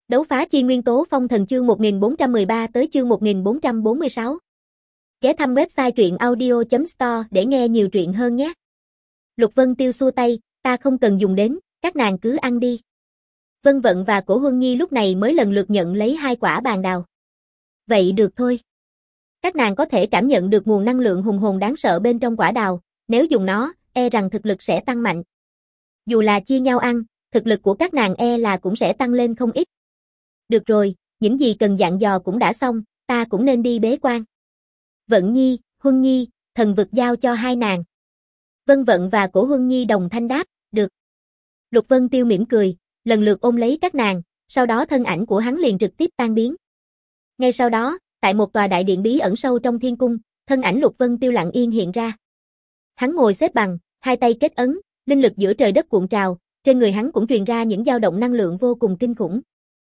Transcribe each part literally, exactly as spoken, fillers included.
Đấu phá chi nguyên tố phong thần chương một nghìn bốn trăm mười ba tới chương một nghìn bốn trăm bốn mươi sáu. Ghé thăm website truyện audio chấm store để nghe nhiều truyện hơn nhé. Lục Vân Tiêu xua tay, ta không cần dùng đến, các nàng cứ ăn đi. Vân Vận và Cổ Huân Nhi lúc này mới lần lượt nhận lấy hai quả bàn đào. Vậy được thôi. Các nàng có thể cảm nhận được nguồn năng lượng hùng hồn đáng sợ bên trong quả đào, nếu dùng nó, e rằng thực lực sẽ tăng mạnh. Dù là chia nhau ăn, thực lực của các nàng e là cũng sẽ tăng lên không ít. Được rồi, những gì cần dặn dò cũng đã xong, ta cũng nên đi bế quan. Vận Nhi, Huân Nhi, thần vực giao cho hai nàng. Vân Vận và Cổ Huân Nhi đồng thanh đáp, được. Lục Vân Tiêu mỉm cười, lần lượt ôm lấy các nàng, sau đó thân ảnh của hắn liền trực tiếp tan biến. Ngay sau đó, tại một tòa đại điện bí ẩn sâu trong thiên cung, thân ảnh Lục Vân Tiêu lặng yên hiện ra. Hắn ngồi xếp bằng, hai tay kết ấn, linh lực giữa trời đất cuộn trào, trên người hắn cũng truyền ra những dao động năng lượng vô cùng kinh khủng.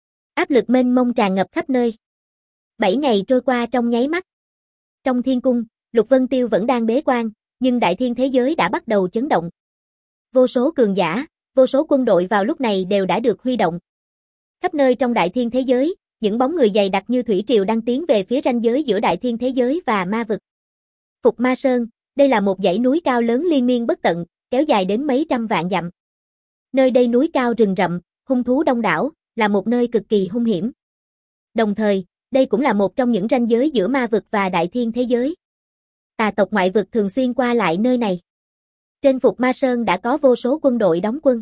Áp lực mênh mông tràn ngập khắp nơi. Bảy ngày trôi qua trong nháy mắt. Trong thiên cung, Lục Vân Tiêu vẫn đang bế quan, nhưng đại thiên thế giới đã bắt đầu chấn động. Vô số cường giả, vô số quân đội vào lúc này đều đã được huy động. Khắp nơi trong đại thiên thế giới, những bóng người dày đặc như thủy triều đang tiến về phía ranh giới giữa đại thiên thế giới và ma vực. Phục Ma Sơn, đây là một dãy núi cao lớn liên miên bất tận, kéo dài đến mấy trăm vạn dặm. Nơi đây núi cao rừng rậm, hung thú đông đảo, là một nơi cực kỳ hung hiểm. Đồng thời, đây cũng là một trong những ranh giới giữa ma vực và đại thiên thế giới. Tà tộc ngoại vực thường xuyên qua lại nơi này. Trên Phục Ma Sơn đã có vô số quân đội đóng quân.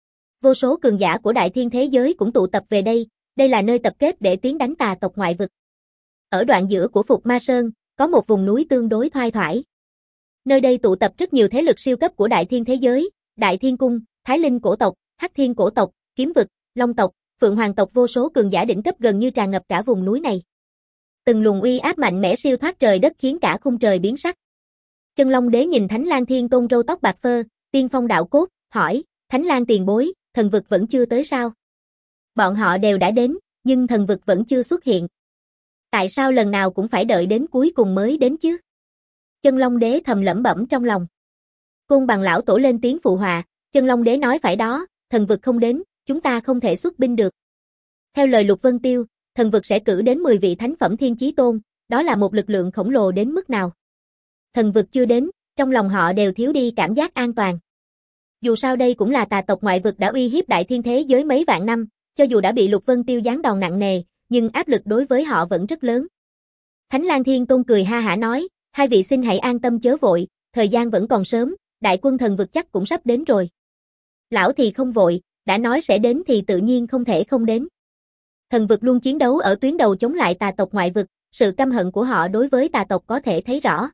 Vô số cường giả của đại thiên thế giới cũng tụ tập về đây, đây là nơi tập kết để tiến đánh tà tộc ngoại vực. Ở đoạn giữa của Phục Ma Sơn, có một vùng núi tương đối thoai thoải. Nơi đây tụ tập rất nhiều thế lực siêu cấp của đại thiên thế giới, Đại Thiên Cung, Thái Linh cổ tộc, Hắc Thiên cổ tộc, Kiếm vực, Long tộc, Phượng Hoàng tộc, vô số cường giả đỉnh cấp gần như tràn ngập cả vùng núi này. Từng luồng uy áp mạnh mẽ siêu thoát trời đất khiến cả khung trời biến sắc. Chân Long Đế nhìn Thánh Lang Thiên Tôn râu tóc bạc phơ, tiên phong đạo cốt, hỏi, Thánh Lang tiền bối, thần vực vẫn chưa tới sao? Bọn họ đều đã đến, nhưng thần vực vẫn chưa xuất hiện. Tại sao lần nào cũng phải đợi đến cuối cùng mới đến chứ? Chân Long Đế thầm lẩm bẩm trong lòng. Côn Bằng lão tổ lên tiếng phụ họa, Chân Long Đế nói phải đó, thần vực không đến, chúng ta không thể xuất binh được. Theo lời Lục Vân Tiêu, thần vực sẽ cử đến mười vị thánh phẩm thiên chí tôn, đó là một lực lượng khổng lồ đến mức nào. Thần vực chưa đến, trong lòng họ đều thiếu đi cảm giác an toàn. Dù sao đây cũng là tà tộc ngoại vực đã uy hiếp đại thiên thế giới mấy vạn năm, cho dù đã bị Lục Vân Tiêu giáng đòn nặng nề, nhưng áp lực đối với họ vẫn rất lớn. Thánh Lang Thiên Tôn cười ha hả nói, hai vị xin hãy an tâm chớ vội, thời gian vẫn còn sớm, đại quân thần vực chắc cũng sắp đến rồi. Lão thì không vội, đã nói sẽ đến thì tự nhiên không thể không đến. Thần vực luôn chiến đấu ở tuyến đầu chống lại tà tộc ngoại vực, sự căm hận của họ đối với tà tộc có thể thấy rõ.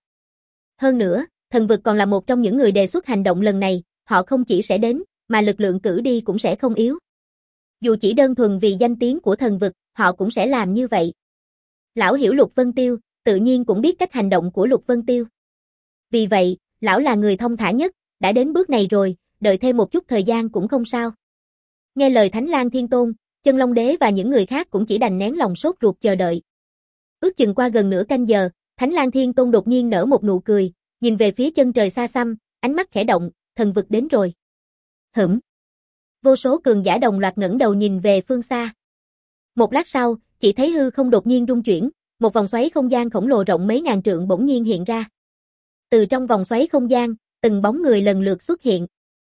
Hơn nữa, thần vực còn là một trong những người đề xuất hành động lần này, họ không chỉ sẽ đến, mà lực lượng cử đi cũng sẽ không yếu. Dù chỉ đơn thuần vì danh tiếng của thần vực, họ cũng sẽ làm như vậy. Lão hiểu Lục Vân Tiêu, tự nhiên cũng biết cách hành động của Lục Vân Tiêu. Vì vậy, lão là người thông thả nhất, đã đến bước này rồi, đợi thêm một chút thời gian cũng không sao. Nghe lời Thánh Lang Thiên Tôn, Chân Long Đế và những người khác cũng chỉ đành nén lòng sốt ruột chờ đợi. Ước chừng qua gần nửa canh giờ, Thánh Lang Thiên Tôn đột nhiên nở một nụ cười, nhìn về phía chân trời xa xăm, ánh mắt khẽ động, thần vực đến rồi. Hửm. Vô số cường giả đồng loạt ngẩng đầu nhìn về phương xa. Một lát sau, chỉ thấy hư không đột nhiên rung chuyển, một vòng xoáy không gian khổng lồ rộng mấy ngàn trượng bỗng nhiên hiện ra. Từ trong vòng xoáy không gian, từng bóng người lần lượt xuất hiện.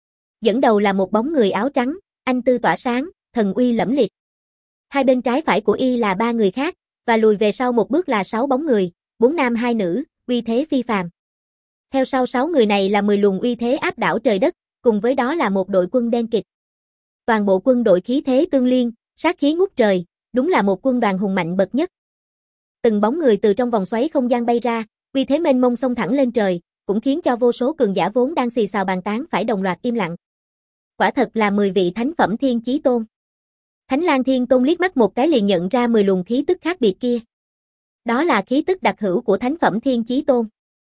Dẫn đầu là một bóng người áo trắng, anh tư tỏa sáng, thần uy lẫm liệt. Hai bên trái phải của y là ba người khác, và lùi về sau một bước là sáu bóng người, bốn nam hai nữ, uy thế phi phàm. Theo sau sáu người này là mười luồng uy thế áp đảo trời đất, cùng với đó là một đội quân đen kịt. Toàn bộ quân đội khí thế tương liên, sát khí ngút trời, đúng là một quân đoàn hùng mạnh bậc nhất. Từng bóng người từ trong vòng xoáy không gian bay ra, uy thế mênh mông xông thẳng lên trời, cũng khiến cho vô số cường giả vốn đang xì xào bàn tán phải đồng loạt im lặng. Quả thật là mười vị thánh phẩm thiên chí tôn. Thánh Lang Thiên Tôn liếc mắt một cái liền nhận ra mười luồng khí tức khác biệt kia. Đó là khí tức đặc hữu của thánh phẩm thiên chí tôn.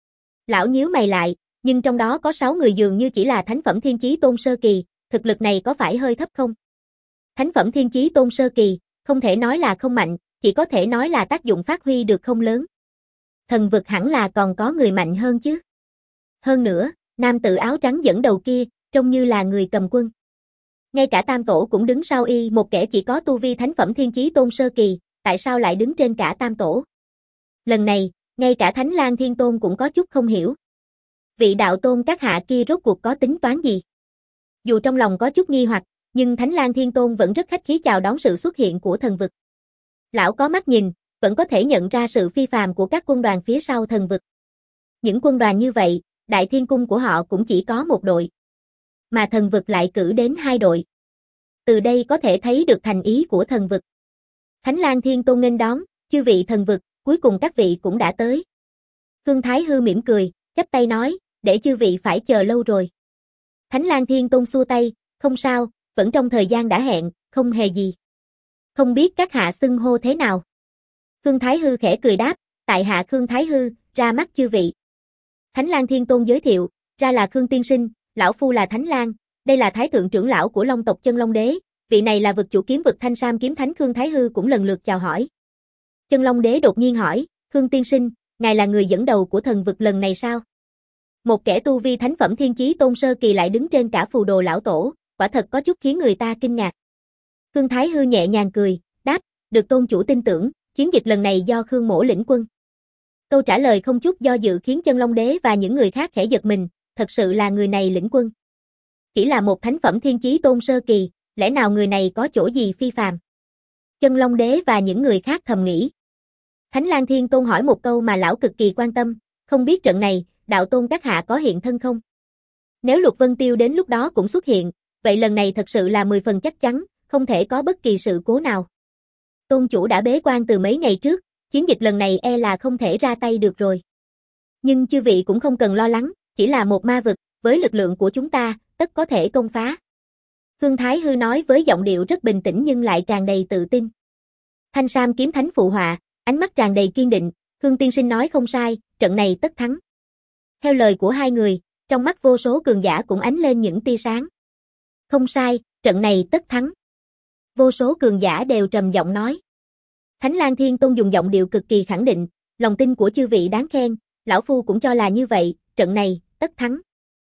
Lão nhíu mày lại, nhưng trong đó có sáu người dường như chỉ là thánh phẩm thiên chí tôn sơ kỳ, thực lực này có phải hơi thấp không? Thánh phẩm thiên chí tôn sơ kỳ, không thể nói là không mạnh, chỉ có thể nói là tác dụng phát huy được không lớn. Thần vực hẳn là còn có người mạnh hơn chứ. Hơn nữa, nam tử áo trắng dẫn đầu kia, trông như là người cầm quân. Ngay cả tam tổ cũng đứng sau y, một kẻ chỉ có tu vi thánh phẩm thiên chí tôn sơ kỳ, tại sao lại đứng trên cả tam tổ? Lần này, ngay cả Thánh Lang Thiên Tôn cũng có chút không hiểu. Vị đạo tôn các hạ kia rốt cuộc có tính toán gì? Dù trong lòng có chút nghi hoặc, nhưng Thánh Lang Thiên Tôn vẫn rất khách khí chào đón sự xuất hiện của thần vực. Lão có mắt nhìn, vẫn có thể nhận ra sự phi phàm của các quân đoàn phía sau thần vực. Những quân đoàn như vậy, Đại Thiên Cung của họ cũng chỉ có một đội. Mà thần vực lại cử đến hai đội. Từ đây có thể thấy được thành ý của thần vực. Thánh Lang Thiên Tôn nghênh đón, chư vị thần vực, cuối cùng các vị cũng đã tới. Khương Thái Hư mỉm cười, chắp tay nói, để chư vị phải chờ lâu rồi. Thánh Lang Thiên Tôn xua tay, không sao, vẫn trong thời gian đã hẹn, không hề gì. Không biết các hạ xưng hô thế nào? Khương Thái Hư khẽ cười đáp, tại hạ Khương Thái Hư, ra mắt chư vị. Thánh Lang Thiên Tôn giới thiệu, ra là Khương tiên sinh, lão phu là Thánh Lang, đây là thái thượng trưởng lão của Long tộc Chân Long Đế, vị này là vực chủ kiếm vực Thanh Sam kiếm thánh. Khương Thái Hư cũng lần lượt chào hỏi. Chân Long Đế đột nhiên hỏi, Khương tiên sinh, ngài là người dẫn đầu của thần vực lần này sao? Một kẻ tu vi thánh phẩm thiên chí tôn sơ kỳ lại đứng trên cả phù đồ lão tổ, quả thật có chút khiến người ta kinh ngạc. Khương Thái Hư nhẹ nhàng cười, đáp, được tôn chủ tin tưởng, chiến dịch lần này do Khương mỗ lĩnh quân. Câu trả lời không chút do dự khiến Chân Long Đế và những người khác khẽ giật mình, thật sự là người này lĩnh quân. Chỉ là một thánh phẩm thiên chí tôn sơ kỳ, lẽ nào người này có chỗ gì phi phàm? Chân Long Đế và những người khác thầm nghĩ. Thánh Lang Thiên Tôn hỏi một câu mà lão cực kỳ quan tâm, không biết trận này, đạo tôn các hạ có hiện thân không? Nếu Lục Vân Tiêu đến lúc đó cũng xuất hiện, vậy lần này thật sự là mười phần chắc chắn, không thể có bất kỳ sự cố nào. Tôn chủ đã bế quan từ mấy ngày trước, chiến dịch lần này e là không thể ra tay được rồi. Nhưng chư vị cũng không cần lo lắng, chỉ là một ma vực, với lực lượng của chúng ta, tất có thể công phá. Khương Thái Hư nói với giọng điệu rất bình tĩnh nhưng lại tràn đầy tự tin. Thanh Sam kiếm thánh phụ họa, ánh mắt tràn đầy kiên định, Khương tiên sinh nói không sai, trận này tất thắng. Theo lời của hai người, trong mắt vô số cường giả cũng ánh lên những tia sáng. Không sai, trận này tất thắng. Vô số cường giả đều trầm giọng nói. Thánh Lang Thiên Tôn dùng giọng điệu cực kỳ khẳng định, lòng tin của chư vị đáng khen, lão phu cũng cho là như vậy, trận này, tất thắng.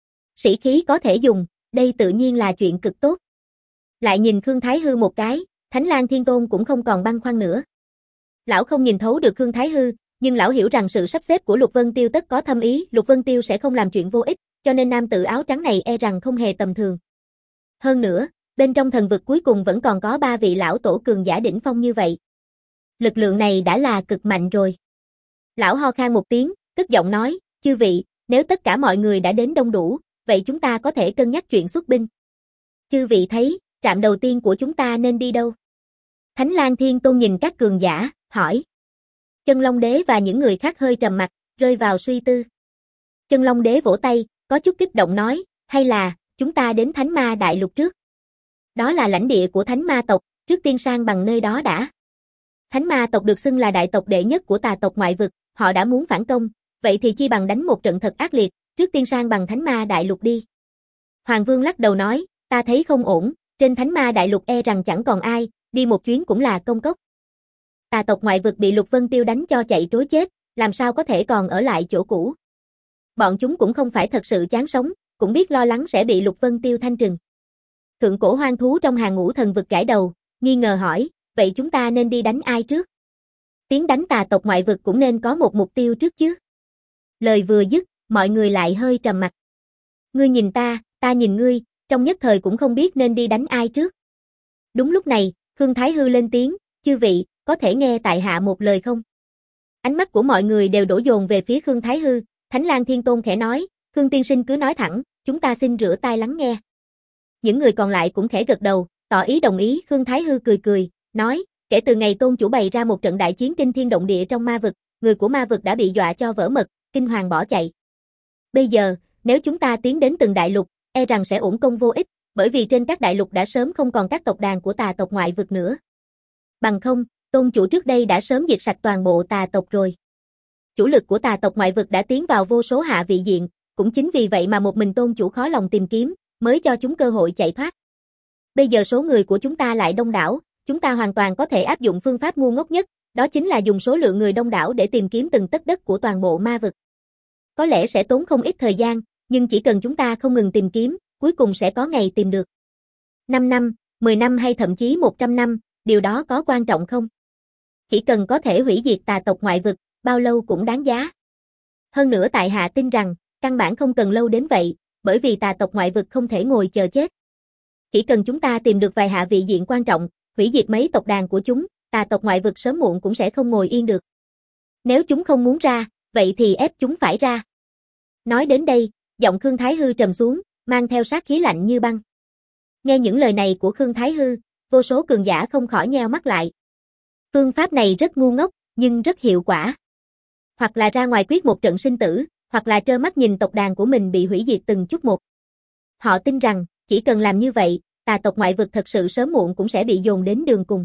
Sĩ khí có thể dùng, đây tự nhiên là chuyện cực tốt. Lại nhìn Khương Thái Hư một cái, Thánh Lang Thiên Tôn cũng không còn băn khoăn nữa. Lão không nhìn thấu được Khương Thái Hư, nhưng lão hiểu rằng sự sắp xếp của Lục Vân Tiêu tất có thâm ý, Lục Vân Tiêu sẽ không làm chuyện vô ích, cho nên nam tử áo trắng này e rằng không hề tầm thường. Hơn nữa, bên trong thần vực cuối cùng vẫn còn có ba vị lão tổ cường giả đỉnh phong như vậy. Lực lượng này đã là cực mạnh rồi. Lão ho khan một tiếng, cất giọng nói, chư vị, nếu tất cả mọi người đã đến đông đủ, vậy chúng ta có thể cân nhắc chuyện xuất binh. Chư vị thấy, trạm đầu tiên của chúng ta nên đi đâu? Thánh Lang Thiên Tôn nhìn các cường giả, hỏi. Chân Long Đế và những người khác hơi trầm mặt, rơi vào suy tư. Chân Long Đế vỗ tay, có chút kích động nói, hay là, chúng ta đến Thánh Ma Đại Lục trước. Đó là lãnh địa của Thánh Ma tộc, trước tiên sang bằng nơi đó đã. Thánh Ma tộc được xưng là đại tộc đệ nhất của tà tộc ngoại vực, họ đã muốn phản công, vậy thì chi bằng đánh một trận thật ác liệt, trước tiên sang bằng Thánh Ma Đại Lục đi. Hoàng Vương lắc đầu nói, ta thấy không ổn, trên Thánh Ma Đại Lục e rằng chẳng còn ai, đi một chuyến cũng là công cốc. Tà tộc ngoại vực bị Lục Vân Tiêu đánh cho chạy trối chết, làm sao có thể còn ở lại chỗ cũ. Bọn chúng cũng không phải thật sự chán sống, cũng biết lo lắng sẽ bị Lục Vân Tiêu thanh trừng. Thượng cổ hoang thú trong hàng ngũ thần vực gãi đầu, nghi ngờ hỏi, vậy chúng ta nên đi đánh ai trước? Tiến đánh tà tộc ngoại vực cũng nên có một mục tiêu trước chứ. Lời vừa dứt, mọi người lại hơi trầm mặt. Ngươi nhìn ta, ta nhìn ngươi, trong nhất thời cũng không biết nên đi đánh ai trước. Đúng lúc này, Khương Thái Hư lên tiếng, chư vị, có thể nghe tại hạ một lời không? Ánh mắt của mọi người đều đổ dồn về phía Khương Thái Hư, Thánh Lang Thiên Tôn khẽ nói, Khương tiên sinh cứ nói thẳng, chúng ta xin rửa tai lắng nghe. Những người còn lại cũng khẽ gật đầu, tỏ ý đồng ý. Khương Thái Hư cười cười, nói, kể từ ngày tôn chủ bày ra một trận đại chiến kinh thiên động địa trong ma vực, người của ma vực đã bị dọa cho vỡ mật, kinh hoàng bỏ chạy. Bây giờ, nếu chúng ta tiến đến từng đại lục, e rằng sẽ uổng công vô ích, bởi vì trên các đại lục đã sớm không còn các tộc đàn của tà tộc ngoại vực nữa. Bằng không, tôn chủ trước đây đã sớm diệt sạch toàn bộ tà tộc rồi. Chủ lực của tà tộc ngoại vực đã tiến vào vô số hạ vị diện, cũng chính vì vậy mà một mình tôn chủ khó lòng tìm kiếm, mới cho chúng cơ hội chạy thoát. Bây giờ số người của chúng ta lại đông đảo, chúng ta hoàn toàn có thể áp dụng phương pháp ngu ngốc nhất, đó chính là dùng số lượng người đông đảo để tìm kiếm từng tấc đất của toàn bộ ma vực. Có lẽ sẽ tốn không ít thời gian, nhưng chỉ cần chúng ta không ngừng tìm kiếm, cuối cùng sẽ có ngày tìm được. năm năm, mười năm hay thậm chí một trăm năm, điều đó có quan trọng không? Chỉ cần có thể hủy diệt tà tộc ngoại vực, bao lâu cũng đáng giá. Hơn nữa tại hạ tin rằng, căn bản không cần lâu đến vậy, bởi vì tà tộc ngoại vực không thể ngồi chờ chết. Chỉ cần chúng ta tìm được vài hạ vị diện quan trọng, hủy diệt mấy tộc đàn của chúng, tà tộc ngoại vực sớm muộn cũng sẽ không ngồi yên được. Nếu chúng không muốn ra, vậy thì ép chúng phải ra. Nói đến đây, giọng Khương Thái Hư trầm xuống, mang theo sát khí lạnh như băng. Nghe những lời này của Khương Thái Hư, vô số cường giả không khỏi nheo mắt lại. Phương pháp này rất ngu ngốc, nhưng rất hiệu quả. Hoặc là ra ngoài quyết một trận sinh tử, hoặc là trơ mắt nhìn tộc đàn của mình bị hủy diệt từng chút một. Họ tin rằng, chỉ cần làm như vậy, tà tộc ngoại vực thật sự sớm muộn cũng sẽ bị dồn đến đường cùng.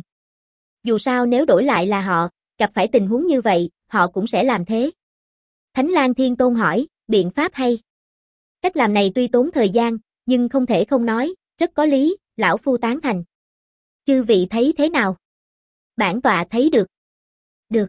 Dù sao nếu đổi lại là họ, gặp phải tình huống như vậy, họ cũng sẽ làm thế. Thánh Lang Thiên Tôn hỏi, biện pháp hay? Cách làm này tuy tốn thời gian, nhưng không thể không nói, rất có lý, lão phu tán thành. Chư vị thấy thế nào? Bản tọa thấy được. Được.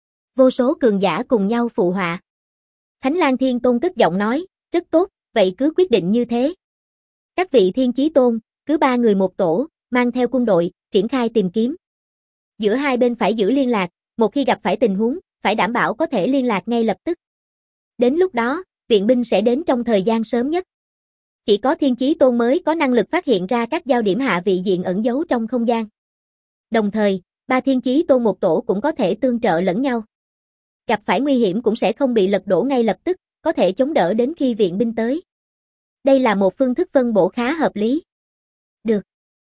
Vô số cường giả cùng nhau phụ họa. Thánh Lang Thiên Tôn cất giọng nói, rất tốt, vậy cứ quyết định như thế. Các vị Thiên Chí Tôn, cứ ba người một tổ, mang theo quân đội, triển khai tìm kiếm. Giữa hai bên phải giữ liên lạc, một khi gặp phải tình huống, phải đảm bảo có thể liên lạc ngay lập tức. Đến lúc đó, viện binh sẽ đến trong thời gian sớm nhất. Chỉ có Thiên Chí Tôn mới có năng lực phát hiện ra các giao điểm hạ vị diện ẩn giấu trong không gian. Đồng thời, ba Thiên Chí Tôn một tổ cũng có thể tương trợ lẫn nhau. Gặp phải nguy hiểm cũng sẽ không bị lật đổ ngay lập tức, có thể chống đỡ đến khi viện binh tới. Đây là một phương thức phân bổ khá hợp lý. Được.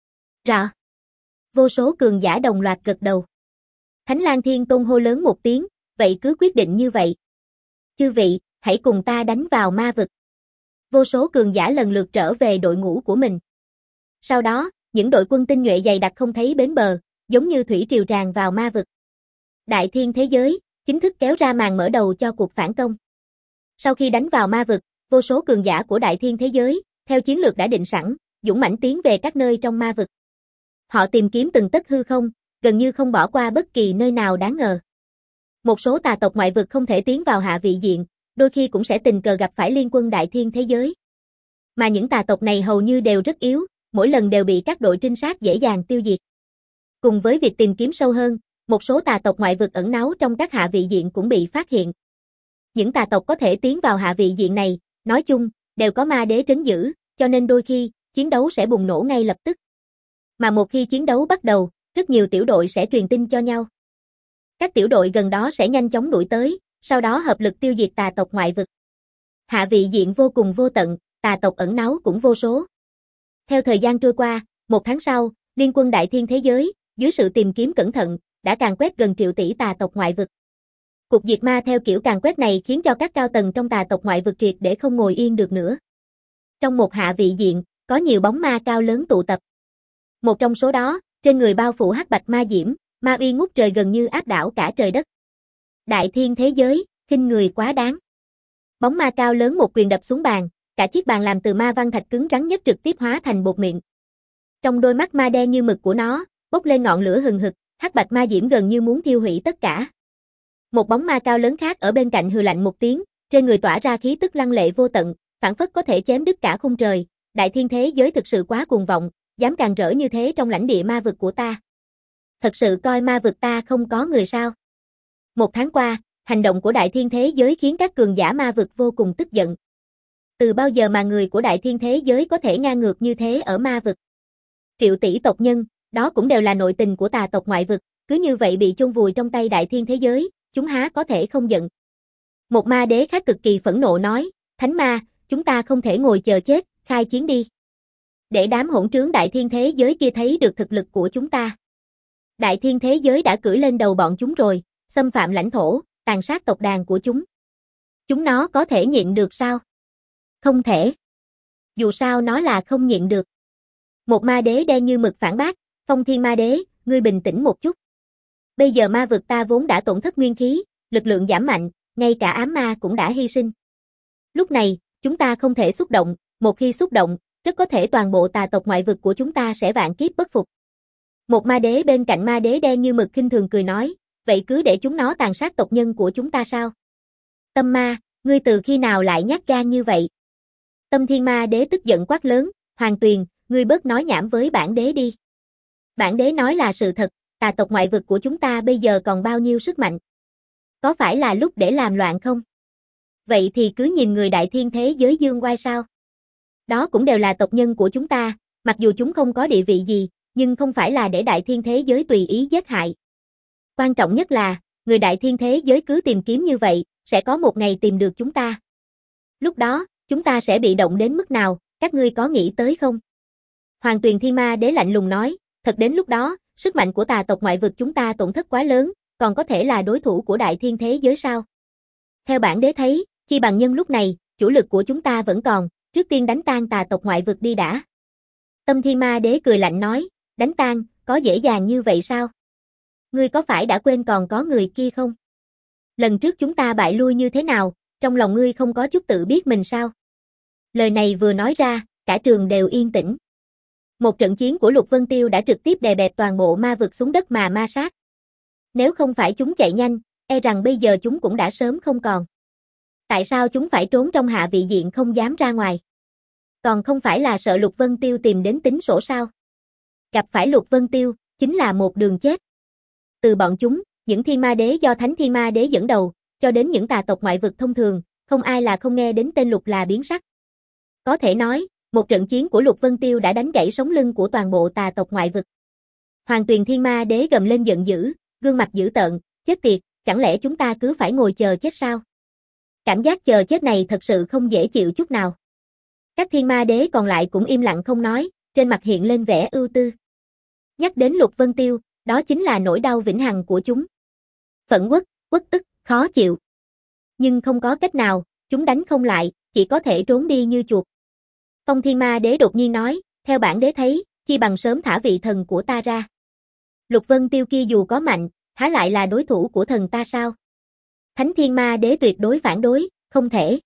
Rõ. Vô số cường giả đồng loạt gật đầu. Thánh Lang Thiên Tôn hô lớn một tiếng, vậy cứ quyết định như vậy. Chư vị, hãy cùng ta đánh vào ma vực. Vô số cường giả lần lượt trở về đội ngũ của mình. Sau đó, những đội quân tinh nhuệ dày đặc không thấy bến bờ, giống như thủy triều tràn vào ma vực. Đại thiên thế giới, chính thức kéo ra màn mở đầu cho cuộc phản công. Sau khi đánh vào ma vực, vô số cường giả của đại thiên thế giới, theo chiến lược đã định sẵn, dũng mãnh tiến về các nơi trong ma vực. Họ tìm kiếm từng tấc hư không, gần như không bỏ qua bất kỳ nơi nào đáng ngờ. Một số tà tộc ngoại vực không thể tiến vào hạ vị diện, đôi khi cũng sẽ tình cờ gặp phải liên quân đại thiên thế giới. Mà những tà tộc này hầu như đều rất yếu, mỗi lần đều bị các đội trinh sát dễ dàng tiêu diệt. Cùng với việc tìm kiếm sâu hơn, một số tà tộc ngoại vực ẩn náu trong các hạ vị diện cũng bị phát hiện. Những tà tộc có thể tiến vào hạ vị diện này, nói chung, đều có ma đế trấn giữ, cho nên đôi khi, chiến đấu sẽ bùng nổ ngay lập tức. Mà một khi chiến đấu bắt đầu, rất nhiều tiểu đội sẽ truyền tin cho nhau. Các tiểu đội gần đó sẽ nhanh chóng đuổi tới, sau đó hợp lực tiêu diệt tà tộc ngoại vực. Hạ vị diện vô cùng vô tận, tà tộc ẩn náu cũng vô số. Theo thời gian trôi qua, một tháng sau, liên quân đại thiên thế giới, dưới sự tìm kiếm cẩn thận, đã càn quét gần triệu tỷ tà tộc ngoại vực. Cuộc diệt ma theo kiểu càn quét này khiến cho các cao tầng trong tà tộc ngoại vực triệt để không ngồi yên được nữa. Trong một hạ vị diện, có nhiều bóng ma cao lớn tụ tập. Một trong số đó, trên người bao phủ hắc bạch ma diễm, ma uy ngút trời gần như áp đảo cả trời đất. Đại thiên thế giới, khinh người quá đáng. Bóng ma cao lớn một quyền đập xuống bàn, cả chiếc bàn làm từ ma văn thạch cứng rắn nhất trực tiếp hóa thành bột mịn. Trong đôi mắt ma đen như mực của nó, bốc lên ngọn lửa hừng hực, hắc bạch ma diễm gần như muốn thiêu hủy tất cả. Một bóng ma cao lớn khác ở bên cạnh hừ lạnh một tiếng, trên người tỏa ra khí tức lăng lệ vô tận, phảng phất có thể chém đứt cả khung trời. Đại thiên thế giới thực sự quá cuồng vọng, dám càn rỡ như thế trong lãnh địa ma vực của ta. Thật sự coi ma vực ta không có người sao? Một tháng qua, hành động của đại thiên thế giới khiến các cường giả ma vực vô cùng tức giận. Từ bao giờ mà người của đại thiên thế giới có thể ngang ngược như thế ở ma vực? Triệu tỷ tộc nhân, đó cũng đều là nội tình của tà tộc ngoại vực, cứ như vậy bị chôn vùi trong tay đại thiên thế giới, chúng há có thể không giận. Một ma đế khác cực kỳ phẫn nộ nói, thánh ma, chúng ta không thể ngồi chờ chết, khai chiến đi. Để đám hỗn trướng đại thiên thế giới kia thấy được thực lực của chúng ta. Đại thiên thế giới đã cưỡi lên đầu bọn chúng rồi, xâm phạm lãnh thổ, tàn sát tộc đàn của chúng. Chúng nó có thể nhịn được sao? Không thể. Dù sao nó là không nhịn được. Một ma đế đen như mực phản bác, Phong Thiên ma đế, ngươi bình tĩnh một chút. Bây giờ ma vực ta vốn đã tổn thất nguyên khí, lực lượng giảm mạnh, ngay cả ám ma cũng đã hy sinh. Lúc này, chúng ta không thể xúc động, một khi xúc động, rất có thể toàn bộ tà tộc ngoại vực của chúng ta sẽ vạn kiếp bất phục. Một ma đế bên cạnh ma đế đen như mực khinh thường cười nói, vậy cứ để chúng nó tàn sát tộc nhân của chúng ta sao? Tâm ma, ngươi từ khi nào lại nhát gan như vậy? Tâm Thiên ma đế tức giận quát lớn, Hoàng Tuyền, ngươi bớt nói nhảm với bản đế đi. Bản đế nói là sự thật, tà tộc ngoại vực của chúng ta bây giờ còn bao nhiêu sức mạnh? Có phải là lúc để làm loạn không? Vậy thì cứ nhìn người đại thiên thế giới dương oai sao? Đó cũng đều là tộc nhân của chúng ta, mặc dù chúng không có địa vị gì, nhưng không phải là để đại thiên thế giới tùy ý giết hại. Quan trọng nhất là, người đại thiên thế giới cứ tìm kiếm như vậy, sẽ có một ngày tìm được chúng ta. Lúc đó, chúng ta sẽ bị động đến mức nào, các ngươi có nghĩ tới không? Hoàng Tuyền Thiên Ma Đế lạnh lùng nói, thật đến lúc đó, sức mạnh của tà tộc ngoại vực chúng ta tổn thất quá lớn, còn có thể là đối thủ của đại thiên thế giới sao? Theo bản đế thấy, chi bằng nhân lúc này, chủ lực của chúng ta vẫn còn, trước tiên đánh tan tà tộc ngoại vực đi đã. Tâm Thiên Ma Đế cười lạnh nói, đánh tan, có dễ dàng như vậy sao? Ngươi có phải đã quên còn có người kia không? Lần trước chúng ta bại lui như thế nào, trong lòng ngươi không có chút tự biết mình sao? Lời này vừa nói ra, cả trường đều yên tĩnh. Một trận chiến của Lục Vân Tiêu đã trực tiếp đè bẹp toàn bộ ma vực xuống đất mà ma sát. Nếu không phải chúng chạy nhanh, e rằng bây giờ chúng cũng đã sớm không còn. Tại sao chúng phải trốn trong hạ vị diện không dám ra ngoài? Còn không phải là sợ Lục Vân Tiêu tìm đến tính sổ sao? Gặp phải Lục Vân Tiêu, chính là một đường chết. Từ bọn chúng, những thiên ma đế do Thánh Thiên Ma Đế dẫn đầu, cho đến những tà tộc ngoại vực thông thường, không ai là không nghe đến tên Lục là biến sắc. Có thể nói, một trận chiến của Lục Vân Tiêu đã đánh gãy sống lưng của toàn bộ tà tộc ngoại vực. Hoàng Tuyền Thiên Ma Đế gầm lên giận dữ, gương mặt dữ tợn, chết tiệt, chẳng lẽ chúng ta cứ phải ngồi chờ chết sao? Cảm giác chờ chết này thật sự không dễ chịu chút nào. Các thiên ma đế còn lại cũng im lặng không nói, trên mặt hiện lên vẻ ưu tư. Nhắc đến Lục Vân Tiêu, đó chính là nỗi đau vĩnh hằng của chúng. Phẫn uất, uất ức, khó chịu. Nhưng không có cách nào, chúng đánh không lại, chỉ có thể trốn đi như chuột. Phong Thiên Ma Đế đột nhiên nói, theo bản đế thấy, chi bằng sớm thả vị thần của ta ra. Lục Vân Tiêu kia dù có mạnh, há lại là đối thủ của thần ta sao? Thánh Thiên Ma Đế tuyệt đối phản đối, không thể.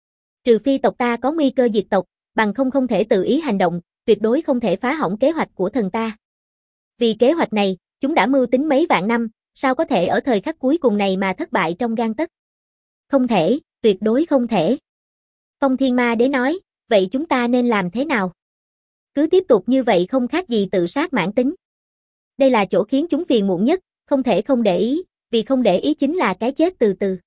Trừ phi tộc ta có nguy cơ diệt tộc, bằng không không thể tự ý hành động, tuyệt đối không thể phá hỏng kế hoạch của thần ta. Vì kế hoạch này, chúng đã mưu tính mấy vạn năm, sao có thể ở thời khắc cuối cùng này mà thất bại trong gang tấc? Không thể, tuyệt đối không thể. Phong Thiên Ma Đế nói, vậy chúng ta nên làm thế nào? Cứ tiếp tục như vậy không khác gì tự sát mãn tính. Đây là chỗ khiến chúng phiền muộn nhất, không thể không để ý, vì không để ý chính là cái chết từ từ.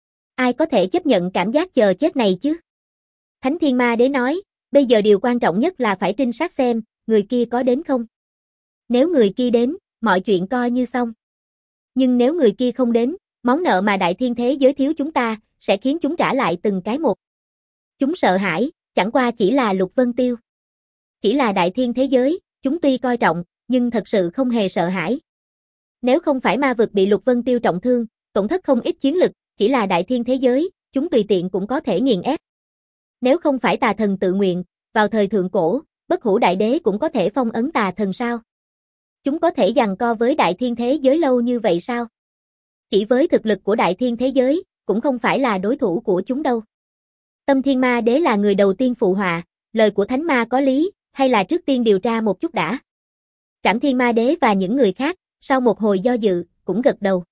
Ai có thể chấp nhận cảm giác chờ chết này chứ? Thánh Thiên Ma Đế nói, bây giờ điều quan trọng nhất là phải trinh sát xem, người kia có đến không? Nếu người kia đến, mọi chuyện coi như xong. Nhưng nếu người kia không đến, món nợ mà đại thiên thế giới thiếu chúng ta, sẽ khiến chúng trả lại từng cái một. Chúng sợ hãi, chẳng qua chỉ là Lục Vân Tiêu. Chỉ là đại thiên thế giới, chúng tuy coi trọng, nhưng thật sự không hề sợ hãi. Nếu không phải ma vực bị Lục Vân Tiêu trọng thương, tổn thất không ít chiến lực, chỉ là đại thiên thế giới, chúng tùy tiện cũng có thể nghiền ép. Nếu không phải tà thần tự nguyện, vào thời thượng cổ, Bất Hủ Đại Đế cũng có thể phong ấn tà thần sao? Chúng có thể giằng co với đại thiên thế giới lâu như vậy sao? Chỉ với thực lực của đại thiên thế giới, cũng không phải là đối thủ của chúng đâu. Tâm Thiên Ma Đế là người đầu tiên phụ họa, lời của Thánh Ma có lý, hay là trước tiên điều tra một chút đã. Trảm Thiên Ma Đế và những người khác, sau một hồi do dự, cũng gật đầu.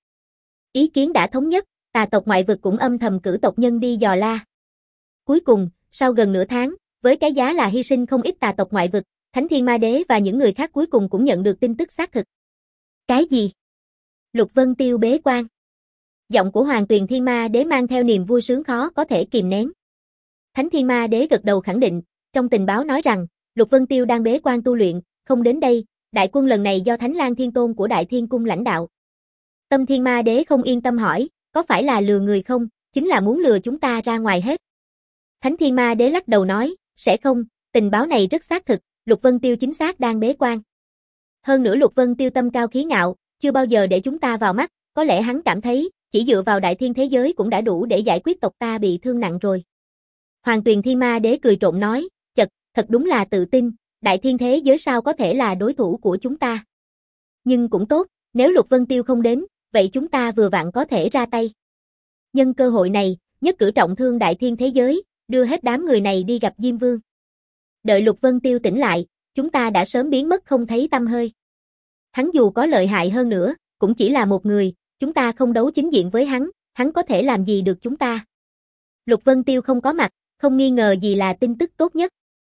Ý kiến đã thống nhất, tà tộc ngoại vực cũng âm thầm cử tộc nhân đi dò la. Cuối cùng, sau gần nửa tháng, với cái giá là hy sinh không ít tà tộc ngoại vực, Thánh Thiên Ma Đế và những người khác cuối cùng cũng nhận được tin tức xác thực. Cái gì? Lục Vân Tiêu bế quan. Giọng của Hoàng Tuyền Thiên Ma Đế mang theo niềm vui sướng khó có thể kìm nén. Thánh Thiên Ma Đế gật đầu khẳng định, trong tình báo nói rằng, Lục Vân Tiêu đang bế quan tu luyện, không đến đây, đại quân lần này do Thánh Lang Thiên Tôn của Đại Thiên Cung lãnh đạo. Tâm Thiên Ma Đế không yên tâm hỏi, có phải là lừa người không, chính là muốn lừa chúng ta ra ngoài hết. Thánh Thiên Ma Đế lắc đầu nói, sẽ không, tình báo này rất xác thực, Lục Vân Tiêu chính xác đang bế quan. Hơn nữa Lục Vân Tiêu tâm cao khí ngạo, chưa bao giờ để chúng ta vào mắt, có lẽ hắn cảm thấy, chỉ dựa vào đại thiên thế giới cũng đã đủ để giải quyết tộc ta bị thương nặng rồi. Hoàng Tuyền Thiên Ma Đế cười trộm nói, chật, thật đúng là tự tin, đại thiên thế giới sao có thể là đối thủ của chúng ta. Nhưng cũng tốt, nếu Lục Vân Tiêu không đến, vậy chúng ta vừa vặn có thể ra tay. Nhân cơ hội này, nhất cử trọng thương đại thiên thế giới, đưa hết đám người này đi gặp Diêm Vương. Đợi Lục Vân Tiêu tỉnh lại, chúng ta đã sớm biến mất không thấy tăm hơi. Hắn dù có lợi hại hơn nữa, cũng chỉ là một người, chúng ta không đấu chính diện với hắn, hắn có thể làm gì được chúng ta. Lục Vân Tiêu không có mặt, không nghi ngờ gì là tin tức tốt nhất.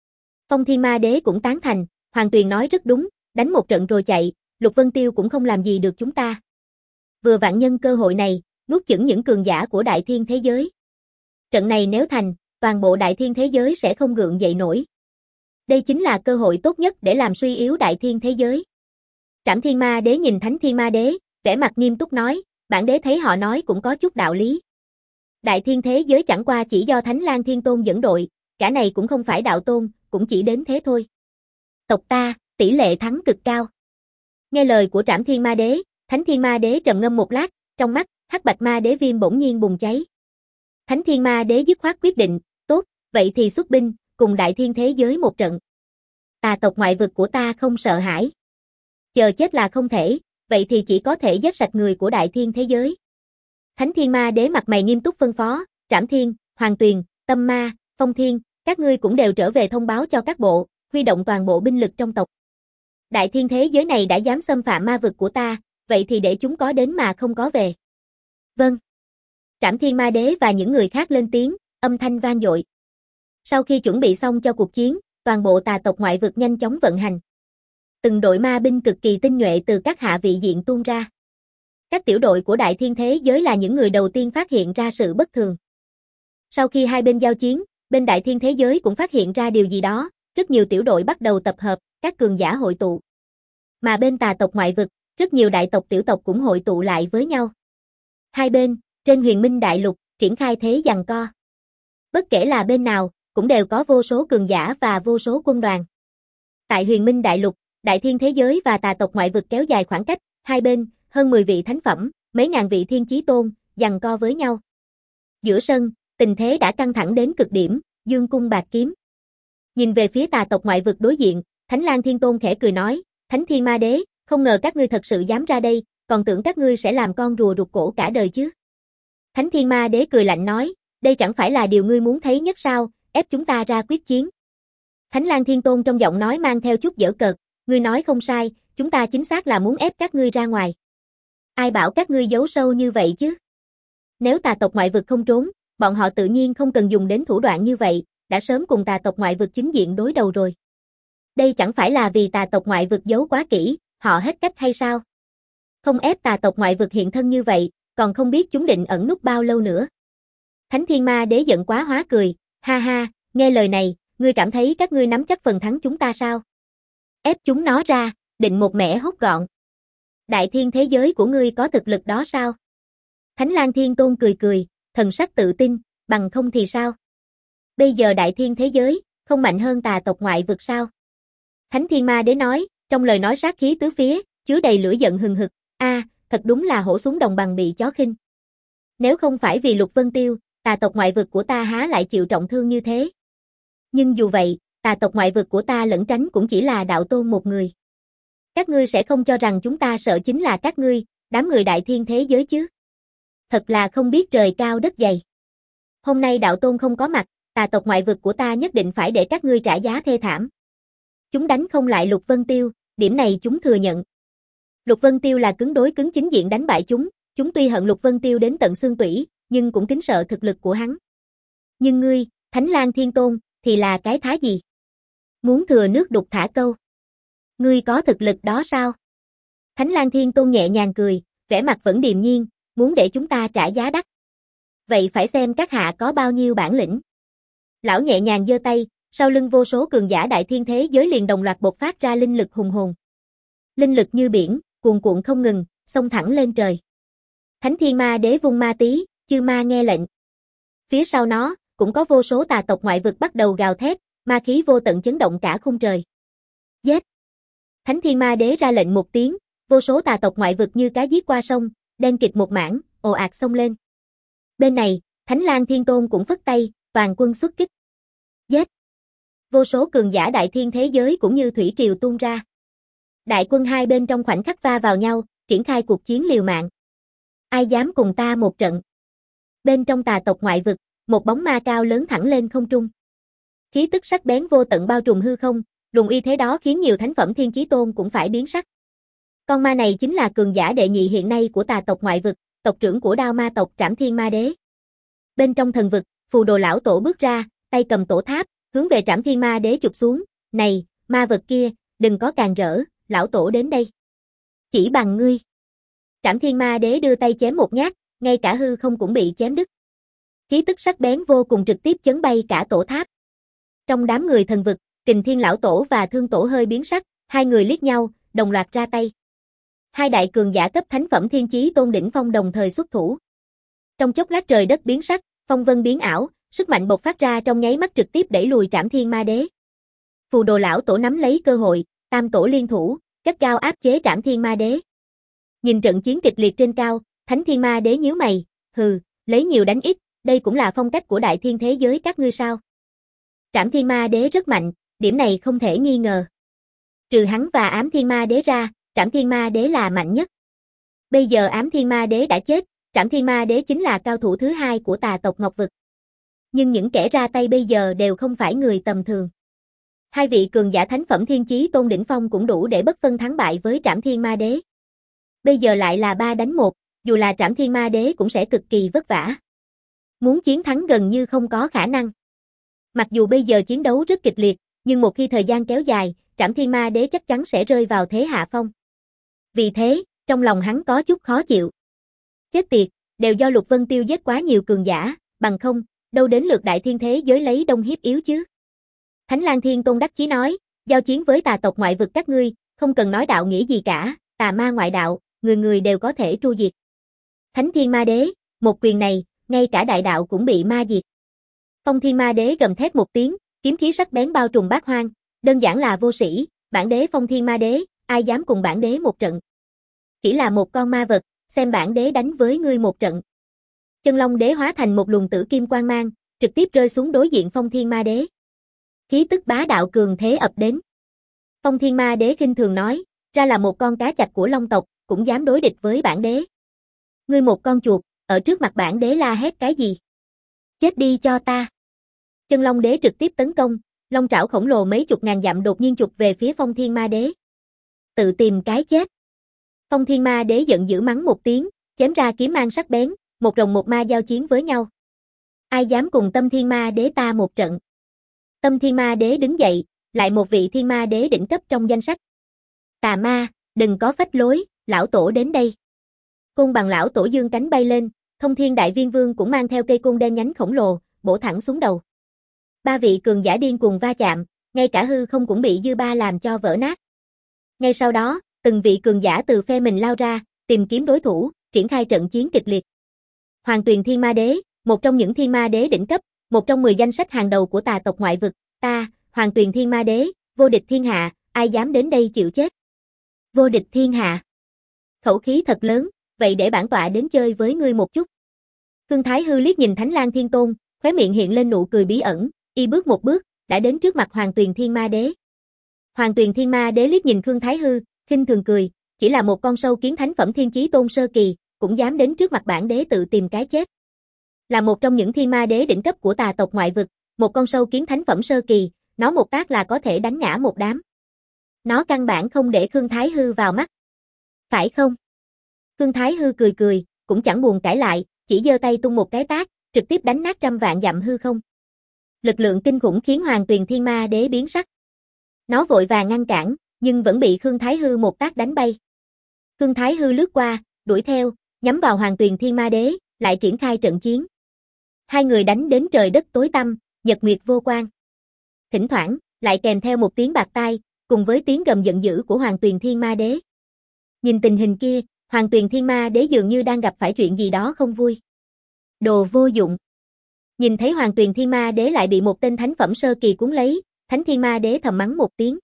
Phong Thiên Ma Đế cũng tán thành, Hoàng Tuyền nói rất đúng, đánh một trận rồi chạy, Lục Vân Tiêu cũng không làm gì được chúng ta. Vừa vặn nhân cơ hội này, nuốt chửng những cường giả của đại thiên thế giới. Trận này nếu thành, toàn bộ đại thiên thế giới sẽ không gượng dậy nổi. Đây chính là cơ hội tốt nhất để làm suy yếu đại thiên thế giới. Trảm Thiên Ma Đế nhìn Thánh Thiên Ma Đế, vẻ mặt nghiêm túc nói, bản đế thấy họ nói cũng có chút đạo lý. Đại thiên thế giới chẳng qua chỉ do Thánh Lang Thiên Tôn dẫn đội, cả này cũng không phải đạo tôn, cũng chỉ đến thế thôi. Tộc ta, tỷ lệ thắng cực cao. Nghe lời của Trảm Thiên Ma Đế, Thánh Thiên Ma Đế trầm ngâm một lát, trong mắt, Hắc Bạch Ma Đế viêm bỗng nhiên bùng cháy. Thánh Thiên Ma Đế dứt khoát quyết định, tốt, vậy thì xuất binh, cùng đại thiên thế giới một trận. Tà tộc ngoại vực của ta không sợ hãi. Chờ chết là không thể, vậy thì chỉ có thể giết sạch người của đại thiên thế giới. Thánh Thiên Ma Đế mặt mày nghiêm túc phân phó, Trảm Thiên, Hoàng Tuyền, Tâm Ma, Phong Thiên, các ngươi cũng đều trở về thông báo cho các bộ, huy động toàn bộ binh lực trong tộc. Đại thiên thế giới này đã dám xâm phạm ma vực của ta, vậy thì để chúng có đến mà không có về. Vâng. Trảm Thiên Ma Đế và những người khác lên tiếng, âm thanh vang dội. Sau khi chuẩn bị xong cho cuộc chiến, toàn bộ tà tộc ngoại vực nhanh chóng vận hành. Từng đội ma binh cực kỳ tinh nhuệ từ các hạ vị diện tuôn ra. Các tiểu đội của đại thiên thế giới là những người đầu tiên phát hiện ra sự bất thường. Sau khi hai bên giao chiến, bên đại thiên thế giới cũng phát hiện ra điều gì đó, rất nhiều tiểu đội bắt đầu tập hợp, các cường giả hội tụ. Mà bên tà tộc ngoại vực, rất nhiều đại tộc tiểu tộc cũng hội tụ lại với nhau. Hai bên, trên huyền minh đại lục, triển khai thế giằng co. Bất kể là bên nào, cũng đều có vô số cường giả và vô số quân đoàn. Tại huyền minh đại lục, đại thiên thế giới và tà tộc ngoại vực kéo dài khoảng cách, hai bên, hơn mười vị thánh phẩm, mấy ngàn vị thiên chí tôn, giằng co với nhau. Giữa sân, tình thế đã căng thẳng đến cực điểm, dương cung bạc kiếm. Nhìn về phía tà tộc ngoại vực đối diện, Thánh Lang Thiên Tôn khẽ cười nói, Thánh Thiên Ma Đế, không ngờ các ngươi thật sự dám ra đây, còn tưởng các ngươi sẽ làm con rùa rụt cổ cả đời chứ. Thánh Thiên Ma Đế cười lạnh nói, đây chẳng phải là điều ngươi muốn thấy nhất sao, ép chúng ta ra quyết chiến. Thánh Lang Thiên Tôn trong giọng nói mang theo chút giễu cợt, ngươi nói không sai, chúng ta chính xác là muốn ép các ngươi ra ngoài. Ai bảo các ngươi giấu sâu như vậy chứ? Nếu tà tộc ngoại vực không trốn, bọn họ tự nhiên không cần dùng đến thủ đoạn như vậy, đã sớm cùng tà tộc ngoại vực chính diện đối đầu rồi. Đây chẳng phải là vì tà tộc ngoại vực giấu quá kỹ, họ hết cách hay sao? Không ép tà tộc ngoại vực hiện thân như vậy, còn không biết chúng định ẩn núp bao lâu nữa. Thánh Thiên Ma Đế giận quá hóa cười, ha ha, nghe lời này, ngươi cảm thấy các ngươi nắm chắc phần thắng chúng ta sao? Ép chúng nó ra, định một mẻ hốt gọn. Đại thiên thế giới của ngươi có thực lực đó sao? Thánh Lang Thiên Tôn cười cười, thần sắc tự tin, bằng không thì sao? Bây giờ đại thiên thế giới, không mạnh hơn tà tộc ngoại vực sao? Thánh Thiên Ma Đế nói, trong lời nói sát khí tứ phía, chứa đầy lửa giận hừng hực, a, à, thật đúng là hổ súng đồng bằng bị chó khinh. Nếu không phải vì Lục Vân Tiêu, tà tộc ngoại vực của ta há lại chịu trọng thương như thế. Nhưng dù vậy, tà tộc ngoại vực của ta lẫn tránh cũng chỉ là đạo tôn một người. Các ngươi sẽ không cho rằng chúng ta sợ chính là các ngươi, đám người đại thiên thế giới chứ. Thật là không biết trời cao đất dày. Hôm nay đạo tôn không có mặt, tà tộc ngoại vực của ta nhất định phải để các ngươi trả giá thê thảm. Chúng đánh không lại Lục Vân Tiêu, điểm này chúng thừa nhận. Lục Vân Tiêu là cứng đối cứng chính diện đánh bại chúng, chúng tuy hận Lục Vân Tiêu đến tận xương tủy, nhưng cũng kính sợ thực lực của hắn. Nhưng ngươi, Thánh Lang Thiên Tôn, thì là cái thá gì? Muốn thừa nước đục thả câu. Ngươi có thực lực đó sao? Thánh Lang Thiên Tôn nhẹ nhàng cười, vẻ mặt vẫn điềm nhiên, muốn để chúng ta trả giá đắt. Vậy phải xem các hạ có bao nhiêu bản lĩnh. Lão nhẹ nhàng giơ tay, sau lưng vô số cường giả đại thiên thế giới liền đồng loạt bộc phát ra linh lực hùng hồn. Linh lực như biển, cuồn cuộn không ngừng, xông thẳng lên trời. Thánh Thiên Ma Đế vung ma tí, chư ma nghe lệnh. Phía sau nó, cũng có vô số tà tộc ngoại vực bắt đầu gào thét, ma khí vô tận chấn động cả khung trời. Giết! Thánh Thiên Ma Đế ra lệnh một tiếng, vô số tà tộc ngoại vực như cá giết qua sông, đen kịt một mảng, ồ ạt xông lên. Bên này, Thánh Lang Thiên Tôn cũng phất tay, toàn quân xuất kích. Giết! Vô số cường giả đại thiên thế giới cũng như thủy triều tuôn ra. Đại quân hai bên trong khoảnh khắc va vào nhau, triển khai cuộc chiến liều mạng. Ai dám cùng ta một trận? Bên trong tà tộc ngoại vực, một bóng ma cao lớn thẳng lên không trung. Khí tức sắc bén vô tận bao trùm hư không, luồng uy thế đó khiến nhiều thánh phẩm thiên chí tôn cũng phải biến sắc. Con ma này chính là cường giả đệ nhị hiện nay của tà tộc ngoại vực, tộc trưởng của Đao Ma tộc Trảm Thiên Ma Đế. Bên trong thần vực, Phù Đồ lão tổ bước ra, tay cầm tổ tháp, hướng về Trảm Thiên Ma Đế chụp xuống, Này, ma vật kia, đừng có càn rỡ, lão tổ đến đây. Chỉ bằng ngươi. Trảm Thiên Ma Đế đưa tay chém một nhát, ngay cả hư không cũng bị chém đứt. Khí tức sắc bén vô cùng trực tiếp chấn bay cả tổ tháp. Trong đám người thần vực, Kình Thiên lão tổ và Thương tổ hơi biến sắc, hai người liếc nhau, đồng loạt ra tay. Hai đại cường giả cấp thánh phẩm thiên chí tôn đỉnh phong đồng thời xuất thủ. Trong chốc lát trời đất biến sắc, phong vân biến ảo, sức mạnh bộc phát ra trong nháy mắt trực tiếp đẩy lùi Trảm Thiên Ma Đế. Phù Đồ lão tổ nắm lấy cơ hội, tam tổ liên thủ, gắt gao áp chế Trảm Thiên Ma Đế. Nhìn trận chiến kịch liệt trên cao, Thánh Thiên Ma Đế nhíu mày, hừ, lấy nhiều đánh ít, đây cũng là phong cách của đại thiên thế giới các ngươi sao? Trảm Thiên Ma Đế rất mạnh, điểm này không thể nghi ngờ. Trừ hắn và Ám Thiên Ma Đế ra, Trảm Thiên Ma Đế là mạnh nhất. Bây giờ Ám Thiên Ma Đế đã chết, Trảm Thiên Ma Đế chính là cao thủ thứ hai của tà tộc Ngọc Vực. Nhưng những kẻ ra tay bây giờ đều không phải người tầm thường. Hai vị cường giả thánh phẩm thiên chí tôn đỉnh phong cũng đủ để bất phân thắng bại với Trảm Thiên Ma Đế. Bây giờ lại là ba đánh một, dù là Trảm Thiên Ma Đế cũng sẽ cực kỳ vất vả. Muốn chiến thắng gần như không có khả năng. Mặc dù bây giờ chiến đấu rất kịch liệt, nhưng một khi thời gian kéo dài, Trảm Thiên Ma Đế chắc chắn sẽ rơi vào thế hạ phong. Vì thế, trong lòng hắn có chút khó chịu. Chết tiệt, đều do Lục Vân Tiêu giết quá nhiều cường giả, bằng không, đâu đến lượt đại thiên thế giới lấy đông hiếp yếu chứ. Thánh Lang Thiên Tôn đắc chí nói, giao chiến với tà tộc ngoại vực các ngươi, không cần nói đạo nghĩa gì cả, tà ma ngoại đạo, người người đều có thể tru diệt. Thánh Thiên Ma Đế, một quyền này, ngay cả đại đạo cũng bị ma diệt. Phong Thiên Ma Đế gầm thét một tiếng, kiếm khí sắc bén bao trùm bát hoang, đơn giản là vô sĩ, bản đế Phong Thiên Ma Đế, ai dám cùng bản đế một trận. Chỉ là một con ma vật, xem bản đế đánh với ngươi một trận. Chân Long Đế hóa thành một luồng tử kim quang mang, trực tiếp rơi xuống đối diện Phong Thiên Ma Đế. Khí tức bá đạo cường thế ập đến. Phong Thiên Ma Đế khinh thường nói, ra là một con cá chạch của Long tộc, cũng dám đối địch với bản đế. Ngươi một con chuột, ở trước mặt bản đế la hét cái gì? Chết đi cho ta. Chân Long Đế trực tiếp tấn công, long trảo khổng lồ mấy chục ngàn dặm đột nhiên chụp về phía Phong Thiên Ma Đế. Tự tìm cái chết. Phong Thiên Ma Đế giận dữ mắng một tiếng, chém ra kiếm mang sắc bén, một rồng một ma giao chiến với nhau. Ai dám cùng Tâm Thiên Ma Đế ta một trận? Tâm Thiên Ma Đế đứng dậy, lại một vị Thiên Ma Đế đỉnh cấp trong danh sách. Tà ma, đừng có phách lối, lão tổ đến đây. Côn Bằng lão tổ dương cánh bay lên, Thông Thiên Đại Viên Vương cũng mang theo cây côn đen nhánh khổng lồ, bổ thẳng xuống đầu. Ba vị cường giả điên cuồng va chạm, ngay cả hư không cũng bị dư ba làm cho vỡ nát. Ngay sau đó, từng vị cường giả từ phe mình lao ra, tìm kiếm đối thủ, triển khai trận chiến kịch liệt. Hoàng Tuyền Thiên Ma Đế, một trong những Thiên Ma Đế đỉnh cấp, một trong mười danh sách hàng đầu của tà tộc ngoại vực, ta, Hoàng Tuyền Thiên Ma Đế, vô địch thiên hạ, ai dám đến đây chịu chết? Vô địch thiên hạ. Khẩu khí thật lớn, vậy để bản tọa đến chơi với ngươi một chút. Khương Thái Hư liếc nhìn Thánh Lang Thiên Tôn, khóe miệng hiện lên nụ cười bí ẩn, y bước một bước, đã đến trước mặt Hoàng Tuyền Thiên Ma Đế. Hoàng Tuyền Thiên Ma Đế liếc nhìn Khương Thái Hư, khinh thường cười, chỉ là một con sâu kiến thánh phẩm thiên chí tôn sơ kỳ, cũng dám đến trước mặt bản đế tự tìm cái chết. Là một trong những Thiên Ma Đế đỉnh cấp của tà tộc ngoại vực, một con sâu kiến thánh phẩm sơ kỳ, nó một tác là có thể đánh ngã một đám. Nó căn bản không để Khương Thái Hư vào mắt. Phải không? Khương Thái Hư cười cười, cũng chẳng buồn cãi lại, chỉ giơ tay tung một cái tát, trực tiếp đánh nát trăm vạn dặm hư không. Lực lượng kinh khủng khiến Hoàng Tuyền Thiên Ma Đế biến sắc. Nó vội vàng ngăn cản, nhưng vẫn bị Khương Thái Hư một tát đánh bay. Khương Thái Hư lướt qua, đuổi theo, nhắm vào Hoàng Tuyền Thiên Ma Đế, lại triển khai trận chiến. Hai người đánh đến trời đất tối tăm, nhật nguyệt vô quang. Thỉnh thoảng, lại kèm theo một tiếng bạt tai, cùng với tiếng gầm giận dữ của Hoàng Tuyền Thiên Ma Đế. Nhìn tình hình kia, Hoàng Tuyền Thiên Ma Đế dường như đang gặp phải chuyện gì đó không vui. Đồ vô dụng. Nhìn thấy Hoàng Tuyền Thiên Ma Đế lại bị một tên thánh phẩm sơ kỳ cuốn lấy, Thánh Thiên Ma Đế thầm mắng một tiếng.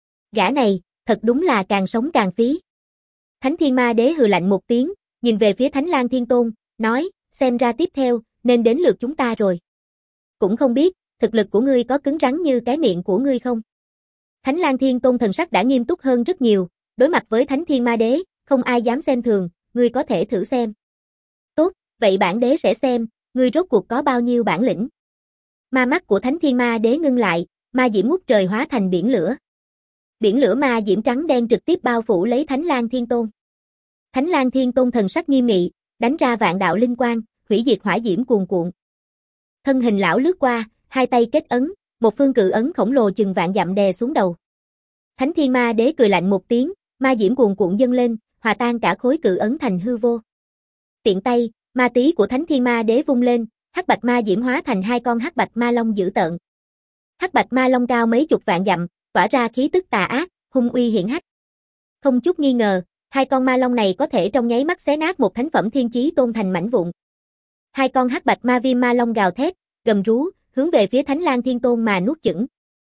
Gã này, thật đúng là càng sống càng phí. Thánh Thiên Ma Đế hừ lạnh một tiếng, nhìn về phía Thánh Lang Thiên Tôn, nói, xem ra tiếp theo, nên đến lượt chúng ta rồi. Cũng không biết, thực lực của ngươi có cứng rắn như cái miệng của ngươi không? Thánh Lang Thiên Tôn thần sắc đã nghiêm túc hơn rất nhiều, đối mặt với Thánh Thiên Ma Đế, không ai dám xem thường, ngươi có thể thử xem. Tốt, vậy bản đế sẽ xem, ngươi rốt cuộc có bao nhiêu bản lĩnh. Ma mắt của Thánh Thiên Ma Đế ngưng lại, ma diễm ngút trời hóa thành biển lửa. Biển lửa ma diễm trắng đen trực tiếp bao phủ lấy Thánh Lang Thiên Tôn. Thánh Lang Thiên Tôn thần sắc nghiêm nghị, đánh ra vạn đạo linh quang, hủy diệt hỏa diễm cuồn cuộn. Thân hình lão lướt qua, hai tay kết ấn, Một phương cự ấn khổng lồ chừng vạn dặm đè xuống đầu. Thánh Thiên Ma Đế cười lạnh một tiếng, ma diễm cuồn cuộn dâng lên, hòa tan cả khối cự ấn thành hư vô. Tiện tay, ma tí của Thánh Thiên Ma Đế vung lên, hắc bạch ma diễm hóa thành hai con hắc bạch ma long dữ tợn. Hắc bạch ma long cao mấy chục vạn dặm, tỏa ra khí tức tà ác, hung uy hiển hách. Không chút nghi ngờ, hai con ma long này có thể trong nháy mắt xé nát một thánh phẩm thiên chí tôn thành mảnh vụn. Hai con hắc bạch ma viêm ma long gào thét, gầm rú, hướng về phía Thánh Lang Thiên Tôn mà nuốt chửng.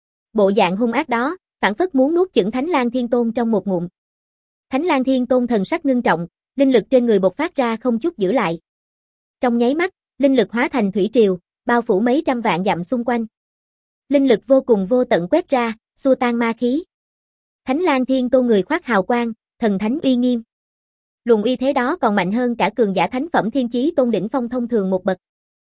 Bộ dạng hung ác đó, phảng phất muốn nuốt chửng Thánh Lang Thiên Tôn trong một ngụm. Thánh Lang Thiên Tôn thần sắc ngưng trọng, linh lực trên người bộc phát ra không chút giữ lại. Trong nháy mắt, linh lực hóa thành thủy triều, bao phủ mấy trăm vạn dặm xung quanh. Linh lực vô cùng vô tận quét ra, xua tan ma khí. Thánh Lang Thiên Tôn người khoác hào quang, thần thánh uy nghiêm. Luồng uy thế đó còn mạnh hơn cả cường giả thánh phẩm thiên chí tôn đỉnh phong thông thường một bậc.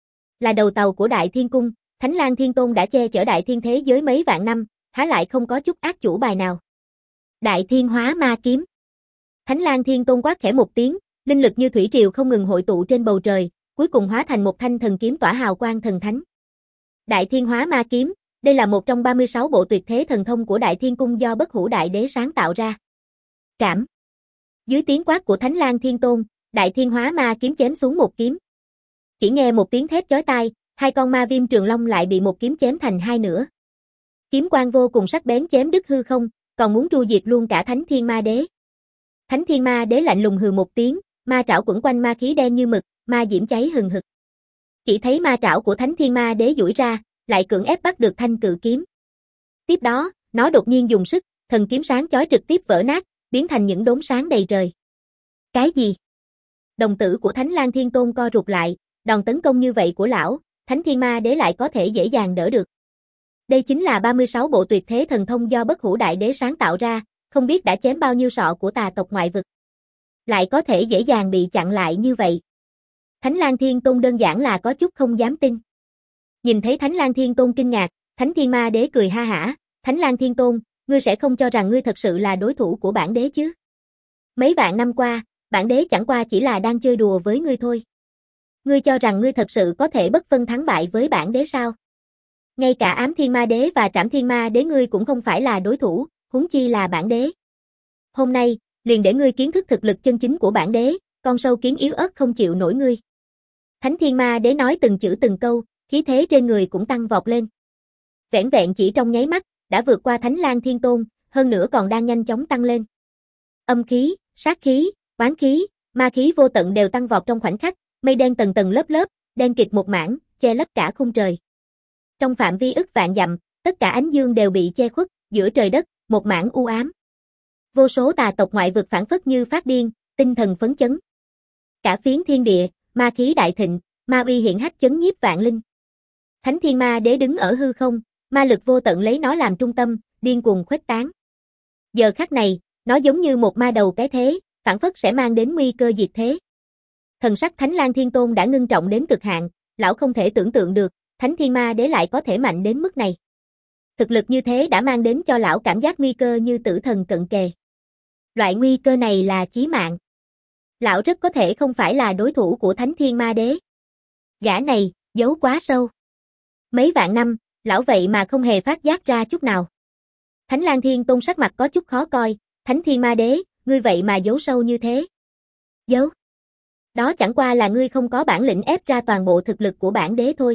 Là đầu tàu của Đại Thiên Cung, Thánh Lang Thiên Tôn đã che chở Đại Thiên thế giới mấy vạn năm, há lại không có chút ác chủ bài nào. Đại Thiên Hóa Ma Kiếm. Thánh Lang Thiên Tôn quát khẽ một tiếng, linh lực như thủy triều không ngừng hội tụ trên bầu trời, cuối cùng hóa thành một thanh thần kiếm tỏa hào quang thần thánh. Đại Thiên Hóa Ma Kiếm, đây là một trong ba mươi sáu bộ tuyệt thế thần thông của Đại Thiên Cung do Bất Hủ Đại Đế sáng tạo ra. Trảm. Dưới tiếng quát của Thánh Lang Thiên Tôn, Đại Thiên Hóa Ma Kiếm chém xuống một kiếm. Chỉ nghe một tiếng thét chói tai, hai con ma viêm trường long lại bị một kiếm chém thành hai nửa. Kiếm quang vô cùng sắc bén chém đứt hư không, còn muốn tru diệt luôn cả Thánh Thiên Ma Đế. Thánh Thiên Ma Đế lạnh lùng hừ một tiếng, ma trảo quẩn quanh ma khí đen như mực, ma diễm cháy hừng hực. Chỉ thấy ma trảo của Thánh Thiên Ma Đế duỗi ra, lại cưỡng ép bắt được thanh cự kiếm. Tiếp đó, nó đột nhiên dùng sức, thần kiếm sáng chói trực tiếp vỡ nát, biến thành những đốm sáng đầy trời. Cái gì? Đồng tử của Thánh Lang Thiên Tôn co rụt lại, đòn tấn công như vậy của lão, Thánh Thiên Ma Đế lại có thể dễ dàng đỡ được. Đây chính là ba mươi sáu bộ tuyệt thế thần thông do Bất Hủ Đại Đế sáng tạo ra, không biết đã chém bao nhiêu sọ của tà tộc ngoại vực. Lại có thể dễ dàng bị chặn lại như vậy. Thánh Lang Thiên Tôn đơn giản là có chút không dám tin. Nhìn thấy Thánh Lang Thiên Tôn kinh ngạc, Thánh Thiên Ma Đế cười ha hả, Thánh Lang Thiên Tôn, ngươi sẽ không cho rằng ngươi thật sự là đối thủ của bản đế chứ? Mấy vạn năm qua, bản đế chẳng qua chỉ là đang chơi đùa với ngươi thôi. Ngươi cho rằng ngươi thật sự có thể bất phân thắng bại với bản đế sao? Ngay cả Ám Thiên Ma Đế và Trảm Thiên Ma Đế ngươi cũng không phải là đối thủ, huống chi là bản đế. Hôm nay, liền để ngươi kiến thức thực lực chân chính của bản đế, con sâu kiến yếu ớt không chịu nổi ngươi. Thánh Thiên Ma Đế nói từng chữ từng câu, khí thế trên người cũng tăng vọt lên. Vẻn vẹn chỉ trong nháy mắt, đã vượt qua Thánh Lang Thiên Tôn, hơn nữa còn đang nhanh chóng tăng lên. Âm khí, sát khí, oán khí, ma khí vô tận đều tăng vọt trong khoảnh khắc, mây đen tầng tầng lớp lớp, đen kịt một mảng, che lấp cả khung trời. Trong phạm vi ức vạn dặm, tất cả ánh dương đều bị che khuất, giữa trời đất, một mảng u ám. Vô số tà tộc ngoại vực phản phất như phát điên, tinh thần phấn chấn. Cả phiến thiên địa, ma khí đại thịnh, ma uy hiển hách chấn nhiếp vạn linh. Thánh Thiên Ma Đế đứng ở hư không, ma lực vô tận lấy nó làm trung tâm, điên cuồng khuếch tán. Giờ khắc này, nó giống như một ma đầu cái thế, phản phất sẽ mang đến nguy cơ diệt thế. Thần sắc Thánh Lang Thiên Tôn đã ngưng trọng đến cực hạn, lão không thể tưởng tượng được, Thánh Thiên Ma Đế lại có thể mạnh đến mức này. Thực lực như thế đã mang đến cho lão cảm giác nguy cơ như tử thần cận kề. Loại nguy cơ này là chí mạng. Lão rất có thể không phải là đối thủ của Thánh Thiên Ma Đế. Gã này, giấu quá sâu. Mấy vạn năm, lão vậy mà không hề phát giác ra chút nào. Thánh Lang Thiên Tôn sắc mặt có chút khó coi, Thánh Thiên Ma Đế, ngươi vậy mà giấu sâu như thế. Giấu? Đó chẳng qua là ngươi không có bản lĩnh ép ra toàn bộ thực lực của bản đế thôi.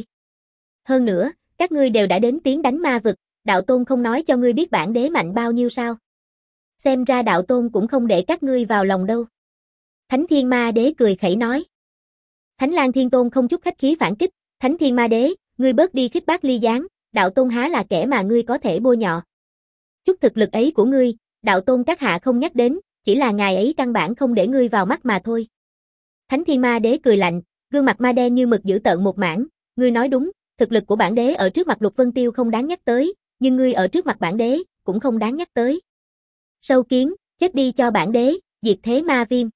Hơn nữa, các ngươi đều đã đến tiếng đánh ma vực, đạo tôn không nói cho ngươi biết bản đế mạnh bao nhiêu sao. Xem ra đạo tôn cũng không để các ngươi vào lòng đâu. Thánh Thiên Ma Đế cười khẩy nói. Thánh Lang Thiên Tôn không chút khách khí phản kích, Thánh Thiên Ma Đế, ngươi bớt đi khích bác ly gián, đạo tôn há là kẻ mà ngươi có thể bôi nhọ. Chút thực lực ấy của ngươi, đạo tôn các hạ không nhắc đến, chỉ là ngài ấy căn bản không để ngươi vào mắt mà thôi. Thánh Thiên Ma Đế cười lạnh, gương mặt ma đen như mực dữ tợn một mảng, ngươi nói đúng, thực lực của bản đế ở trước mặt Lục Vân Tiêu không đáng nhắc tới, nhưng ngươi ở trước mặt bản đế, cũng không đáng nhắc tới. Sâu kiến, chết đi cho bản đế, diệt thế ma viêm.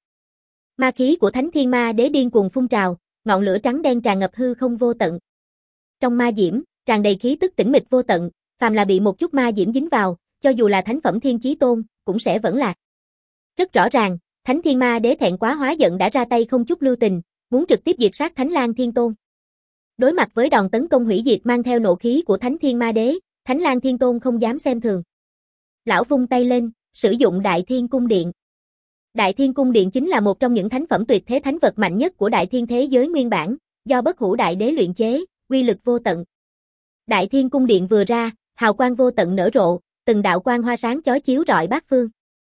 Ma khí của Thánh Thiên Ma Đế điên cuồng phun trào, ngọn lửa trắng đen tràn ngập hư không vô tận. Trong ma diễm, tràn đầy khí tức tĩnh mịch vô tận, phàm là bị một chút ma diễm dính vào, cho dù là thánh phẩm thiên chí tôn, cũng sẽ vẫn lạc. Rất rõ ràng, Thánh Thiên Ma Đế thẹn quá hóa giận đã ra tay không chút lưu tình, muốn trực tiếp diệt sát Thánh Lang Thiên Tôn. Đối mặt với đòn tấn công hủy diệt mang theo nộ khí của Thánh Thiên Ma Đế, Thánh Lang Thiên Tôn không dám xem thường. Lão vung tay lên, sử dụng Đại Thiên Cung Điện. Đại Thiên Cung Điện chính là một trong những thánh phẩm tuyệt thế thánh vật mạnh nhất của Đại Thiên thế giới nguyên bản, do Bất Hủ Đại Đế luyện chế, uy lực vô tận. Đại Thiên Cung Điện vừa ra, hào quang vô tận nở rộ, từng đạo quang hoa sáng chói chiếu rọi bát phương.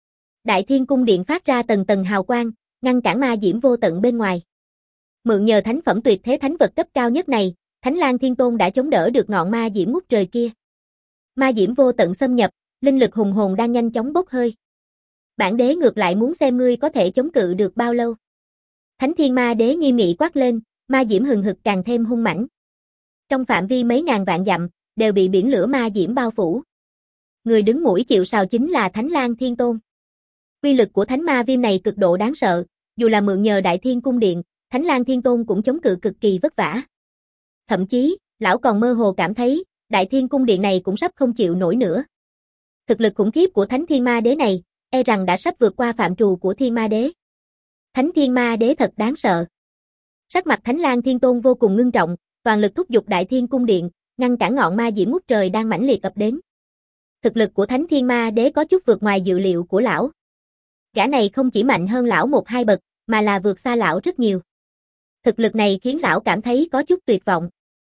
Đại Thiên Cung Điện phát ra tầng tầng hào quang, ngăn cản ma diễm vô tận bên ngoài. Mượn nhờ thánh phẩm tuyệt thế thánh vật cấp cao nhất này, Thánh Lang Thiên Tôn đã chống đỡ được ngọn ma diễm ngút trời kia. Ma diễm vô tận xâm nhập, linh lực hùng hồn đang nhanh chóng bốc hơi. Bản đế ngược lại muốn xem ngươi có thể chống cự được bao lâu. Thánh Thiên Ma Đế nghiêm nghị quát lên, ma diễm hừng hực càng thêm hung mãnh. Trong phạm vi mấy ngàn vạn dặm, đều bị biển lửa ma diễm bao phủ. Người đứng mũi chịu sào chính là Thánh Lang Thiên Tôn. Uy lực của thánh ma viêm này cực độ đáng sợ, dù là mượn nhờ Đại Thiên Cung Điện, Thánh Lang Thiên Tôn cũng chống cự cực kỳ vất vả. Thậm chí, lão còn mơ hồ cảm thấy, Đại Thiên Cung Điện này cũng sắp không chịu nổi nữa. Thực lực khủng khiếp của Thánh Thiên Ma Đế này, e rằng đã sắp vượt qua phạm trù của Thiên Ma Đế. Thánh Thiên Ma Đế thật đáng sợ. Sắc mặt Thánh Lang Thiên Tôn vô cùng ngưng trọng, toàn lực thúc giục Đại Thiên Cung Điện, ngăn cản ngọn ma diễm ngút trời đang mãnh liệt ập đến. Thực lực của Thánh Thiên Ma Đế có chút vượt ngoài dự liệu của lão. Gã này không chỉ mạnh hơn lão một hai bậc, mà là vượt xa lão rất nhiều. Thực lực này khiến lão cảm thấy có chút tuyệt vọng.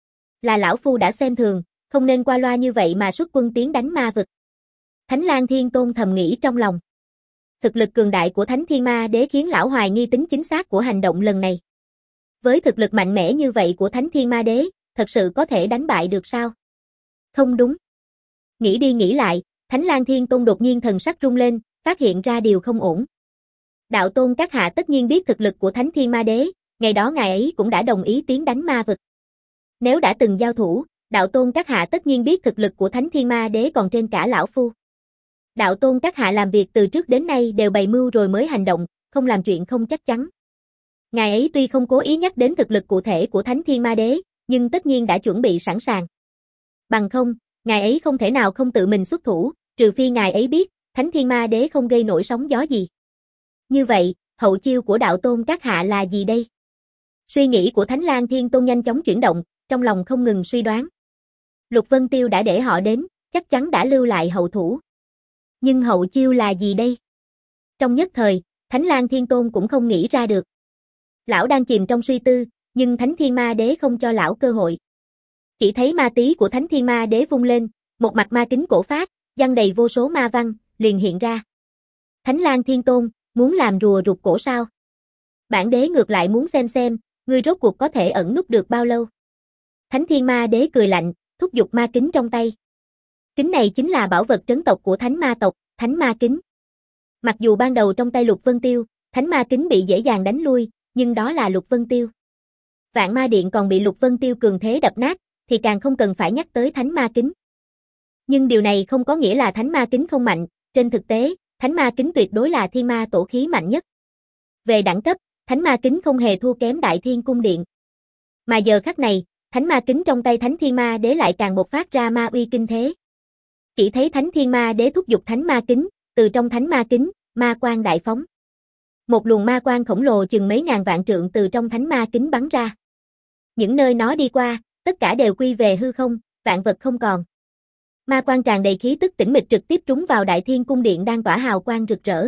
Là lão phu đã xem thường, không nên qua loa như vậy mà xuất quân tiến đánh ma vực. Thánh Lang Thiên Tôn thầm nghĩ trong lòng. Thực lực cường đại của Thánh Thiên Ma Đế khiến lão hoài nghi tính chính xác của hành động lần này. Với thực lực mạnh mẽ như vậy của Thánh Thiên Ma Đế, thật sự có thể đánh bại được sao? Không đúng. Nghĩ đi nghĩ lại, Thánh Lang Thiên Tôn đột nhiên thần sắc rung lên, phát hiện ra điều không ổn. Đạo Tôn các hạ tất nhiên biết thực lực của Thánh Thiên Ma Đế, ngày đó ngài ấy cũng đã đồng ý tiến đánh ma vực. Nếu đã từng giao thủ, Đạo Tôn các hạ tất nhiên biết thực lực của Thánh Thiên Ma Đế còn trên cả lão phu. Đạo Tôn các hạ làm việc từ trước đến nay đều bày mưu rồi mới hành động, không làm chuyện không chắc chắn. Ngài ấy tuy không cố ý nhắc đến thực lực cụ thể của Thánh Thiên Ma Đế, nhưng tất nhiên đã chuẩn bị sẵn sàng. Bằng không, ngài ấy không thể nào không tự mình xuất thủ, trừ phi ngài ấy biết, Thánh Thiên Ma Đế không gây nổi sóng gió gì. Như vậy, hậu chiêu của Đạo Tôn các hạ là gì đây? Suy nghĩ của Thánh Lang Thiên Tôn nhanh chóng chuyển động, trong lòng không ngừng suy đoán. Lục Vân Tiêu đã để họ đến, chắc chắn đã lưu lại hậu thủ. Nhưng hậu chiêu là gì đây? Trong nhất thời, Thánh Lang Thiên Tôn cũng không nghĩ ra được. Lão đang chìm trong suy tư, nhưng Thánh Thiên Ma Đế không cho lão cơ hội. Chỉ thấy ma tí của Thánh Thiên Ma Đế vung lên, một mặt ma kính cổ phát, giăng đầy vô số ma văn, liền hiện ra. Thánh Lang Thiên Tôn, muốn làm rùa rụt cổ sao? Bản đế ngược lại muốn xem xem, ngươi rốt cuộc có thể ẩn núp được bao lâu? Thánh Thiên Ma Đế cười lạnh, thúc giục ma kính trong tay. Kính này chính là bảo vật trấn tộc của Thánh Ma tộc, Thánh Ma kính. Mặc dù ban đầu trong tay Lục Vân Tiêu, Thánh Ma kính bị dễ dàng đánh lui, nhưng đó là Lục Vân Tiêu. Vạn Ma Điện còn bị Lục Vân Tiêu cường thế đập nát, thì càng không cần phải nhắc tới Thánh Ma kính. Nhưng điều này không có nghĩa là Thánh Ma kính không mạnh, trên thực tế, Thánh Ma kính tuyệt đối là thiên ma tổ khí mạnh nhất. Về đẳng cấp, Thánh Ma kính không hề thua kém Đại Thiên Cung Điện. Mà giờ khắc này, Thánh Ma kính trong tay Thánh Thiên Ma Đế lại càng bộc phát ra ma uy kinh thế. Chỉ thấy Thánh Thiên Ma Đế thúc giục Thánh Ma kính, từ trong Thánh Ma kính, ma quang đại phóng. Một luồng ma quang khổng lồ chừng mấy ngàn vạn trượng từ trong Thánh Ma kính bắn ra. Những nơi nó đi qua, tất cả đều quy về hư không, vạn vật không còn. Ma quang tràn đầy khí tức tĩnh mịch trực tiếp trúng vào Đại Thiên Cung Điện đang tỏa hào quang rực rỡ.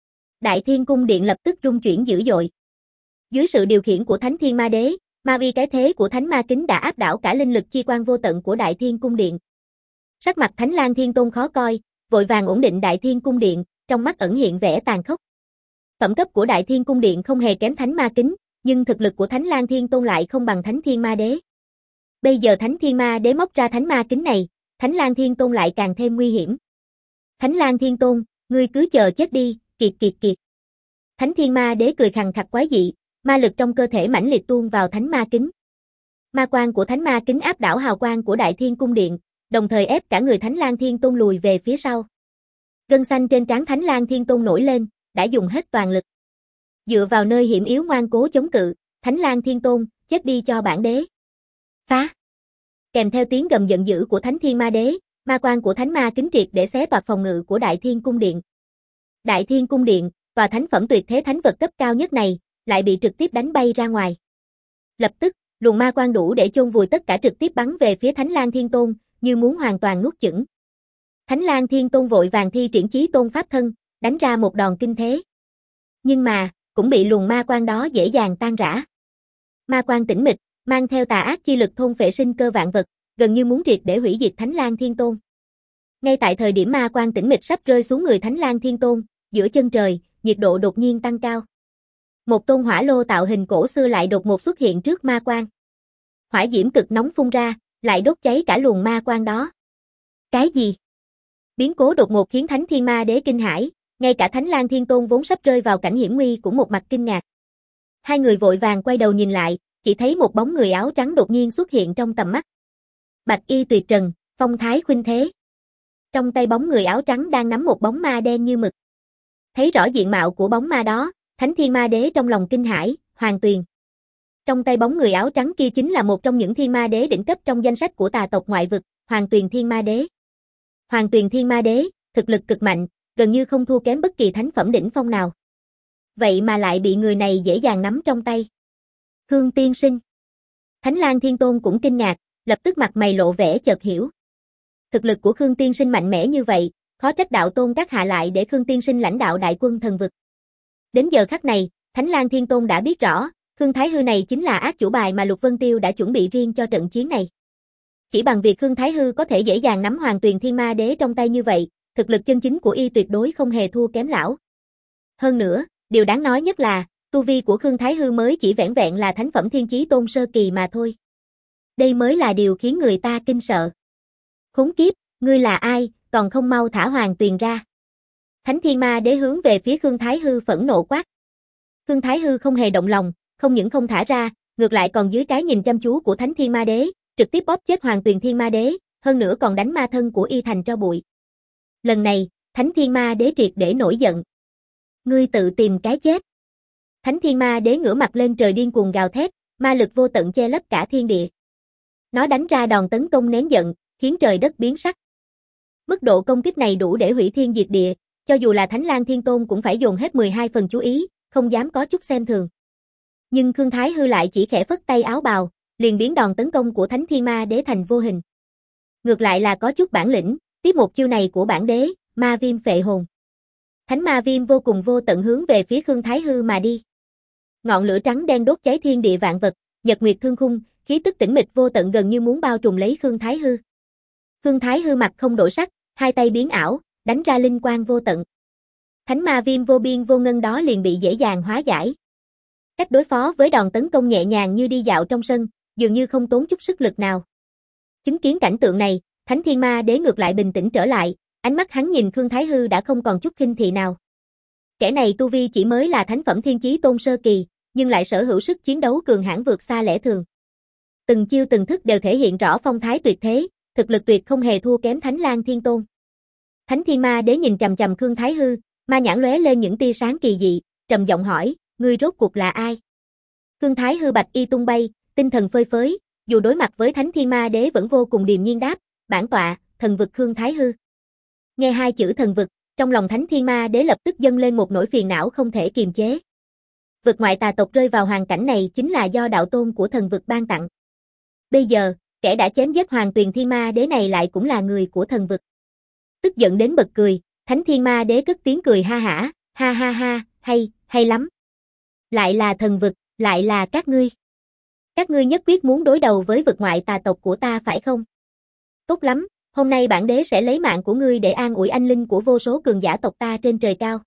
Đại Thiên Cung Điện lập tức rung chuyển dữ dội. Dưới sự điều khiển của Thánh Thiên Ma Đế, ma uy cái thế của Thánh Ma kính đã áp đảo cả linh lực chi quang vô tận của Đại Thiên Cung Điện. Sắc mặt Thánh Lang Thiên Tôn khó coi, vội vàng ổn định Đại Thiên Cung Điện, trong mắt ẩn hiện vẻ tàn khốc. Phẩm cấp của Đại Thiên Cung Điện không hề kém Thánh Ma kính, nhưng thực lực của Thánh Lang Thiên Tôn lại không bằng Thánh Thiên Ma Đế. Bây giờ Thánh Thiên Ma Đế móc ra Thánh Ma kính này, Thánh Lang Thiên Tôn lại càng thêm nguy hiểm. Thánh Lang Thiên Tôn, ngươi cứ chờ chết đi, kiệt kiệt kiệt. Thánh Thiên Ma Đế cười khằng khặc quái dị, ma lực trong cơ thể mãnh liệt tuôn vào Thánh Ma kính. Ma quang của Thánh Ma kính áp đảo hào quang của Đại Thiên Cung Điện, đồng thời ép cả người Thánh Lang Thiên Tôn lùi về phía sau. Gân xanh trên trán Thánh Lang Thiên Tôn nổi lên, đã dùng hết toàn lực. Dựa vào nơi hiểm yếu ngoan cố chống cự, Thánh Lang Thiên Tôn, chết đi cho bản đế. Phá! Kèm theo tiếng gầm giận dữ của Thánh Thiên Ma Đế, ma quang của Thánh Ma kính triệt để xé toạc phòng ngự của Đại Thiên Cung Điện. Đại Thiên Cung Điện, tòa thánh phẩm tuyệt thế thánh vật cấp cao nhất này, lại bị trực tiếp đánh bay ra ngoài. Lập tức, Luồng ma quang đủ để chôn vùi tất cả trực tiếp bắn về phía Thánh Lang Thiên Tôn, như muốn hoàn toàn nuốt chửng. Thánh Lang Thiên Tôn vội vàng thi triển Chí Tôn pháp thân, đánh ra một đòn kinh thế. Nhưng mà, cũng bị luồng ma quang đó dễ dàng tan rã. Ma quang tĩnh mịch, mang theo tà ác chi lực thôn phệ sinh cơ vạn vật, gần như muốn triệt để hủy diệt Thánh Lang Thiên Tôn. Ngay tại thời điểm ma quang tĩnh mịch sắp rơi xuống người Thánh Lang Thiên Tôn, giữa chân trời, nhiệt độ đột nhiên tăng cao. Một tôn hỏa lô tạo hình cổ xưa lại đột ngột xuất hiện trước ma quang. Hỏa diễm cực nóng phun ra, lại đốt cháy cả luồng ma quang đó. Cái gì? Biến cố đột ngột khiến Thánh Thiên Ma Đế kinh hãi, ngay cả Thánh Lang Thiên Tôn vốn sắp rơi vào cảnh hiểm nguy cũng một mặt kinh ngạc. Hai người vội vàng quay đầu nhìn lại, chỉ thấy một bóng người áo trắng đột nhiên xuất hiện trong tầm mắt. Bạch y tuyệt trần, phong thái khuynh thế. Trong tay bóng người áo trắng đang nắm một bóng ma đen như mực. Thấy rõ diện mạo của bóng ma đó, Thánh Thiên Ma Đế trong lòng kinh hãi, Hoàng Tuyền. Trong tay bóng người áo trắng kia chính là một trong những Thiên Ma Đế đỉnh cấp trong danh sách của tà tộc ngoại vực, Hoàng Tuyền Thiên Ma Đế. Hoàng Tuyền Thiên Ma Đế, thực lực cực mạnh, gần như không thua kém bất kỳ thánh phẩm đỉnh phong nào. Vậy mà lại bị người này dễ dàng nắm trong tay. Khương tiên sinh. Thánh Lang Thiên Tôn cũng kinh ngạc, lập tức mặt mày lộ vẻ chợt hiểu. Thực lực của Khương tiên sinh mạnh mẽ như vậy, khó trách đạo tôn các hạ lại để Khương tiên sinh lãnh đạo đại quân thần vực. Đến giờ khắc này, Thánh Lang Thiên Tôn đã biết rõ, Khương Thái Hư này chính là ác chủ bài mà Lục Vân Tiêu đã chuẩn bị riêng cho trận chiến này. Chỉ bằng việc Khương Thái Hư có thể dễ dàng nắm Hoàng Tuyền Thiên Ma Đế trong tay như vậy, thực lực chân chính của y tuyệt đối không hề thua kém lão. Hơn nữa, điều đáng nói nhất là, tu vi của Khương Thái Hư mới chỉ vẻn vẹn là thánh phẩm Thiên Chí Tôn sơ kỳ mà thôi. Đây mới là điều khiến người ta kinh sợ. Khốn kiếp, ngươi là ai, còn không mau thả Hoàng Tuyền ra. Thánh Thiên Ma Đế hướng về phía Khương Thái Hư phẫn nộ quát. Khương Thái Hư không hề động lòng, không những không thả ra, ngược lại còn dưới cái nhìn chăm chú của Thánh Thiên Ma Đế, trực tiếp bóp chết Hoàng Tuyền Thiên Ma Đế, hơn nữa còn đánh ma thân của y thành tro bụi. Lần này, Thánh Thiên Ma Đế triệt để nổi giận. Ngươi tự tìm cái chết. Thánh Thiên Ma Đế ngửa mặt lên trời điên cuồng gào thét, ma lực vô tận che lấp cả thiên địa. Nó đánh ra đòn tấn công nén giận, khiến trời đất biến sắc. Mức độ công kích này đủ để hủy thiên diệt địa, cho dù là Thánh Lang Thiên Tôn cũng phải dồn hết mười hai phần chú ý, không dám có chút xem thường. Nhưng Khương Thái Hư lại chỉ khẽ phất tay áo bào, liền biến đòn tấn công của Thánh Thiên Ma Đế thành vô hình. Ngược lại là có chút bản lĩnh, tiếp một chiêu này của bản đế, ma viêm phệ hồn. Thánh ma viêm vô cùng vô tận hướng về phía Khương Thái Hư mà đi. Ngọn lửa trắng đen đốt cháy thiên địa vạn vật, nhật nguyệt thương khung, khí tức tĩnh mịch vô tận gần như muốn bao trùm lấy Khương Thái Hư. Khương Thái Hư mặt không đổi sắc, hai tay biến ảo, đánh ra linh quang vô tận. Thánh ma viêm vô biên vô ngân đó liền bị dễ dàng hóa giải. Cách đối phó với đòn tấn công nhẹ nhàng như đi dạo trong sân, dường như không tốn chút sức lực nào. Chứng kiến cảnh tượng này, Thánh Thiên Ma Đế ngược lại bình tĩnh trở lại, ánh mắt hắn nhìn Khương Thái Hư đã không còn chút khinh thị nào. Kẻ này tu vi chỉ mới là thánh phẩm Thiên Chí Tôn sơ kỳ, nhưng lại sở hữu sức chiến đấu cường hãn vượt xa lẽ thường. Từng chiêu từng thức đều thể hiện rõ phong thái tuyệt thế, thực lực tuyệt không hề thua kém Thánh Lang Thiên Tôn. Thánh Thiên Ma Đế nhìn chằm chằm Khương Thái Hư, ma nhãn lóe lên những tia sáng kỳ dị, trầm giọng hỏi, ngươi rốt cuộc là ai? Khương Thái Hư bạch y tung bay, tinh thần phơi phới, dù đối mặt với Thánh Thiên Ma Đế vẫn vô cùng điềm nhiên đáp, bản tọa, thần vực Khương Thái Hư. Nghe hai chữ thần vực, trong lòng Thánh Thiên Ma Đế lập tức dâng lên một nỗi phiền não không thể kiềm chế. Vực ngoại tà tộc rơi vào hoàn cảnh này chính là do đạo tôn của thần vực ban tặng. Bây giờ, kẻ đã chém giết Hoàng Tuyền Thiên Ma Đế này lại cũng là người của thần vực. Tức giận đến bật cười, Thánh Thiên Ma Đế cất tiếng cười ha hả, ha ha ha, hay, hay lắm. Lại là thần vực, lại là các ngươi. Các ngươi nhất quyết muốn đối đầu với vực ngoại tà tộc của ta phải không? Tốt lắm, hôm nay bản đế sẽ lấy mạng của ngươi để an ủi anh linh của vô số cường giả tộc ta trên trời cao.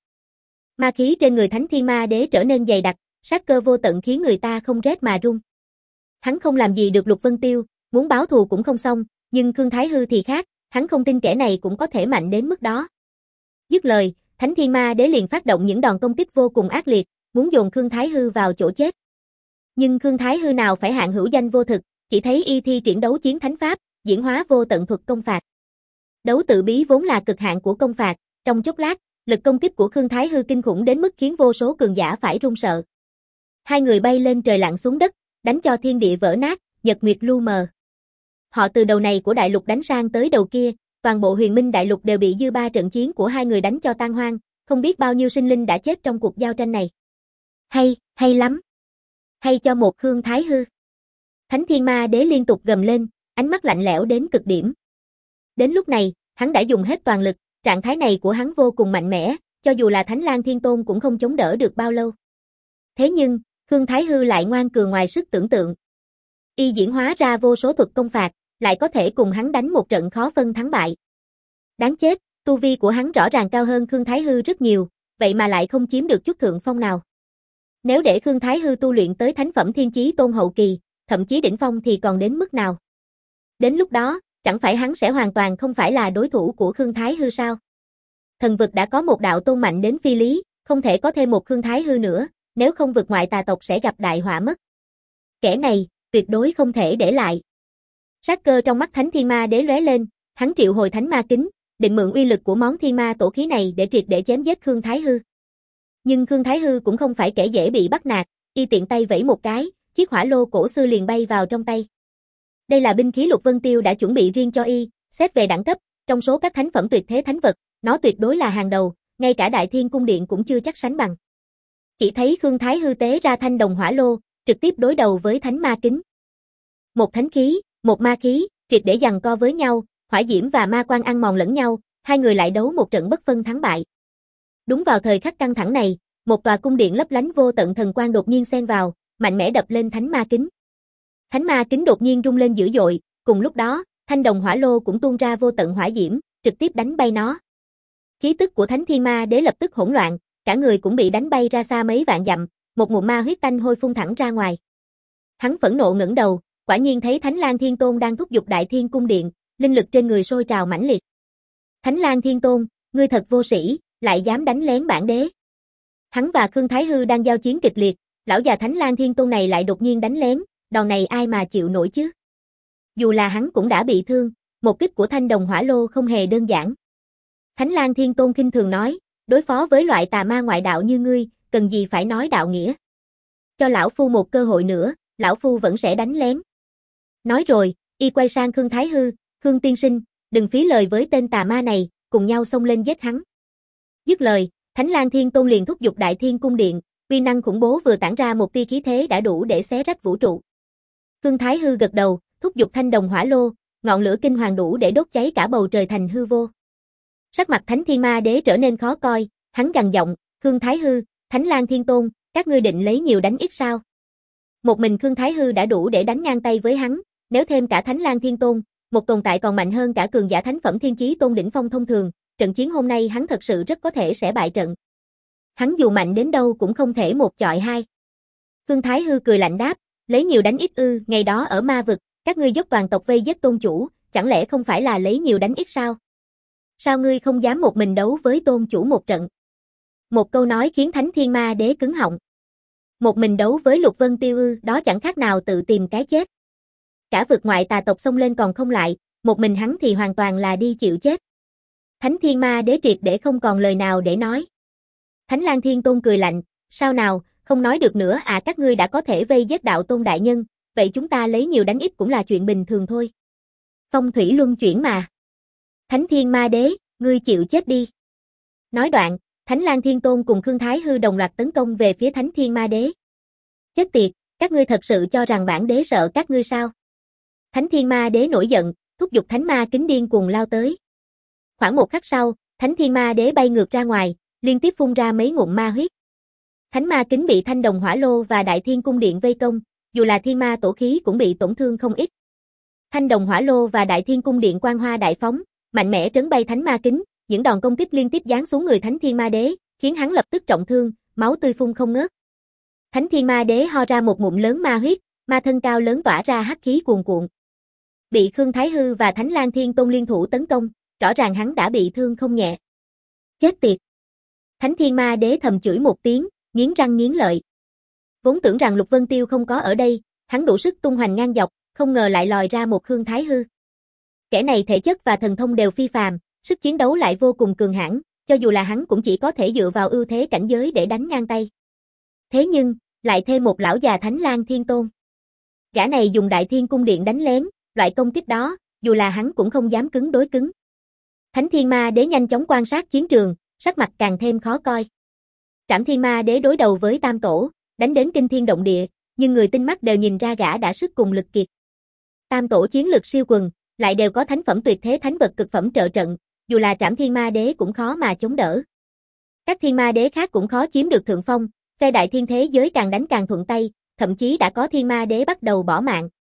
Ma khí trên người Thánh Thiên Ma Đế trở nên dày đặc, sát cơ vô tận khiến người ta không rét mà run. Hắn không làm gì được Lục Vân Tiêu, muốn báo thù cũng không xong, nhưng Khương Thái Hư thì khác, hắn không tin kẻ này cũng có thể mạnh đến mức đó. Dứt lời, Thánh Thiên Ma Đế liền phát động những đòn công kích vô cùng ác liệt, muốn dồn Khương Thái Hư vào chỗ chết. Nhưng Khương Thái Hư nào phải hạng hữu danh vô thực, chỉ thấy y thi triển đấu chiến thánh pháp, diễn hóa vô tận thuật công phạt. Đấu tự bí vốn là cực hạn của công phạt, trong chốc lát, lực công kích của Khương Thái Hư kinh khủng đến mức khiến vô số cường giả phải run sợ. Hai người bay lên trời lặn xuống đất, đánh cho thiên địa vỡ nát, nhật nguyệt lu mờ. Họ từ đầu này của đại lục đánh sang tới đầu kia, toàn bộ huyền minh đại lục đều bị dư ba trận chiến của hai người đánh cho tan hoang, không biết bao nhiêu sinh linh đã chết trong cuộc giao tranh này. Hay, hay lắm. Hay cho một Khương Thái Hư. Thánh Thiên Ma Đế liên tục gầm lên, ánh mắt lạnh lẽo đến cực điểm. Đến lúc này, hắn đã dùng hết toàn lực, trạng thái này của hắn vô cùng mạnh mẽ, cho dù là Thánh Lang Thiên Tôn cũng không chống đỡ được bao lâu. Thế nhưng, Khương Thái Hư lại ngoan cường ngoài sức tưởng tượng. Y diễn hóa ra vô số thuật công phạt, lại có thể cùng hắn đánh một trận khó phân thắng bại. Đáng chết, tu vi của hắn rõ ràng cao hơn Khương Thái Hư rất nhiều, vậy mà lại không chiếm được chút thượng phong nào. Nếu để Khương Thái Hư tu luyện tới thánh phẩm Thiên Chí Tôn hậu kỳ, thậm chí đỉnh phong thì còn đến mức nào? Đến lúc đó, chẳng phải hắn sẽ hoàn toàn không phải là đối thủ của Khương Thái Hư sao? Thần vực đã có một đạo tôn mạnh đến phi lý, không thể có thêm một Khương Thái Hư nữa, nếu không vực ngoại tà tộc sẽ gặp đại họa mất. Kẻ này, tuyệt đối không thể để lại. Sát cơ trong mắt Thánh Thiên Ma Đế lóe lên, hắn triệu hồi Thánh Ma Kính, định mượn uy lực của món thiên ma tổ khí này để triệt để chém giết Khương Thái Hư. Nhưng Khương Thái Hư cũng không phải kẻ dễ bị bắt nạt, y tiện tay vẫy một cái, chiếc hỏa lô cổ xưa liền bay vào trong tay. Đây là binh khí Lục Vân Tiêu đã chuẩn bị riêng cho y, xét về đẳng cấp, trong số các thánh phẩm tuyệt thế thánh vật, nó tuyệt đối là hàng đầu, ngay cả Đại Thiên Cung Điện cũng chưa chắc sánh bằng. Chỉ thấy Khương Thái Hư tế ra thanh đồng hỏa lô, trực tiếp đối đầu với Thánh Ma Kính. Một thánh khí, một ma khí, triệt để giằng co với nhau, hỏa diễm và ma quang ăn mòn lẫn nhau, hai người lại đấu một trận bất phân thắng bại. Đúng vào thời khắc căng thẳng này, một tòa cung điện lấp lánh vô tận thần quang đột nhiên xen vào, mạnh mẽ đập lên Thánh Ma Kính. Thánh Ma Kính đột nhiên rung lên dữ dội, cùng lúc đó, thanh đồng hỏa lô cũng tuôn ra vô tận hỏa diễm, trực tiếp đánh bay nó. Khí tức của Thánh Thiên Ma Đế lập tức hỗn loạn, cả người cũng bị đánh bay ra xa mấy vạn dặm, một ngụm ma huyết tanh hôi phun thẳng ra ngoài. Hắn phẫn nộ ngẩng đầu, quả nhiên thấy Thánh Lang Thiên Tôn đang thúc giục Đại Thiên Cung Điện, linh lực trên người sôi trào mãnh liệt. Thánh Lang Thiên Tôn, ngươi thật vô sĩ, lại dám đánh lén bản đế. Hắn và Khương Thái Hư đang giao chiến kịch liệt, lão già Thánh Lang Thiên Tôn này lại đột nhiên đánh lén, đòn này ai mà chịu nổi chứ? Dù là hắn cũng đã bị thương, một kích của thanh đồng hỏa lô không hề đơn giản. Thánh Lang Thiên Tôn khinh thường nói, đối phó với loại tà ma ngoại đạo như ngươi, cần gì phải nói đạo nghĩa. Cho lão phu một cơ hội nữa, lão phu vẫn sẽ đánh lén. Nói rồi, y quay sang Khương Thái Hư, Khương tiên sinh, đừng phí lời với tên tà ma này, cùng nhau xông lên giết hắn. Dứt lời, Thánh Lang Thiên Tôn liền thúc giục Đại Thiên Cung Điện, uy năng khủng bố vừa tản ra một tia khí thế đã đủ để xé rách vũ trụ. Khương Thái Hư gật đầu, thúc giục thanh đồng hỏa lô, ngọn lửa kinh hoàng đủ để đốt cháy cả bầu trời thành hư vô. Sắc mặt Thánh Thiên Ma Đế trở nên khó coi, hắn gằn giọng, Khương Thái Hư, Thánh Lang Thiên Tôn, các ngươi định lấy nhiều đánh ít sao? Một mình Khương Thái Hư đã đủ để đánh ngang tay với hắn, nếu thêm cả Thánh Lang Thiên Tôn, một tồn tại còn mạnh hơn cả cường giả thánh phẩm Thiên Chí Tôn đỉnh phong thông thường, trận chiến hôm nay hắn thật sự rất có thể sẽ bại trận. Hắn dù mạnh đến đâu cũng không thể một chọi hai. Khương Thái Hư cười lạnh đáp, lấy nhiều đánh ít ư, ngày đó ở ma vực, các ngươi dốc toàn tộc vây giết tôn chủ, chẳng lẽ không phải là lấy nhiều đánh ít sao? Sao ngươi không dám một mình đấu với tôn chủ một trận? Một câu nói khiến Thánh Thiên Ma Đế cứng họng. Một mình đấu với Lục Vân Tiêu ư, đó chẳng khác nào tự tìm cái chết. Cả vực ngoại tà tộc xông lên còn không lại, một mình hắn thì hoàn toàn là đi chịu chết. Thánh Thiên Ma Đế triệt để không còn lời nào để nói. Thánh Lang Thiên Tôn cười lạnh, sao nào, không nói được nữa à, các ngươi đã có thể vây giết đạo tôn đại nhân, vậy chúng ta lấy nhiều đánh ít cũng là chuyện bình thường thôi. Phong thủy luân chuyển mà. Thánh Thiên Ma Đế, ngươi chịu chết đi. Nói đoạn, Thánh Lang Thiên Tôn cùng Khương Thái Hư đồng loạt tấn công về phía Thánh Thiên Ma Đế. Chết tiệt, các ngươi thật sự cho rằng bản đế sợ các ngươi sao? Thánh Thiên Ma Đế nổi giận, thúc giục Thánh Ma Kính điên cuồng lao tới. Khoảng một khắc sau, Thánh Thiên Ma Đế bay ngược ra ngoài, liên tiếp phun ra mấy ngụm ma huyết. Thánh Ma Kính bị thanh đồng hỏa lô và Đại Thiên Cung Điện vây công, dù là thiên ma tổ khí cũng bị tổn thương không ít. Thanh đồng hỏa lô và Đại Thiên Cung Điện quang hoa đại phóng, mạnh mẽ trấn bay Thánh Ma Kính, những đòn công kích liên tiếp giáng xuống người Thánh Thiên Ma Đế, khiến hắn lập tức trọng thương, máu tươi phun không ngớt. Thánh Thiên Ma Đế ho ra một ngụm lớn ma huyết, ma thân cao lớn tỏa ra hắc khí cuồn cuộn. Bị Khương Thái Hư và Thánh Lang Thiên Tôn liên thủ tấn công, rõ ràng hắn đã bị thương không nhẹ. Chết tiệt! Thánh Thiên Ma Đế thầm chửi một tiếng, nghiến răng nghiến lợi. Vốn tưởng rằng Lục Vân Tiêu không có ở đây, hắn đủ sức tung hoành ngang dọc, không ngờ lại lòi ra một Khương Thái Hư. Kẻ này thể chất và thần thông đều phi phàm, sức chiến đấu lại vô cùng cường hãn, cho dù là hắn cũng chỉ có thể dựa vào ưu thế cảnh giới để đánh ngang tay. Thế nhưng, lại thêm một lão già Thánh Lang Thiên Tôn. Gã này dùng Đại Thiên Cung Điện đánh lén, loại công kích đó, dù là hắn cũng không dám cứng đối cứng. Thánh Thiên Ma Đế nhanh chóng quan sát chiến trường, sắc mặt càng thêm khó coi. Trảm Thiên Ma Đế đối đầu với Tam Tổ, đánh đến kinh thiên động địa, nhưng người tinh mắt đều nhìn ra gã đã sức cùng lực kiệt. Tam tổ chiến lực siêu quần, lại đều có thánh phẩm tuyệt thế thánh vật cực phẩm trợ trận, dù là Trảm Thiên Ma Đế cũng khó mà chống đỡ. Các thiên ma đế khác cũng khó chiếm được thượng phong, phe đại thiên thế giới càng đánh càng thuận tay, thậm chí đã có thiên ma đế bắt đầu bỏ mạng.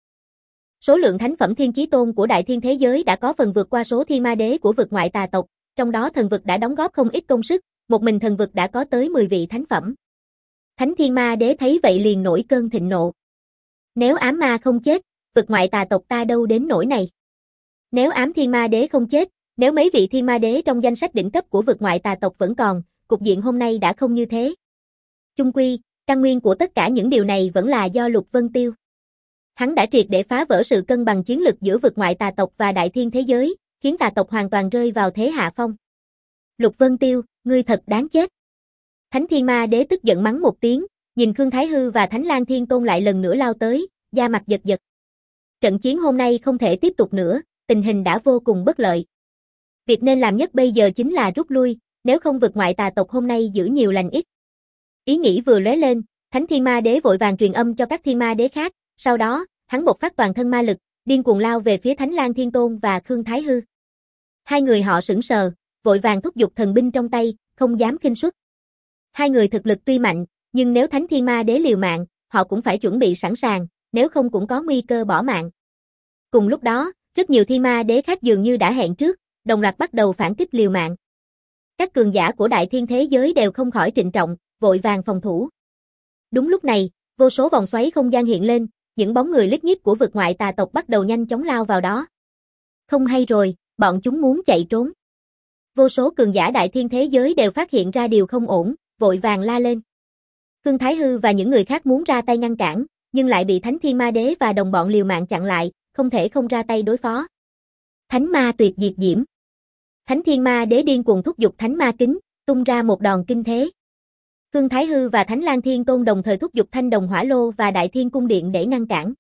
Số lượng thánh phẩm thiên chí tôn của đại thiên thế giới đã có phần vượt qua số thiên ma đế của vực ngoại tà tộc, trong đó thần vực đã đóng góp không ít công sức, một mình thần vực đã có tới mười vị thánh phẩm. Thánh thiên ma đế thấy vậy liền nổi cơn thịnh nộ. Nếu ám ma không chết, vực ngoại tà tộc ta đâu đến nỗi này. Nếu ám thiên ma đế không chết, nếu mấy vị thiên ma đế trong danh sách đỉnh cấp của vực ngoại tà tộc vẫn còn, cục diện hôm nay đã không như thế. Chung quy, căn nguyên của tất cả những điều này vẫn là do Lục Vân Tiêu. Hắn đã triệt để phá vỡ sự cân bằng chiến lực giữa vực ngoại tà tộc và đại thiên thế giới, khiến tà tộc hoàn toàn rơi vào thế hạ phong. Lục Vân Tiêu, ngươi thật đáng chết. Thánh Thiên Ma Đế tức giận mắng một tiếng, nhìn Khương Thái Hư và Thánh Lang Thiên Tôn lại lần nữa lao tới, da mặt giật giật. Trận chiến hôm nay không thể tiếp tục nữa, tình hình đã vô cùng bất lợi. Việc nên làm nhất bây giờ chính là rút lui, nếu không vực ngoại tà tộc hôm nay giữ nhiều lành ít. Ý nghĩ vừa lóe lên, Thánh Thiên Ma Đế vội vàng truyền âm cho các thiên ma đế khác, sau đó, hắn bộc phát toàn thân ma lực, điên cuồng lao về phía Thánh Lang Thiên Tôn và Khương Thái Hư. Hai người họ sững sờ, vội vàng thúc giục thần binh trong tay, không dám khinh suất. Hai người thực lực tuy mạnh, nhưng nếu Thánh Thiên Ma Đế liều mạng, họ cũng phải chuẩn bị sẵn sàng, nếu không cũng có nguy cơ bỏ mạng. Cùng lúc đó, rất nhiều thiên ma đế khác dường như đã hẹn trước, đồng loạt bắt đầu phản kích liều mạng. Các cường giả của đại thiên thế giới đều không khỏi trịnh trọng, vội vàng phòng thủ. Đúng lúc này, vô số vòng xoáy không gian hiện lên, những bóng người lít nhít của vực ngoại tà tộc bắt đầu nhanh chóng lao vào đó. Không hay rồi, bọn chúng muốn chạy trốn. Vô số cường giả đại thiên thế giới đều phát hiện ra điều không ổn, vội vàng la lên. Khương Thái Hư và những người khác muốn ra tay ngăn cản, nhưng lại bị Thánh Thiên Ma Đế và đồng bọn liều mạng chặn lại, không thể không ra tay đối phó. Thánh ma tuyệt diệt diễm. Thánh Thiên Ma Đế điên cuồng thúc giục Thánh Ma Kính, tung ra một đòn kinh thế. Khương Thái Hư và Thánh Lang Thiên Tôn đồng thời thúc giục Thanh Đồng Hỏa Lô và Đại Thiên Cung Điện để ngăn cản.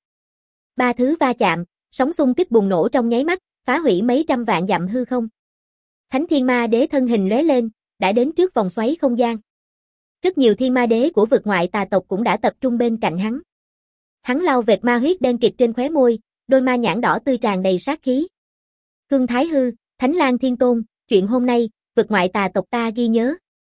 Ba thứ va chạm, sóng xung kích bùng nổ trong nháy mắt, phá hủy mấy trăm vạn dặm hư không. Thánh Thiên Ma Đế thân hình lóe lên, đã đến trước vòng xoáy không gian. Rất nhiều thiên ma đế của vực ngoại tà tộc cũng đã tập trung bên cạnh hắn. Hắn lau vệt ma huyết đen kịt trên khóe môi, đôi ma nhãn đỏ tươi tràn đầy sát khí. Khương Thái Hư, Thánh Lang Thiên Tôn, chuyện hôm nay, vực ngoại tà tộc ta ghi nhớ.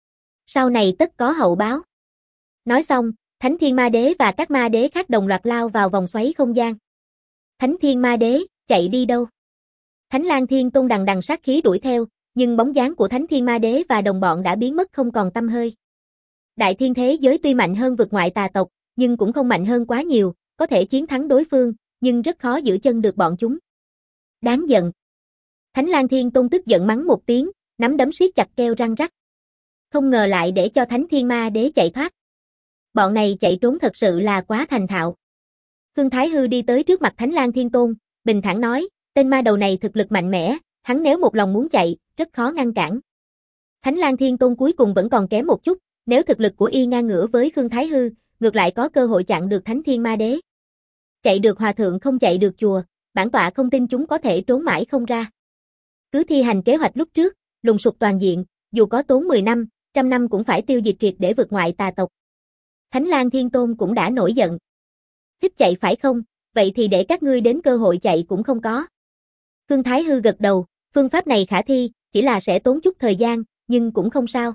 Sau này tất có hậu báo. Nói xong, Thánh Thiên Ma Đế và các ma đế khác đồng loạt lao vào vòng xoáy không gian. Thánh Thiên Ma Đế, chạy đi đâu? Thánh Lang Thiên Tôn đằng đằng sát khí đuổi theo, nhưng bóng dáng của Thánh Thiên Ma Đế và đồng bọn đã biến mất không còn tăm hơi. Đại thiên thế giới tuy mạnh hơn vực ngoại tà tộc, nhưng cũng không mạnh hơn quá nhiều, có thể chiến thắng đối phương, nhưng rất khó giữ chân được bọn chúng. Đáng giận. Thánh Lang Thiên Tôn tức giận mắng một tiếng, nắm đấm siết chặt kêu răng rắc. Không ngờ lại để cho Thánh Thiên Ma Đế chạy thoát. Bọn này chạy trốn thật sự là quá thành thạo. Khương Thái Hư đi tới trước mặt Thánh Lang Thiên Tôn, bình thản nói, tên ma đầu này thực lực mạnh mẽ, hắn nếu một lòng muốn chạy, rất khó ngăn cản. Thánh Lang Thiên Tôn cuối cùng vẫn còn kém một chút, nếu thực lực của y ngang ngửa với Khương Thái Hư, ngược lại có cơ hội chặn được Thánh Thiên Ma Đế. Chạy được hòa thượng không chạy được chùa, bản tọa không tin chúng có thể trốn mãi không ra. Cứ thi hành kế hoạch lúc trước, lùng sục toàn diện, dù có tốn mười năm, trăm năm cũng phải tiêu diệt triệt để vượt ngoại tà tộc. Thánh Lang Thiên Tôn cũng đã nổi giận. Thích chạy phải không, vậy thì để các ngươi đến cơ hội chạy cũng không có. Khương Thái Hư gật đầu, phương pháp này khả thi, chỉ là sẽ tốn chút thời gian, nhưng cũng không sao.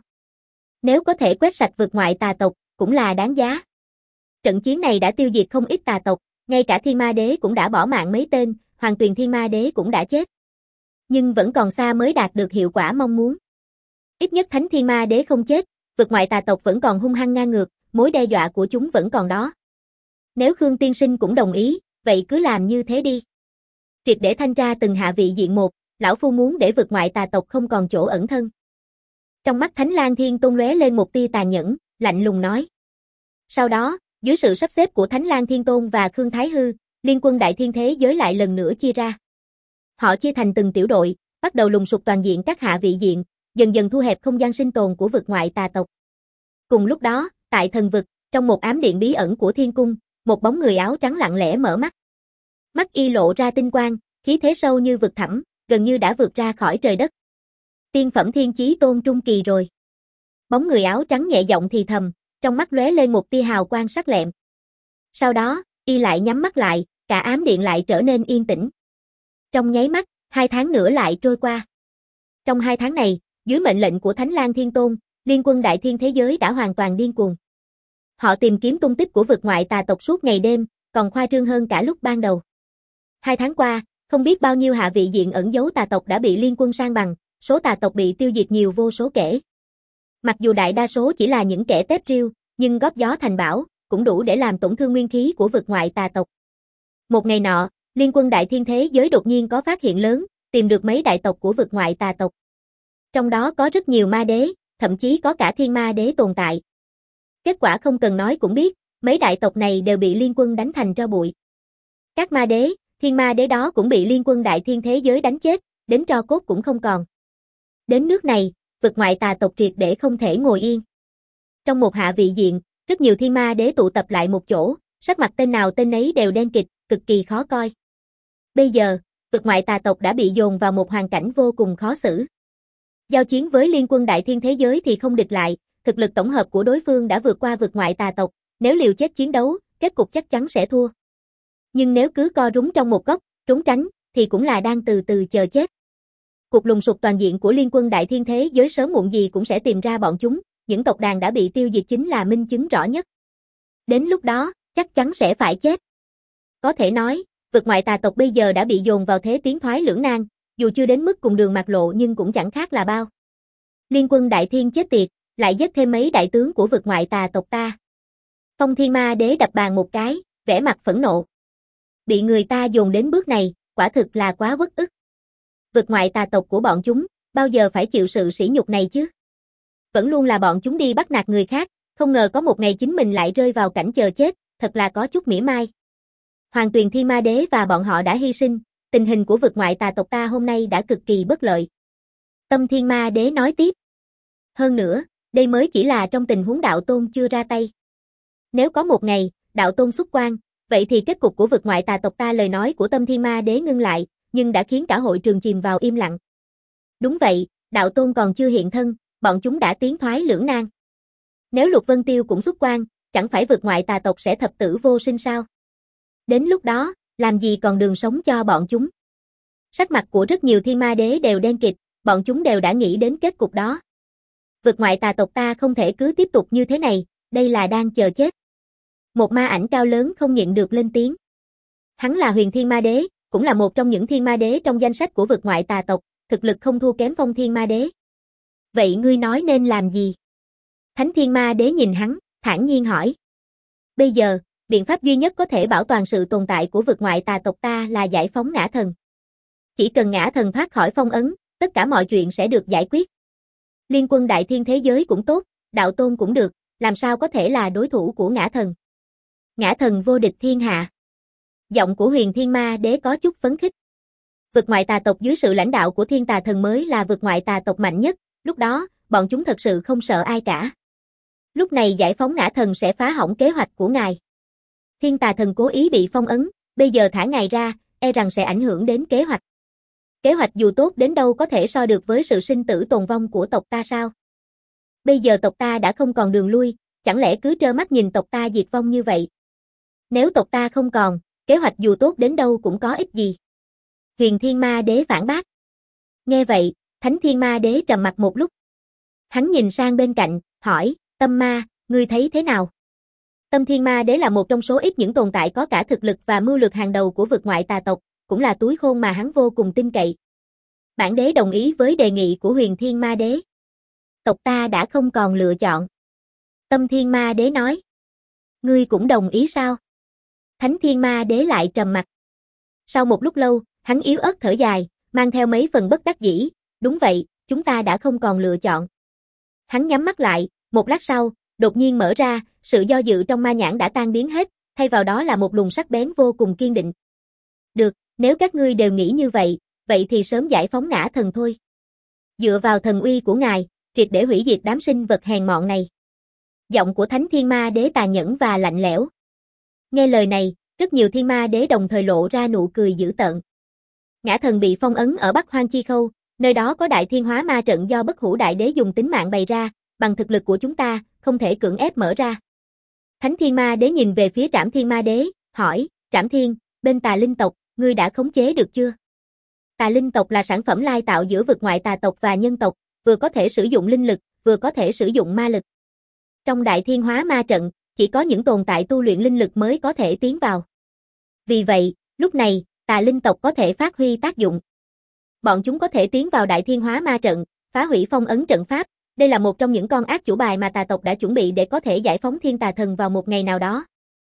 Nếu có thể quét sạch vượt ngoại tà tộc, cũng là đáng giá. Trận chiến này đã tiêu diệt không ít tà tộc, ngay cả Thiên Ma Đế cũng đã bỏ mạng mấy tên, Hoàng Tuyền Thiên Ma Đế cũng đã chết. Nhưng vẫn còn xa mới đạt được hiệu quả mong muốn. Ít nhất Thánh Thiên Ma Đế không chết, vượt ngoại tà tộc vẫn còn hung hăng ngang ngược, mối đe dọa của chúng vẫn còn đó. Nếu Khương Tiên Sinh cũng đồng ý, vậy cứ làm như thế đi. Triệt để thanh tra từng hạ vị diện một, lão phu muốn để vượt ngoại tà tộc không còn chỗ ẩn thân. Trong mắt Thánh Lang Thiên Tôn lóe lên một tia tàn nhẫn, lạnh lùng nói. Sau đó, dưới sự sắp xếp của Thánh Lang Thiên Tôn và Khương Thái Hư, liên quân đại thiên thế giới lại lần nữa chia ra. Họ chia thành từng tiểu đội, bắt đầu lùng sục toàn diện các hạ vị diện, dần dần thu hẹp không gian sinh tồn của vực ngoại tà tộc. Cùng lúc đó, tại thần vực, trong một ám điện bí ẩn của thiên cung, một bóng người áo trắng lặng lẽ mở mắt. Mắt y lộ ra tinh quang, khí thế sâu như vực thẳm, gần như đã vượt ra khỏi trời đất. Tiên phẩm thiên chí tôn trung kỳ rồi. Bóng người áo trắng nhẹ giọng thì thầm, trong mắt lóe lên một tia hào quang sắc lẹm. Sau đó, y lại nhắm mắt lại, cả ám điện lại trở nên yên tĩnh. Trong nháy mắt, hai tháng nữa lại trôi qua. Trong hai tháng này, dưới mệnh lệnh của Thánh Lang Thiên Tôn, liên quân đại thiên thế giới đã hoàn toàn điên cuồng. Họ tìm kiếm tung tích của vực ngoại tà tộc suốt ngày đêm, còn khoa trương hơn cả lúc ban đầu. Hai tháng qua, không biết bao nhiêu hạ vị diện ẩn giấu tà tộc đã bị liên quân san bằng, số tà tộc bị tiêu diệt nhiều vô số kể. Mặc dù đại đa số chỉ là những kẻ tép riêu, nhưng góp gió thành bão, cũng đủ để làm tổn thương nguyên khí của vực ngoại tà tộc. Một ngày nọ, liên quân đại thiên thế giới đột nhiên có phát hiện lớn, tìm được mấy đại tộc của vực ngoại tà tộc. Trong đó có rất nhiều ma đế, thậm chí có cả thiên ma đế tồn tại. Kết quả không cần nói cũng biết, mấy đại tộc này đều bị liên quân đánh thành tro bụi. Các ma đế, thiên ma đế đó cũng bị liên quân đại thiên thế giới đánh chết, đến tro cốt cũng không còn. Đến nước này, vực ngoại tà tộc triệt để không thể ngồi yên. Trong một hạ vị diện, rất nhiều thiên ma đế tụ tập lại một chỗ, sắc mặt tên nào tên nấy đều đen kịt, cực kỳ khó coi. Bây giờ, vực ngoại tà tộc đã bị dồn vào một hoàn cảnh vô cùng khó xử. Giao chiến với liên quân đại thiên thế giới thì không địch lại, thực lực tổng hợp của đối phương đã vượt qua vực ngoại tà tộc, nếu liều chết chiến đấu, kết cục chắc chắn sẽ thua. Nhưng nếu cứ co rúm trong một góc, trốn tránh, thì cũng là đang từ từ chờ chết. Cuộc lùng sục toàn diện của liên quân đại thiên thế giới sớm muộn gì cũng sẽ tìm ra bọn chúng, những tộc đàn đã bị tiêu diệt chính là minh chứng rõ nhất. Đến lúc đó, chắc chắn sẽ phải chết. Có thể nói, vực ngoại tà tộc bây giờ đã bị dồn vào thế tiến thoái lưỡng nan, dù chưa đến mức cùng đường mạt lộ nhưng cũng chẳng khác là bao. Liên quân đại thiên chết tiệt, lại giết thêm mấy đại tướng của vực ngoại tà tộc ta. Phong Thiên Ma Đế đập bàn một cái, vẻ mặt phẫn nộ. Bị người ta dồn đến bước này, quả thực là quá uất ức. Vực ngoại tà tộc của bọn chúng, bao giờ phải chịu sự sỉ nhục này chứ? Vẫn luôn là bọn chúng đi bắt nạt người khác, không ngờ có một ngày chính mình lại rơi vào cảnh chờ chết, thật là có chút mỉa mai. Hoàng Tuyền Thiên Ma Đế và bọn họ đã hy sinh, tình hình của vực ngoại tà tộc ta hôm nay đã cực kỳ bất lợi. Tâm Thiên Ma Đế nói tiếp. Hơn nữa, đây mới chỉ là trong tình huống đạo tôn chưa ra tay. Nếu có một ngày, đạo tôn xuất quan, vậy thì kết cục của vực ngoại tà tộc ta. Lời nói của Tâm Thiên Ma Đế ngưng lại, nhưng đã khiến cả hội trường chìm vào im lặng. Đúng vậy, đạo tôn còn chưa hiện thân, bọn chúng đã tiến thoái lưỡng nan. Nếu Lục Vân Tiêu cũng xuất quan, chẳng phải vực ngoại tà tộc sẽ thập tử vô sinh sao? Đến lúc đó, làm gì còn đường sống cho bọn chúng? Sắc mặt của rất nhiều thiên ma đế đều đen kịt, bọn chúng đều đã nghĩ đến kết cục đó. Vực ngoại tà tộc ta không thể cứ tiếp tục như thế này, đây là đang chờ chết. Một ma ảnh cao lớn không nhịn được lên tiếng. Hắn là Huyền Thiên Ma Đế, cũng là một trong những thiên ma đế trong danh sách của vực ngoại tà tộc, thực lực không thua kém Phong Thiên Ma Đế. Vậy ngươi nói nên làm gì? Thánh Thiên Ma Đế nhìn hắn, thản nhiên hỏi. Bây giờ, biện pháp duy nhất có thể bảo toàn sự tồn tại của vực ngoại tà tộc ta là giải phóng ngã thần. Chỉ cần ngã thần thoát khỏi phong ấn, tất cả mọi chuyện sẽ được giải quyết. Liên quân đại thiên thế giới cũng tốt, đạo tôn cũng được, làm sao có thể là đối thủ của ngã thần. Ngã thần vô địch thiên hạ. Giọng của Huyền Thiên Ma Đế có chút phấn khích. Vực ngoại tà tộc dưới sự lãnh đạo của thiên tà thần mới là vực ngoại tà tộc mạnh nhất, lúc đó, bọn chúng thật sự không sợ ai cả. Lúc này giải phóng ngã thần sẽ phá hỏng kế hoạch của ngài. Thiên tà thần cố ý bị phong ấn, bây giờ thả ngài ra, e rằng sẽ ảnh hưởng đến kế hoạch. Kế hoạch dù tốt đến đâu có thể so được với sự sinh tử tồn vong của tộc ta sao? Bây giờ tộc ta đã không còn đường lui, chẳng lẽ cứ trơ mắt nhìn tộc ta diệt vong như vậy? Nếu tộc ta không còn, kế hoạch dù tốt đến đâu cũng có ích gì. Huyền Thiên Ma Đế phản bác. Nghe vậy, Thánh Thiên Ma Đế trầm mặt một lúc. Hắn nhìn sang bên cạnh, hỏi, Tâm Ma, ngươi thấy thế nào? Tâm Thiên Ma Đế là một trong số ít những tồn tại có cả thực lực và mưu lược hàng đầu của vực ngoại tà tộc, cũng là túi khôn mà hắn vô cùng tin cậy. Bản đế đồng ý với đề nghị của Huyền Thiên Ma Đế. Tộc ta đã không còn lựa chọn. Tâm Thiên Ma Đế nói. Ngươi cũng đồng ý sao? Thánh Thiên Ma Đế lại trầm mặt. Sau một lúc lâu, hắn yếu ớt thở dài, mang theo mấy phần bất đắc dĩ, đúng vậy, chúng ta đã không còn lựa chọn. Hắn nhắm mắt lại, một lát sau, đột nhiên mở ra, sự do dự trong ma nhãn đã tan biến hết, thay vào đó là một luồng sắc bén vô cùng kiên định. Được, nếu các ngươi đều nghĩ như vậy, vậy thì sớm giải phóng ngã thần thôi. Dựa vào thần uy của ngài, triệt để hủy diệt đám sinh vật hèn mọn này. Giọng của Thánh Thiên Ma Đế tàn nhẫn và lạnh lẽo. Nghe lời này, rất nhiều thiên ma đế đồng thời lộ ra nụ cười dữ tợn. Ngã thần bị phong ấn ở Bắc Hoang Chi Khâu, nơi đó có đại thiên hóa ma trận do Bất Hủ Đại Đế dùng tính mạng bày ra, bằng thực lực của chúng ta, không thể cưỡng ép mở ra. Thánh Thiên Ma Đế nhìn về phía Trảm Thiên Ma Đế, hỏi, Trảm Thiên, bên tà linh tộc, ngươi đã khống chế được chưa? Tà linh tộc là sản phẩm lai tạo giữa vực ngoại tà tộc và nhân tộc, vừa có thể sử dụng linh lực, vừa có thể sử dụng ma lực. Trong Đại Thiên Hóa Ma Trận, chỉ có những tồn tại tu luyện linh lực mới có thể tiến vào. Vì vậy, lúc này, tà linh tộc có thể phát huy tác dụng. Bọn chúng có thể tiến vào Đại Thiên Hóa Ma Trận, phá hủy phong ấn trận pháp. Đây là một trong những con ác chủ bài mà tà tộc đã chuẩn bị để có thể giải phóng thiên tà thần vào một ngày nào đó.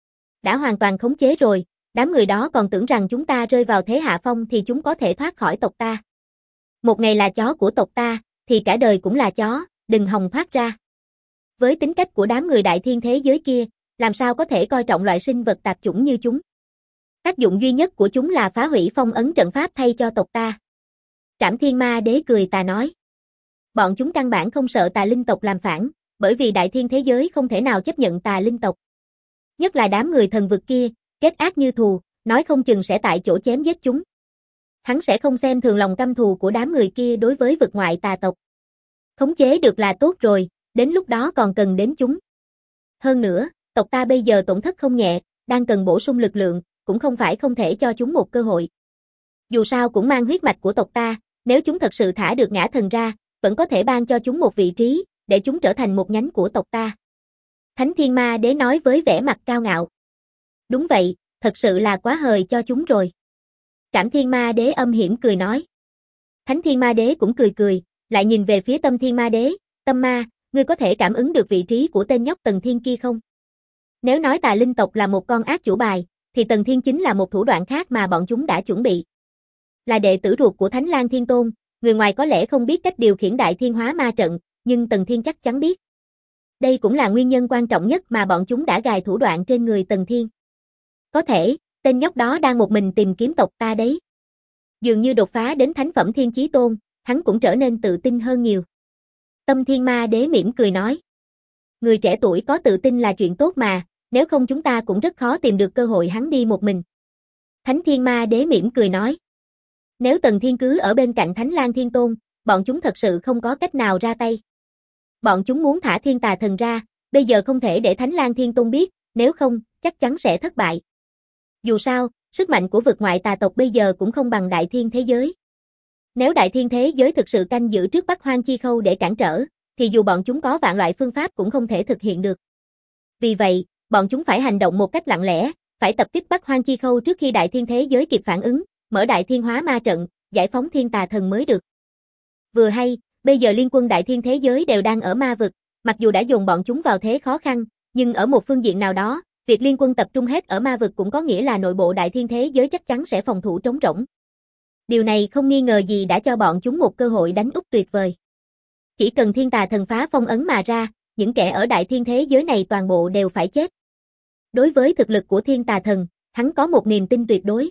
Đã hoàn toàn khống chế rồi, đám người đó còn tưởng rằng chúng ta rơi vào thế hạ phong thì chúng có thể thoát khỏi tộc ta. Một ngày là chó của tộc ta, thì cả đời cũng là chó, đừng hòng thoát ra. Với tính cách của đám người đại thiên thế giới kia, làm sao có thể coi trọng loại sinh vật tạp chủng như chúng. Tác dụng duy nhất của chúng là phá hủy phong ấn trận pháp thay cho tộc ta. Trảm Thiên Ma Đế cười tà nói. Bọn chúng căn bản không sợ tà linh tộc làm phản, bởi vì đại thiên thế giới không thể nào chấp nhận tà linh tộc. Nhất là đám người thần vực kia, kết ác như thù, nói không chừng sẽ tại chỗ chém giết chúng. Hắn sẽ không xem thường lòng căm thù của đám người kia đối với vực ngoại tà tộc. Khống chế được là tốt rồi, đến lúc đó còn cần đến chúng. Hơn nữa, tộc ta bây giờ tổn thất không nhẹ, đang cần bổ sung lực lượng, cũng không phải không thể cho chúng một cơ hội. Dù sao cũng mang huyết mạch của tộc ta, nếu chúng thật sự thả được ngã thần ra, vẫn có thể ban cho chúng một vị trí, để chúng trở thành một nhánh của tộc ta. Thánh Thiên Ma Đế nói với vẻ mặt cao ngạo. Đúng vậy, thật sự là quá hời cho chúng rồi. Trảm Thiên Ma Đế âm hiểm cười nói. Thánh Thiên Ma Đế cũng cười cười, lại nhìn về phía Tâm Thiên Ma Đế, Tâm Ma, ngươi có thể cảm ứng được vị trí của tên nhóc Tần Thiên kia không? Nếu nói tà linh tộc là một con ác chủ bài, thì Tần Thiên chính là một thủ đoạn khác mà bọn chúng đã chuẩn bị. Là đệ tử ruột của Thánh Lang Thiên Tôn, người ngoài có lẽ không biết cách điều khiển Đại Thiên Hóa Ma Trận, nhưng Tần Thiên chắc chắn biết. Đây cũng là nguyên nhân quan trọng nhất mà bọn chúng đã gài thủ đoạn trên người Tần Thiên. Có thể, tên nhóc đó đang một mình tìm kiếm tộc ta đấy. Dường như đột phá đến thánh phẩm Thiên Chí Tôn, hắn cũng trở nên tự tin hơn nhiều. Tâm Thiên Ma Đế mỉm cười nói. Người trẻ tuổi có tự tin là chuyện tốt mà, nếu không chúng ta cũng rất khó tìm được cơ hội hắn đi một mình. Thánh Thiên Ma Đế mỉm cười nói. Nếu Tần Thiên cứ ở bên cạnh Thánh Lang Thiên Tôn, bọn chúng thật sự không có cách nào ra tay. Bọn chúng muốn thả thiên tà thần ra, bây giờ không thể để Thánh Lang Thiên Tôn biết, nếu không, chắc chắn sẽ thất bại. Dù sao, sức mạnh của vực ngoại tà tộc bây giờ cũng không bằng đại thiên thế giới. Nếu đại thiên thế giới thực sự canh giữ trước Bắc Hoang Chi Khâu để cản trở, thì dù bọn chúng có vạn loại phương pháp cũng không thể thực hiện được. Vì vậy, bọn chúng phải hành động một cách lặng lẽ, phải tập kích Bắc Hoang Chi Khâu trước khi đại thiên thế giới kịp phản ứng, mở Đại Thiên Hóa Ma Trận, giải phóng thiên tà thần mới được. Vừa hay, bây giờ liên quân đại thiên thế giới đều đang ở ma vực, mặc dù đã dồn bọn chúng vào thế khó khăn, nhưng ở một phương diện nào đó, việc liên quân tập trung hết ở ma vực cũng có nghĩa là nội bộ đại thiên thế giới chắc chắn sẽ phòng thủ trống rỗng. Điều này không nghi ngờ gì đã cho bọn chúng một cơ hội đánh úp tuyệt vời. Chỉ cần thiên tà thần phá phong ấn mà ra, những kẻ ở đại thiên thế giới này toàn bộ đều phải chết. Đối với thực lực của thiên tà thần, hắn có một niềm tin tuyệt đối.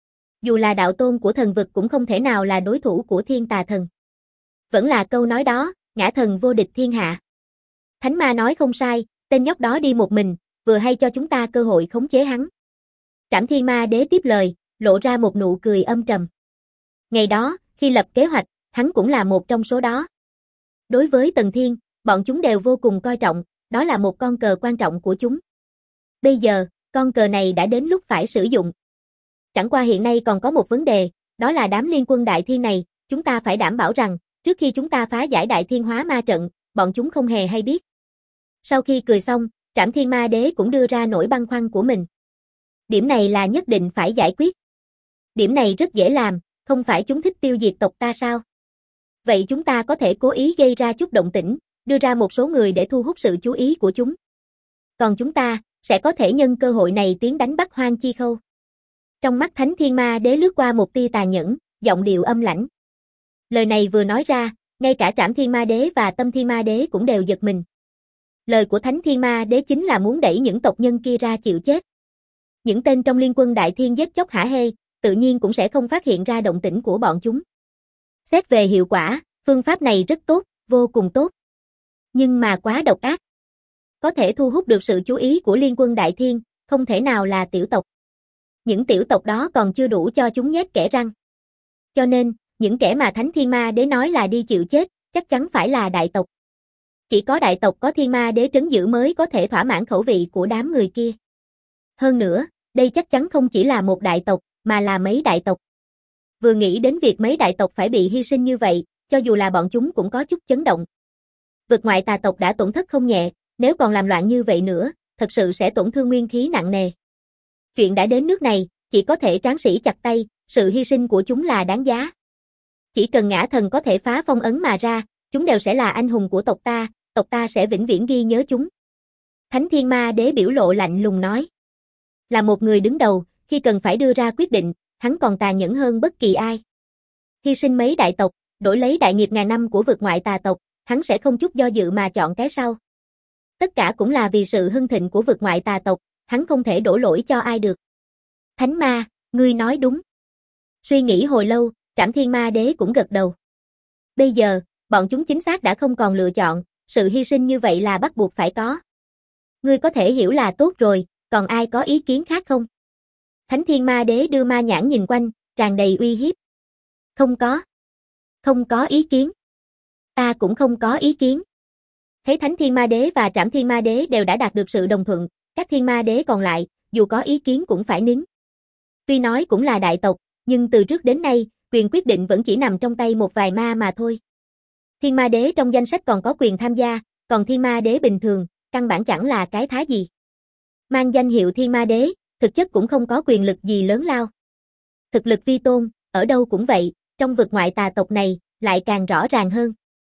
Dù là đạo tôn của thần vực cũng không thể nào là đối thủ của thiên tà thần. Vẫn là câu nói đó, ngã thần vô địch thiên hạ. Thánh Ma nói không sai, tên nhóc đó đi một mình, vừa hay cho chúng ta cơ hội khống chế hắn. Trảm Thiên Ma Đế tiếp lời, lộ ra một nụ cười âm trầm. Ngày đó, khi lập kế hoạch, hắn cũng là một trong số đó. Đối với Tần Thiên, bọn chúng đều vô cùng coi trọng, đó là một con cờ quan trọng của chúng. Bây giờ, con cờ này đã đến lúc phải sử dụng. Chẳng qua hiện nay còn có một vấn đề, đó là đám liên quân đại thiên này, chúng ta phải đảm bảo rằng, trước khi chúng ta phá giải Đại Thiên Hóa Ma Trận, bọn chúng không hề hay biết. Sau khi cười xong, Trảm Thiên Ma Đế cũng đưa ra nỗi băn khoăn của mình. Điểm này là nhất định phải giải quyết. Điểm này rất dễ làm, không phải chúng thích tiêu diệt tộc ta sao? Vậy chúng ta có thể cố ý gây ra chút động tĩnh, đưa ra một số người để thu hút sự chú ý của chúng. Còn chúng ta, sẽ có thể nhân cơ hội này tiến đánh Bắc Hoang Chi Khâu. Trong mắt Thánh Thiên Ma Đế lướt qua một tia tà nhẫn, giọng điệu âm lãnh. Lời này vừa nói ra, ngay cả Trảm Thiên Ma Đế và Tâm Thiên Ma Đế cũng đều giật mình. Lời của Thánh Thiên Ma Đế chính là muốn đẩy những tộc nhân kia ra chịu chết. Những tên trong liên quân đại thiên giết chóc hả hê, tự nhiên cũng sẽ không phát hiện ra động tĩnh của bọn chúng. Xét về hiệu quả, phương pháp này rất tốt, vô cùng tốt. Nhưng mà quá độc ác. Có thể thu hút được sự chú ý của liên quân đại thiên, không thể nào là tiểu tộc. Những tiểu tộc đó còn chưa đủ cho chúng nhét kẽ răng. Cho nên, những kẻ mà Thánh Thiên Ma Đế nói là đi chịu chết, chắc chắn phải là đại tộc. Chỉ có đại tộc có thiên ma đế trấn giữ mới có thể thỏa mãn khẩu vị của đám người kia. Hơn nữa, đây chắc chắn không chỉ là một đại tộc, mà là mấy đại tộc. Vừa nghĩ đến việc mấy đại tộc phải bị hy sinh như vậy, cho dù là bọn chúng cũng có chút chấn động. Vực ngoại tà tộc đã tổn thất không nhẹ, nếu còn làm loạn như vậy nữa, thật sự sẽ tổn thương nguyên khí nặng nề. Chuyện đã đến nước này, chỉ có thể tráng sĩ chặt tay, sự hy sinh của chúng là đáng giá. Chỉ cần ngã thần có thể phá phong ấn mà ra, chúng đều sẽ là anh hùng của tộc ta, tộc ta sẽ vĩnh viễn ghi nhớ chúng. Thánh Thiên Ma Đế biểu lộ lạnh lùng nói. Là một người đứng đầu, khi cần phải đưa ra quyết định, hắn còn tàn nhẫn hơn bất kỳ ai. Hy sinh mấy đại tộc, đổi lấy đại nghiệp ngàn năm của vực ngoại tà tộc, hắn sẽ không chút do dự mà chọn cái sau. Tất cả cũng là vì sự hưng thịnh của vực ngoại tà tộc, hắn không thể đổ lỗi cho ai được. Thánh Ma, ngươi nói đúng. Suy nghĩ hồi lâu, Trảm Thiên Ma Đế cũng gật đầu. Bây giờ, bọn chúng chính xác đã không còn lựa chọn, sự hy sinh như vậy là bắt buộc phải có. Ngươi có thể hiểu là tốt rồi, còn ai có ý kiến khác không? Thánh Thiên Ma Đế đưa ma nhãn nhìn quanh, tràn đầy uy hiếp. Không có. Không có ý kiến. Ta cũng không có ý kiến. Thấy Thánh Thiên Ma Đế và Trảm Thiên Ma Đế đều đã đạt được sự đồng thuận, các Thiên Ma Đế còn lại, dù có ý kiến cũng phải nín. Tuy nói cũng là đại tộc, nhưng từ trước đến nay, quyền quyết định vẫn chỉ nằm trong tay một vài ma mà thôi. Thiên Ma Đế trong danh sách còn có quyền tham gia, còn Thiên Ma Đế bình thường, căn bản chẳng là cái thá gì. Mang danh hiệu Thiên Ma Đế, thực chất cũng không có quyền lực gì lớn lao. Thực lực vi tôn, ở đâu cũng vậy, trong vực ngoại tà tộc này, lại càng rõ ràng hơn.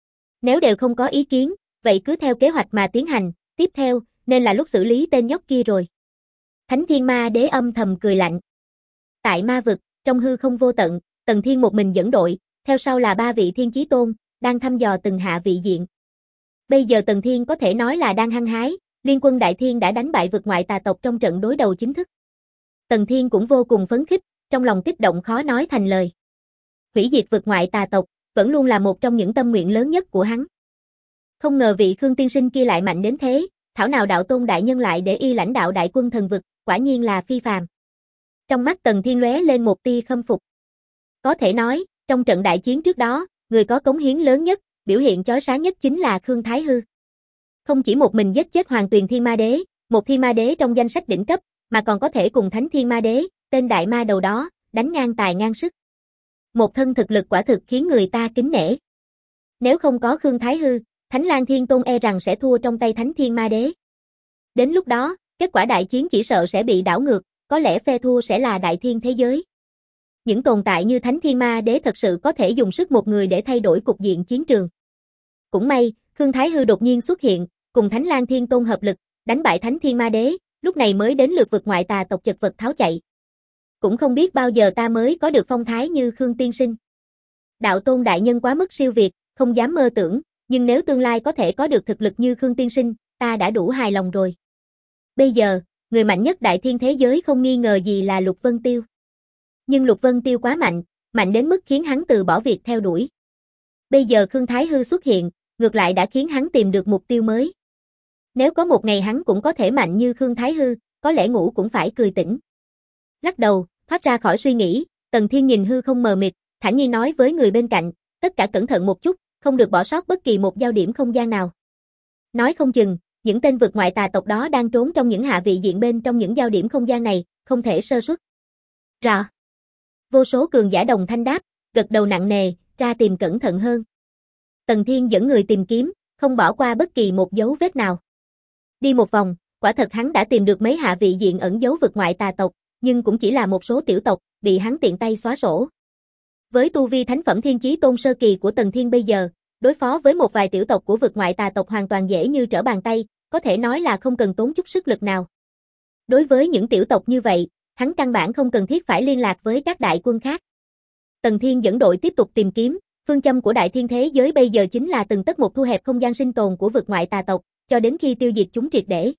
Nếu đều không có ý kiến, vậy cứ theo kế hoạch mà tiến hành, tiếp theo, nên là lúc xử lý tên nhóc kia rồi. Thánh Thiên Ma Đế âm thầm cười lạnh. Tại ma vực, trong hư không vô tận, Tần Thiên một mình dẫn đội, theo sau là ba vị Thiên Chí Tôn, đang thăm dò từng hạ vị diện. Bây giờ Tần Thiên có thể nói là đang hăng hái, Liên quân Đại Thiên đã đánh bại vực ngoại tà tộc trong trận đối đầu chính thức. Tần Thiên cũng vô cùng phấn khích, trong lòng kích động khó nói thành lời. Hủy diệt vực ngoại tà tộc, vẫn luôn là một trong những tâm nguyện lớn nhất của hắn. Không ngờ vị Khương tiên sinh kia lại mạnh đến thế, thảo nào đạo tôn đại nhân lại để y lãnh đạo đại quân thần vực, quả nhiên là phi phàm. Trong mắt Tần Thiên lóe lên một tia khâm phục. Có thể nói, trong trận đại chiến trước đó, người có cống hiến lớn nhất, biểu hiện chói sáng nhất chính là Khương Thái Hư. Không chỉ một mình giết chết Hoàng Tuyền Thiên Ma Đế, một Thiên Ma Đế trong danh sách đỉnh cấp, mà còn có thể cùng Thánh Thiên Ma Đế, tên đại ma đầu đó, đánh ngang tài ngang sức. Một thân thực lực quả thực khiến người ta kính nể. Nếu không có Khương Thái Hư, Thánh Lang Thiên Tôn e rằng sẽ thua trong tay Thánh Thiên Ma Đế. Đến lúc đó, kết quả đại chiến chỉ sợ sẽ bị đảo ngược, có lẽ phe thua sẽ là đại thiên thế giới. Những tồn tại như Thánh Thiên Ma Đế thật sự có thể dùng sức một người để thay đổi cục diện chiến trường. Cũng may, Khương Thái Hư đột nhiên xuất hiện, cùng Thánh Lang Thiên Tôn hợp lực, đánh bại Thánh Thiên Ma Đế, lúc này mới đến lượt vực ngoại tà tộc chật vật tháo chạy. Cũng không biết bao giờ ta mới có được phong thái như Khương tiên sinh. Đạo tôn đại nhân quá mức siêu việt, không dám mơ tưởng, nhưng nếu tương lai có thể có được thực lực như Khương tiên sinh, ta đã đủ hài lòng rồi. Bây giờ, người mạnh nhất đại thiên thế giới không nghi ngờ gì là Lục Vân Tiêu. Nhưng Lục Vân Tiêu quá mạnh, mạnh đến mức khiến hắn từ bỏ việc theo đuổi. Bây giờ Khương Thái Hư xuất hiện, ngược lại đã khiến hắn tìm được mục tiêu mới. Nếu có một ngày hắn cũng có thể mạnh như Khương Thái Hư, có lẽ ngủ cũng phải cười tỉnh. Lắc đầu, thoát ra khỏi suy nghĩ, Tần Thiên nhìn hư không mờ mịt, thản nhiên nói với người bên cạnh, tất cả cẩn thận một chút, không được bỏ sót bất kỳ một giao điểm không gian nào. Nói không chừng, những tên vực ngoại tà tộc đó đang trốn trong những hạ vị diện bên trong những giao điểm không gian này, không thể sơ suất. Rõ. Vô số cường giả đồng thanh đáp, gật đầu nặng nề, ra tìm cẩn thận hơn. Tần Thiên dẫn người tìm kiếm, không bỏ qua bất kỳ một dấu vết nào. Đi một vòng, quả thật hắn đã tìm được mấy hạ vị diện ẩn dấu vực ngoại tà tộc, nhưng cũng chỉ là một số tiểu tộc, bị hắn tiện tay xóa sổ. Với tu vi thánh phẩm Thiên Chí Tôn sơ kỳ của Tần Thiên bây giờ, đối phó với một vài tiểu tộc của vực ngoại tà tộc hoàn toàn dễ như trở bàn tay, có thể nói là không cần tốn chút sức lực nào. Đối với những tiểu tộc như vậy, hắn căn bản không cần thiết phải liên lạc với các đại quân khác. Tần Thiên dẫn đội tiếp tục tìm kiếm, phương châm của đại thiên thế giới bây giờ chính là từng tấc một thu hẹp không gian sinh tồn của vực ngoại tà tộc, cho đến khi tiêu diệt chúng triệt để.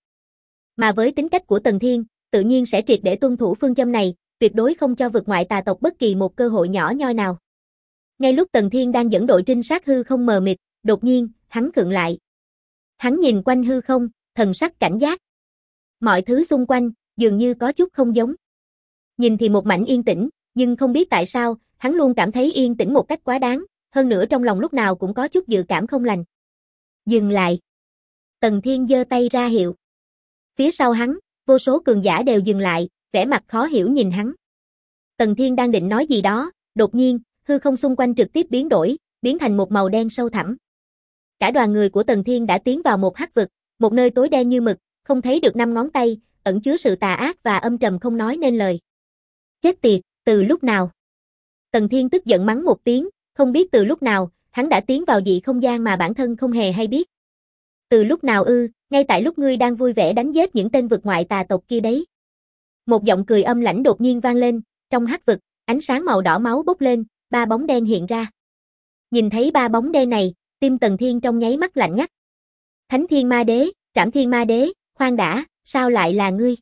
Mà với tính cách của Tần Thiên, tự nhiên sẽ triệt để tuân thủ phương châm này, tuyệt đối không cho vực ngoại tà tộc bất kỳ một cơ hội nhỏ nhoi nào. Ngay lúc Tần Thiên đang dẫn đội trinh sát hư không mờ mịt, đột nhiên, hắn khựng lại. Hắn nhìn quanh hư không, thần sắc cảnh giác. Mọi thứ xung quanh, dường như có chút không giống. Nhìn thì một mảnh yên tĩnh, nhưng không biết tại sao, hắn luôn cảm thấy yên tĩnh một cách quá đáng, hơn nữa trong lòng lúc nào cũng có chút dự cảm không lành. Dừng lại. Tần Thiên giơ tay ra hiệu. Phía sau hắn, vô số cường giả đều dừng lại, vẻ mặt khó hiểu nhìn hắn. Tần Thiên đang định nói gì đó, đột nhiên, hư không xung quanh trực tiếp biến đổi, biến thành một màu đen sâu thẳm. Cả đoàn người của Tần Thiên đã tiến vào một hắc vực, một nơi tối đen như mực, không thấy được năm ngón tay, ẩn chứa sự tà ác và âm trầm không nói nên lời. Chết tiệt, từ lúc nào? Tần Thiên tức giận mắng một tiếng, không biết từ lúc nào, hắn đã tiến vào dị không gian mà bản thân không hề hay biết. Từ lúc nào ư, ngay tại lúc ngươi đang vui vẻ đánh giết những tên vực ngoại tà tộc kia đấy. Một giọng cười âm lãnh đột nhiên vang lên, trong hắc vực, ánh sáng màu đỏ máu bốc lên, ba bóng đen hiện ra. Nhìn thấy ba bóng đen này, tim Tần Thiên trong nháy mắt lạnh ngắt. Thánh Thiên Ma Đế, Trảm Thiên Ma Đế, khoan đã, sao lại là ngươi?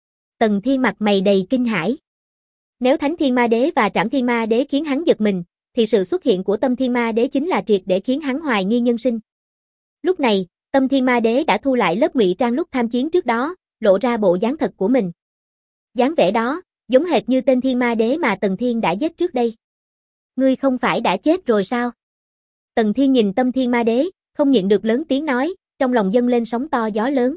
Tần Thiên mặt mày đầy kinh hãi. Nếu Thánh Thiên Ma Đế và Trảm Thiên Ma Đế khiến hắn giật mình, thì sự xuất hiện của Tâm Thiên Ma Đế chính là triệt để khiến hắn hoài nghi nhân sinh. Lúc này, Tâm Thiên Ma Đế đã thu lại lớp ngụy trang lúc tham chiến trước đó, lộ ra bộ dáng thật của mình. Dáng vẻ đó, giống hệt như tên Thiên Ma Đế mà Tần Thiên đã giết trước đây. Ngươi không phải đã chết rồi sao? Tần Thiên nhìn Tâm Thiên Ma Đế, không nhịn được lớn tiếng nói, trong lòng dâng lên sóng to gió lớn.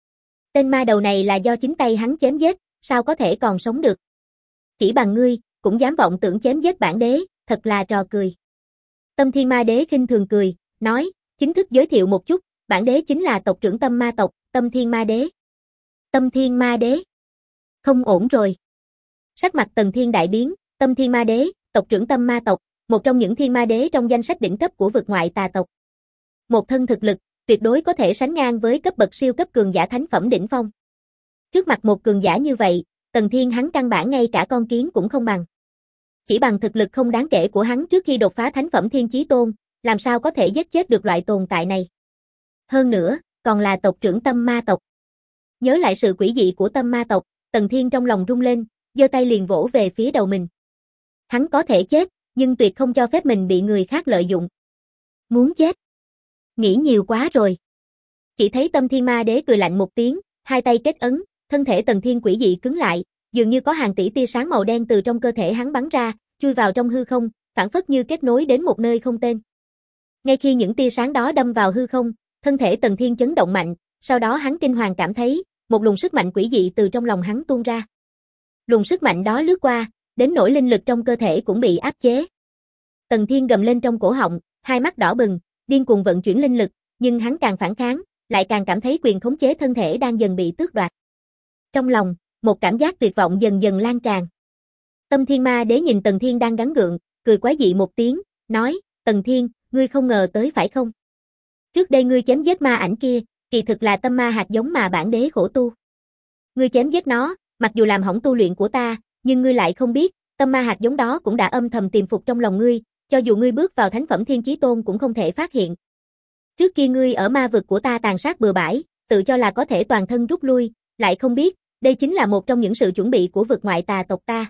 Tên ma đầu này là do chính tay hắn chém giết, sao có thể còn sống được? Chỉ bằng ngươi, cũng dám vọng tưởng chém giết bản đế, thật là trò cười. Tâm Thiên Ma Đế khinh thường cười, nói, chính thức giới thiệu một chút, bản đế chính là tộc trưởng Tâm Ma tộc, Tâm Thiên Ma Đế. Tâm Thiên Ma Đế. Không ổn rồi. Sắc mặt Tần Thiên đại biến, Tâm Thiên Ma Đế, tộc trưởng Tâm Ma tộc, một trong những thiên ma đế trong danh sách đỉnh cấp của vực ngoại tà tộc. Một thân thực lực, tuyệt đối có thể sánh ngang với cấp bậc siêu cấp cường giả thánh phẩm đỉnh phong. Trước mặt một cường giả như vậy, Tần Thiên hắn căn bản ngay cả con kiến cũng không bằng. Chỉ bằng thực lực không đáng kể của hắn trước khi đột phá thánh phẩm Thiên Chí Tôn, làm sao có thể giết chết được loại tồn tại này. Hơn nữa, còn là tộc trưởng Tâm Ma tộc. Nhớ lại sự quỷ dị của Tâm Ma tộc, Tần Thiên trong lòng rung lên, giơ tay liền vỗ về phía đầu mình. Hắn có thể chết, nhưng tuyệt không cho phép mình bị người khác lợi dụng. Muốn chết? Nghĩ nhiều quá rồi. Chỉ thấy Tâm Thiên Ma Đế cười lạnh một tiếng, hai tay kết ấn, thân thể Tần Thiên quỷ dị cứng lại, dường như có hàng tỷ tia sáng màu đen từ trong cơ thể hắn bắn ra, chui vào trong hư không, phảng phất như kết nối đến một nơi không tên. Ngay khi những tia sáng đó đâm vào hư không, thân thể Tần Thiên chấn động mạnh, sau đó hắn kinh hoàng cảm thấy, một luồng sức mạnh quỷ dị từ trong lòng hắn tuôn ra. Luồng sức mạnh đó lướt qua, đến nỗi linh lực trong cơ thể cũng bị áp chế. Tần Thiên gầm lên trong cổ họng, hai mắt đỏ bừng, điên cuồng vận chuyển linh lực, nhưng hắn càng phản kháng, lại càng cảm thấy quyền khống chế thân thể đang dần bị tước đoạt. Trong lòng, một cảm giác tuyệt vọng dần dần lan tràn. Tâm Thiên Ma Đế nhìn Tần Thiên đang gắng gượng, cười quái dị một tiếng, nói, Tần Thiên, ngươi không ngờ tới phải không? Trước đây ngươi chém giết ma ảnh kia, kỳ thực là tâm ma hạt giống mà bản đế khổ tu. Ngươi chém giết nó, mặc dù làm hỏng tu luyện của ta, nhưng ngươi lại không biết, tâm ma hạt giống đó cũng đã âm thầm tiềm phục trong lòng ngươi, cho dù ngươi bước vào thánh phẩm Thiên Chí Tôn cũng không thể phát hiện. Trước kia ngươi ở ma vực của ta tàn sát bừa bãi, tự cho là có thể toàn thân rút lui, lại không biết, đây chính là một trong những sự chuẩn bị của vực ngoại tà tộc ta.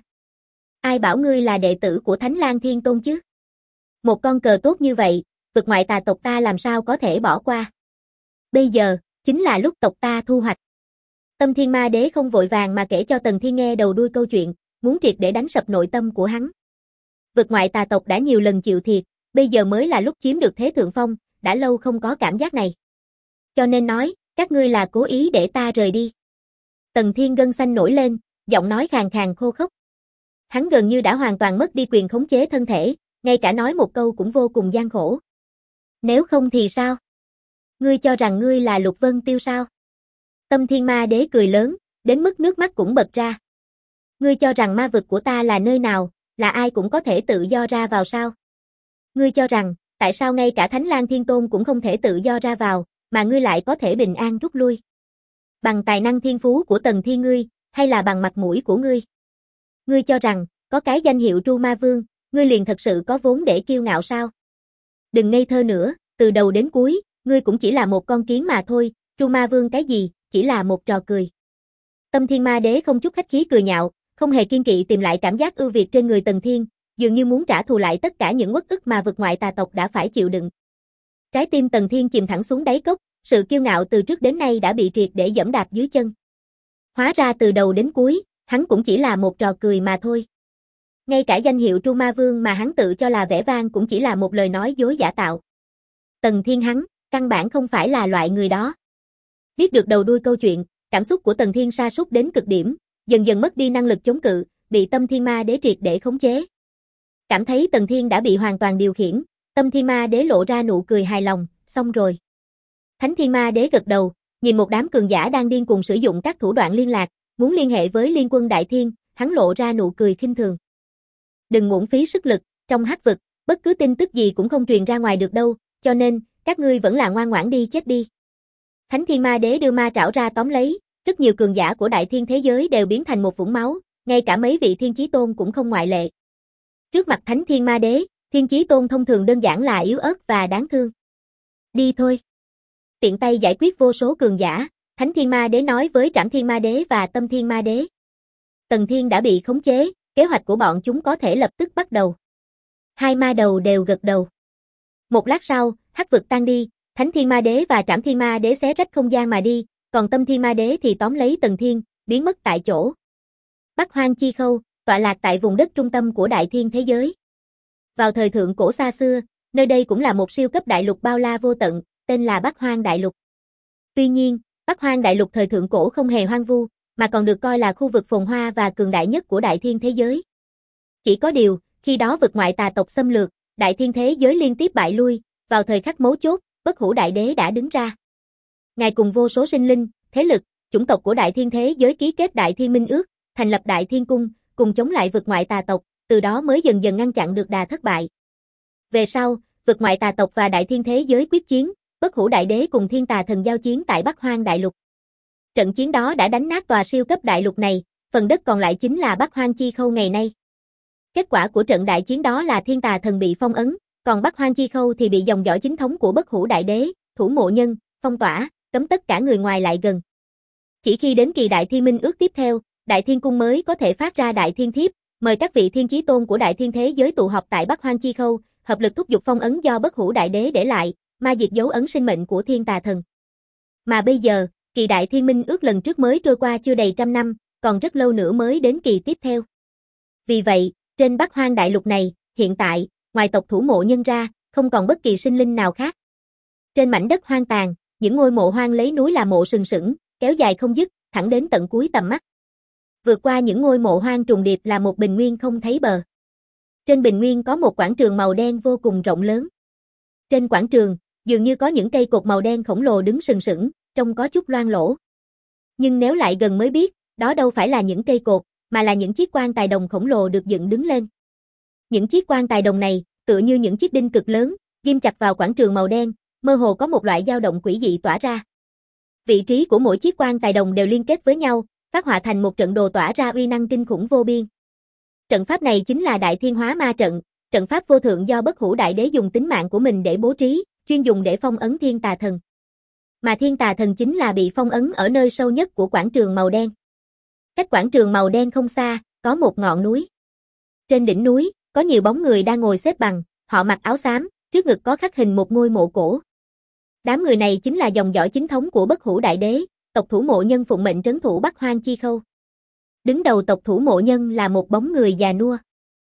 Ai bảo ngươi là đệ tử của Thánh Lang Thiên Tôn chứ? Một con cờ tốt như vậy, vực ngoại tà tộc ta làm sao có thể bỏ qua? Bây giờ, chính là lúc tộc ta thu hoạch. Tâm Thiên Ma Đế không vội vàng mà kể cho Tần Thiên nghe đầu đuôi câu chuyện, muốn triệt để đánh sập nội tâm của hắn. Vực ngoại tà tộc đã nhiều lần chịu thiệt, bây giờ mới là lúc chiếm được thế thượng phong, đã lâu không có cảm giác này. Cho nên nói, các ngươi là cố ý để ta rời đi. Tần Thiên gân xanh nổi lên, giọng nói khàn khàn khô khốc. Hắn gần như đã hoàn toàn mất đi quyền khống chế thân thể, ngay cả nói một câu cũng vô cùng gian khổ. Nếu không thì sao? Ngươi cho rằng ngươi là Lục Vân Tiêu sao? Tâm Thiên Ma Đế cười lớn, đến mức nước mắt cũng bật ra. Ngươi cho rằng ma vực của ta là nơi nào, là ai cũng có thể tự do ra vào sao? Ngươi cho rằng, tại sao ngay cả Thánh Lang Thiên Tôn cũng không thể tự do ra vào, mà ngươi lại có thể bình an rút lui? Bằng tài năng thiên phú của Tần Thiên ngươi, hay là bằng mặt mũi của ngươi? Ngươi cho rằng, có cái danh hiệu Tru Ma Vương, ngươi liền thật sự có vốn để kiêu ngạo sao? Đừng ngây thơ nữa, từ đầu đến cuối, ngươi cũng chỉ là một con kiến mà thôi, Tru Ma Vương cái gì, chỉ là một trò cười. Tâm Thiên Ma Đế không chút khách khí cười nhạo, không hề kiên kỵ tìm lại cảm giác ưu việt trên người Tần Thiên, dường như muốn trả thù lại tất cả những uất ức mà vực ngoại tà tộc đã phải chịu đựng. Trái tim Tần Thiên chìm thẳng xuống đáy cốc, sự kiêu ngạo từ trước đến nay đã bị triệt để giẫm đạp dưới chân. Hóa ra từ đầu đến cuối, hắn cũng chỉ là một trò cười mà thôi. Ngay cả danh hiệu Tru Ma Vương mà hắn tự cho là vẻ vang cũng chỉ là một lời nói dối giả tạo. Tần Thiên hắn, căn bản không phải là loại người đó. Biết được đầu đuôi câu chuyện, cảm xúc của Tần Thiên sa sút đến cực điểm, dần dần mất đi năng lực chống cự, bị Tâm Thiên Ma Đế triệt để khống chế. Cảm thấy Tần Thiên đã bị hoàn toàn điều khiển, Tâm Thiên Ma Đế lộ ra nụ cười hài lòng, xong rồi. Thánh Thiên Ma Đế gật đầu, nhìn một đám cường giả đang điên cuồng sử dụng các thủ đoạn liên lạc, muốn liên hệ với Liên Quân Đại Thiên, hắn lộ ra nụ cười khinh thường. Đừng uổng phí sức lực, trong hắc vực, bất cứ tin tức gì cũng không truyền ra ngoài được đâu, cho nên, các ngươi vẫn là ngoan ngoãn đi chết đi. Thánh Thiên Ma Đế đưa ma trảo ra tóm lấy, rất nhiều cường giả của đại thiên thế giới đều biến thành một vũng máu, ngay cả mấy vị thiên chí tôn cũng không ngoại lệ. Trước mặt Thánh Thiên Ma Đế, thiên chí tôn thông thường đơn giản là yếu ớt và đáng thương. Đi thôi. Tiện tay giải quyết vô số cường giả, Thánh Thiên Ma Đế nói với Trảm Thiên Ma Đế và Tâm Thiên Ma Đế. Tần Thiên đã bị khống chế, kế hoạch của bọn chúng có thể lập tức bắt đầu. Hai ma đầu đều gật đầu. Một lát sau, hắc vực tan đi, Thánh Thiên Ma Đế và Trảm Thiên Ma Đế xé rách không gian mà đi, còn Tâm Thiên Ma Đế thì tóm lấy Tần Thiên, biến mất tại chỗ. Bắc Hoang Chi Khâu, tọa lạc tại vùng đất trung tâm của đại thiên thế giới. Vào thời thượng cổ xa xưa, nơi đây cũng là một siêu cấp đại lục bao la vô tận, tên là Bắc Hoang Đại Lục. Tuy nhiên, Bắc Hoang Đại Lục thời thượng cổ không hề hoang vu, mà còn được coi là khu vực phồn hoa và cường đại nhất của đại thiên thế giới. Chỉ có điều, khi đó vực ngoại tà tộc xâm lược, đại thiên thế giới liên tiếp bại lui, vào thời khắc mấu chốt, Bất Hủ Đại Đế đã đứng ra. Ngài cùng vô số sinh linh, thế lực, chủng tộc của đại thiên thế giới ký kết Đại Thiên Minh Ước, thành lập Đại Thiên Cung, cùng chống lại vực ngoại tà tộc, từ đó mới dần dần ngăn chặn được đà thất bại. Về sau, vực ngoại tà tộc và đại thiên thế giới quyết chiến, Bất Hủ Đại Đế cùng Thiên Tà Thần giao chiến tại Bắc Hoang Đại Lục. Trận chiến đó đã đánh nát tòa siêu cấp đại lục này, phần đất còn lại chính là Bắc Hoang Chi Khâu ngày nay. Kết quả của trận đại chiến đó là Thiên Tà Thần bị phong ấn, còn Bắc Hoang Chi Khâu thì bị dòng dõi chính thống của Bất Hủ Đại Đế, Thủ Mộ Nhân, phong tỏa, cấm tất cả người ngoài lại gần. Chỉ khi đến kỳ Đại Thiên Minh Ước tiếp theo, Đại Thiên Cung mới có thể phát ra Đại Thiên Thiếp, mời các vị thiên chí tôn của đại thiên thế giới tụ họp tại Bắc Hoang Chi Khâu, hợp lực thúc giục phong ấn do Bất Hủ Đại Đế để lại, ma diệt dấu ấn sinh mệnh của Thiên Tà Thần. Mà bây giờ, kỳ Đại Thiên Minh Ước lần trước mới trôi qua chưa đầy trăm năm, còn rất lâu nữa mới đến kỳ tiếp theo. Vì vậy, trên Bắc Hoang Đại Lục này, hiện tại, ngoài tộc Thủ Mộ Nhân ra, không còn bất kỳ sinh linh nào khác. Trên mảnh đất hoang tàn, những ngôi mộ hoang lấy núi làm mộ sừng sững, kéo dài không dứt, thẳng đến tận cuối tầm mắt. Vượt qua những ngôi mộ hoang trùng điệp là một bình nguyên không thấy bờ. Trên bình nguyên có một quảng trường màu đen vô cùng rộng lớn. Trên quảng trường, dường như có những cây cột màu đen khổng lồ đứng sừng sững, trông có chút loang lổ. Nhưng nếu lại gần mới biết, đó đâu phải là những cây cột, mà là những chiếc quan tài đồng khổng lồ được dựng đứng lên. Những chiếc quan tài đồng này, tựa như những chiếc đinh cực lớn, ghim chặt vào quảng trường màu đen, mơ hồ có một loại dao động quỷ dị tỏa ra. Vị trí của mỗi chiếc quan tài đồng đều liên kết với nhau, phát họa thành một trận đồ tỏa ra uy năng kinh khủng vô biên. Trận pháp này chính là Đại Thiên Hóa Ma Trận, trận pháp vô thượng do Bất Hủ Đại Đế dùng tính mạng của mình để bố trí, chuyên dùng để phong ấn Thiên Tà Thần. Mà Thiên Tà Thần chính là bị phong ấn ở nơi sâu nhất của quảng trường màu đen. Cách quảng trường màu đen không xa, có một ngọn núi. Trên đỉnh núi, có nhiều bóng người đang ngồi xếp bằng, họ mặc áo xám, trước ngực có khắc hình một ngôi mộ cổ. Đám người này chính là dòng dõi chính thống của Bất Hủ Đại Đế, tộc Thủ Mộ Nhân phụng mệnh trấn thủ Bắc Hoang Chi Khâu. Đứng đầu tộc Thủ Mộ Nhân là một bóng người già nua.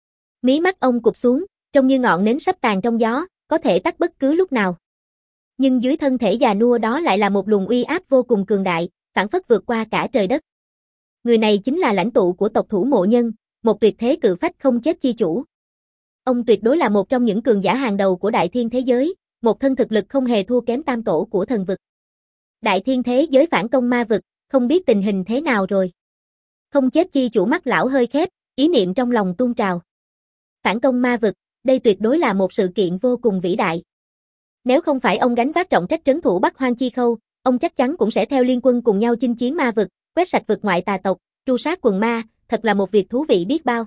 Mí mắt ông cụp xuống, trông như ngọn nến sắp tàn trong gió, có thể tắt bất cứ lúc nào. Nhưng dưới thân thể già nua đó lại là một luồng uy áp vô cùng cường đại, phảng phất vượt qua cả trời đất. Người này chính là lãnh tụ của tộc Thủ Mộ Nhân, một tuyệt thế cự phách không chết chi chủ. Ông tuyệt đối là một trong những cường giả hàng đầu của đại thiên thế giới, một thân thực lực không hề thua kém tam tổ của thần vực. Đại thiên thế giới phản công ma vực, không biết tình hình thế nào rồi. Không chết chi chủ mắt lão hơi khép, ý niệm trong lòng tuôn trào. Phản công ma vực, đây tuyệt đối là một sự kiện vô cùng vĩ đại. Nếu không phải ông gánh vác trọng trách trấn thủ Bắc Hoang Chi Khâu, ông chắc chắn cũng sẽ theo liên quân cùng nhau chinh chiến ma vực, quét sạch vực ngoại tà tộc, tru sát quần ma, thật là một việc thú vị biết bao.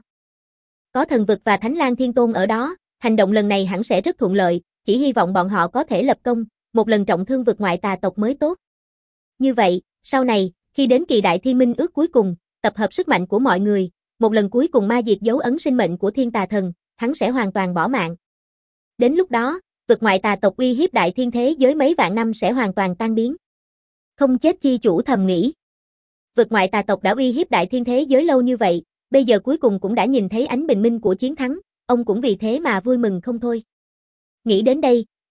Có thần vực và Thánh Lang Thiên Tôn ở đó, hành động lần này hẳn sẽ rất thuận lợi, chỉ hy vọng bọn họ có thể lập công, một lần trọng thương vực ngoại tà tộc mới tốt. Như vậy, sau này, khi đến kỳ Đại Thiên Minh Ước cuối cùng, tập hợp sức mạnh của mọi người, một lần cuối cùng ma diệt dấu ấn sinh mệnh của Thiên Tà Thần, hắn sẽ hoàn toàn bỏ mạng. Đến lúc đó, vực ngoại tà tộc uy hiếp đại thiên thế giới mấy vạn năm sẽ hoàn toàn tan biến. Không chết chi chủ thầm nghĩ. Vực ngoại tà tộc đã uy hiếp đại thiên thế giới lâu như vậy, bây giờ cuối cùng cũng đã nhìn thấy ánh bình minh của chiến thắng, ông cũng vì thế mà vui mừng không thôi. Nghĩ đến đây,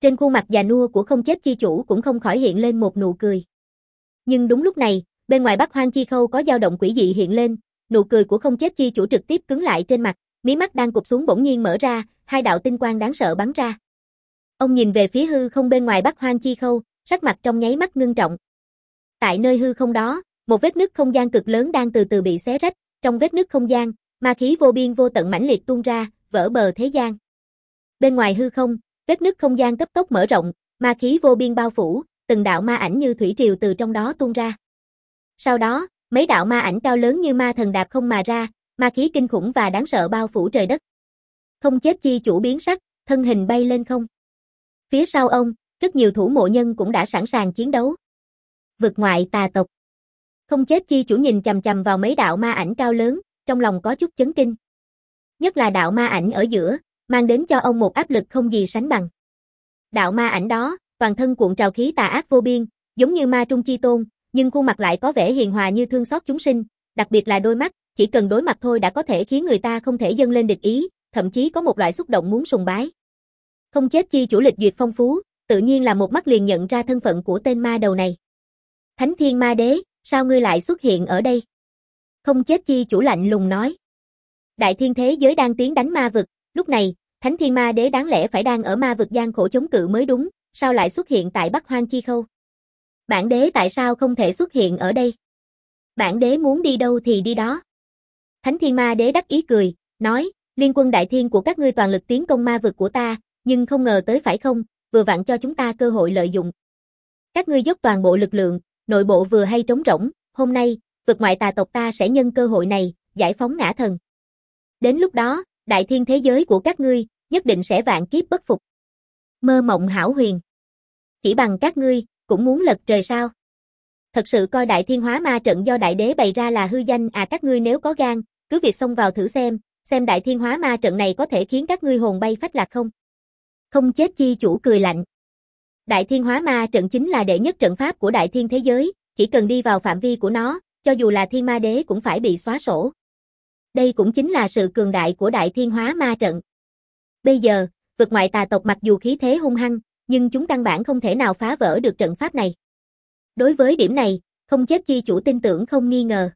Trên khuôn mặt già nua của không chết chi chủ cũng không khỏi hiện lên một nụ cười. Nhưng đúng lúc này, bên ngoài Bắc Hoang Chi Khâu có dao động quỷ dị hiện lên, nụ cười của không chết chi chủ trực tiếp cứng lại trên mặt, mí mắt đang cụp xuống bỗng nhiên mở ra, hai đạo tinh quang đáng sợ bắn ra. Ông nhìn về phía hư không bên ngoài Bắc Hoang Chi Khâu, sắc mặt trong nháy mắt ngưng trọng. Tại nơi hư không đó, một vết nứt không gian cực lớn đang từ từ bị xé rách, trong vết nứt không gian, ma khí vô biên vô tận mãnh liệt tuôn ra, vỡ bờ thế gian. Bên ngoài hư không, vết nứt không gian cấp tốc mở rộng, ma khí vô biên bao phủ, từng đạo ma ảnh như thủy triều từ trong đó tuôn ra. Sau đó, mấy đạo ma ảnh cao lớn như ma thần đạp không mà ra, ma khí kinh khủng và đáng sợ bao phủ trời đất. Không chết chi chủ biến sắc, thân hình bay lên không. Phía sau ông, rất nhiều thủ mộ nhân cũng đã sẵn sàng chiến đấu. Vực ngoại tà tộc. Không chết chi chủ nhìn chằm chằm vào mấy đạo ma ảnh cao lớn, trong lòng có chút chấn kinh. Nhất là đạo ma ảnh ở giữa, mang đến cho ông một áp lực không gì sánh bằng. Đạo ma ảnh đó, toàn thân cuộn trào khí tà ác vô biên, giống như ma trung chi tôn, nhưng khuôn mặt lại có vẻ hiền hòa như thương xót chúng sinh, đặc biệt là đôi mắt, chỉ cần đối mặt thôi đã có thể khiến người ta không thể dâng lên địch ý, thậm chí có một loại xúc động muốn sùng bái. Không chết chi chủ lịch duyệt phong phú, tự nhiên là một mắt liền nhận ra thân phận của tên ma đầu này. Thánh Thiên Ma Đế, sao ngươi lại xuất hiện ở đây? Không chết chi chủ lạnh lùng nói. Đại thiên thế giới đang tiến đánh ma vực, lúc này, Thánh Thiên Ma Đế đáng lẽ phải đang ở ma vực gian khổ chống cự mới đúng, sao lại xuất hiện tại Bắc Hoang Chi Khâu? Bản đế tại sao không thể xuất hiện ở đây? Bản đế muốn đi đâu thì đi đó. Thánh Thiên Ma Đế đắc ý cười, nói, liên quân đại thiên của các ngươi toàn lực tiến công ma vực của ta, nhưng không ngờ tới phải không, vừa vặn cho chúng ta cơ hội lợi dụng. Các ngươi dốc toàn bộ lực lượng, nội bộ vừa hay trống rỗng, hôm nay, vực ngoại tà tộc ta sẽ nhân cơ hội này, giải phóng ngã thần. Đến lúc đó, đại thiên thế giới của các ngươi, nhất định sẽ vạn kiếp bất phục. Mơ mộng hão huyền. Chỉ bằng các ngươi, cũng muốn lật trời sao? Thật sự coi đại thiên hóa ma trận do đại đế bày ra là hư danh à? Các ngươi nếu có gan, cứ việc xông vào thử xem, xem đại thiên hóa ma trận này có thể khiến các ngươi hồn bay phách lạc không? Không chết chi chủ cười lạnh. Đại thiên hóa ma trận chính là đệ nhất trận pháp của đại thiên thế giới, chỉ cần đi vào phạm vi của nó, cho dù là thiên ma đế cũng phải bị xóa sổ. Đây cũng chính là sự cường đại của đại thiên hóa ma trận. Bây giờ, vực ngoại tà tộc mặc dù khí thế hung hăng, nhưng chúng căn bản không thể nào phá vỡ được trận pháp này. Đối với điểm này, không chết chi chủ tin tưởng không nghi ngờ.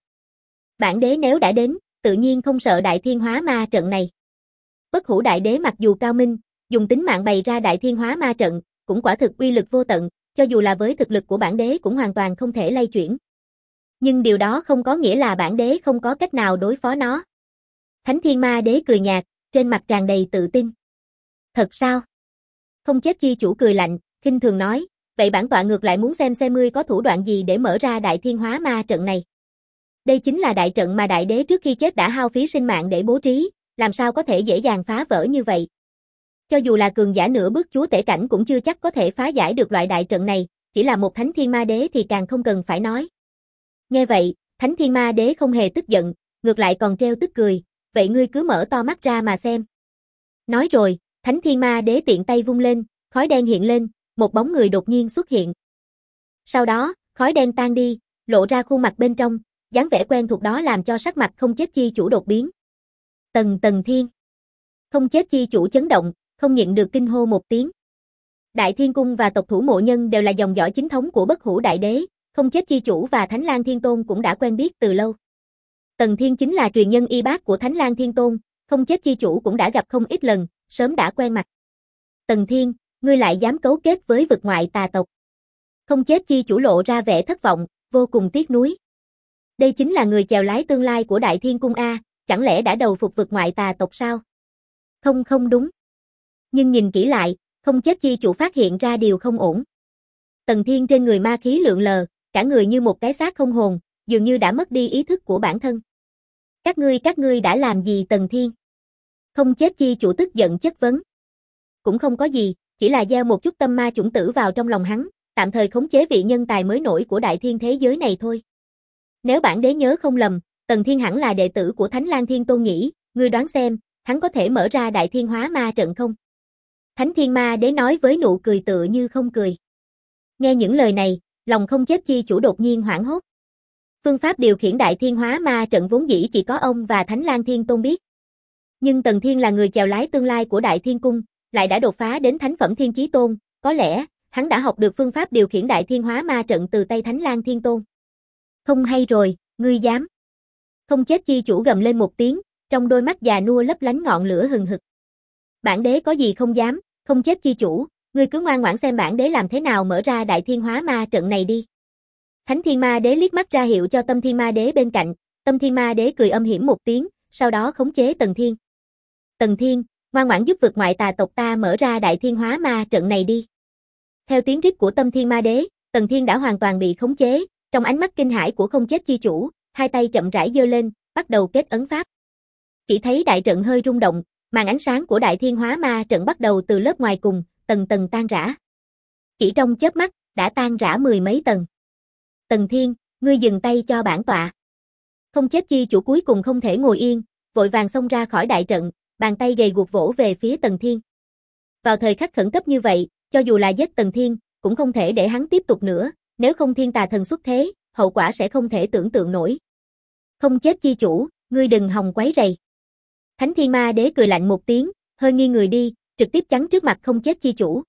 Bản đế nếu đã đến, tự nhiên không sợ đại thiên hóa ma trận này. Bất hủ đại đế mặc dù cao minh, dùng tính mạng bày ra đại thiên hóa ma trận, cũng quả thực uy lực vô tận, cho dù là với thực lực của bản đế cũng hoàn toàn không thể lay chuyển. Nhưng điều đó không có nghĩa là bản đế không có cách nào đối phó nó. Thánh Thiên Ma Đế cười nhạt, trên mặt tràn đầy tự tin. Thật sao? Không chết chi chủ cười lạnh, khinh thường nói, vậy bản tọa ngược lại muốn xem xem ngươi có thủ đoạn gì để mở ra đại thiên hóa ma trận này. Đây chính là đại trận mà đại đế trước khi chết đã hao phí sinh mạng để bố trí, làm sao có thể dễ dàng phá vỡ như vậy. Cho dù là cường giả nửa bước chúa tể cảnh cũng chưa chắc có thể phá giải được loại đại trận này, chỉ là một Thánh Thiên Ma Đế thì càng không cần phải nói. Nghe vậy, Thánh Thiên Ma Đế không hề tức giận, ngược lại còn treo tức cười, vậy ngươi cứ mở to mắt ra mà xem. Nói rồi, Thánh Thiên Ma Đế tiện tay vung lên, khói đen hiện lên, một bóng người đột nhiên xuất hiện. Sau đó, khói đen tan đi, lộ ra khuôn mặt bên trong, dáng vẻ quen thuộc đó làm cho sắc mặt không chết chi chủ đột biến. Tần Tần Thiên. Không chết chi chủ chấn động, không nhịn được kinh hô một tiếng. Đại Thiên Cung và tộc thủ mộ nhân đều là dòng dõi chính thống của bất hủ đại đế, không chết chi chủ và Thánh Lang Thiên Tôn cũng đã quen biết từ lâu. Tần Thiên chính là truyền nhân y bác của Thánh Lang Thiên Tôn, không chết chi chủ cũng đã gặp không ít lần, sớm đã quen mặt. Tần Thiên, ngươi lại dám cấu kết với vực ngoại tà tộc. Không chết chi chủ lộ ra vẻ thất vọng, vô cùng tiếc nuối. Đây chính là người chèo lái tương lai của Đại Thiên Cung A, chẳng lẽ đã đầu phục vực ngoại tà tộc sao? Không không đúng. Nhưng nhìn kỹ lại, không chết chi chủ phát hiện ra điều không ổn. Tần Thiên trên người ma khí lượn lờ, cả người như một cái xác không hồn, dường như đã mất đi ý thức của bản thân. Các ngươi các ngươi đã làm gì Tần Thiên? Không chết chi chủ tức giận chất vấn. Cũng không có gì, chỉ là gieo một chút tâm ma chủng tử vào trong lòng hắn, tạm thời khống chế vị nhân tài mới nổi của đại thiên thế giới này thôi. Nếu bản đế nhớ không lầm, Tần Thiên hẳn là đệ tử của Thánh Lang Thiên Tôn nhỉ, ngươi đoán xem, hắn có thể mở ra đại thiên hóa ma trận không? Thánh Thiên Ma Đế nói với nụ cười tựa như không cười. Nghe những lời này, lòng không chết chi chủ đột nhiên hoảng hốt. Phương pháp điều khiển đại thiên hóa ma trận vốn dĩ chỉ có ông và Thánh Lang Thiên Tôn biết. Nhưng Tần Thiên là người chèo lái tương lai của Đại Thiên Cung, lại đã đột phá đến Thánh Phẩm Thiên Chí Tôn, có lẽ, hắn đã học được phương pháp điều khiển Đại Thiên Hóa Ma trận từ tay Thánh Lang Thiên Tôn. Không hay rồi, ngươi dám. Không chết chi chủ gầm lên một tiếng, trong đôi mắt già nua lấp lánh ngọn lửa hừng hực. Bản đế có gì không dám, không chết chi chủ, ngươi cứ ngoan ngoãn xem bản đế làm thế nào mở ra Đại Thiên Hóa Ma trận này đi. Thánh Thiên Ma Đế liếc mắt ra hiệu cho Tâm Thiên Ma Đế bên cạnh, Tâm Thiên Ma Đế cười âm hiểm một tiếng, sau đó khống chế Tần Thiên. Tần Thiên, ngoan ngoãn giúp vực ngoại tà tộc ta mở ra Đại Thiên Hóa Ma trận này đi. Theo tiếng rít của Tâm Thiên Ma Đế, Tần Thiên đã hoàn toàn bị khống chế, trong ánh mắt kinh hãi của không chết chi chủ, hai tay chậm rãi giơ lên, bắt đầu kết ấn pháp. Chỉ thấy đại trận hơi rung động, màn ánh sáng của Đại Thiên Hóa Ma trận bắt đầu từ lớp ngoài cùng, tầng tầng tan rã. Chỉ trong chớp mắt, đã tan rã mười mấy tầng. Tần Thiên, ngươi dừng tay cho bản tọa. Không chết chi chủ cuối cùng không thể ngồi yên, vội vàng xông ra khỏi đại trận, bàn tay gầy guộc vỗ về phía Tần Thiên. Vào thời khắc khẩn cấp như vậy, cho dù là giết Tần Thiên, cũng không thể để hắn tiếp tục nữa, nếu không thiên tà thần xuất thế, hậu quả sẽ không thể tưởng tượng nổi. Không chết chi chủ, ngươi đừng hòng quấy rầy. Thánh Thiên Ma Đế cười lạnh một tiếng, hơi nghiêng người đi, trực tiếp chắn trước mặt không chết chi chủ.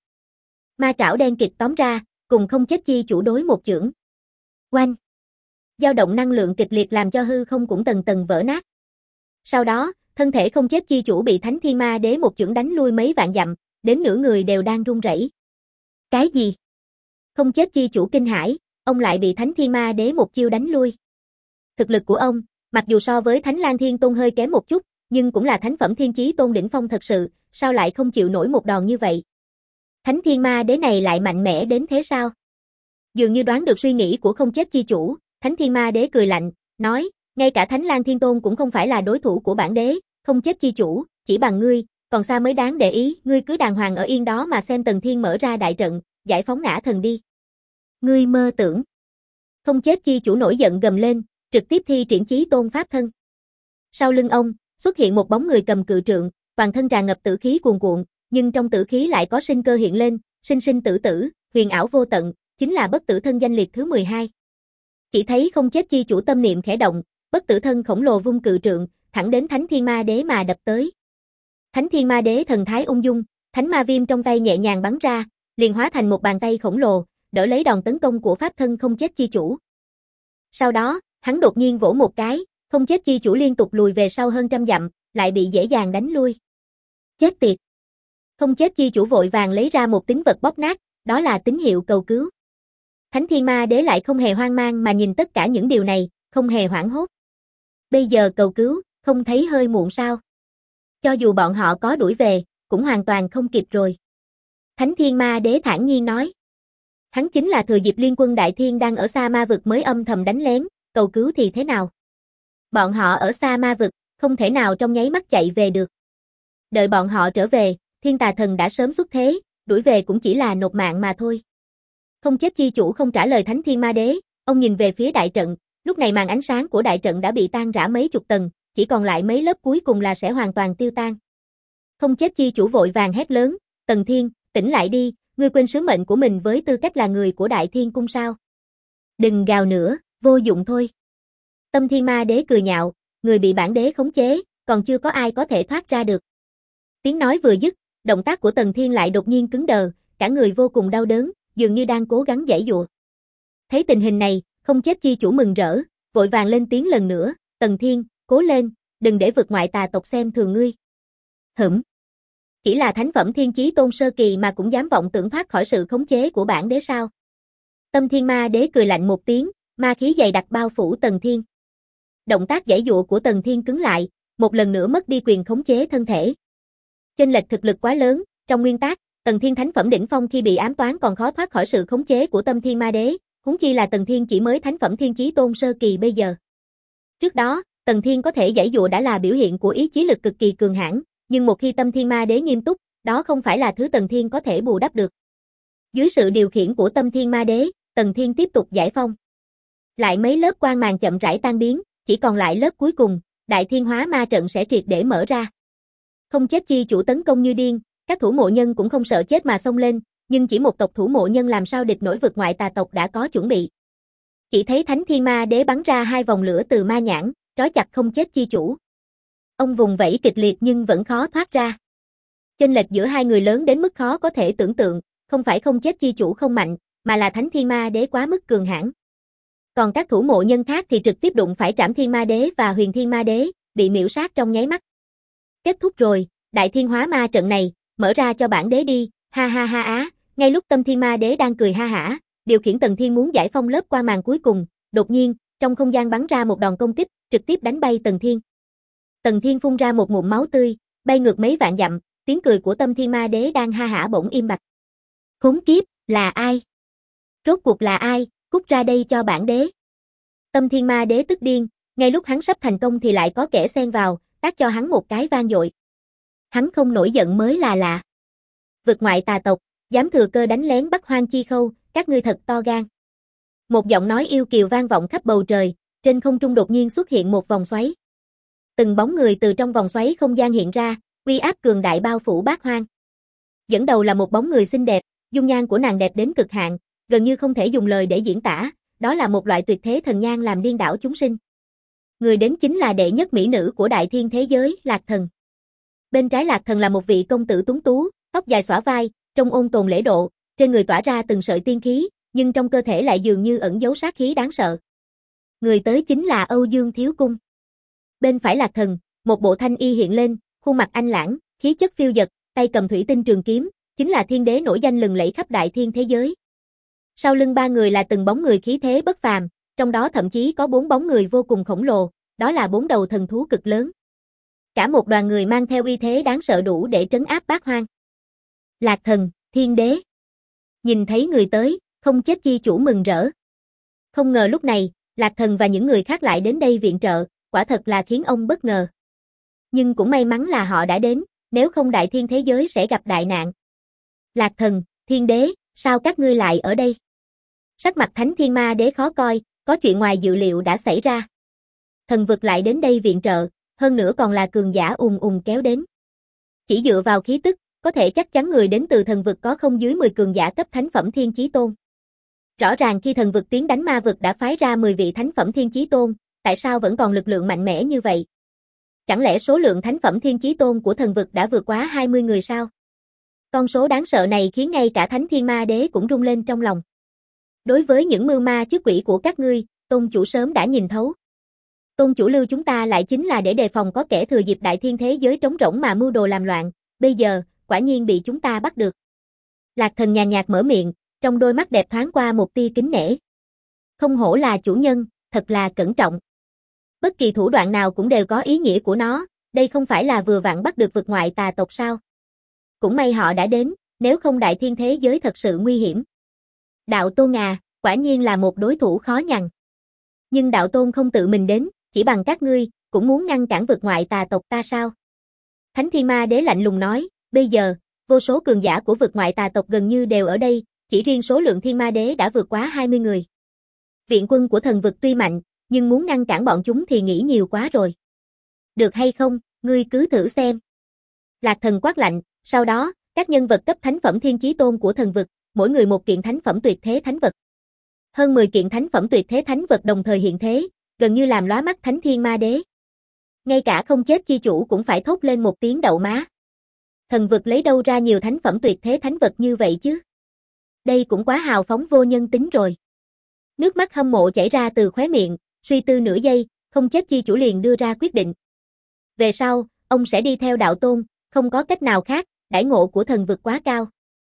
Ma trảo đen kịt tóm ra, cùng không chết chi chủ đối một chưởng. Oanh! Dao động năng lượng kịch liệt làm cho hư không cũng tầng tầng vỡ nát. Sau đó, thân thể không chết chi chủ bị Thánh Thiên Ma Đế một chưởng đánh lui mấy vạn dặm, đến nửa người đều đang run rẩy. Cái gì? Không chết chi chủ kinh hãi, ông lại bị Thánh Thiên Ma Đế một chiêu đánh lui. Thực lực của ông, mặc dù so với Thánh Lang Thiên Tôn hơi kém một chút, nhưng cũng là thánh phẩm thiên chí tôn đỉnh phong thật sự, sao lại không chịu nổi một đòn như vậy? Thánh Thiên Ma Đế này lại mạnh mẽ đến thế sao? Dường như đoán được suy nghĩ của không chết chi chủ, Thánh Thiên Ma Đế cười lạnh, nói, ngay cả Thánh Lang Thiên Tôn cũng không phải là đối thủ của bản đế, không chết chi chủ, chỉ bằng ngươi, còn xa mới đáng để ý, ngươi cứ đàng hoàng ở yên đó mà xem Tần Thiên mở ra đại trận, giải phóng ngã thần đi. Ngươi mơ tưởng. Không chết chi chủ nổi giận gầm lên, trực tiếp thi triển chí tôn pháp thân. Sau lưng ông, xuất hiện một bóng người cầm cự trượng, toàn thân tràn ngập tử khí cuồn cuộn, nhưng trong tử khí lại có sinh cơ hiện lên, sinh sinh tử tử, huyền ảo vô tận, chính là bất tử thân danh liệt thứ mười hai. Chỉ thấy không chết chi chủ tâm niệm khẽ động, bất tử thân khổng lồ vung cự trượng, thẳng đến Thánh Thiên Ma Đế mà đập tới. Thánh Thiên Ma Đế thần thái ung dung, thánh ma viêm trong tay nhẹ nhàng bắn ra, liền hóa thành một bàn tay khổng lồ, đỡ lấy đòn tấn công của pháp thân không chết chi chủ. Sau đó, hắn đột nhiên vỗ một cái, không chết chi chủ liên tục lùi về sau hơn trăm dặm, lại bị dễ dàng đánh lui. Chết tiệt! Không chết chi chủ vội vàng lấy ra một tín vật bóp nát, đó là tín hiệu cầu cứu. Thánh Thiên Ma Đế lại không hề hoang mang mà nhìn tất cả những điều này, không hề hoảng hốt. Bây giờ cầu cứu, không thấy hơi muộn sao? Cho dù bọn họ có đuổi về, cũng hoàn toàn không kịp rồi. Thánh Thiên Ma Đế thản nhiên nói. Hắn chính là thừa dịp liên quân Đại Thiên đang ở Sa Ma vực mới âm thầm đánh lén, cầu cứu thì thế nào? Bọn họ ở Sa Ma vực, không thể nào trong nháy mắt chạy về được. Đợi bọn họ trở về, thiên tà thần đã sớm xuất thế, đuổi về cũng chỉ là nộp mạng mà thôi. Không chết chi chủ không trả lời Thánh Thiên Ma Đế, ông nhìn về phía đại trận, lúc này màn ánh sáng của đại trận đã bị tan rã mấy chục tầng, chỉ còn lại mấy lớp cuối cùng là sẽ hoàn toàn tiêu tan. Không chết chi chủ vội vàng hét lớn, Tần Thiên, tỉnh lại đi, ngươi quên sứ mệnh của mình với tư cách là người của Đại Thiên Cung sao? Đừng gào nữa, vô dụng thôi. Tâm Thiên Ma Đế cười nhạo, người bị bản đế khống chế, còn chưa có ai có thể thoát ra được. Tiếng nói vừa dứt, động tác của Tần Thiên lại đột nhiên cứng đờ, cả người vô cùng đau đớn, dường như đang cố gắng giãy giụa. Thấy tình hình này, không chết chi chủ mừng rỡ, vội vàng lên tiếng lần nữa, Tần Thiên, cố lên, đừng để vực ngoại tà tộc xem thường ngươi. Hửm. Chỉ là thánh phẩm thiên chí tôn sơ kỳ mà cũng dám vọng tưởng thoát khỏi sự khống chế của bản đế sao? Tâm Thiên Ma Đế cười lạnh một tiếng, ma khí dày đặc bao phủ Tần Thiên. Động tác giãy giụa của Tần Thiên cứng lại, một lần nữa mất đi quyền khống chế thân thể. Chênh lệch thực lực quá lớn, trong nguyên tắc, Tần Thiên thánh phẩm đỉnh phong khi bị ám toán còn khó thoát khỏi sự khống chế của Tâm Thiên Ma Đế, huống chi là Tần Thiên chỉ mới thánh phẩm thiên chí tôn sơ kỳ bây giờ. Trước đó, Tần Thiên có thể giãy giụa đã là biểu hiện của ý chí lực cực kỳ cường hãn, nhưng một khi Tâm Thiên Ma Đế nghiêm túc, đó không phải là thứ Tần Thiên có thể bù đắp được. Dưới sự điều khiển của Tâm Thiên Ma Đế, Tần Thiên tiếp tục giải phong. Lại mấy lớp quang màn chậm rãi tan biến, chỉ còn lại lớp cuối cùng, Đại Thiên Hóa Ma trận sẽ triệt để mở ra. Không chết chi chủ tấn công như điên, các thủ mộ nhân cũng không sợ chết mà xông lên, nhưng chỉ một tộc thủ mộ nhân làm sao địch nổi vực ngoại tà tộc đã có chuẩn bị. Chỉ thấy Thánh Thiên Ma Đế bắn ra hai vòng lửa từ ma nhãn, trói chặt không chết chi chủ. Ông vùng vẫy kịch liệt nhưng vẫn khó thoát ra. Chênh lệch giữa hai người lớn đến mức khó có thể tưởng tượng, không phải không chết chi chủ không mạnh, mà là Thánh Thiên Ma Đế quá mức cường hãn. Còn các thủ mộ nhân khác thì trực tiếp đụng phải Trảm Thiên Ma Đế và Huyền Thiên Ma Đế, bị miễu sát trong nháy mắt. Kết thúc rồi, Đại Thiên Hóa Ma trận này, mở ra cho bản đế đi, ha ha ha á, ngay lúc Tâm Thiên Ma Đế đang cười ha hả, điều khiển Tần Thiên muốn giải phong lớp quang màn cuối cùng, đột nhiên, trong không gian bắn ra một đòn công kích, trực tiếp đánh bay Tần Thiên. Tần Thiên phun ra một ngụm máu tươi, bay ngược mấy vạn dặm, tiếng cười của Tâm Thiên Ma Đế đang ha hả bỗng im bặt. Khốn kiếp, là ai? Rốt cuộc là ai, cút ra đây cho bản đế. Tâm Thiên Ma Đế tức điên, ngay lúc hắn sắp thành công thì lại có kẻ xen vào, tát cho hắn một cái vang dội. Hắn không nổi giận mới là lạ. Vực ngoại tà tộc, dám thừa cơ đánh lén Bắc Hoang Chi Khâu, các ngươi thật to gan. Một giọng nói yêu kiều vang vọng khắp bầu trời, trên không trung đột nhiên xuất hiện một vòng xoáy. Từng bóng người từ trong vòng xoáy không gian hiện ra, uy áp cường đại bao phủ Bát Hoang. Dẫn đầu là một bóng người xinh đẹp, dung nhan của nàng đẹp đến cực hạn, gần như không thể dùng lời để diễn tả, đó là một loại tuyệt thế thần nhan làm điên đảo chúng sinh. Người đến chính là đệ nhất mỹ nữ của đại thiên thế giới, Lạc Thần. Bên trái Lạc Thần là một vị công tử tuấn tú, tóc dài xõa vai, trông ôn tồn lễ độ, trên người tỏa ra từng sợi tiên khí, nhưng trong cơ thể lại dường như ẩn giấu sát khí đáng sợ. Người tới chính là Âu Dương Thiếu Cung. Bên phải Lạc Thần, một bộ thanh y hiện lên, khuôn mặt anh lãng, khí chất phiêu dật, tay cầm thủy tinh trường kiếm, chính là thiên đế nổi danh lừng lẫy khắp đại thiên thế giới. Sau lưng ba người là từng bóng người khí thế bất phàm, trong đó thậm chí có bốn bóng người vô cùng khổng lồ, đó là bốn đầu thần thú cực lớn. Cả một đoàn người mang theo uy thế đáng sợ đủ để trấn áp Bát Hoang. Lạc Thần, thiên đế. Nhìn thấy người tới, không chết chi chủ mừng rỡ. Không ngờ lúc này, Lạc Thần và những người khác lại đến đây viện trợ, quả thật là khiến ông bất ngờ. Nhưng cũng may mắn là họ đã đến, nếu không đại thiên thế giới sẽ gặp đại nạn. Lạc Thần, thiên đế, sao các ngươi lại ở đây? Sắc mặt Thánh Thiên Ma Đế khó coi, có chuyện ngoài dự liệu đã xảy ra. Thần vực lại đến đây viện trợ, hơn nữa còn là cường giả ùn ùn kéo đến. Chỉ dựa vào khí tức, có thể chắc chắn người đến từ thần vực có không dưới mười cường giả cấp thánh phẩm thiên chí tôn. Rõ ràng khi thần vực tiến đánh ma vực đã phái ra mười vị thánh phẩm thiên chí tôn, tại sao vẫn còn lực lượng mạnh mẽ như vậy? Chẳng lẽ số lượng thánh phẩm thiên chí tôn của thần vực đã vượt quá hai mươi người sao? Con số đáng sợ này khiến ngay cả Thánh Thiên Ma Đế cũng rung lên trong lòng. Đối với những mưu ma trước quỷ của các ngươi, tôn chủ sớm đã nhìn thấu. Tôn chủ lưu chúng ta lại chính là để đề phòng có kẻ thừa dịp đại thiên thế giới trống rỗng mà mưu đồ làm loạn, bây giờ, quả nhiên bị chúng ta bắt được. Lạc Thần nhàn nhạt mở miệng, trong đôi mắt đẹp thoáng qua một tia kính nể. Không hổ là chủ nhân, thật là cẩn trọng. Bất kỳ thủ đoạn nào cũng đều có ý nghĩa của nó, đây không phải là vừa vặn bắt được vực ngoại tà tộc sao? Cũng may họ đã đến, nếu không đại thiên thế giới thật sự nguy hiểm. Đạo Tôn à, quả nhiên là một đối thủ khó nhằn. Nhưng Đạo Tôn không tự mình đến, chỉ bằng các ngươi, cũng muốn ngăn cản vực ngoại tà tộc ta sao? Thánh Thiên Ma Đế lạnh lùng nói, bây giờ, vô số cường giả của vực ngoại tà tộc gần như đều ở đây, chỉ riêng số lượng Thiên Ma Đế đã vượt quá hai mươi người. Viện quân của thần vực tuy mạnh, nhưng muốn ngăn cản bọn chúng thì nghĩ nhiều quá rồi. Được hay không, ngươi cứ thử xem. Lạc Thần quát lạnh, sau đó, các nhân vật cấp thánh phẩm thiên chí tôn của thần vực, mỗi người một kiện thánh phẩm tuyệt thế thánh vật. Hơn mười kiện thánh phẩm tuyệt thế thánh vật đồng thời hiện thế, gần như làm lóa mắt Thánh Thiên Ma Đế. Ngay cả không chết chi chủ cũng phải thốt lên một tiếng đậu má. Thần vực lấy đâu ra nhiều thánh phẩm tuyệt thế thánh vật như vậy chứ? Đây cũng quá hào phóng vô nhân tính rồi. Nước mắt hâm mộ chảy ra từ khóe miệng, suy tư nửa giây, không chết chi chủ liền đưa ra quyết định. Về sau, ông sẽ đi theo Đạo Tôn, không có cách nào khác, đãi ngộ của thần vực quá cao.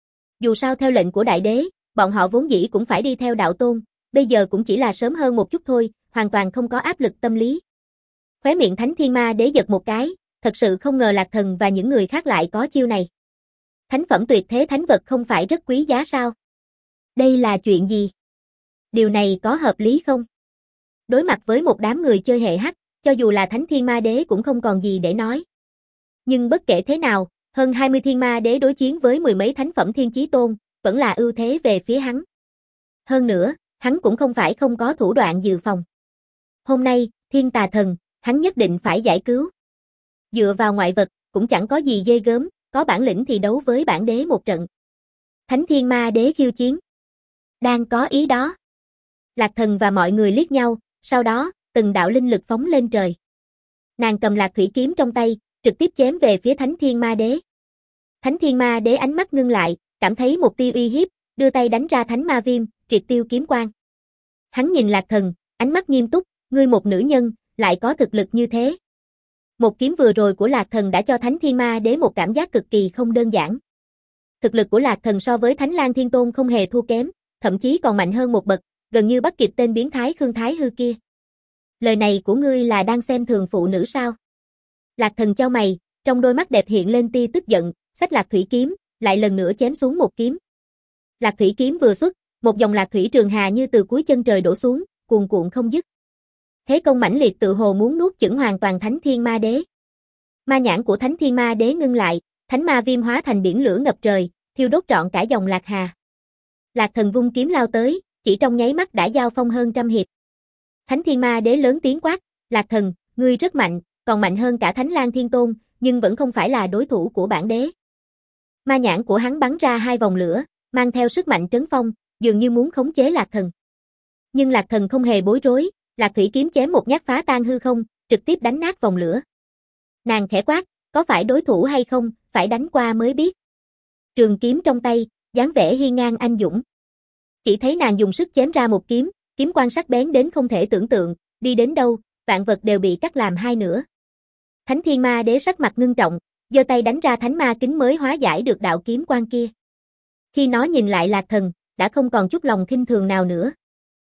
Dù sao theo lệnh của đại đế, bọn họ vốn dĩ cũng phải đi theo Đạo Tôn, bây giờ cũng chỉ là sớm hơn một chút thôi, hoàn toàn không có áp lực tâm lý. Khóe miệng Thánh Thiên Ma Đế giật một cái, thật sự không ngờ Lạc Thần và những người khác lại có chiêu này. Thánh phẩm tuyệt thế thánh vật không phải rất quý giá sao? Đây là chuyện gì? Điều này có hợp lý không? Đối mặt với một đám người chơi hệ hắc, cho dù là Thánh Thiên Ma Đế cũng không còn gì để nói. Nhưng bất kể thế nào, hơn hai mươi Thiên Ma Đế đối chiến với mười mấy thánh phẩm thiên chí tôn, vẫn là ưu thế về phía hắn. Hơn nữa, hắn cũng không phải không có thủ đoạn dự phòng. Hôm nay, Thiên Tà Thần, hắn nhất định phải giải cứu. Dựa vào ngoại vật, cũng chẳng có gì ghê gớm, có bản lĩnh thì đấu với bản đế một trận. Thánh Thiên Ma Đế khiêu chiến. Đang có ý đó. Lạc Thần và mọi người liếc nhau, sau đó, từng đạo linh lực phóng lên trời. Nàng cầm Lạc Thủy kiếm trong tay, trực tiếp chém về phía Thánh Thiên Ma Đế. Thánh Thiên Ma Đế ánh mắt ngưng lại, cảm thấy một tia uy hiếp, đưa tay đánh ra thánh ma viêm, triệt tiêu kiếm quang. Hắn nhìn Lạc Thần, ánh mắt nghiêm túc, ngươi một nữ nhân, lại có thực lực như thế. Một kiếm vừa rồi của Lạc Thần đã cho Thánh Thiên Ma Đế một cảm giác cực kỳ không đơn giản. Thực lực của Lạc Thần so với Thánh Lang Thiên Tôn không hề thua kém, thậm chí còn mạnh hơn một bậc, gần như bắt kịp tên biến thái Khương Thái Hư kia. Lời này của ngươi là đang xem thường phụ nữ sao? Lạc Thần chau mày, trong đôi mắt đẹp hiện lên tia tức giận, xách Lạc Thủy kiếm, lại lần nữa chém xuống một kiếm. Lạc Thủy kiếm vừa xuất, một dòng Lạc Thủy trường hà như từ cuối chân trời đổ xuống, cuồn cuộn không dứt. Thế công mãnh liệt tự hồ muốn nuốt chửng hoàn toàn Thánh Thiên Ma Đế. Ma nhãn của Thánh Thiên Ma Đế ngưng lại, thánh ma viêm hóa thành biển lửa ngập trời, thiêu đốt trọn cả dòng Lạc Hà. Lạc Thần vung kiếm lao tới, chỉ trong nháy mắt đã giao phong hơn trăm hiệp. Thánh Thiên Ma Đế lớn tiếng quát, Lạc Thần, ngươi rất mạnh, còn mạnh hơn cả Thánh Lang Thiên Tôn, nhưng vẫn không phải là đối thủ của bản đế. Ma nhãn của hắn bắn ra hai vòng lửa, mang theo sức mạnh trấn phong, dường như muốn khống chế Lạc Thần. Nhưng Lạc Thần không hề bối rối, Lạc Thủy kiếm chém một nhát phá tan hư không, trực tiếp đánh nát vòng lửa. Nàng khẽ quát, có phải đối thủ hay không, phải đánh qua mới biết. Trường kiếm trong tay, dáng vẻ hiên ngang anh dũng. Chỉ thấy nàng dùng sức chém ra một kiếm, kiếm quang sắc bén đến không thể tưởng tượng, đi đến đâu, vạn vật đều bị cắt làm hai nửa. Thánh Thiên Ma Đế sắc mặt ngưng trọng, giơ tay đánh ra thánh ma kính mới hóa giải được đạo kiếm quang kia. Khi nó nhìn lại Lạc Thần, đã không còn chút lòng khinh thường nào nữa.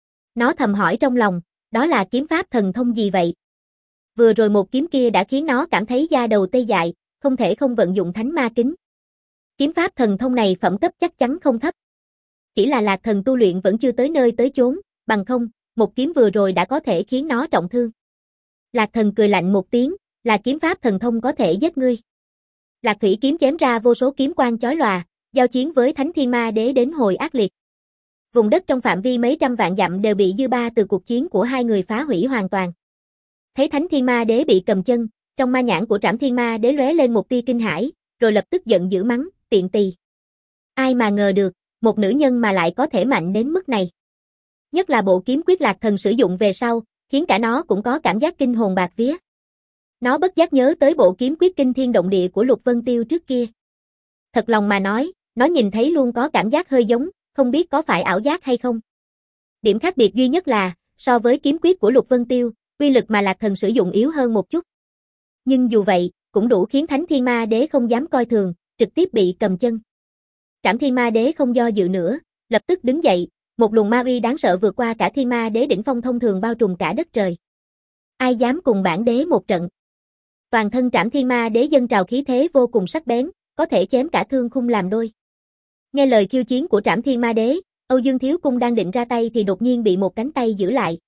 Nó thầm hỏi trong lòng, đó là kiếm pháp thần thông gì vậy? Vừa rồi một kiếm kia đã khiến nó cảm thấy da đầu tê dại, không thể không vận dụng thánh ma kính. Kiếm pháp thần thông này phẩm cấp chắc chắn không thấp. Chỉ là Lạc Thần tu luyện vẫn chưa tới nơi tới chốn, bằng không, một kiếm vừa rồi đã có thể khiến nó trọng thương. Lạc Thần cười lạnh một tiếng, là kiếm pháp thần thông có thể giết ngươi. Lạc Thủy kiếm chém ra vô số kiếm quang chói lòa, giao chiến với Thánh Thiên Ma Đế đến hồi ác liệt. Vùng đất trong phạm vi mấy trăm vạn dặm đều bị dư ba từ cuộc chiến của hai người phá hủy hoàn toàn. Thấy Thánh Thiên Ma Đế bị cầm chân, trong ma nhãn của Trảm Thiên Ma Đế lóe lên một tia kinh hãi, rồi lập tức giận dữ mắng, tiện tỳ. Ai mà ngờ được, một nữ nhân mà lại có thể mạnh đến mức này. Nhất là bộ kiếm quyết Lạc Thần sử dụng về sau, khiến cả nó cũng có cảm giác kinh hồn bạt vía. Nó bất giác nhớ tới bộ kiếm quyết kinh thiên động địa của Lục Vân Tiêu trước kia. Thật lòng mà nói, nó nhìn thấy luôn có cảm giác hơi giống, không biết có phải ảo giác hay không. Điểm khác biệt duy nhất là, so với kiếm quyết của Lục Vân Tiêu, uy lực mà Lạc Thần sử dụng yếu hơn một chút. Nhưng dù vậy, cũng đủ khiến Thánh Thiên Ma Đế không dám coi thường, trực tiếp bị cầm chân. Trảm Thiên Ma Đế không do dự nữa, lập tức đứng dậy, một luồng ma uy đáng sợ vượt qua cả Thiên Ma Đế đỉnh phong thông thường bao trùm cả đất trời. Ai dám cùng bản đế một trận? Toàn thân Trảm Thiên Ma Đế dâng trào khí thế vô cùng sắc bén, có thể chém cả thương khung làm đôi. Nghe lời khiêu chiến của Trảm Thiên Ma Đế, Âu Dương Thiếu Cung đang định ra tay thì đột nhiên bị một cánh tay giữ lại.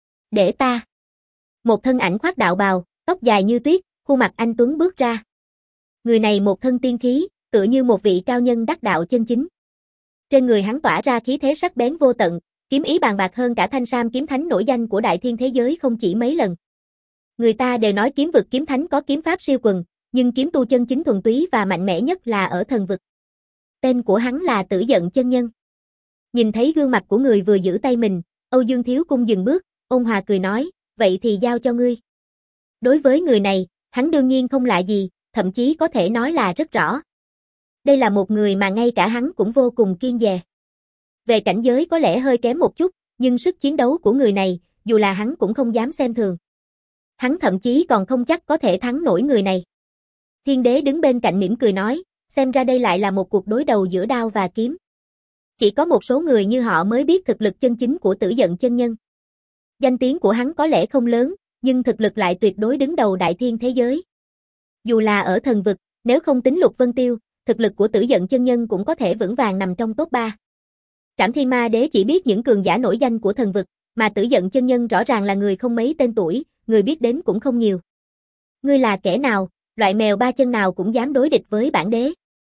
Để ta. Một thân ảnh khoác đạo bào, tóc dài như tuyết, khuôn mặt anh tuấn bước ra. Người này một thân tiên khí, tựa như một vị cao nhân đắc đạo chân chính. Trên người hắn tỏa ra khí thế sắc bén vô tận, kiếm ý bàn bạc hơn cả Thanh Sam kiếm thánh nổi danh của đại thiên thế giới không chỉ mấy lần. Người ta đều nói kiếm vực kiếm thánh có kiếm pháp siêu quần, nhưng kiếm tu chân chính thuần túy và mạnh mẽ nhất là ở thần vực. Tên của hắn là Tử Giận chân nhân. Nhìn thấy gương mặt của người vừa giữ tay mình, Âu Dương Thiếu Cung dừng bước, ôn hòa cười nói, vậy thì giao cho ngươi. Đối với người này, hắn đương nhiên không lạ gì, thậm chí có thể nói là rất rõ. Đây là một người mà ngay cả hắn cũng vô cùng kiêng dè. Về cảnh giới có lẽ hơi kém một chút, nhưng sức chiến đấu của người này, dù là hắn cũng không dám xem thường. Hắn thậm chí còn không chắc có thể thắng nổi người này. Thiên đế đứng bên cạnh mỉm cười nói, xem ra đây lại là một cuộc đối đầu giữa đao và kiếm. Chỉ có một số người như họ mới biết thực lực chân chính của Tử Giận chân nhân. Danh tiếng của hắn có lẽ không lớn, nhưng thực lực lại tuyệt đối đứng đầu đại thiên thế giới. Dù là ở thần vực, nếu không tính Lục Vân Tiêu, thực lực của Tử Giận chân nhân cũng có thể vững vàng nằm trong top ba. Trảm Thiên Ma Đế chỉ biết những cường giả nổi danh của thần vực, mà Tử Giận chân nhân rõ ràng là người không mấy tên tuổi, người biết đến cũng không nhiều. Ngươi là kẻ nào, loại mèo ba chân nào cũng dám đối địch với bản đế?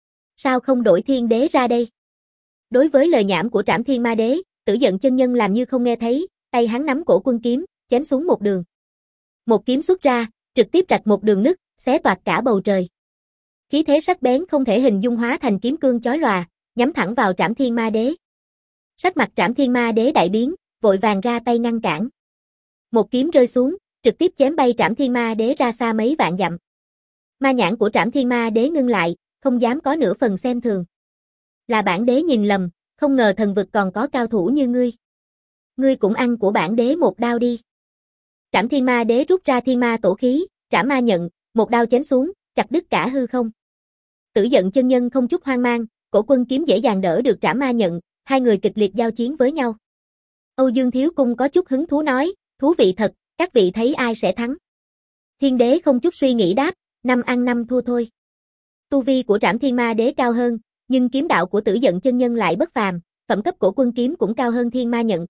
Sao không đổi thiên đế ra đây? Đối với lời nhảm của Trảm Thiên Ma Đế, Tử Giận chân nhân làm như không nghe thấy, tay hắn nắm cổ quân kiếm, chém xuống một đường. Một kiếm xuất ra, trực tiếp rạch một đường nứt, xé toạc cả bầu trời. Khí thế sắc bén không thể hình dung hóa thành kiếm cương chói lòa, nhắm thẳng vào Trảm Thiên Ma Đế. Sắc mặt Trảm Thiên Ma Đế đại biến, vội vàng ra tay ngăn cản. Một kiếm rơi xuống, trực tiếp chém bay Trảm Thiên Ma Đế ra xa mấy vạn dặm. Ma nhãn của Trảm Thiên Ma Đế ngưng lại, không dám có nửa phần xem thường. Là bản đế nhìn lầm, không ngờ thần vực còn có cao thủ như ngươi. Ngươi cũng ăn của bản đế một đao đi. Trảm Thiên Ma Đế rút ra Thiên Ma Tổ khí, Trảm Ma Nhận, một đao chém xuống, chặt đứt cả hư không. Tử Giận chân nhân không chút hoang mang, Cổ Quân kiếm dễ dàng đỡ được Trảm Ma Nhận, hai người kịch liệt giao chiến với nhau. Âu Dương Thiếu Cung có chút hứng thú nói, thú vị thật, các vị thấy ai sẽ thắng? Thiên Đế không chút suy nghĩ đáp, năm ăn năm thua thôi. Tu vi của Trảm Thiên Ma Đế cao hơn, nhưng kiếm đạo của Tử Giận chân nhân lại bất phàm, phẩm cấp Cổ Quân kiếm cũng cao hơn Thiên Ma Nhận.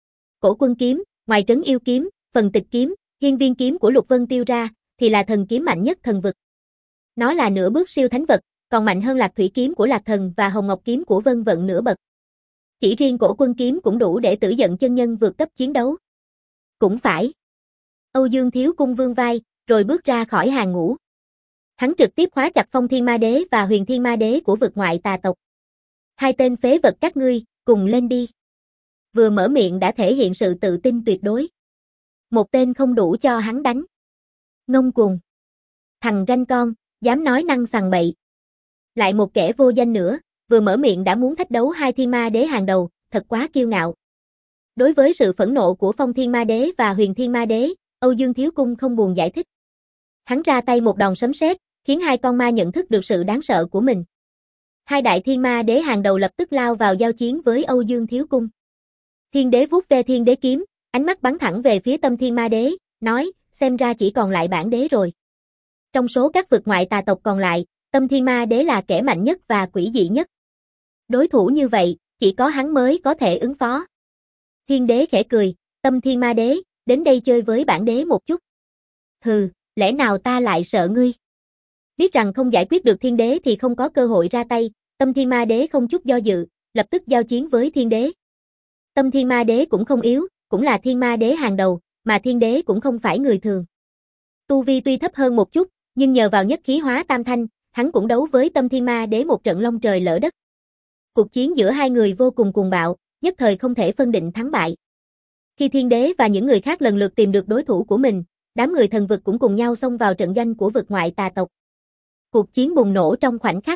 Cổ Quân kiếm, ngoài Trấn Yêu kiếm, Phần Tịch kiếm, Hiên Viên kiếm của Lục Vân Tiêu ra, thì là thần kiếm mạnh nhất thần vực. Nó là nửa bước siêu thánh vật, còn mạnh hơn Lạc Thủy kiếm của Lạc Thần và Hồng Ngọc kiếm của Vân Vận nửa bậc. Chỉ riêng Cổ Quân kiếm cũng đủ để Tử Giận chân nhân vượt cấp chiến đấu. Cũng phải. Âu Dương Thiếu Cung vương vai, rồi bước ra khỏi hàng ngũ. Hắn trực tiếp khóa chặt Phong Thiên Ma Đế và Huyền Thiên Ma Đế của vực ngoại tà tộc. Hai tên phế vật các ngươi, cùng lên đi. Vừa mở miệng đã thể hiện sự tự tin tuyệt đối. Một tên không đủ cho hắn đánh. Ngông cuồng. Thằng ranh con, dám nói năng sằng bậy. Lại một kẻ vô danh nữa, vừa mở miệng đã muốn thách đấu hai Thiên Ma Đế hàng đầu, thật quá kiêu ngạo. Đối với sự phẫn nộ của Phong Thiên Ma Đế và Huyền Thiên Ma Đế, Âu Dương Thiếu Cung không buồn giải thích. Hắn ra tay một đòn sấm sét, khiến hai con ma nhận thức được sự đáng sợ của mình. Hai đại Thiên Ma Đế hàng đầu lập tức lao vào giao chiến với Âu Dương Thiếu Cung. Thiên Đế vuốt ve Thiên Đế kiếm, ánh mắt bắn thẳng về phía Tâm Thiên Ma Đế, nói, xem ra chỉ còn lại bản đế rồi. Trong số các vực ngoại tà tộc còn lại, Tâm Thiên Ma Đế là kẻ mạnh nhất và quỷ dị nhất. Đối thủ như vậy, chỉ có hắn mới có thể ứng phó. Thiên Đế khẽ cười, Tâm Thiên Ma Đế, đến đây chơi với bản đế một chút. Hừ, lẽ nào ta lại sợ ngươi? Biết rằng không giải quyết được Thiên Đế thì không có cơ hội ra tay, Tâm Thiên Ma Đế không chút do dự, lập tức giao chiến với Thiên Đế. Tâm Thiên Ma Đế cũng không yếu, cũng là Thiên Ma Đế hàng đầu, mà Thiên Đế cũng không phải người thường. Tu vi tuy thấp hơn một chút, nhưng nhờ vào nhất khí hóa tam thanh, hắn cũng đấu với Tâm Thiên Ma Đế một trận long trời lỡ đất. Cuộc chiến giữa hai người vô cùng cuồng bạo, nhất thời không thể phân định thắng bại. Khi Thiên Đế và những người khác lần lượt tìm được đối thủ của mình, đám người thần vực cũng cùng nhau xông vào trận doanh của vực ngoại tà tộc. Cuộc chiến bùng nổ trong khoảnh khắc.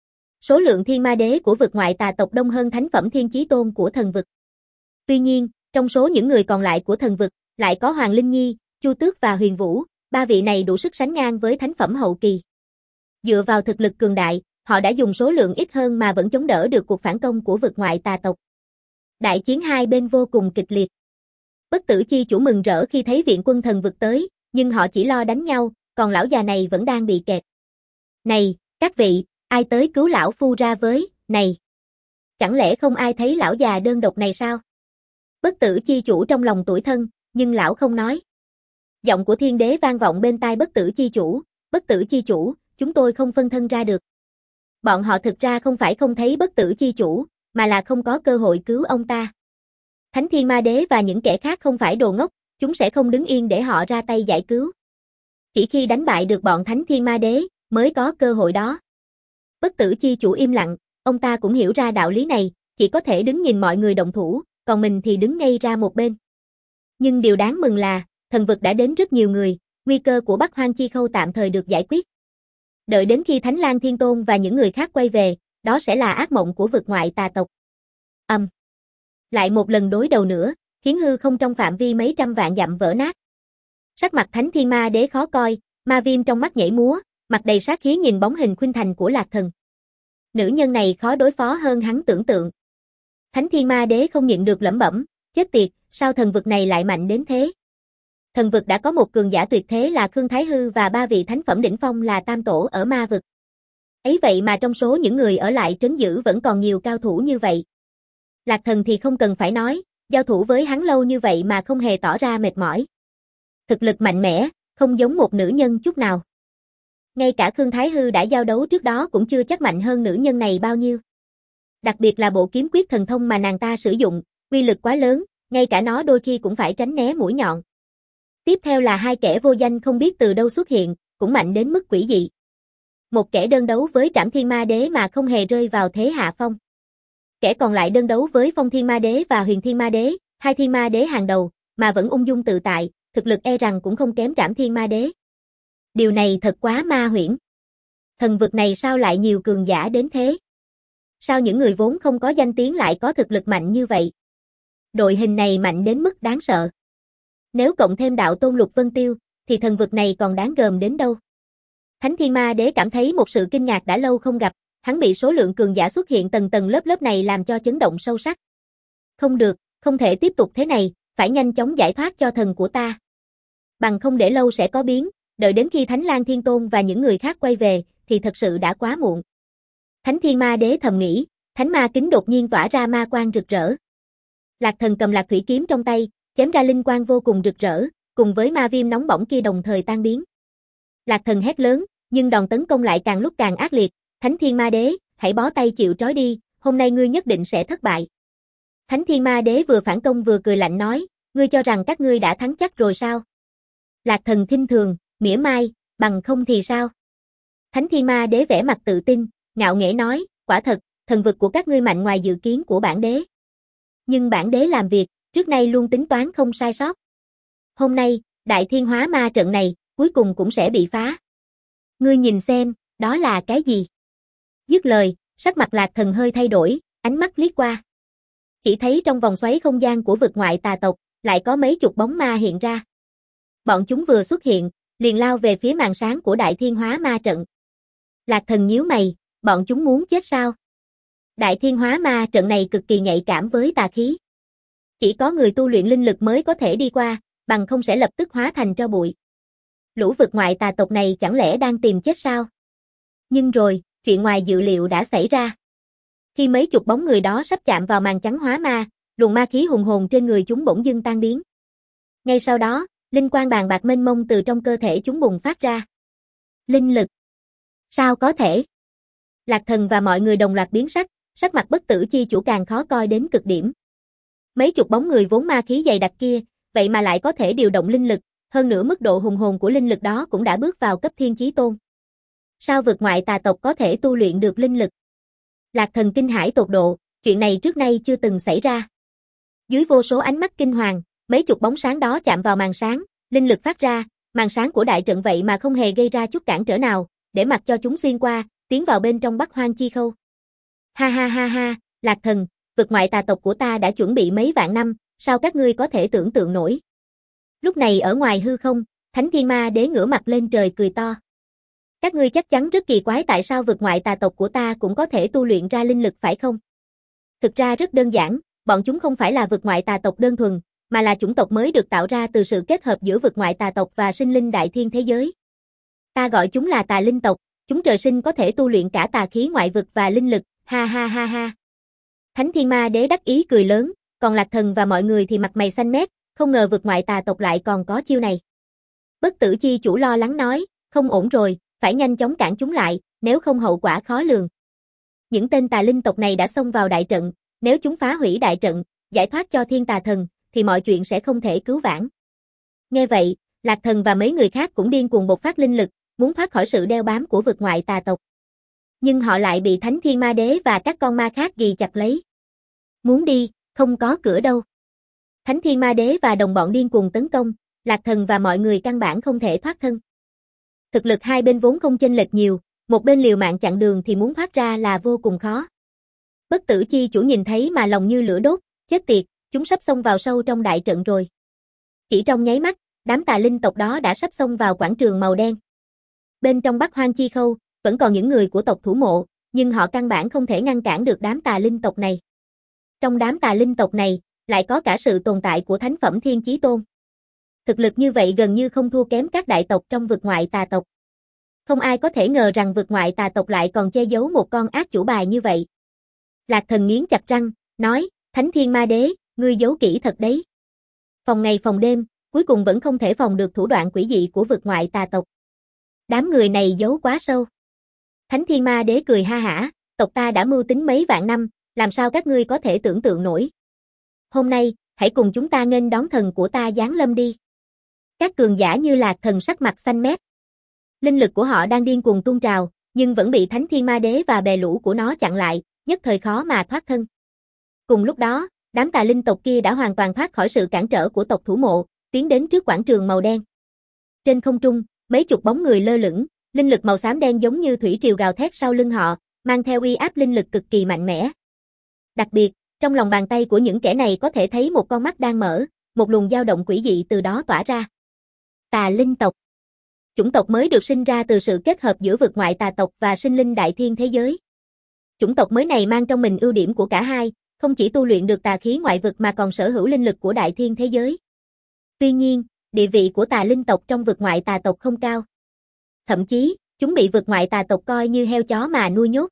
Số lượng Thiên Ma Đế của vực ngoại tà tộc đông hơn thánh phẩm Thiên Chí Tôn của thần vực. Tuy nhiên, trong số những người còn lại của thần vực, lại có Hoàng Linh Nhi, Chu Tước và Huyền Vũ, ba vị này đủ sức sánh ngang với thánh phẩm hậu kỳ. Dựa vào thực lực cường đại, họ đã dùng số lượng ít hơn mà vẫn chống đỡ được cuộc phản công của vực ngoại tà tộc. Đại chiến hai bên vô cùng kịch liệt. Bất Tử Chi chủ mừng rỡ khi thấy viện quân thần vực tới, nhưng họ chỉ lo đánh nhau, còn lão già này vẫn đang bị kẹt. Này, các vị, ai tới cứu lão phu ra với, này. Chẳng lẽ không ai thấy lão già đơn độc này sao? Bất Tử Chi chủ trong lòng tủi thân, nhưng lão không nói. Giọng của Thiên Đế vang vọng bên tai Bất Tử Chi chủ, Bất Tử Chi chủ, chúng tôi không phân thân ra được. Bọn họ thực ra không phải không thấy Bất Tử Chi chủ, mà là không có cơ hội cứu ông ta. Thánh Thiên Ma Đế và những kẻ khác không phải đồ ngốc, chúng sẽ không đứng yên để họ ra tay giải cứu. Chỉ khi đánh bại được bọn Thánh Thiên Ma Đế, mới có cơ hội đó. Bất Tử Chi chủ im lặng, ông ta cũng hiểu ra đạo lý này, chỉ có thể đứng nhìn mọi người động thủ, còn mình thì đứng ngay ra một bên. Nhưng điều đáng mừng là, thần vực đã đến rất nhiều người, nguy cơ của Bắc Hoang Chi Khâu tạm thời được giải quyết. Đợi đến khi Thánh Lang Thiên Tôn và những người khác quay về, đó sẽ là ác mộng của vực ngoại tà tộc. Âm. Um. Lại một lần đối đầu nữa, khiến hư không trong phạm vi mấy trăm vạn dặm vỡ nát. Sắc mặt Thánh Thiên Ma Đế khó coi, ma viêm trong mắt nhảy múa, mặt đầy sát khí nhìn bóng hình khuynh thành của Lạc Thần. Nữ nhân này khó đối phó hơn hắn tưởng tượng. Thánh Thiên Ma Đế không nhịn được lẩm bẩm, chết tiệt, sao thần vực này lại mạnh đến thế? Thần vực đã có một cường giả tuyệt thế là Khương Thái Hư và ba vị thánh phẩm đỉnh phong là Tam Tổ ở ma vực. Ấy vậy mà trong số những người ở lại trấn giữ vẫn còn nhiều cao thủ như vậy. Lạc Thần thì không cần phải nói, giao thủ với hắn lâu như vậy mà không hề tỏ ra mệt mỏi. Thực lực mạnh mẽ, không giống một nữ nhân chút nào. Ngay cả Khương Thái Hư đã giao đấu trước đó cũng chưa chắc mạnh hơn nữ nhân này bao nhiêu. Đặc biệt là bộ kiếm quyết thần thông mà nàng ta sử dụng, uy lực quá lớn, ngay cả nó đôi khi cũng phải tránh né mũi nhọn. Tiếp theo là hai kẻ vô danh không biết từ đâu xuất hiện, cũng mạnh đến mức quỷ dị. Một kẻ đơn đấu với Trảm Thiên Ma Đế mà không hề rơi vào thế hạ phong. Kẻ còn lại đơn đấu với Phong Thiên Ma Đế và Huyền Thiên Ma Đế, hai Thiên Ma Đế hàng đầu, mà vẫn ung dung tự tại, thực lực e rằng cũng không kém Trảm Thiên Ma Đế. Điều này thật quá ma huyễn. Thần vực này sao lại nhiều cường giả đến thế? Sao những người vốn không có danh tiếng lại có thực lực mạnh như vậy? Đội hình này mạnh đến mức đáng sợ. Nếu cộng thêm đạo tôn Lục Vân Tiêu, thì thần vực này còn đáng gờm đến đâu? Thánh Thiên Ma Đế cảm thấy một sự kinh ngạc đã lâu không gặp, hắn bị số lượng cường giả xuất hiện tầng tầng lớp lớp này làm cho chấn động sâu sắc. Không được, không thể tiếp tục thế này, phải nhanh chóng giải thoát cho thần của ta. Bằng không để lâu sẽ có biến, đợi đến khi Thánh Lang Thiên Tôn và những người khác quay về, thì thật sự đã quá muộn. Thánh Thiên Ma Đế thầm nghĩ, Thánh Ma Kính đột nhiên tỏa ra ma quang rực rỡ. Lạc Thần cầm Lạc Thủy kiếm trong tay, chém ra linh quang vô cùng rực rỡ, cùng với ma viêm nóng bỏng kia đồng thời tan biến. Lạc Thần hét lớn, nhưng đòn tấn công lại càng lúc càng ác liệt, Thánh Thiên Ma Đế, hãy bó tay chịu trói đi, hôm nay ngươi nhất định sẽ thất bại. Thánh Thiên Ma Đế vừa phản công vừa cười lạnh nói, ngươi cho rằng các ngươi đã thắng chắc rồi sao? Lạc Thần khinh thường, mỉa mai, bằng không thì sao? Thánh Thiên Ma Đế vẻ mặt tự tin, ngạo nghễ nói, quả thật, thần vực của các ngươi mạnh ngoài dự kiến của bản đế. Nhưng bản đế làm việc, trước nay luôn tính toán không sai sót. Hôm nay, Đại Thiên Hóa Ma trận này, cuối cùng cũng sẽ bị phá. Ngươi nhìn xem, đó là cái gì? Dứt lời, sắc mặt Lạc Thần hơi thay đổi, ánh mắt liếc qua. Chỉ thấy trong vòng xoáy không gian của vực ngoại tà tộc, lại có mấy chục bóng ma hiện ra. Bọn chúng vừa xuất hiện, liền lao về phía màn sáng của Đại Thiên Hóa Ma trận. Lạc Thần nhíu mày, bọn chúng muốn chết sao? Đại Thiên Hóa Ma trận này cực kỳ nhạy cảm với tà khí. Chỉ có người tu luyện linh lực mới có thể đi qua, bằng không sẽ lập tức hóa thành tro bụi. Lũ vực ngoại tà tộc này chẳng lẽ đang tìm chết sao? Nhưng rồi, chuyện ngoài dự liệu đã xảy ra. Khi mấy chục bóng người đó sắp chạm vào màn trắng hóa ma, luồng ma khí hùng hồn trên người chúng bỗng dưng tan biến. Ngay sau đó, linh quang bàn bạc mênh mông từ trong cơ thể chúng bùng phát ra. Linh lực. Sao có thể? Lạc Thần và mọi người đồng loạt biến sắc, sắc mặt bất tử chi chủ càng khó coi đến cực điểm. Mấy chục bóng người vốn ma khí dày đặc kia, vậy mà lại có thể điều động linh lực, hơn nữa mức độ hùng hồn của linh lực đó cũng đã bước vào cấp thiên chí tôn. Sao vực ngoại tà tộc có thể tu luyện được linh lực? Lạc Thần kinh hãi tột độ, chuyện này trước nay chưa từng xảy ra. Dưới vô số ánh mắt kinh hoàng, mấy chục bóng sáng đó chạm vào màn sáng, linh lực phát ra, màn sáng của đại trận vậy mà không hề gây ra chút cản trở nào, để mặc cho chúng xuyên qua, tiến vào bên trong Bắc Hoang Chi Khâu. Ha ha ha ha, Lạc Thần, vực ngoại tà tộc của ta đã chuẩn bị mấy vạn năm, sao các ngươi có thể tưởng tượng nổi? Lúc này ở ngoài hư không, Thánh Thiên Ma Đế ngửa mặt lên trời cười to. Các ngươi chắc chắn rất kỳ quái tại sao vực ngoại tà tộc của ta cũng có thể tu luyện ra linh lực phải không? Thực ra rất đơn giản, bọn chúng không phải là vực ngoại tà tộc đơn thuần, mà là chủng tộc mới được tạo ra từ sự kết hợp giữa vực ngoại tà tộc và sinh linh đại thiên thế giới. Ta gọi chúng là tà linh tộc, chúng trời sinh có thể tu luyện cả tà khí ngoại vực và linh lực, ha ha ha ha. Thánh Thiên Ma Đế đắc ý cười lớn, còn Lạc Thần và mọi người thì mặt mày xanh mét, không ngờ vực ngoại tà tộc lại còn có chiêu này. Bất tử chi chủ lo lắng nói, không ổn rồi, phải nhanh chóng cản chúng lại, nếu không hậu quả khó lường. Những tên tà linh tộc này đã xông vào đại trận, nếu chúng phá hủy đại trận, giải thoát cho thiên tà thần, thì mọi chuyện sẽ không thể cứu vãn. Nghe vậy, Lạc Thần và mấy người khác cũng điên cuồng bộc phát linh lực, muốn thoát khỏi sự đeo bám của vực ngoại tà tộc. Nhưng họ lại bị Thánh Thiên Ma Đế và các con ma khác ghì chặt lấy. Muốn đi, không có cửa đâu. Thánh Thiên Ma Đế và đồng bọn điên cuồng tấn công, Lạc Thần và mọi người căn bản không thể thoát thân. Thực lực hai bên vốn không chênh lệch nhiều, một bên liều mạng chặn đường thì muốn thoát ra là vô cùng khó. Bất tử chi chủ nhìn thấy mà lòng như lửa đốt, chết tiệt, chúng sắp xông vào sâu trong đại trận rồi. Chỉ trong nháy mắt, đám tà linh tộc đó đã sắp xông vào quảng trường màu đen. Bên trong Bắc Hoang Chi Khâu, vẫn còn những người của tộc Thủ Mộ, nhưng họ căn bản không thể ngăn cản được đám tà linh tộc này. Trong đám tà linh tộc này, lại có cả sự tồn tại của thánh phẩm Thiên Chí Tôn. Thực lực như vậy gần như không thua kém các đại tộc trong vực ngoại tà tộc. Không ai có thể ngờ rằng vực ngoại tà tộc lại còn che giấu một con ác chủ bài như vậy. Lạc Thần nghiến chặt răng, nói, Thánh Thiên Ma Đế, ngươi giấu kỹ thật đấy. Phòng ngày phòng đêm, cuối cùng vẫn không thể phòng được thủ đoạn quỷ dị của vực ngoại tà tộc. Đám người này giấu quá sâu. Thánh Thiên Ma Đế cười ha hả, tộc ta đã mưu tính mấy vạn năm, làm sao các ngươi có thể tưởng tượng nổi. Hôm nay, hãy cùng chúng ta nghênh đón thần của ta giáng lâm đi. Các cường giả như Lạc Thần sắc mặt xanh mét. Linh lực của họ đang điên cuồng tuôn trào, nhưng vẫn bị Thánh Thiên Ma Đế và bè lũ của nó chặn lại, nhất thời khó mà thoát thân. Cùng lúc đó, đám tà linh tộc kia đã hoàn toàn thoát khỏi sự cản trở của tộc Thủ Mộ, tiến đến trước quảng trường màu đen. Trên không trung, mấy chục bóng người lơ lửng, linh lực màu xám đen giống như thủy triều gào thét sau lưng họ, mang theo uy áp linh lực cực kỳ mạnh mẽ. Đặc biệt, trong lòng bàn tay của những kẻ này có thể thấy một con mắt đang mở, một luồng dao động quỷ dị từ đó tỏa ra. Tà linh tộc. Chủng tộc mới được sinh ra từ sự kết hợp giữa vực ngoại tà tộc và sinh linh đại thiên thế giới. Chủng tộc mới này mang trong mình ưu điểm của cả hai, không chỉ tu luyện được tà khí ngoại vực mà còn sở hữu linh lực của đại thiên thế giới. Tuy nhiên, địa vị của tà linh tộc trong vực ngoại tà tộc không cao. Thậm chí, chúng bị vực ngoại tà tộc coi như heo chó mà nuôi nhốt.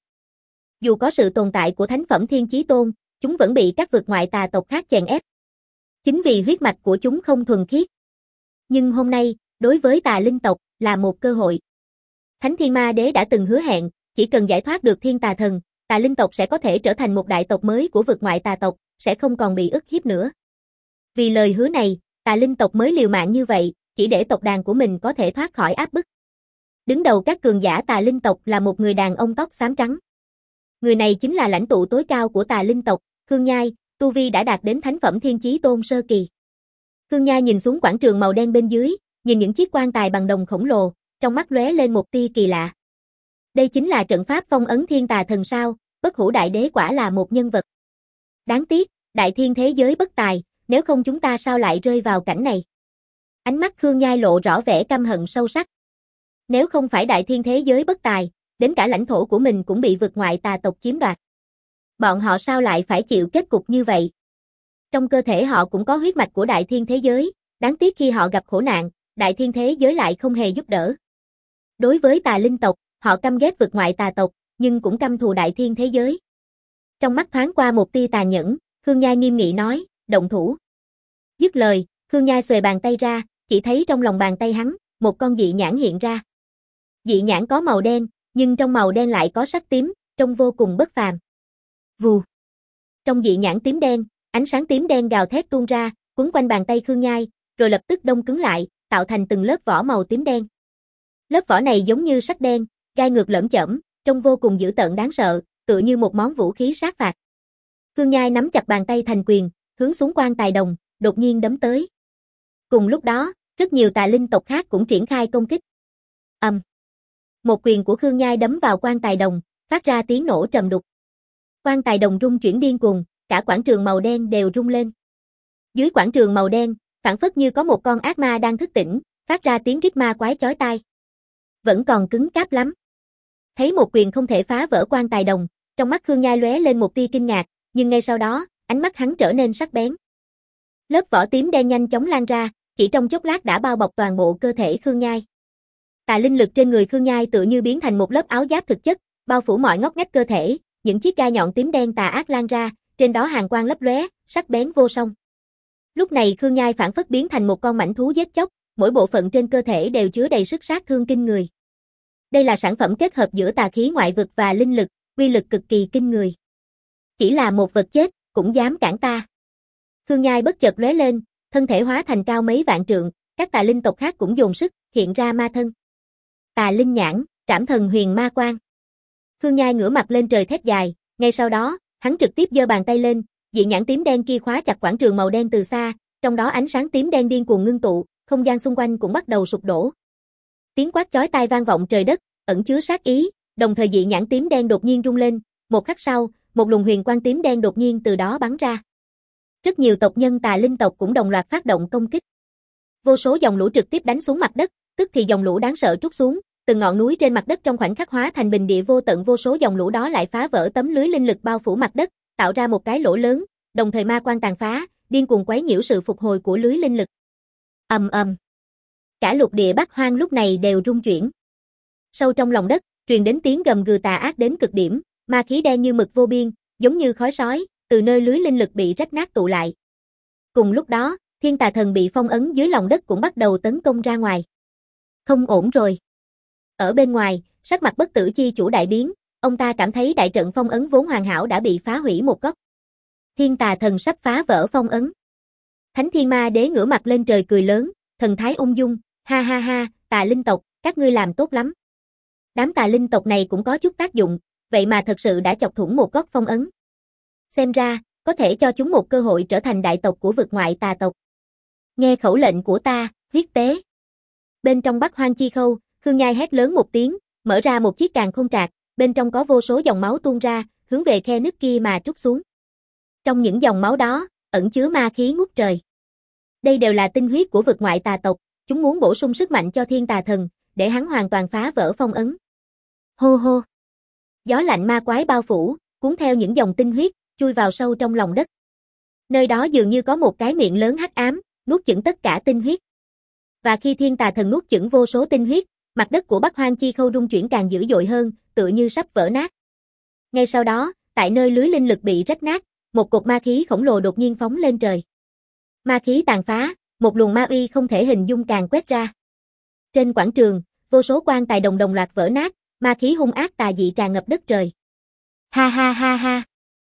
Dù có sự tồn tại của thánh phẩm Thiên Chí Tôn, chúng vẫn bị các vực ngoại tà tộc khác chèn ép. Chính vì huyết mạch của chúng không thuần khiết. Nhưng hôm nay, đối với tà linh tộc, là một cơ hội. Thánh Thiên Ma Đế đã từng hứa hẹn, chỉ cần giải thoát được thiên tà thần, tà linh tộc sẽ có thể trở thành một đại tộc mới của vực ngoại tà tộc, sẽ không còn bị ức hiếp nữa. Vì lời hứa này, tà linh tộc mới liều mạng như vậy, chỉ để tộc đàn của mình có thể thoát khỏi áp bức. Đứng đầu các cường giả tà linh tộc là một người đàn ông tóc xám trắng. Người này chính là lãnh tụ tối cao của tà linh tộc, Khương Nhai, tu vi đã đạt đến thánh phẩm Thiên Chí Tôn sơ kỳ. Khương Nhai nhìn xuống quảng trường màu đen bên dưới, nhìn những chiếc quan tài bằng đồng khổng lồ, trong mắt lóe lên một tia kỳ lạ. Đây chính là trận pháp phong ấn thiên tà thần sao, Bất Hủ Đại Đế quả là một nhân vật. Đáng tiếc, đại thiên thế giới bất tài, nếu không chúng ta sao lại rơi vào cảnh này. Ánh mắt Khương Nhai lộ rõ vẻ căm hận sâu sắc. Nếu không phải đại thiên thế giới bất tài, đến cả lãnh thổ của mình cũng bị vực ngoại tà tộc chiếm đoạt. Bọn họ sao lại phải chịu kết cục như vậy? Trong cơ thể họ cũng có huyết mạch của đại thiên thế giới, đáng tiếc khi họ gặp khổ nạn, đại thiên thế giới lại không hề giúp đỡ. Đối với tà linh tộc, họ căm ghét vực ngoại tà tộc, nhưng cũng căm thù đại thiên thế giới. Trong mắt thoáng qua một tia tàn nhẫn, Khương Nhai nghiêm nghị nói, động thủ. Dứt lời, Khương Nhai xuề bàn tay ra, chỉ thấy trong lòng bàn tay hắn, một con dị nhãn hiện ra. Dị nhãn có màu đen, nhưng trong màu đen lại có sắc tím, trông vô cùng bất phàm. Vù. Trong dị nhãn tím đen, ánh sáng tím đen gào thét tuôn ra, quấn quanh bàn tay Khương Nhai, rồi lập tức đông cứng lại, tạo thành từng lớp vỏ màu tím đen. Lớp vỏ này giống như sắt đen, gai ngược lởm chởm, trông vô cùng dữ tợn đáng sợ, tựa như một món vũ khí sát phạt. Khương Nhai nắm chặt bàn tay thành quyền, hướng xuống quan tài đồng, đột nhiên đấm tới. Cùng lúc đó, rất nhiều tà linh tộc khác cũng triển khai công kích. Ầm. Um. Một quyền của Khương Nhai đấm vào quan tài đồng, phát ra tiếng nổ trầm đục. Quan tài đồng rung chuyển điên cuồng, cả quảng trường màu đen đều rung lên. Dưới quảng trường màu đen, phảng phất như có một con ác ma đang thức tỉnh, phát ra tiếng rít ma quái chói tai. Vẫn còn cứng cáp lắm. Thấy một quyền không thể phá vỡ quan tài đồng, trong mắt Khương Nhai lóe lên một tia kinh ngạc, nhưng ngay sau đó, ánh mắt hắn trở nên sắc bén. Lớp vỏ tím đen nhanh chóng lan ra, chỉ trong chốc lát đã bao bọc toàn bộ cơ thể Khương Nhai. Tà linh lực trên người Khương Nhai tựa như biến thành một lớp áo giáp thực chất, bao phủ mọi ngóc ngách cơ thể, những chiếc gai nhọn tím đen tà ác lan ra, trên đó hàn quang lấp lóe, sắc bén vô song. Lúc này Khương Nhai phảng phất biến thành một con mãnh thú giết chóc, mỗi bộ phận trên cơ thể đều chứa đầy sức sát thương kinh người. Đây là sản phẩm kết hợp giữa tà khí ngoại vực và linh lực, uy lực cực kỳ kinh người. Chỉ là một vật chết, cũng dám cản ta. Khương Nhai bất chợt lóe lên, thân thể hóa thành cao mấy vạn trượng, các tà linh tộc khác cũng dồn sức, hiện ra ma thân. Tà linh nhãn, trảm thần huyền ma quang. Khương Nhai ngửa mặt lên trời thét dài, ngay sau đó, hắn trực tiếp giơ bàn tay lên, dị nhãn tím đen kia khóa chặt quảng trường màu đen từ xa, trong đó ánh sáng tím đen điên cuồng ngưng tụ, không gian xung quanh cũng bắt đầu sụp đổ. Tiếng quát chói tai vang vọng trời đất, ẩn chứa sát ý, đồng thời dị nhãn tím đen đột nhiên rung lên, một khắc sau, một luồng huyền quang tím đen đột nhiên từ đó bắn ra. Rất nhiều tộc nhân tà linh tộc cũng đồng loạt phát động công kích. Vô số dòng lũ trực tiếp đánh xuống mặt đất, tức thì dòng lũ đáng sợ trút xuống, từng ngọn núi trên mặt đất trong khoảnh khắc hóa thành bình địa vô tận, vô số dòng lũ đó lại phá vỡ tấm lưới linh lực bao phủ mặt đất, tạo ra một cái lỗ lớn, đồng thời ma quang tàn phá, điên cuồng quấy nhiễu sự phục hồi của lưới linh lực. Ầm ầm. Cả lục địa Bắc Hoang lúc này đều rung chuyển. Sâu trong lòng đất, truyền đến tiếng gầm gừ tà ác đến cực điểm, ma khí đen như mực vô biên, giống như khói sói, từ nơi lưới linh lực bị rách nát tụ lại. Cùng lúc đó, thiên tà thần bị phong ấn dưới lòng đất cũng bắt đầu tấn công ra ngoài. Không ổn rồi. Ở bên ngoài, sắc mặt Bất Tử Chi chủ đại biến, ông ta cảm thấy đại trận phong ấn vốn hoàn hảo đã bị phá hủy một góc. Thiên tà thần sắp phá vỡ phong ấn. Thánh Thiên Ma Đế ngửa mặt lên trời cười lớn, thần thái ung dung, ha ha ha, tà linh tộc, các ngươi làm tốt lắm. Đám tà linh tộc này cũng có chút tác dụng, vậy mà thật sự đã chọc thủng một góc phong ấn. Xem ra, có thể cho chúng một cơ hội trở thành đại tộc của vực ngoại tà tộc. Nghe khẩu lệnh của ta, huyết tế. Bên trong Bắc Hoang Chi Khâu, Khương Nhai hét lớn một tiếng, mở ra một chiếc càn khôn trạc, bên trong có vô số dòng máu tuôn ra, hướng về khe nứt kia mà trút xuống. Trong những dòng máu đó, ẩn chứa ma khí ngút trời. Đây đều là tinh huyết của vực ngoại tà tộc, chúng muốn bổ sung sức mạnh cho thiên tà thần, để hắn hoàn toàn phá vỡ phong ấn. Hô hô. Gió lạnh ma quái bao phủ, cuốn theo những dòng tinh huyết, chui vào sâu trong lòng đất. Nơi đó dường như có một cái miệng lớn hắc ám, nuốt chửng tất cả tinh huyết. Và khi thiên tà thần nuốt chửng vô số tinh huyết, mặt đất của Bắc Hoang Chi Khâu rung chuyển càng dữ dội hơn, tựa như sắp vỡ nát. Ngay sau đó, tại nơi lưới linh lực bị rách nát, một cột ma khí khổng lồ đột nhiên phóng lên trời. Ma khí tàn phá, một luồng ma uy không thể hình dung càng quét ra. Trên quảng trường, vô số quan tài đồng đồng loạt vỡ nát, ma khí hung ác tà dị tràn ngập đất trời. Ha ha ha ha.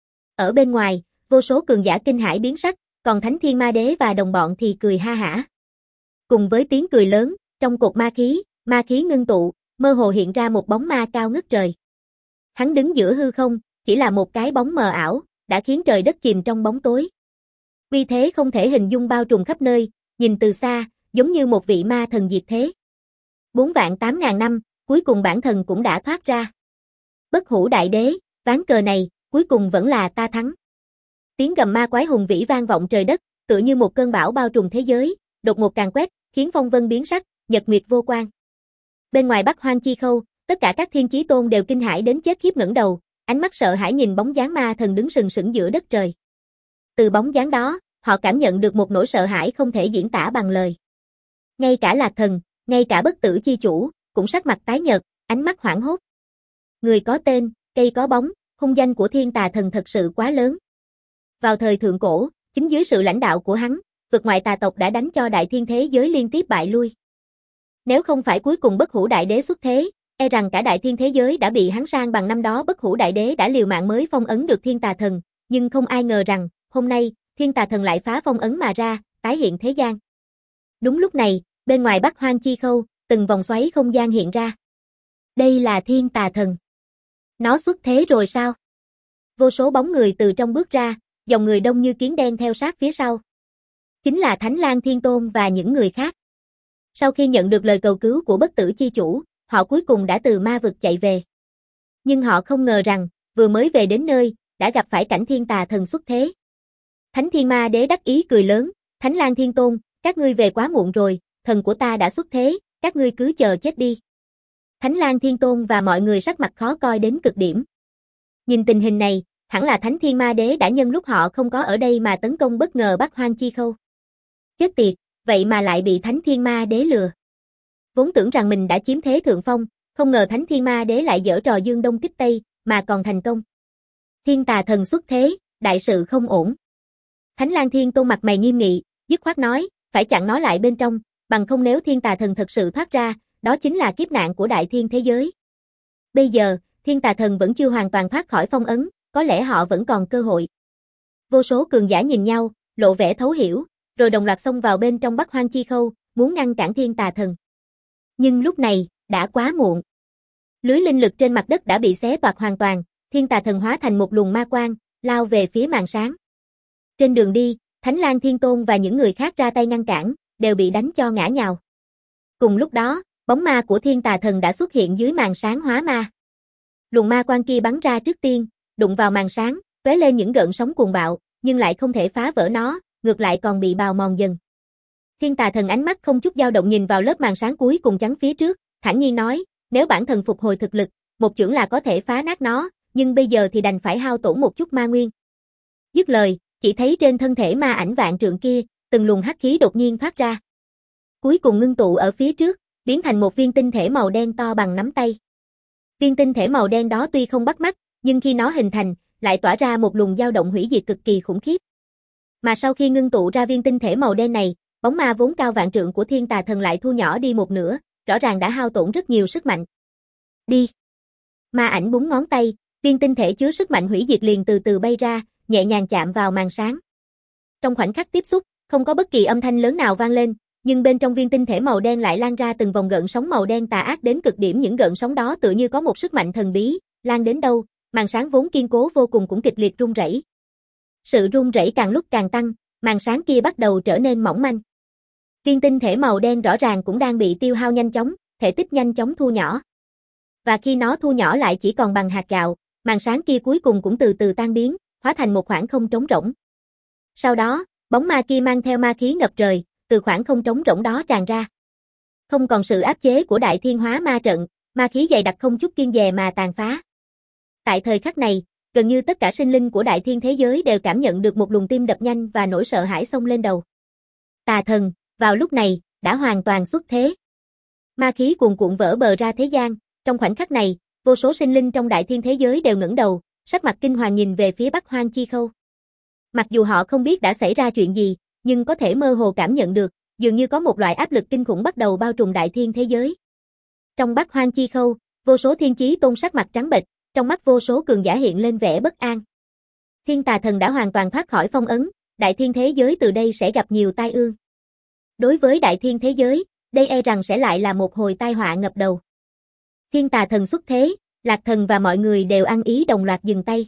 Ở bên ngoài, vô số cường giả kinh hãi biến sắc, còn Thánh Thiên Ma Đế và đồng bọn thì cười ha hả. Cùng với tiếng cười lớn, trong cột ma khí, ma khí ngưng tụ, mơ hồ hiện ra một bóng ma cao ngất trời. Hắn đứng giữa hư không, chỉ là một cái bóng mờ ảo, đã khiến trời đất chìm trong bóng tối. Uy thế không thể hình dung bao trùm khắp nơi, nhìn từ xa, giống như một vị ma thần diệt thế. Bốn vạn tám ngàn năm, cuối cùng bản thần cũng đã thoát ra. Bất hủ đại đế, ván cờ này, cuối cùng vẫn là ta thắng. Tiếng gầm ma quái hùng vĩ vang vọng trời đất, tựa như một cơn bão bao trùm thế giới, đột ngột càn quét, khiến phong vân biến sắc, nhật nguyệt vô quang. Bên ngoài Bắc Hoang Chi Khâu, tất cả các thiên chí tôn đều kinh hãi đến chết khiếp ngẩng đầu, ánh mắt sợ hãi nhìn bóng dáng ma thần đứng sừng sững giữa đất trời. Từ bóng dáng đó, họ cảm nhận được một nỗi sợ hãi không thể diễn tả bằng lời. Ngay cả Lạc Thần, ngay cả Bất Tử Chi Chủ, cũng sắc mặt tái nhợt, ánh mắt hoảng hốt. Người có tên, cây có bóng, hung danh của thiên tà thần thật sự quá lớn. Vào thời thượng cổ, chính dưới sự lãnh đạo của hắn, vực ngoại tà tộc đã đánh cho đại thiên thế giới liên tiếp bại lui. Nếu không phải cuối cùng Bất Hủ Đại Đế xuất thế, e rằng cả đại thiên thế giới đã bị hắn sang bằng năm đó Bất Hủ Đại Đế đã liều mạng mới phong ấn được thiên tà thần, nhưng không ai ngờ rằng, hôm nay, thiên tà thần lại phá phong ấn mà ra, tái hiện thế gian. Đúng lúc này, bên ngoài Bắc Hoang Chi Khâu, từng vòng xoáy không gian hiện ra. Đây là thiên tà thần. Nó xuất thế rồi sao? Vô số bóng người từ trong bước ra, dòng người đông như kiến đen theo sát phía sau. Chính là Thánh Lang Thiên Tôn và những người khác. Sau khi nhận được lời cầu cứu của Bất Tử Chi Chủ, họ cuối cùng đã từ ma vực chạy về. Nhưng họ không ngờ rằng, vừa mới về đến nơi, đã gặp phải cảnh thiên tà thần xuất thế. Thánh Thiên Ma Đế đắc ý cười lớn, Thánh Lang Thiên Tôn, các ngươi về quá muộn rồi, thần của ta đã xuất thế, các ngươi cứ chờ chết đi. Thánh Lang Thiên Tôn và mọi người sắc mặt khó coi đến cực điểm. Nhìn tình hình này, hẳn là Thánh Thiên Ma Đế đã nhân lúc họ không có ở đây mà tấn công bất ngờ Bắc Hoang Chi Khâu. Chết tiệt, vậy mà lại bị Thánh Thiên Ma Đế lừa. Vốn tưởng rằng mình đã chiếm thế thượng phong, không ngờ Thánh Thiên Ma Đế lại giở trò dương đông kích tây, mà còn thành công. Thiên tà thần xuất thế, đại sự không ổn. Thánh Lang Thiên Tôn mặt mày nghiêm nghị, dứt khoát nói, phải chặn nó lại bên trong, bằng không nếu thiên tà thần thật sự thoát ra, đó chính là kiếp nạn của đại thiên thế giới. Bây giờ, thiên tà thần vẫn chưa hoàn toàn thoát khỏi phong ấn, có lẽ họ vẫn còn cơ hội. Vô số cường giả nhìn nhau, lộ vẻ thấu hiểu, rồi đồng loạt xông vào bên trong Bắc Hoang Chi Khâu, muốn ngăn cản thiên tà thần. Nhưng lúc này, đã quá muộn. Lưới linh lực trên mặt đất đã bị xé toạc hoàn toàn, thiên tà thần hóa thành một luồng ma quang, lao về phía màn sáng. Trên đường đi, Thánh Lang Thiên Tôn và những người khác ra tay ngăn cản, đều bị đánh cho ngã nhào. Cùng lúc đó, bóng ma của thiên tà thần đã xuất hiện dưới màn sáng hóa ma. Luồng ma quang kia bắn ra trước tiên, đụng vào màn sáng, tóe lên những gợn sóng cuồng bạo, nhưng lại không thể phá vỡ nó, ngược lại còn bị bào mòn dần. Thiên tà thần ánh mắt không chút dao động nhìn vào lớp màn sáng cuối cùng chắn phía trước, thản nhiên nói, nếu bản thần phục hồi thực lực, một chưởng là có thể phá nát nó, nhưng bây giờ thì đành phải hao tổn một chút ma nguyên. Dứt lời, chỉ thấy trên thân thể ma ảnh vạn trượng kia, từng luồng hắc khí đột nhiên thoát ra. Cuối cùng ngưng tụ ở phía trước, biến thành một viên tinh thể màu đen to bằng nắm tay. Viên tinh thể màu đen đó tuy không bắt mắt, nhưng khi nó hình thành, lại tỏa ra một luồng dao động hủy diệt cực kỳ khủng khiếp. Mà sau khi ngưng tụ ra viên tinh thể màu đen này, bóng ma vốn cao vạn trượng của thiên tà thần lại thu nhỏ đi một nửa, rõ ràng đã hao tổn rất nhiều sức mạnh. Đi! Ma ảnh búng ngón tay, viên tinh thể chứa sức mạnh hủy diệt liền từ từ bay ra, nhẹ nhàng chạm vào màn sáng. Trong khoảnh khắc tiếp xúc, không có bất kỳ âm thanh lớn nào vang lên, nhưng bên trong viên tinh thể màu đen lại lan ra từng vòng gợn sóng màu đen tà ác đến cực điểm, những gợn sóng đó tựa như có một sức mạnh thần bí, lan đến đâu, màn sáng vốn kiên cố vô cùng cũng kịch liệt rung rẩy. Sự rung rẩy càng lúc càng tăng, màn sáng kia bắt đầu trở nên mỏng manh. Viên tinh thể màu đen rõ ràng cũng đang bị tiêu hao nhanh chóng, thể tích nhanh chóng thu nhỏ. Và khi nó thu nhỏ lại chỉ còn bằng hạt gạo, màn sáng kia cuối cùng cũng từ từ tan biến, hóa thành một khoảng không trống rỗng. Sau đó, bóng ma kia mang theo ma khí ngập trời, từ khoảng không trống rỗng đó tràn ra. Không còn sự áp chế của đại thiên hóa ma trận, ma khí dày đặc không chút kiêng dè mà tàn phá. Tại thời khắc này, gần như tất cả sinh linh của đại thiên thế giới đều cảm nhận được một luồng tim đập nhanh và nỗi sợ hãi xông lên đầu. Tà thần, vào lúc này, đã hoàn toàn xuất thế. Ma khí cuồn cuộn vỡ bờ ra thế gian, trong khoảnh khắc này, vô số sinh linh trong đại thiên thế giới đều ngẩng đầu, sắc mặt kinh hoàng nhìn về phía Bắc Hoang Chi Khâu. Mặc dù họ không biết đã xảy ra chuyện gì, nhưng có thể mơ hồ cảm nhận được, dường như có một loại áp lực kinh khủng bắt đầu bao trùm đại thiên thế giới. Trong Bắc Hoang Chi Khâu, vô số thiên chí tôn sắc mặt trắng bệch, trong mắt vô số cường giả hiện lên vẻ bất an. Thiên Tà Thần đã hoàn toàn thoát khỏi phong ấn, đại thiên thế giới từ đây sẽ gặp nhiều tai ương. Đối với đại thiên thế giới, đây e rằng sẽ lại là một hồi tai họa ngập đầu. Thiên Tà Thần xuất thế, Lạc Thần và mọi người đều ăn ý đồng loạt dừng tay.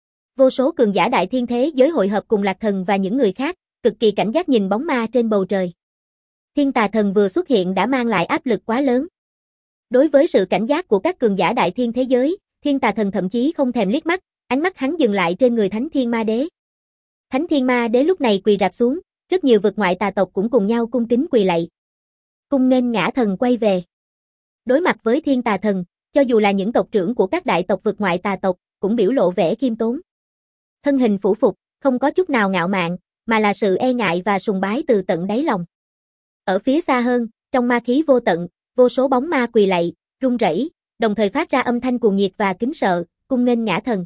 Vô số cường giả đại thiên thế giới hội hợp cùng Lạc Thần và những người khác, cực kỳ cảnh giác nhìn bóng ma trên bầu trời. Thiên Tà Thần vừa xuất hiện đã mang lại áp lực quá lớn. Đối với sự cảnh giác của các cường giả đại thiên thế giới, Thiên Tà Thần thậm chí không thèm liếc mắt, ánh mắt hắn dừng lại trên người Thánh Thiên Ma Đế. Thánh Thiên Ma Đế lúc này quỳ rạp xuống, rất nhiều vực ngoại tà tộc cũng cùng nhau cung kính quỳ lạy. Cung nên ngã thần quay về. Đối mặt với Thiên Tà Thần, cho dù là những tộc trưởng của các đại tộc vực ngoại tà tộc, cũng biểu lộ vẻ khiêm tốn. Thân hình phủ phục, không có chút nào ngạo mạn, mà là sự e ngại và sùng bái từ tận đáy lòng. Ở phía xa hơn, trong ma khí vô tận, vô số bóng ma quỳ lạy, run rẩy, đồng thời phát ra âm thanh cuồng nhiệt và kính sợ, cung nghênh ngã thần.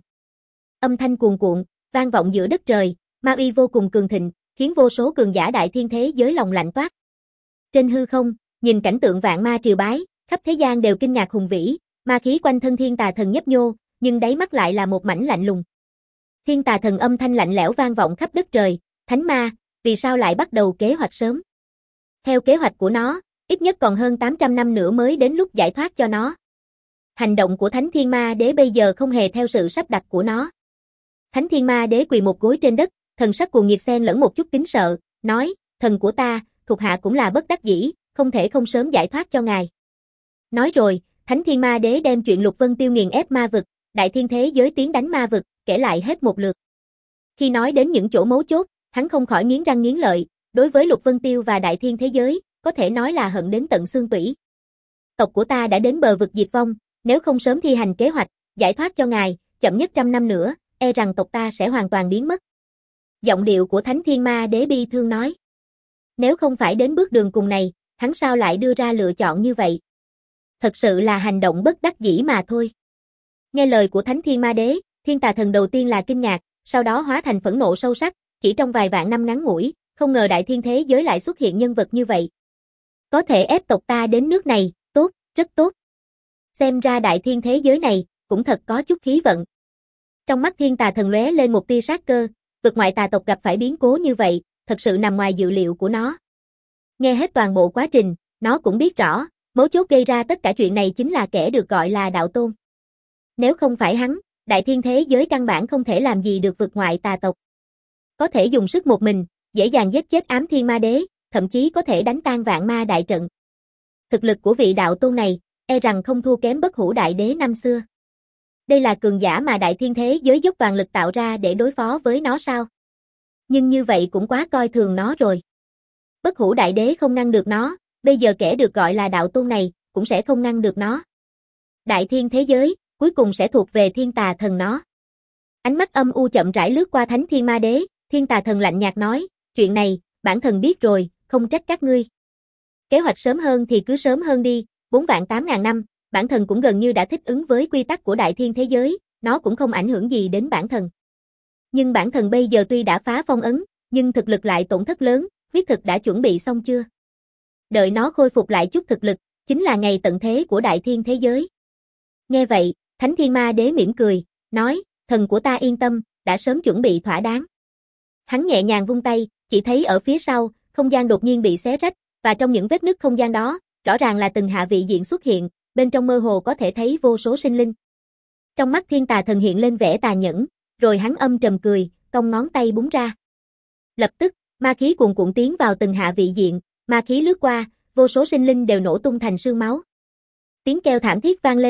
Âm thanh cuồn cuộn, vang vọng giữa đất trời, ma uy vô cùng cường thịnh, khiến vô số cường giả đại thiên thế giới lòng lạnh toát. Trên hư không, nhìn cảnh tượng vạn ma triều bái, khắp thế gian đều kinh ngạc hùng vĩ, ma khí quanh thân Thiên Tà Thần nhấp nhô, nhưng đáy mắt lại là một mảnh lạnh lùng. Thiên Tà Thần âm thanh lạnh lẽo vang vọng khắp đất trời, thánh ma, vì sao lại bắt đầu kế hoạch sớm? Theo kế hoạch của nó, ít nhất còn hơn tám trăm năm nữa mới đến lúc giải thoát cho nó. Hành động của Thánh Thiên Ma Đế bây giờ không hề theo sự sắp đặt của nó. Thánh Thiên Ma Đế quỳ một gối trên đất, thần sắc cuồng nhiệt xen lẫn một chút kính sợ, nói, thần của ta, thuộc hạ cũng là bất đắc dĩ, không thể không sớm giải thoát cho ngài. Nói rồi, Thánh Thiên Ma Đế đem chuyện Lục Vân Tiêu nghiền ép ma vực, đại thiên thế giới tiến đánh ma vực, kể lại hết một lượt. Khi nói đến những chỗ mấu chốt, hắn không khỏi nghiến răng nghiến lợi, đối với Lục Vân Tiêu và đại thiên thế giới, có thể nói là hận đến tận xương tủy. Tộc của ta đã đến bờ vực diệt vong, nếu không sớm thi hành kế hoạch, giải thoát cho ngài, chậm nhất trăm năm nữa, e rằng tộc ta sẽ hoàn toàn biến mất. Giọng điệu của Thánh Thiên Ma Đế bi thương nói. Nếu không phải đến bước đường cùng này, hắn sao lại đưa ra lựa chọn như vậy? Thật sự là hành động bất đắc dĩ mà thôi. Nghe lời của Thánh Thiên Ma Đế, Thiên Tà Thần đầu tiên là kinh ngạc, sau đó hóa thành phẫn nộ sâu sắc, chỉ trong vài vạn năm ngắn ngủi, không ngờ đại thiên thế giới lại xuất hiện nhân vật như vậy. Có thể ép tộc ta đến nước này, tốt, rất tốt. Xem ra đại thiên thế giới này, cũng thật có chút khí vận. Trong mắt Thiên Tà Thần lóe lên một tia sát cơ, vực ngoại tà tộc gặp phải biến cố như vậy, thật sự nằm ngoài dự liệu của nó. Nghe hết toàn bộ quá trình, nó cũng biết rõ, mấu chốt gây ra tất cả chuyện này chính là kẻ được gọi là đạo tôn. Nếu không phải hắn, đại thiên thế giới căn bản không thể làm gì được vực ngoại tà tộc. Có thể dùng sức một mình, dễ dàng giết chết ám thiên ma đế, thậm chí có thể đánh tan vạn ma đại trận. Thực lực của vị đạo tôn này, e rằng không thua kém Bất Hủ đại đế năm xưa. Đây là cường giả mà đại thiên thế giới dốc toàn lực tạo ra để đối phó với nó sao? Nhưng như vậy cũng quá coi thường nó rồi. Bất Hủ đại đế không ngăn được nó, bây giờ kẻ được gọi là đạo tôn này, cũng sẽ không ngăn được nó. Đại thiên thế giới, cuối cùng sẽ thuộc về Thiên Tà Thần nó. Ánh mắt âm u chậm rãi lướt qua Thánh Thiên Ma Đế, Thiên Tà Thần lạnh nhạt nói, chuyện này, bản thần biết rồi, không trách các ngươi. Kế hoạch sớm hơn thì cứ sớm hơn đi, bốn vạn tám ngàn năm, bản thần cũng gần như đã thích ứng với quy tắc của đại thiên thế giới, nó cũng không ảnh hưởng gì đến bản thần. Nhưng bản thần bây giờ tuy đã phá phong ấn, nhưng thực lực lại tổn thất lớn, huyết thực đã chuẩn bị xong chưa? Đợi nó khôi phục lại chút thực lực, chính là ngày tận thế của đại thiên thế giới. Nghe vậy, Thánh Thiên Ma Đế mỉm cười, nói, thần của ta yên tâm, đã sớm chuẩn bị thỏa đáng. Hắn nhẹ nhàng vung tay, chỉ thấy ở phía sau, không gian đột nhiên bị xé rách, và trong những vết nứt không gian đó, rõ ràng là từng hạ vị diện xuất hiện, bên trong mơ hồ có thể thấy vô số sinh linh. Trong mắt Thiên Tà Thần hiện lên vẻ tà nhẫn, rồi hắn âm trầm cười, cong ngón tay búng ra. Lập tức, ma khí cuồn cuộn tiến vào từng hạ vị diện, ma khí lướt qua, vô số sinh linh đều nổ tung thành sương máu. Tiếng kêu thảm thiết vang lên,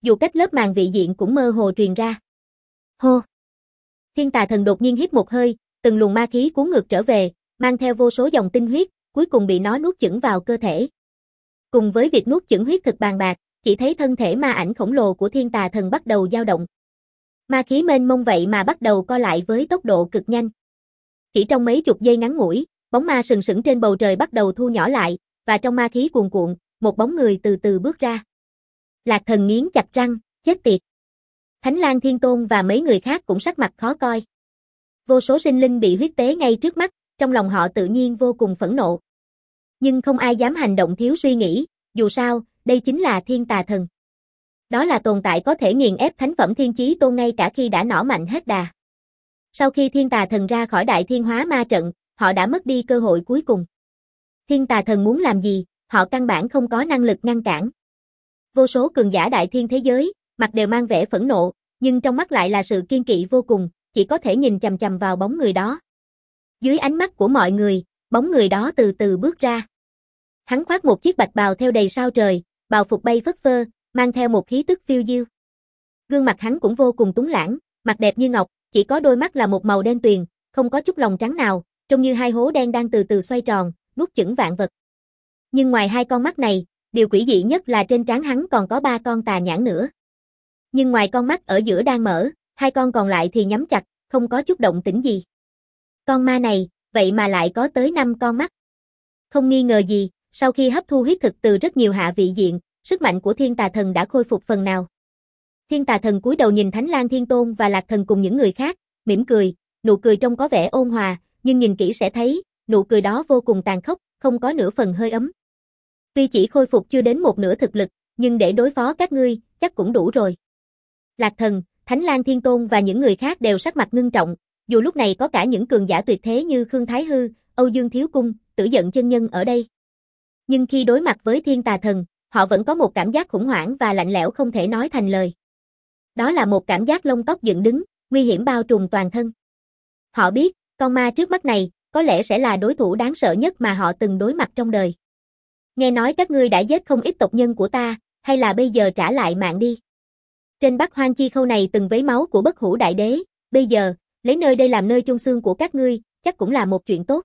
dù cách lớp màn vị diện cũng mơ hồ truyền ra. Hô! Thiên Tà Thần đột nhiên hít một hơi, từng luồng ma khí cuốn ngược trở về, mang theo vô số dòng tinh huyết, cuối cùng bị nó nuốt chửng vào cơ thể. Cùng với việc nuốt chửng huyết thực bàn bạc, chỉ thấy thân thể ma ảnh khổng lồ của Thiên Tà Thần bắt đầu dao động. Ma khí mênh mông vậy mà bắt đầu co lại với tốc độ cực nhanh. Chỉ trong mấy chục giây ngắn ngủi, bóng ma sừng sững trên bầu trời bắt đầu thu nhỏ lại, và trong ma khí cuồn cuộn, một bóng người từ từ bước ra. Lạc Thần nghiến chặt răng, chết tiệt. Thánh Lang Thiên Tôn và mấy người khác cũng sắc mặt khó coi. Vô số sinh linh bị huyết tế ngay trước mắt, trong lòng họ tự nhiên vô cùng phẫn nộ. Nhưng không ai dám hành động thiếu suy nghĩ, dù sao, đây chính là Thiên Tà Thần. Đó là tồn tại có thể nghiền ép thánh phẩm Thiên Chí Tôn ngay cả khi đã nỏ mạnh hết đà. Sau khi Thiên Tà Thần ra khỏi Đại Thiên Hóa Ma Trận, họ đã mất đi cơ hội cuối cùng. Thiên Tà Thần muốn làm gì, họ căn bản không có năng lực ngăn cản. Vô số cường giả đại thiên thế giới, mặt đều mang vẻ phẫn nộ, nhưng trong mắt lại là sự kiên kỵ vô cùng, chỉ có thể nhìn chằm chằm vào bóng người đó. Dưới ánh mắt của mọi người, bóng người đó từ từ bước ra. Hắn khoác một chiếc bạch bào theo đầy sao trời, bào phục bay phất phơ, mang theo một khí tức phiêu diêu. Gương mặt hắn cũng vô cùng tuấn lãng, mặt đẹp như ngọc, chỉ có đôi mắt là một màu đen tuyền, không có chút lòng trắng nào, trông như hai hố đen đang từ từ xoay tròn, nuốt chửng vạn vật. Nhưng ngoài hai con mắt này, điều quỷ dị nhất là trên trán hắn còn có ba con tà nhãn nữa. Nhưng ngoài con mắt ở giữa đang mở, hai con còn lại thì nhắm chặt, không có chút động tĩnh gì. Con ma này, vậy mà lại có tới năm con mắt. Không nghi ngờ gì, sau khi hấp thu huyết thực từ rất nhiều hạ vị diện, sức mạnh của Thiên Tà Thần đã khôi phục phần nào. Thiên Tà Thần cúi đầu nhìn Thánh Lang Thiên Tôn và Lạc Thần cùng những người khác, mỉm cười, nụ cười trông có vẻ ôn hòa, nhưng nhìn kỹ sẽ thấy, nụ cười đó vô cùng tàn khốc, không có nửa phần hơi ấm. Tuy chỉ khôi phục chưa đến một nửa thực lực, nhưng để đối phó các ngươi, chắc cũng đủ rồi. Lạc Thần, Thánh Lang Thiên Tôn và những người khác đều sắc mặt ngưng trọng, dù lúc này có cả những cường giả tuyệt thế như Khương Thái Hư, Âu Dương Thiếu Cung, Tử Giận Chân Nhân ở đây. Nhưng khi đối mặt với Thiên Tà Thần, họ vẫn có một cảm giác khủng hoảng và lạnh lẽo không thể nói thành lời. Đó là một cảm giác lông tóc dựng đứng, nguy hiểm bao trùm toàn thân. Họ biết, con ma trước mắt này, có lẽ sẽ là đối thủ đáng sợ nhất mà họ từng đối mặt trong đời. Nghe nói các ngươi đã giết không ít tộc nhân của ta, hay là bây giờ trả lại mạng đi. Trên Bắc Hoang Chi Khâu này từng vấy máu của Bất Hủ Đại Đế, bây giờ, lấy nơi đây làm nơi chôn xương của các ngươi, chắc cũng là một chuyện tốt.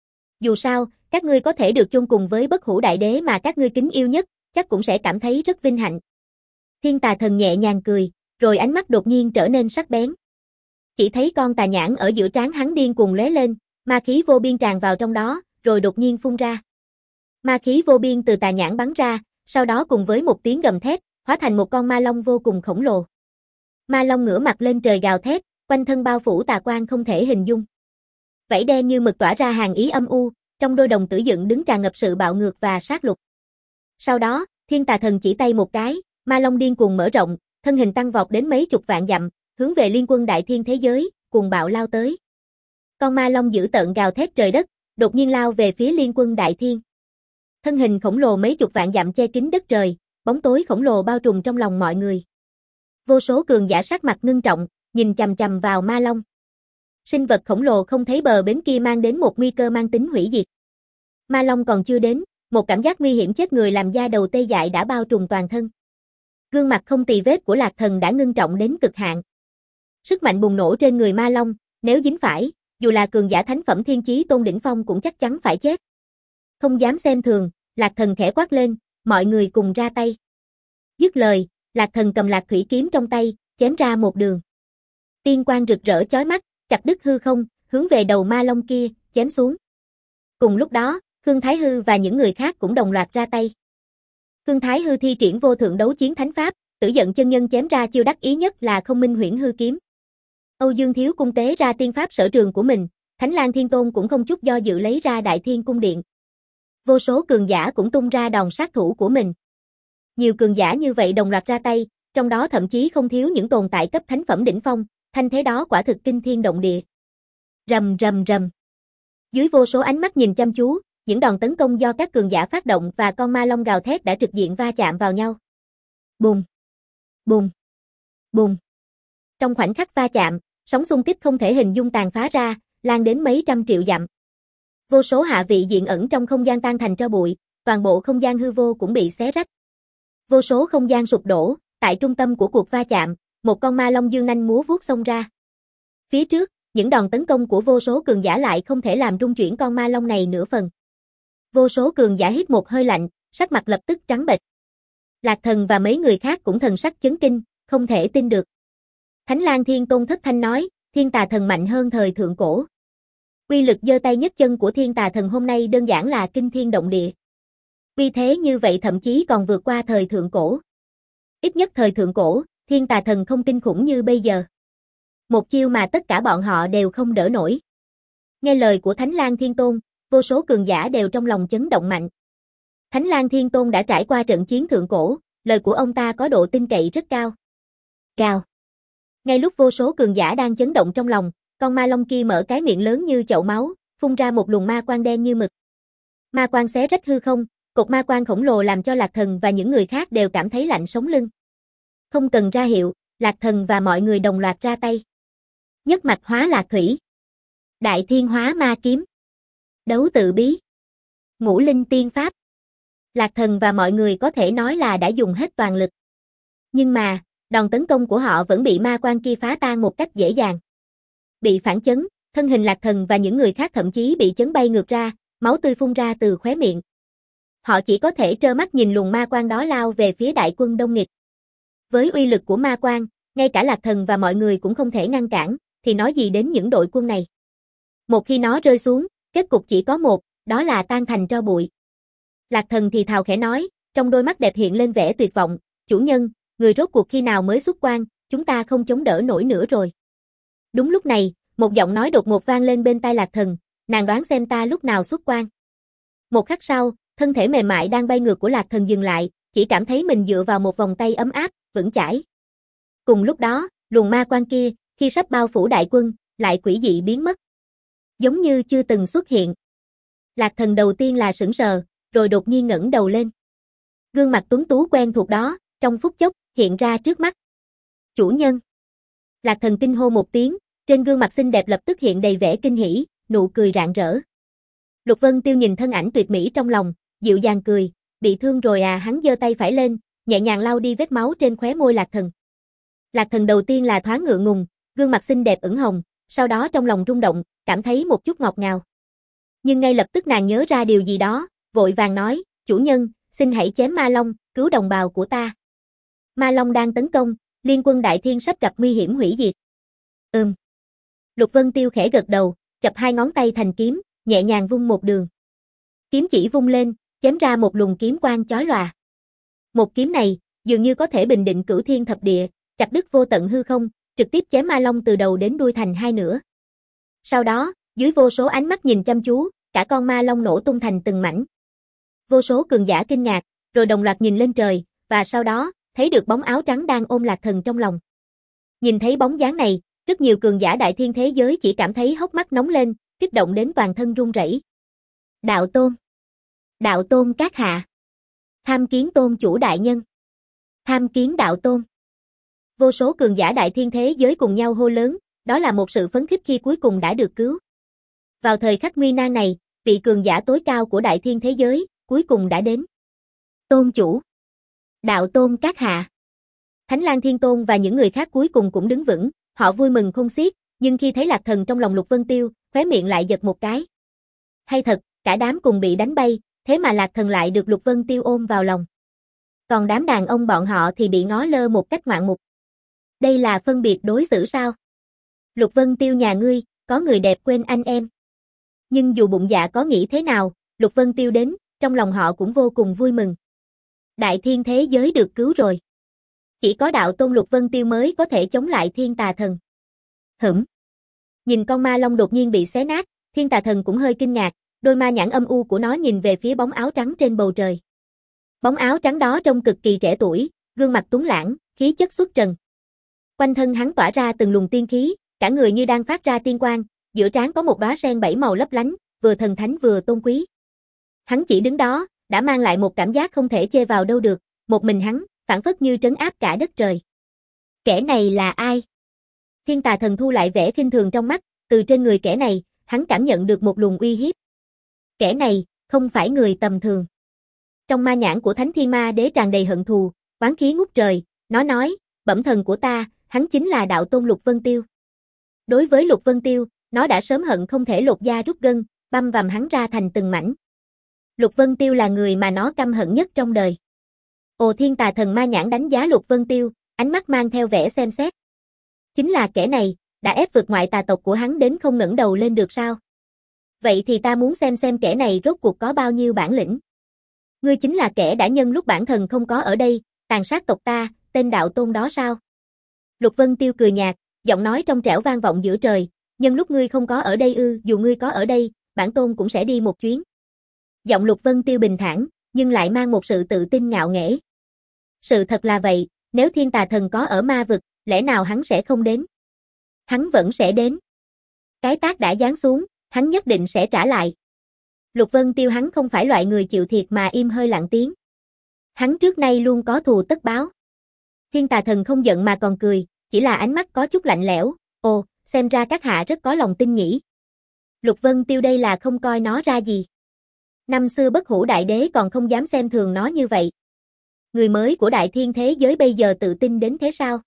Dù sao, các ngươi có thể được chôn cùng với Bất Hủ Đại Đế mà các ngươi kính yêu nhất, chắc cũng sẽ cảm thấy rất vinh hạnh. Thiên Tà Thần nhẹ nhàng cười, rồi ánh mắt đột nhiên trở nên sắc bén. Chỉ thấy con tà nhãn ở giữa trán hắn điên cuồng lóe lên, ma khí vô biên tràn vào trong đó, rồi đột nhiên phun ra. Ma khí vô biên từ tà nhãn bắn ra, sau đó cùng với một tiếng gầm thét, hóa thành một con ma long vô cùng khổng lồ. Ma long ngửa mặt lên trời gào thét, quanh thân bao phủ tà quang không thể hình dung. Vảy đen như mực tỏa ra hàn ý âm u, trong đôi đồng tử dựng đứng tràn ngập sự bạo ngược và sát lục. Sau đó, Thiên Tà Thần chỉ tay một cái, ma long điên cuồng mở rộng, thân hình tăng vọt đến mấy chục vạn dặm, hướng về liên quân đại thiên thế giới, cuồng bạo lao tới. Con ma long dữ tợn gào thét trời đất, đột nhiên lao về phía liên quân đại thiên. Thân hình khổng lồ mấy chục vạn dặm che kín đất trời, bóng tối khổng lồ bao trùm trong lòng mọi người. Vô số cường giả sắc mặt ngưng trọng, nhìn chằm chằm vào ma long. Sinh vật khổng lồ không thấy bờ bến kia mang đến một nguy cơ mang tính hủy diệt. Ma long còn chưa đến, một cảm giác nguy hiểm chết người làm da đầu tê dại đã bao trùm toàn thân. Gương mặt không tì vết của Lạc Thần đã ngưng trọng đến cực hạn. Sức mạnh bùng nổ trên người ma long, nếu dính phải, dù là cường giả thánh phẩm Thiên Chí Tôn đỉnh phong cũng chắc chắn phải chết. Không dám xem thường, Lạc Thần khẽ quát lên, mọi người cùng ra tay. Dứt lời, Lạc Thần cầm Lạc Thủy kiếm trong tay, chém ra một đường. Tiên quang rực rỡ chói mắt, chặt đứt hư không, hướng về đầu ma long kia, chém xuống. Cùng lúc đó, Khương Thái Hư và những người khác cũng đồng loạt ra tay. Khương Thái Hư thi triển vô thượng đấu chiến thánh pháp, Tử Giận Chân Nhân chém ra chiêu đắc ý nhất là Không Minh Huyễn Hư kiếm. Âu Dương Thiếu Cung tế ra tiên pháp sở trường của mình, Thánh Lang Thiên Tôn cũng không chút do dự lấy ra Đại Thiên Cung Điện. Vô số cường giả cũng tung ra đòn sát thủ của mình. Nhiều cường giả như vậy đồng loạt ra tay, trong đó thậm chí không thiếu những tồn tại cấp thánh phẩm đỉnh phong, thanh thế đó quả thực kinh thiên động địa. Rầm rầm rầm. Dưới vô số ánh mắt nhìn chăm chú, những đòn tấn công do các cường giả phát động và con ma long gào thét đã trực diện va chạm vào nhau. Bùng, bùng, bùng. Trong khoảnh khắc va chạm, sóng xung kích không thể hình dung tàn phá ra, lan đến mấy trăm triệu dặm. Vô số hạ vị diện ẩn trong không gian tan thành tro bụi, toàn bộ không gian hư vô cũng bị xé rách. Vô số không gian sụp đổ, tại trung tâm của cuộc va chạm, một con ma long dương nanh múa vuốt xông ra. Phía trước, những đòn tấn công của vô số cường giả lại không thể làm rung chuyển con ma long này nửa phần. Vô số cường giả hít một hơi lạnh, sắc mặt lập tức trắng bệch. Lạc Thần và mấy người khác cũng thần sắc chấn kinh, không thể tin được. Thánh Lang Thiên Tôn thất thanh nói, Thiên Tà Thần mạnh hơn thời thượng cổ. Uy lực giơ tay nhấc chân của Thiên Tà Thần hôm nay đơn giản là kinh thiên động địa. Uy thế như vậy thậm chí còn vượt qua thời thượng cổ. Ít nhất thời thượng cổ, Thiên Tà Thần không kinh khủng như bây giờ. Một chiêu mà tất cả bọn họ đều không đỡ nổi. Nghe lời của Thánh Lang Thiên Tôn, vô số cường giả đều trong lòng chấn động mạnh. Thánh Lang Thiên Tôn đã trải qua trận chiến thượng cổ, lời của ông ta có độ tin cậy rất cao. Cao. Ngay lúc vô số cường giả đang chấn động trong lòng, con ma long kia mở cái miệng lớn như chậu máu, phun ra một luồng ma quang đen như mực. Ma quang xé rách hư không, cột ma quang khổng lồ làm cho Lạc Thần và những người khác đều cảm thấy lạnh sống lưng. Không cần ra hiệu, Lạc Thần và mọi người đồng loạt ra tay. Nhất mạch hóa lạc thủy. Đại thiên hóa ma kiếm. Đấu tự bí. Ngũ linh tiên pháp. Lạc Thần và mọi người có thể nói là đã dùng hết toàn lực. Nhưng mà, đòn tấn công của họ vẫn bị ma quang kia phá tan một cách dễ dàng. Bị phản chấn, thân hình Lạc Thần và những người khác thậm chí bị chấn bay ngược ra, máu tươi phun ra từ khóe miệng. Họ chỉ có thể trơ mắt nhìn luồng ma quang đó lao về phía đại quân đông nghịch. Với uy lực của ma quang, ngay cả Lạc Thần và mọi người cũng không thể ngăn cản, thì nói gì đến những đội quân này. Một khi nó rơi xuống, kết cục chỉ có một, đó là tan thành tro bụi. Lạc Thần thì thào khẽ nói, trong đôi mắt đẹp hiện lên vẻ tuyệt vọng, chủ nhân, người rốt cuộc khi nào mới xuất quan, chúng ta không chống đỡ nổi nữa rồi. Đúng lúc này, một giọng nói đột ngột vang lên bên tai Lạc Thần, nàng đoán xem ta lúc nào xuất quan. Một khắc sau, thân thể mềm mại đang bay ngược của Lạc Thần dừng lại, chỉ cảm thấy mình dựa vào một vòng tay ấm áp, vững chãi. Cùng lúc đó, luồng ma quang kia, khi sắp bao phủ đại quân, lại quỷ dị biến mất. Giống như chưa từng xuất hiện. Lạc Thần đầu tiên là sững sờ, rồi đột nhiên ngẩng đầu lên. Gương mặt tuấn tú quen thuộc đó, trong phút chốc, hiện ra trước mắt. Chủ nhân. Lạc Thần kinh hô một tiếng, trên gương mặt xinh đẹp lập tức hiện đầy vẻ kinh hỉ, nụ cười rạng rỡ. Lục Vân Tiêu nhìn thân ảnh tuyệt mỹ trong lòng, dịu dàng cười, bị thương rồi à, hắn giơ tay phải lên, nhẹ nhàng lau đi vết máu trên khóe môi Lạc Thần. Lạc Thần đầu tiên là thoáng ngượng ngùng, gương mặt xinh đẹp ửng hồng, sau đó trong lòng rung động, cảm thấy một chút ngọt ngào. Nhưng ngay lập tức nàng nhớ ra điều gì đó, vội vàng nói, chủ nhân, xin hãy chém ma long, cứu đồng bào của ta. Ma long đang tấn công, liên quân đại thiên sắp gặp nguy hiểm hủy diệt. Ừm. Lục Vân Tiêu khẽ gật đầu, chập hai ngón tay thành kiếm, nhẹ nhàng vung một đường. Kiếm chỉ vung lên, chém ra một luồng kiếm quang chói lòa. Một kiếm này, dường như có thể bình định cửu thiên thập địa, chặt đứt vô tận hư không, trực tiếp chém ma long từ đầu đến đuôi thành hai nửa. Sau đó, dưới vô số ánh mắt nhìn chăm chú, cả con ma long nổ tung thành từng mảnh. Vô số cường giả kinh ngạc, rồi đồng loạt nhìn lên trời, và sau đó, thấy được bóng áo trắng đang ôm Lạc Thần trong lòng. Nhìn thấy bóng dáng này, rất nhiều cường giả đại thiên thế giới chỉ cảm thấy hốc mắt nóng lên, kích động đến toàn thân run rẩy. Đạo Tôn. Đạo Tôn các hạ. Tham kiến Tôn chủ đại nhân. Tham kiến Đạo Tôn. Vô số cường giả đại thiên thế giới cùng nhau hô lớn, đó là một sự phấn khích khi cuối cùng đã được cứu. Vào thời khắc nguy nan này, vị cường giả tối cao của đại thiên thế giới, cuối cùng đã đến. Tôn chủ. Đạo Tôn các hạ. Thánh Lang Thiên Tôn và những người khác cuối cùng cũng đứng vững, họ vui mừng không xiết, nhưng khi thấy Lạc Thần trong lòng Lục Vân Tiêu, khóe miệng lại giật một cái. Hay thật, cả đám cùng bị đánh bay, thế mà Lạc Thần lại được Lục Vân Tiêu ôm vào lòng. Còn đám đàn ông bọn họ thì bị ngó lơ một cách ngoạn mục. Đây là phân biệt đối xử sao? Lục Vân Tiêu nhà ngươi, có người đẹp quên anh em. Nhưng dù bụng dạ có nghĩ thế nào, Lục Vân Tiêu đến, trong lòng họ cũng vô cùng vui mừng. Đại thiên thế giới được cứu rồi. Chỉ có Đạo Tôn Lục Vân Tiêu mới có thể chống lại Thiên Tà Thần. Hửm. Nhìn con ma long đột nhiên bị xé nát, Thiên Tà Thần cũng hơi kinh ngạc, đôi ma nhãn âm u của nó nhìn về phía bóng áo trắng trên bầu trời. Bóng áo trắng đó trông cực kỳ trẻ tuổi, gương mặt tuấn lãng, khí chất xuất trần. Quanh thân hắn tỏa ra từng luồng tiên khí, cả người như đang phát ra tiên quang, giữa trán có một đóa sen bảy màu lấp lánh, vừa thần thánh vừa tôn quý. Hắn chỉ đứng đó, đã mang lại một cảm giác không thể chê vào đâu được, một mình hắn, phảng phất như trấn áp cả đất trời. Kẻ này là ai? Thiên Tà Thần thu lại vẻ khinh thường trong mắt, từ trên người kẻ này, hắn cảm nhận được một luồng uy hiếp. Kẻ này, không phải người tầm thường. Trong ma nhãn của Thánh Thiên Ma Đế tràn đầy hận thù, oán khí ngút trời, Nó nói, bẩm thần của ta, hắn chính là đạo tôn Lục Vân Tiêu. Đối với Lục Vân Tiêu, nó đã sớm hận không thể lột da rút gân, băm vằm hắn ra thành từng mảnh. Lục Vân Tiêu là người mà nó căm hận nhất trong đời. Ồ Thiên Tà Thần ma nhãn đánh giá Lục Vân Tiêu, ánh mắt mang theo vẻ xem xét. Chính là kẻ này, đã ép vượt ngoại tà tộc của hắn đến không ngẩng đầu lên được sao? Vậy thì ta muốn xem xem kẻ này rốt cuộc có bao nhiêu bản lĩnh. Ngươi chính là kẻ đã nhân lúc bản thần không có ở đây, tàn sát tộc ta, tên đạo tôn đó sao? Lục Vân Tiêu cười nhạt, giọng nói trong trẻo vang vọng giữa trời, nhân lúc ngươi không có ở đây ư, dù ngươi có ở đây, bản tôn cũng sẽ đi một chuyến. Giọng Lục Vân Tiêu bình thản, nhưng lại mang một sự tự tin ngạo nghễ. Sự thật là vậy, nếu Thiên Tà Thần có ở ma vực, lẽ nào hắn sẽ không đến? Hắn vẫn sẽ đến. Cái tát đã giáng xuống, hắn nhất định sẽ trả lại. Lục Vân Tiêu hắn không phải loại người chịu thiệt mà im hơi lặng tiếng. Hắn trước nay luôn có thù tất báo. Thiên Tà Thần không giận mà còn cười, chỉ là ánh mắt có chút lạnh lẽo. Ồ, xem ra các hạ rất có lòng tin nhỉ. Lục Vân Tiêu đây là không coi nó ra gì. Năm xưa Bất Hủ Đại Đế còn không dám xem thường nó như vậy. Người mới của Đại Thiên thế giới bây giờ tự tin đến thế sao?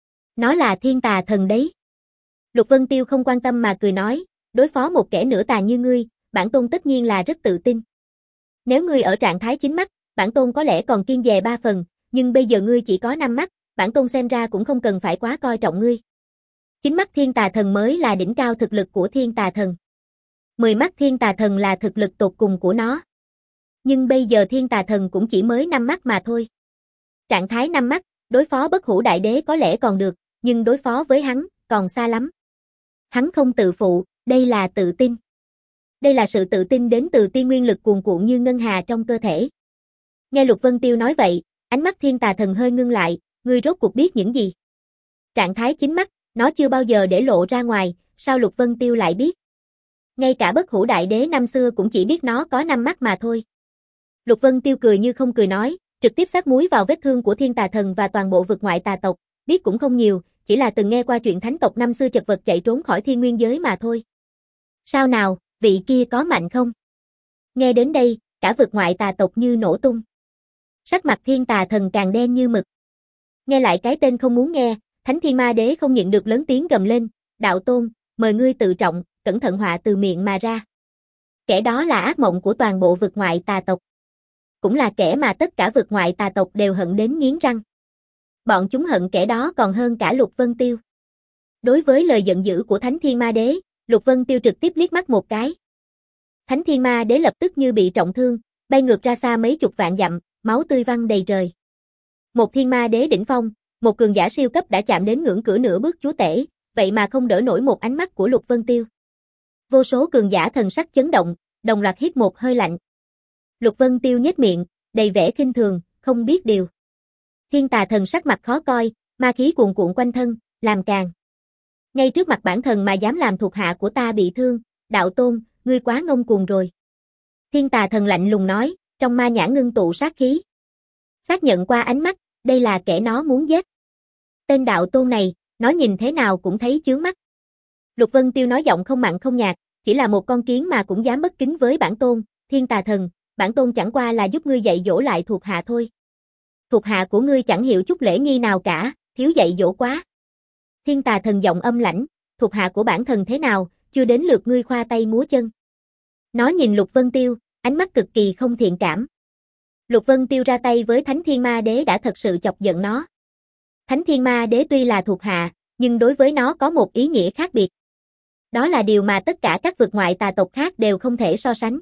Nó là Thiên Tà Thần đấy. Lục Vân Tiêu không quan tâm mà cười nói, đối phó một kẻ nửa tà như ngươi, bản tôn tất nhiên là rất tự tin. Nếu ngươi ở trạng thái chính mắt, bản tôn có lẽ còn kiêng dè ba phần, nhưng bây giờ ngươi chỉ có năm mắt, bản tôn xem ra cũng không cần phải quá coi trọng ngươi. Chính mắt Thiên Tà Thần mới là đỉnh cao thực lực của Thiên Tà Thần. Mười mắt Thiên Tà Thần là thực lực tột cùng của nó. Nhưng bây giờ Thiên Tà Thần cũng chỉ mới năm mắt mà thôi. Trạng thái năm mắt, đối phó Bất Hủ Đại Đế có lẽ còn được, nhưng đối phó với hắn, còn xa lắm. Hắn không tự phụ, đây là tự tin. Đây là sự tự tin đến từ tiên nguyên lực cuồn cuộn như ngân hà trong cơ thể. Nghe Lục Vân Tiêu nói vậy, ánh mắt Thiên Tà Thần hơi ngưng lại, ngươi rốt cuộc biết những gì? Trạng thái chính mắt, nó chưa bao giờ để lộ ra ngoài, sao Lục Vân Tiêu lại biết? Ngay cả Bất Hủ Đại Đế năm xưa cũng chỉ biết nó có năm mắt mà thôi. Lục Vân Tiêu cười như không cười nói, trực tiếp sát muối vào vết thương của Thiên Tà Thần và toàn bộ vực ngoại tà tộc, biết cũng không nhiều, chỉ là từng nghe qua chuyện thánh tộc năm xưa chật vật chạy trốn khỏi thiên nguyên giới mà thôi. Sao nào, vị kia có mạnh không? Nghe đến đây, cả vực ngoại tà tộc như nổ tung. Sắc mặt Thiên Tà Thần càng đen như mực. Nghe lại cái tên không muốn nghe, Thánh Thiên Ma Đế không nhịn được lớn tiếng gầm lên, đạo tôn, mời ngươi tự trọng, cẩn thận họa từ miệng mà ra. Kẻ đó là ác mộng của toàn bộ vực ngoại tà tộc. Cũng là kẻ mà tất cả vực ngoại tà tộc đều hận đến nghiến răng. Bọn chúng hận kẻ đó còn hơn cả Lục Vân Tiêu. Đối với lời giận dữ của Thánh Thiên Ma Đế, Lục Vân Tiêu trực tiếp liếc mắt một cái. Thánh Thiên Ma Đế lập tức như bị trọng thương, bay ngược ra xa mấy chục vạn dặm, máu tươi văng đầy trời. Một Thiên Ma Đế đỉnh phong, một cường giả siêu cấp đã chạm đến ngưỡng cửa nửa bước chúa tể, vậy mà không đỡ nổi một ánh mắt của Lục Vân Tiêu. Vô số cường giả thần sắc chấn động, đồng loạt hít một hơi lạnh. Lục Vân Tiêu nhếch miệng, đầy vẻ khinh thường, không biết điều. Thiên Tà Thần sắc mặt khó coi, ma khí cuồn cuộn quanh thân, làm càng. Ngay trước mặt bản thần mà dám làm thuộc hạ của ta bị thương, đạo tôn, ngươi quá ngông cuồng rồi. Thiên Tà Thần lạnh lùng nói, trong ma nhãn ngưng tụ sát khí. Xác nhận qua ánh mắt, đây là kẻ nó muốn giết. Tên đạo tôn này, nó nhìn thế nào cũng thấy chướng mắt. Lục Vân Tiêu nói giọng không mặn không nhạt, chỉ là một con kiến mà cũng dám bất kính với bản tôn, Thiên Tà Thần, bản tôn chẳng qua là giúp ngươi dạy dỗ lại thuộc hạ thôi. Thuộc hạ của ngươi chẳng hiểu chút lễ nghi nào cả, thiếu dạy dỗ quá. Thiên Tà Thần giọng âm lãnh, thuộc hạ của bản thần thế nào, chưa đến lượt ngươi khoa tay múa chân. Nó nhìn Lục Vân Tiêu, ánh mắt cực kỳ không thiện cảm. Lục Vân Tiêu ra tay với Thánh Thiên Ma Đế đã thật sự chọc giận nó. Thánh Thiên Ma Đế tuy là thuộc hạ, nhưng đối với nó có một ý nghĩa khác biệt. Đó là điều mà tất cả các vực ngoại tà tộc khác đều không thể so sánh.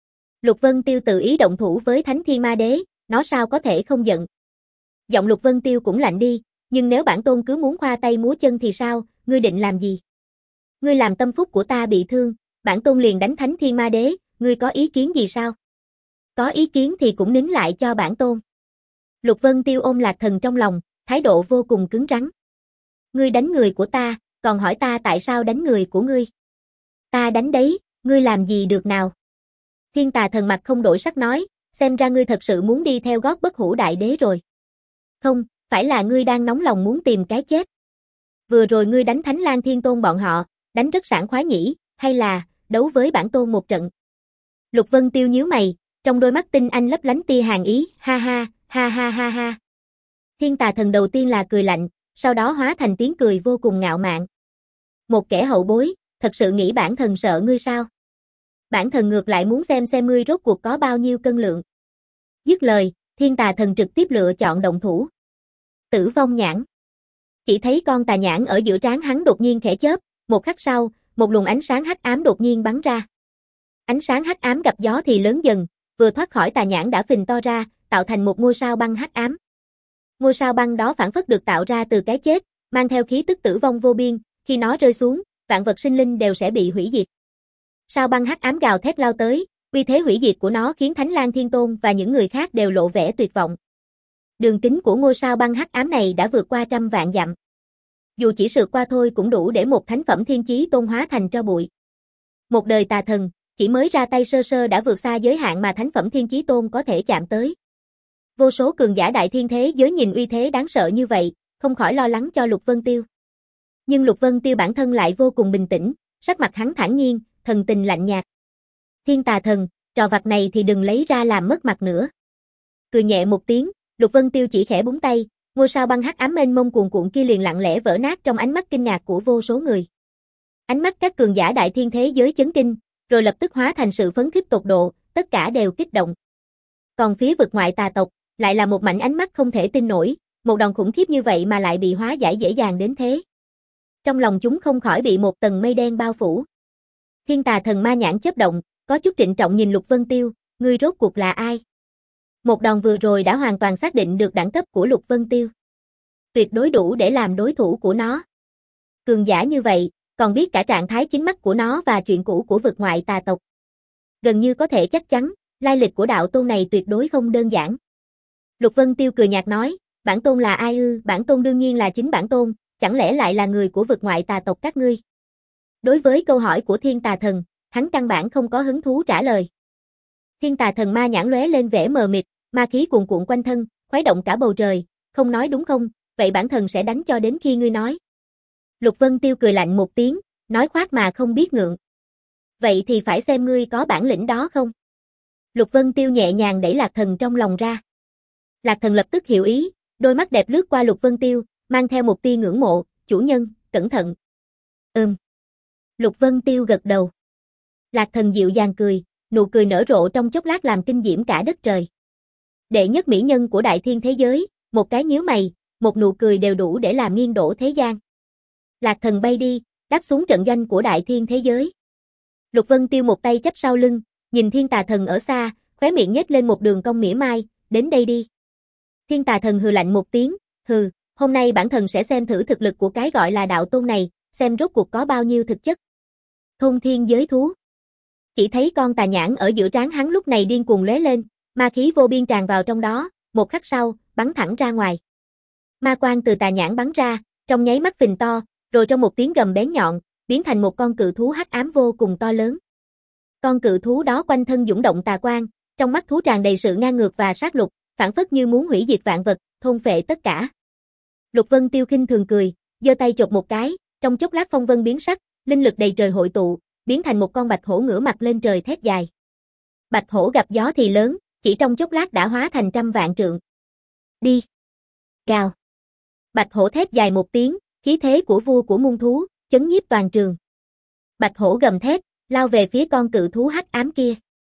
Lục Vân Tiêu tự ý động thủ với Thánh Thiên Ma Đế, nó sao có thể không giận. Giọng Lục Vân Tiêu cũng lạnh đi, nhưng nếu bản tôn cứ muốn khoa tay múa chân thì sao, ngươi định làm gì? Ngươi làm tâm phúc của ta bị thương, bản tôn liền đánh Thánh Thiên Ma Đế, ngươi có ý kiến gì sao? Có ý kiến thì cũng nín lại cho bản tôn. Lục Vân Tiêu ôm Lạc Thần trong lòng, thái độ vô cùng cứng rắn. Ngươi đánh người của ta, còn hỏi ta tại sao đánh người của ngươi? Ta đánh đấy, ngươi làm gì được nào? Thiên Tà Thần mặt không đổi sắc nói, xem ra ngươi thật sự muốn đi theo gót Bất Hủ Đại Đế rồi. Không, phải là ngươi đang nóng lòng muốn tìm cái chết. Vừa rồi ngươi đánh Thánh Lang Thiên Tôn bọn họ, đánh rất sảng khoái nhỉ, hay là đấu với bản tôn một trận? Lục Vân Tiêu nhíu mày, trong đôi mắt tinh anh lấp lánh tia hàn ý, ha ha, ha ha ha ha. Thiên tà thần đầu tiên là cười lạnh, sau đó hóa thành tiếng cười vô cùng ngạo mạn. Một kẻ hậu bối, thật sự nghĩ bản thần sợ ngươi sao? Bản thần ngược lại muốn xem xem ngươi rốt cuộc có bao nhiêu cân lượng. Dứt lời, thiên tà thần trực tiếp lựa chọn động thủ. Tử vong nhãn. Chỉ thấy con tà nhãn ở giữa trán hắn đột nhiên khẽ chớp, một khắc sau, một luồng ánh sáng hắc ám đột nhiên bắn ra. Ánh sáng hắc ám gặp gió thì lớn dần, vừa thoát khỏi tà nhãn đã phình to ra, tạo thành một ngôi sao băng hắc ám. Ngôi sao băng đó phản phất được tạo ra từ cái chết, mang theo khí tức tử vong vô biên, khi nó rơi xuống, vạn vật sinh linh đều sẽ bị hủy diệt. Sao băng hắc ám gào thét lao tới, uy thế hủy diệt của nó khiến Thánh Lang Thiên Tôn và những người khác đều lộ vẻ tuyệt vọng. Đường kính của ngôi sao băng hắc ám này đã vượt qua trăm vạn dặm. Dù chỉ sượt qua thôi cũng đủ để một thánh phẩm thiên chí tôn hóa thành tro bụi. Một đời tà thần, chỉ mới ra tay sơ sơ đã vượt xa giới hạn mà thánh phẩm thiên chí tôn có thể chạm tới. Vô số cường giả đại thiên thế giới nhìn uy thế đáng sợ như vậy, không khỏi lo lắng cho Lục Vân Tiêu. Nhưng Lục Vân Tiêu bản thân lại vô cùng bình tĩnh, sắc mặt hắn thản nhiên, thần tình lạnh nhạt. Thiên tà thần, trò vặt này thì đừng lấy ra làm mất mặt nữa. Cười nhẹ một tiếng, Lục Vân Tiêu chỉ khẽ búng tay, ngôi sao băng hắc ám mênh mông cuồn cuộn kia liền lặng lẽ vỡ nát trong ánh mắt kinh ngạc của vô số người. Ánh mắt các cường giả đại thiên thế giới chấn kinh, rồi lập tức hóa thành sự phấn khích tột độ, tất cả đều kích động. Còn phía vực ngoại tà tộc, lại là một mảnh ánh mắt không thể tin nổi, một đòn khủng khiếp như vậy mà lại bị hóa giải dễ dàng đến thế. Trong lòng chúng không khỏi bị một tầng mây đen bao phủ. Thiên tà thần ma nhãn chớp động, có chút trịnh trọng nhìn Lục Vân Tiêu, ngươi rốt cuộc là ai? Một đòn vừa rồi đã hoàn toàn xác định được đẳng cấp của Lục Vân Tiêu. Tuyệt đối đủ để làm đối thủ của nó. Cường giả như vậy, còn biết cả trạng thái chính mắt của nó và chuyện cũ của vực ngoại tà tộc. Gần như có thể chắc chắn, lai lịch của đạo tôn này tuyệt đối không đơn giản. Lục Vân Tiêu cười nhạt nói, bản tôn là ai ư? Bản tôn đương nhiên là chính bản tôn, chẳng lẽ lại là người của vực ngoại tà tộc các ngươi? Đối với câu hỏi của thiên tà thần, hắn căn bản không có hứng thú trả lời. Thiên tà thần ma nhãn lóe lên vẻ mờ mịt, ma khí cuồn cuộn quanh thân, khuấy động cả bầu trời, không nói đúng không, vậy bản thần sẽ đánh cho đến khi ngươi nói. Lục Vân Tiêu cười lạnh một tiếng, nói khoác mà không biết ngượng. Vậy thì phải xem ngươi có bản lĩnh đó không? Lục Vân Tiêu nhẹ nhàng đẩy Lạc Thần trong lòng ra. Lạc Thần lập tức hiểu ý, đôi mắt đẹp lướt qua Lục Vân Tiêu, mang theo một tia ngưỡng mộ, chủ nhân, cẩn thận. Ừm. Lục Vân Tiêu gật đầu. Lạc Thần dịu dàng cười, nụ cười nở rộ trong chốc lát làm kinh diễm cả đất trời. Đệ nhất mỹ nhân của đại thiên thế giới, một cái nhíu mày, một nụ cười đều đủ để làm nghiêng đổ thế gian. Lạc Thần bay đi, đáp xuống trận doanh của đại thiên thế giới. Lục Vân Tiêu một tay chắp sau lưng, nhìn thiên tà thần ở xa, khóe miệng nhếch lên một đường cong mỉa mai, đến đây đi. Thiên tà thần hừ lạnh một tiếng, hừ, hôm nay bản thần sẽ xem thử thực lực của cái gọi là đạo tôn này, xem rốt cuộc có bao nhiêu thực chất. Thôn thiên giới thú. Chỉ thấy con tà nhãn ở giữa trán hắn lúc này điên cuồng lóe lên, ma khí vô biên tràn vào trong đó, một khắc sau, bắn thẳng ra ngoài. Ma quang từ tà nhãn bắn ra, trong nháy mắt phình to, rồi trong một tiếng gầm bén nhọn, biến thành một con cự thú hắc ám vô cùng to lớn. Con cự thú đó quanh thân dũng động tà quang, trong mắt thú tràn đầy sự ngang ngược và sát lục, phảng phất như muốn hủy diệt vạn vật, thôn phệ tất cả. Lục Vân Tiêu khinh thường cười, giơ tay chộp một cái, trong chốc lát phong vân biến sắc, linh lực đầy trời hội tụ, biến thành một con bạch hổ ngửa mặt lên trời thét dài. Bạch hổ gặp gió thì lớn, chỉ trong chốc lát đã hóa thành trăm vạn trượng. Đi! Gào! Bạch hổ thét dài một tiếng, khí thế của vua của muôn thú, chấn nhiếp toàn trường. Bạch hổ gầm thét, lao về phía con cự thú hắc ám kia.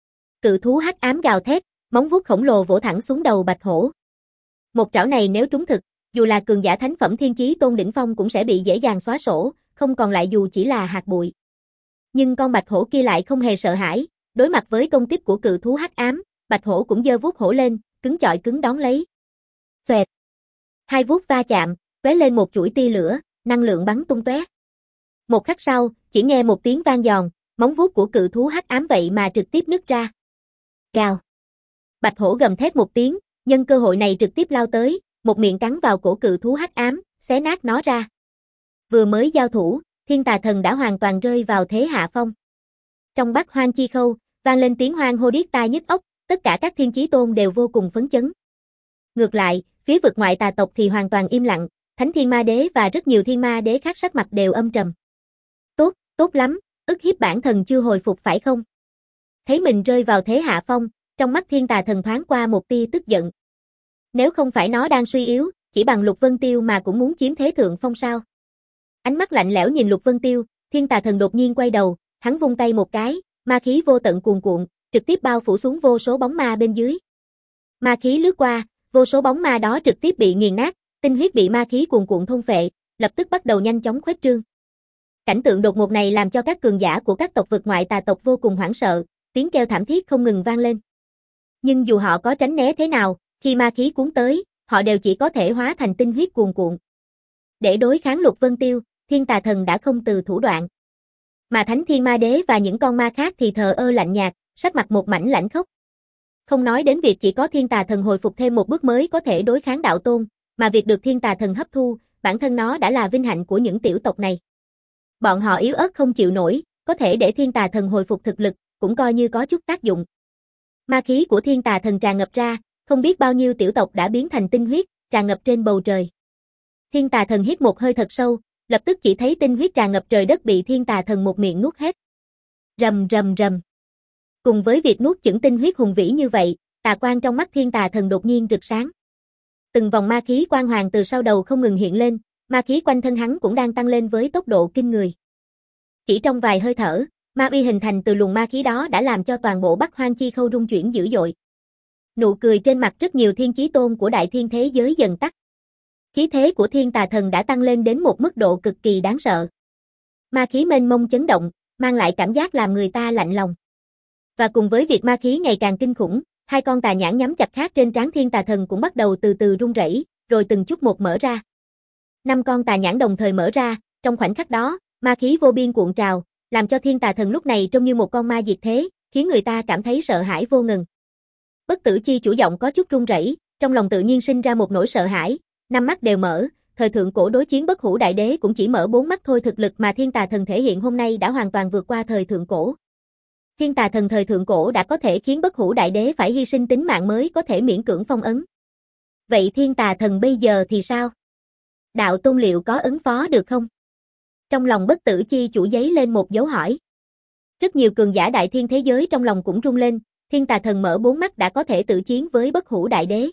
Cự thú hắc ám gào thét, móng vuốt khổng lồ vỗ thẳng xuống đầu bạch hổ. Một trảo này nếu trúng thực, dù là cường giả thánh phẩm thiên chí tôn đỉnh phong cũng sẽ bị dễ dàng xóa sổ, không còn lại dù chỉ là hạt bụi. Nhưng con bạch hổ kia lại không hề sợ hãi, đối mặt với công kích của cự thú hắc ám, bạch hổ cũng giơ vuốt hổ lên, cứng chọi cứng đón lấy. Xoẹt. Hai vuốt va chạm, tóe lên một chuỗi tia lửa, năng lượng bắn tung tóe. Một khắc sau, chỉ nghe một tiếng vang giòn, móng vuốt của cự thú hắc ám vậy mà trực tiếp nứt ra. Cào. Bạch hổ gầm thét một tiếng, nhân cơ hội này trực tiếp lao tới, một miệng cắn vào cổ cự thú hắc ám, xé nát nó ra. Vừa mới giao thủ, thiên tà thần đã hoàn toàn rơi vào thế hạ phong. Trong Bắc Hoang Chi Khâu, vang lên tiếng hoang hô điếc tai nhức óc, tất cả các thiên chí tôn đều vô cùng phấn chấn. Ngược lại, phía vực ngoại tà tộc thì hoàn toàn im lặng, Thánh Thiên Ma Đế và rất nhiều thiên ma đế khác sắc mặt đều âm trầm. Tốt, tốt lắm, ức hiếp bản thần chưa hồi phục phải không? Thấy mình rơi vào thế hạ phong, trong mắt thiên tà thần thoáng qua một tia tức giận. Nếu không phải nó đang suy yếu, chỉ bằng Lục Vân Tiêu mà cũng muốn chiếm thế thượng phong sao? Ánh mắt lạnh lẽo nhìn Lục Vân Tiêu, Thiên Tà Thần đột nhiên quay đầu, hắn vung tay một cái, ma khí vô tận cuồn cuộn, trực tiếp bao phủ xuống vô số bóng ma bên dưới. Ma khí lướt qua, vô số bóng ma đó trực tiếp bị nghiền nát, tinh huyết bị ma khí cuồn cuộn thôn phệ, lập tức bắt đầu nhanh chóng khuếch trương. Cảnh tượng đột ngột này làm cho các cường giả của các tộc vực ngoại tà tộc vô cùng hoảng sợ, tiếng kêu thảm thiết không ngừng vang lên. Nhưng dù họ có tránh né thế nào, khi ma khí cuốn tới, họ đều chỉ có thể hóa thành tinh huyết cuồn cuộn. Để đối kháng Lục Vân Tiêu, Thiên Tà Thần đã không từ thủ đoạn. Mà Thánh Thiên Ma Đế và những con ma khác thì thờ ơ lạnh nhạt, sắc mặt một mảnh lãnh khốc. Không nói đến việc chỉ có Thiên Tà Thần hồi phục thêm một bước mới có thể đối kháng đạo tôn, mà việc được Thiên Tà Thần hấp thu, bản thân nó đã là vinh hạnh của những tiểu tộc này. Bọn họ yếu ớt không chịu nổi, có thể để Thiên Tà Thần hồi phục thực lực, cũng coi như có chút tác dụng. Ma khí của Thiên Tà Thần tràn ngập ra, không biết bao nhiêu tiểu tộc đã biến thành tinh huyết, tràn ngập trên bầu trời. Thiên Tà Thần hít một hơi thật sâu, lập tức chỉ thấy tinh huyết tràn ngập trời đất bị Thiên Tà Thần một miệng nuốt hết. Rầm rầm rầm. Cùng với việc nuốt chửng tinh huyết hùng vĩ như vậy, tà quang trong mắt Thiên Tà Thần đột nhiên rực sáng. Từng vòng ma khí quang hoàng từ sau đầu không ngừng hiện lên, ma khí quanh thân hắn cũng đang tăng lên với tốc độ kinh người. Chỉ trong vài hơi thở, ma uy hình thành từ luồng ma khí đó đã làm cho toàn bộ Bắc Hoang Chi Khâu rung chuyển dữ dội. Nụ cười trên mặt rất nhiều thiên chí tôn của đại thiên thế giới dần tắt. Khí thế của Thiên Tà Thần đã tăng lên đến một mức độ cực kỳ đáng sợ. Ma khí mênh mông chấn động, mang lại cảm giác làm người ta lạnh lòng. Và cùng với việc ma khí ngày càng kinh khủng, hai con tà nhãn nhắm chặt khác trên trán Thiên Tà Thần cũng bắt đầu từ từ rung rẩy, rồi từng chút một mở ra. Năm con tà nhãn đồng thời mở ra, trong khoảnh khắc đó, ma khí vô biên cuộn trào, làm cho Thiên Tà Thần lúc này trông như một con ma diệt thế, khiến người ta cảm thấy sợ hãi vô ngần. Bất Tử Chi chủ giọng có chút run rẩy, trong lòng tự nhiên sinh ra một nỗi sợ hãi, năm mắt đều mở, thời thượng cổ đối chiến Bất Hủ Đại Đế cũng chỉ mở bốn mắt thôi, thực lực mà Thiên Tà Thần thể hiện hôm nay đã hoàn toàn vượt qua thời thượng cổ. Thiên Tà Thần thời thượng cổ đã có thể khiến Bất Hủ Đại Đế phải hy sinh tính mạng mới có thể miễn cưỡng phong ấn. Vậy Thiên Tà Thần bây giờ thì sao? Đạo tôn liệu có ứng phó được không? Trong lòng Bất Tử Chi chủ giấy lên một dấu hỏi. Rất nhiều cường giả đại thiên thế giới trong lòng cũng rung lên, Thiên Tà Thần mở bốn mắt đã có thể tự chiến với Bất Hủ Đại Đế.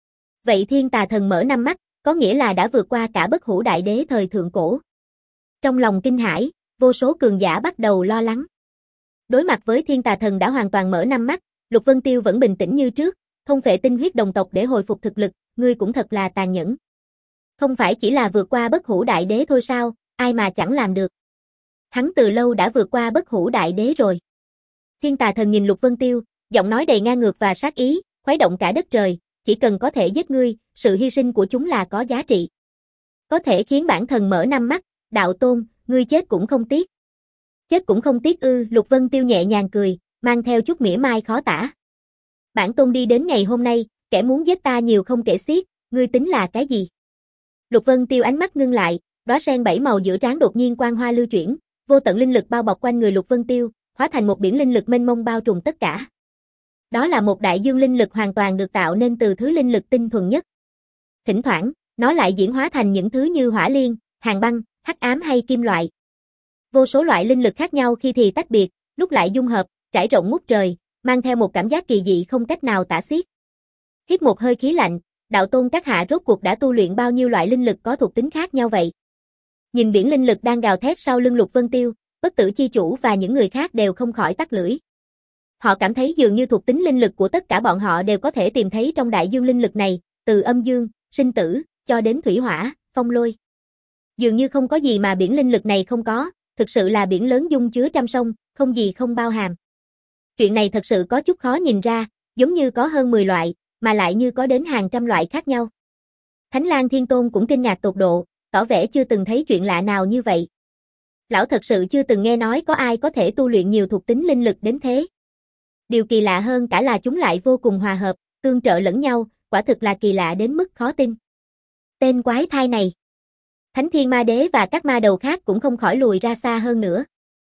Vậy Thiên Tà Thần mở năm mắt, có nghĩa là đã vượt qua cả Bất Hủ Đại Đế thời thượng cổ. Trong lòng kinh hãi, vô số cường giả bắt đầu lo lắng. Đối mặt với Thiên Tà Thần đã hoàn toàn mở năm mắt, Lục Vân Tiêu vẫn bình tĩnh như trước, thôn phệ tinh huyết đồng tộc để hồi phục thực lực, ngươi cũng thật là tàn nhẫn. Không phải chỉ là vượt qua Bất Hủ Đại Đế thôi sao, ai mà chẳng làm được. Hắn từ lâu đã vượt qua Bất Hủ Đại Đế rồi. Thiên Tà Thần nhìn Lục Vân Tiêu, giọng nói đầy ngang ngược và sát ý, khuấy động cả đất trời, chỉ cần có thể giết ngươi, sự hy sinh của chúng là có giá trị. Có thể khiến bản thần mở năm mắt, đạo tôn, ngươi chết cũng không tiếc. Chết cũng không tiếc ư, Lục Vân Tiêu nhẹ nhàng cười, mang theo chút mỉa mai khó tả. Bản tôn đi đến ngày hôm nay, kẻ muốn giết ta nhiều không kể xiết, ngươi tính là cái gì? Lục Vân Tiêu ánh mắt ngưng lại, đóa sen bảy màu giữa trán đột nhiên quang hoa lưu chuyển, vô tận linh lực bao bọc quanh người Lục Vân Tiêu, hóa thành một biển linh lực mênh mông bao trùm tất cả. Đó là một đại dương linh lực hoàn toàn được tạo nên từ thứ linh lực tinh thuần nhất. Thỉnh thoảng, nó lại diễn hóa thành những thứ như hỏa liên, hàn băng, hắc ám hay kim loại. Vô số loại linh lực khác nhau khi thì tách biệt, lúc lại dung hợp, trải rộng ngút trời, mang theo một cảm giác kỳ dị không cách nào tả xiết. Hít một hơi khí lạnh, đạo tôn các hạ rốt cuộc đã tu luyện bao nhiêu loại linh lực có thuộc tính khác nhau vậy? Nhìn biển linh lực đang gào thét sau lưng Lục Vân Tiêu, Bất Tử Chi chủ và những người khác đều không khỏi tắt lưỡi. Họ cảm thấy dường như thuộc tính linh lực của tất cả bọn họ đều có thể tìm thấy trong đại dương linh lực này, từ âm dương, sinh tử, cho đến thủy hỏa, phong lôi. Dường như không có gì mà biển linh lực này không có, thực sự là biển lớn dung chứa trăm sông, không gì không bao hàm. Chuyện này thật sự có chút khó nhìn ra, giống như có hơn mười loại, mà lại như có đến hàng trăm loại khác nhau. Thánh Lang Thiên Tôn cũng kinh ngạc tột độ, tỏ vẻ chưa từng thấy chuyện lạ nào như vậy. Lão thật sự chưa từng nghe nói có ai có thể tu luyện nhiều thuộc tính linh lực đến thế. Điều kỳ lạ hơn cả là chúng lại vô cùng hòa hợp, tương trợ lẫn nhau, quả thực là kỳ lạ đến mức khó tin. Tên quái thai này. Thánh Thiên Ma Đế và các ma đầu khác cũng không khỏi lùi ra xa hơn nữa.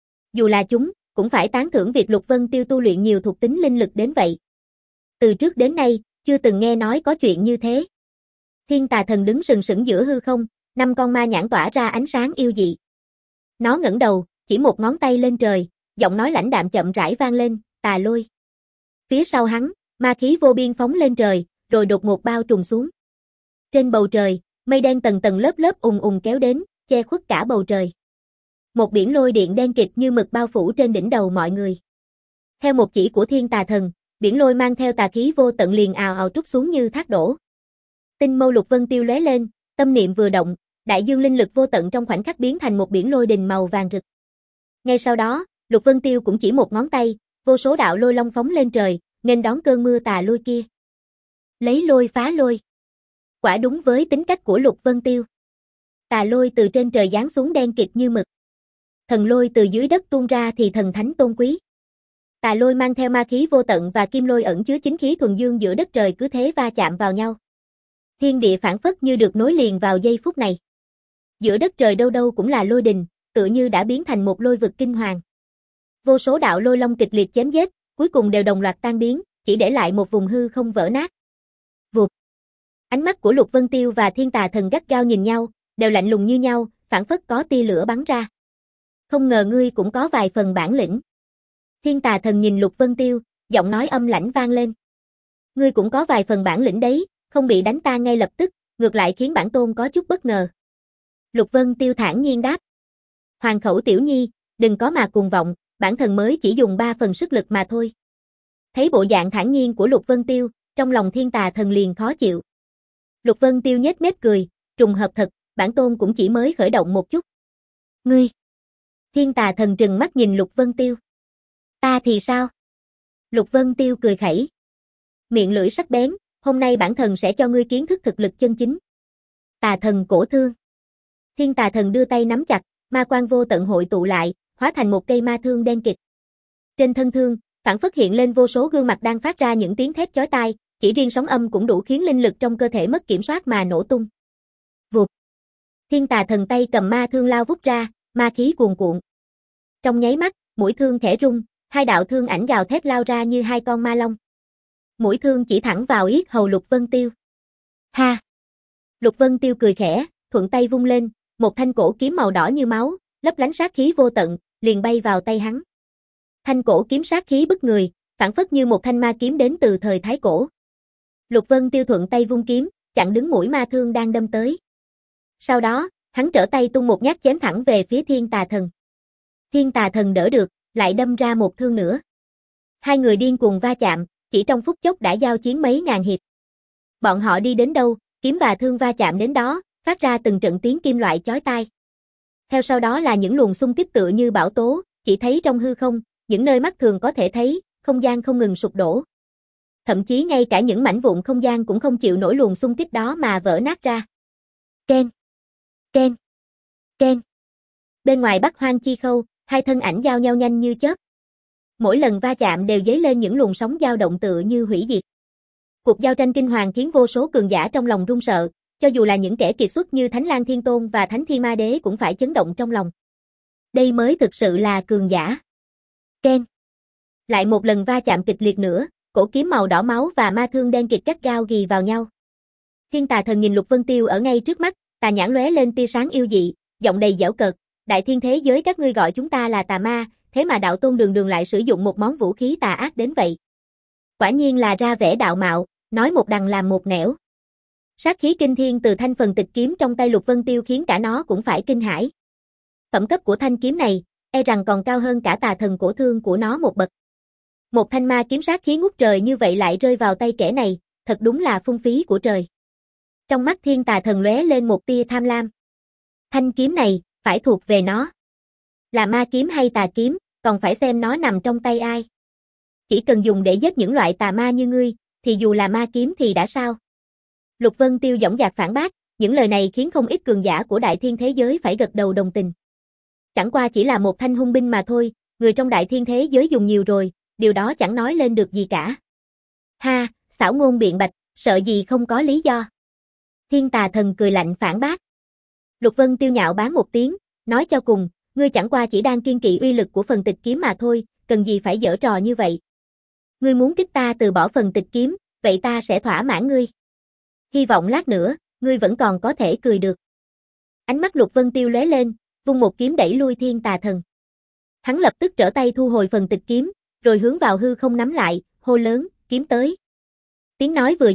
Dù là chúng, cũng phải tán thưởng việc Lục Vân Tiêu tu luyện nhiều thuộc tính linh lực đến vậy. Từ trước đến nay, chưa từng nghe nói có chuyện như thế. Thiên Tà Thần đứng sừng sững giữa hư không, năm con ma nhãn tỏa ra ánh sáng yêu dị. Nó ngẩng đầu, chỉ một ngón tay lên trời, giọng nói lãnh đạm chậm rãi vang lên, Tà Lôi. Phía sau hắn, ma khí vô biên phóng lên trời, rồi đột ngột bao trùm xuống. Trên bầu trời, mây đen tầng tầng lớp lớp ùng ùng kéo đến, che khuất cả bầu trời. Một biển lôi điện đen kịt như mực bao phủ trên đỉnh đầu mọi người. Theo một chỉ của Thiên Tà Thần, biển lôi mang theo tà khí vô tận liền ào ào trút xuống như thác đổ. Tinh mâu Lục Vân Tiêu lóe lên, tâm niệm vừa động, đại dương linh lực vô tận trong khoảnh khắc biến thành một biển lôi đình màu vàng rực. Ngay sau đó, Lục Vân Tiêu cũng chỉ một ngón tay, vô số đạo lôi long phóng lên trời, nên đón cơn mưa tà lôi kia. Lấy lôi phá lôi. Quả đúng với tính cách của Lục Vân Tiêu. Tà lôi từ trên trời giáng xuống đen kịt như mực. Thần lôi từ dưới đất tuôn ra thì thần thánh tôn quý. Tà lôi mang theo ma khí vô tận và kim lôi ẩn chứa chính khí thuần dương giữa đất trời cứ thế va chạm vào nhau. Thiên địa phảng phất như được nối liền vào giây phút này. Giữa đất trời đâu đâu cũng là lôi đình, tựa như đã biến thành một lôi vực kinh hoàng. Vô số đạo lôi long kịch liệt chém giết, cuối cùng đều đồng loạt tan biến, chỉ để lại một vùng hư không vỡ nát. Vụt. Ánh mắt của Lục Vân Tiêu và Thiên Tà Thần gắt gao nhìn nhau, đều lạnh lùng như nhau, phảng phất có tia lửa bắn ra. Không ngờ ngươi cũng có vài phần bản lĩnh. Thiên Tà Thần nhìn Lục Vân Tiêu, giọng nói âm lãnh vang lên. Ngươi cũng có vài phần bản lĩnh đấy, không bị đánh tan ngay lập tức, ngược lại khiến bản tôn có chút bất ngờ. Lục Vân Tiêu thản nhiên đáp. Hoàng khẩu tiểu nhi, đừng có mà cuồng vọng, bản thần mới chỉ dùng ba phần sức lực mà thôi. Thấy bộ dạng thản nhiên của Lục Vân Tiêu, trong lòng Thiên Tà Thần liền khó chịu. Lục Vân Tiêu nhếch mép cười, trùng hợp thật, bản tôn cũng chỉ mới khởi động một chút. Ngươi! Thiên Tà Thần trừng mắt nhìn Lục Vân Tiêu. Ta thì sao? Lục Vân Tiêu cười khẩy. Miệng lưỡi sắc bén, hôm nay bản thần sẽ cho ngươi kiến thức thực lực chân chính. Tà Thần cổ thương. Thiên Tà Thần đưa tay nắm chặt, ma quang vô tận hội tụ lại, hóa thành một cây ma thương đen kịt. Trên thân thương, phản phất hiện lên vô số gương mặt đang phát ra những tiếng thét chói tai, chỉ riêng sóng âm cũng đủ khiến linh lực trong cơ thể mất kiểm soát mà nổ tung. Vụt. Thiên Tà Thần tay cầm ma thương lao vút ra, ma khí cuồn cuộn. Trong nháy mắt, mũi thương khẽ rung, hai đạo thương ảnh gào thét lao ra như hai con ma long. Mũi thương chỉ thẳng vào yết hầu Lục Vân Tiêu. Ha! Lục Vân Tiêu cười khẽ, thuận tay vung lên, một thanh cổ kiếm màu đỏ như máu, lấp lánh sát khí vô tận, liền bay vào tay hắn. Thanh cổ kiếm sát khí bức người, phảng phất như một thanh ma kiếm đến từ thời Thái Cổ. Lục Vân Tiêu thuận tay vung kiếm, chặn đứng mũi ma thương đang đâm tới. Sau đó, hắn trở tay tung một nhát chém thẳng về phía Thiên Tà Thần. Thiên Tà Thần đỡ được, lại đâm ra một thương nữa. Hai người điên cuồng va chạm, chỉ trong phút chốc đã giao chiến mấy ngàn hiệp. Bọn họ đi đến đâu, kiếm và thương va chạm đến đó, phát ra từng trận tiếng kim loại chói tai. Theo sau đó là những luồng xung kích tựa như bão tố, chỉ thấy trong hư không, những nơi mắt thường có thể thấy, không gian không ngừng sụp đổ. Thậm chí ngay cả những mảnh vụn không gian cũng không chịu nổi luồng xung kích đó mà vỡ nát ra. Ken, ken, ken. Bên ngoài Bắc Hoang Chi Khâu, hai thân ảnh giao nhau nhanh như chớp. Mỗi lần va chạm đều dấy lên những luồng sóng dao động tựa như hủy diệt. Cuộc giao tranh kinh hoàng khiến vô số cường giả trong lòng run sợ, cho dù là những kẻ kiệt xuất như Thánh Lang Thiên Tôn và Thánh Thiên Ma Đế cũng phải chấn động trong lòng. Đây mới thực sự là cường giả. Ken. Lại một lần va chạm kịch liệt nữa, cổ kiếm màu đỏ máu và ma thương đen kịt gắt gao ghì vào nhau. Thiên Tà Thần nhìn Lục Vân Tiêu ở ngay trước mắt, tà nhãn lóe lên tia sáng yêu dị, giọng đầy giễu cợt, đại thiên thế giới các ngươi gọi chúng ta là tà ma, thế mà đạo tôn đường đường lại sử dụng một món vũ khí tà ác đến vậy. Quả nhiên là ra vẻ đạo mạo, nói một đằng làm một nẻo. Sát khí kinh thiên từ thanh phần tịch kiếm trong tay Lục Vân Tiêu khiến cả nó cũng phải kinh hãi. Phẩm cấp của thanh kiếm này, e rằng còn cao hơn cả Tà Thần cổ thương của nó một bậc. Một thanh ma kiếm sát khí ngút trời như vậy lại rơi vào tay kẻ này, thật đúng là phung phí của trời. Trong mắt Thiên Tà Thần lóe lên một tia tham lam. Thanh kiếm này, phải thuộc về nó. Là ma kiếm hay tà kiếm, còn phải xem nó nằm trong tay ai. Chỉ cần dùng để giết những loại tà ma như ngươi, thì dù là ma kiếm thì đã sao? Lục Vân Tiêu dõng dạc phản bác, những lời này khiến không ít cường giả của đại thiên thế giới phải gật đầu đồng tình. Chẳng qua chỉ là một thanh hung binh mà thôi, người trong đại thiên thế giới dùng nhiều rồi, điều đó chẳng nói lên được gì cả. Ha, xảo ngôn biện bạch, sợ gì không có lý do. Thiên Tà Thần cười lạnh phản bác. Lục Vân Tiêu nhạo báng một tiếng, nói cho cùng, ngươi chẳng qua chỉ đang kiên kỵ uy lực của phần tịch kiếm mà thôi, cần gì phải giở trò như vậy. Ngươi muốn kích ta từ bỏ phần tịch kiếm, vậy ta sẽ thỏa mãn ngươi. Hy vọng lát nữa, ngươi vẫn còn có thể cười được. Ánh mắt Lục Vân Tiêu lóe lên, vung một kiếm đẩy lui Thiên Tà Thần. Hắn lập tức trở tay thu hồi phần tịch kiếm, rồi hướng vào hư không nắm lại, hô lớn, kiếm tới. Tiếng nói vừa dứt,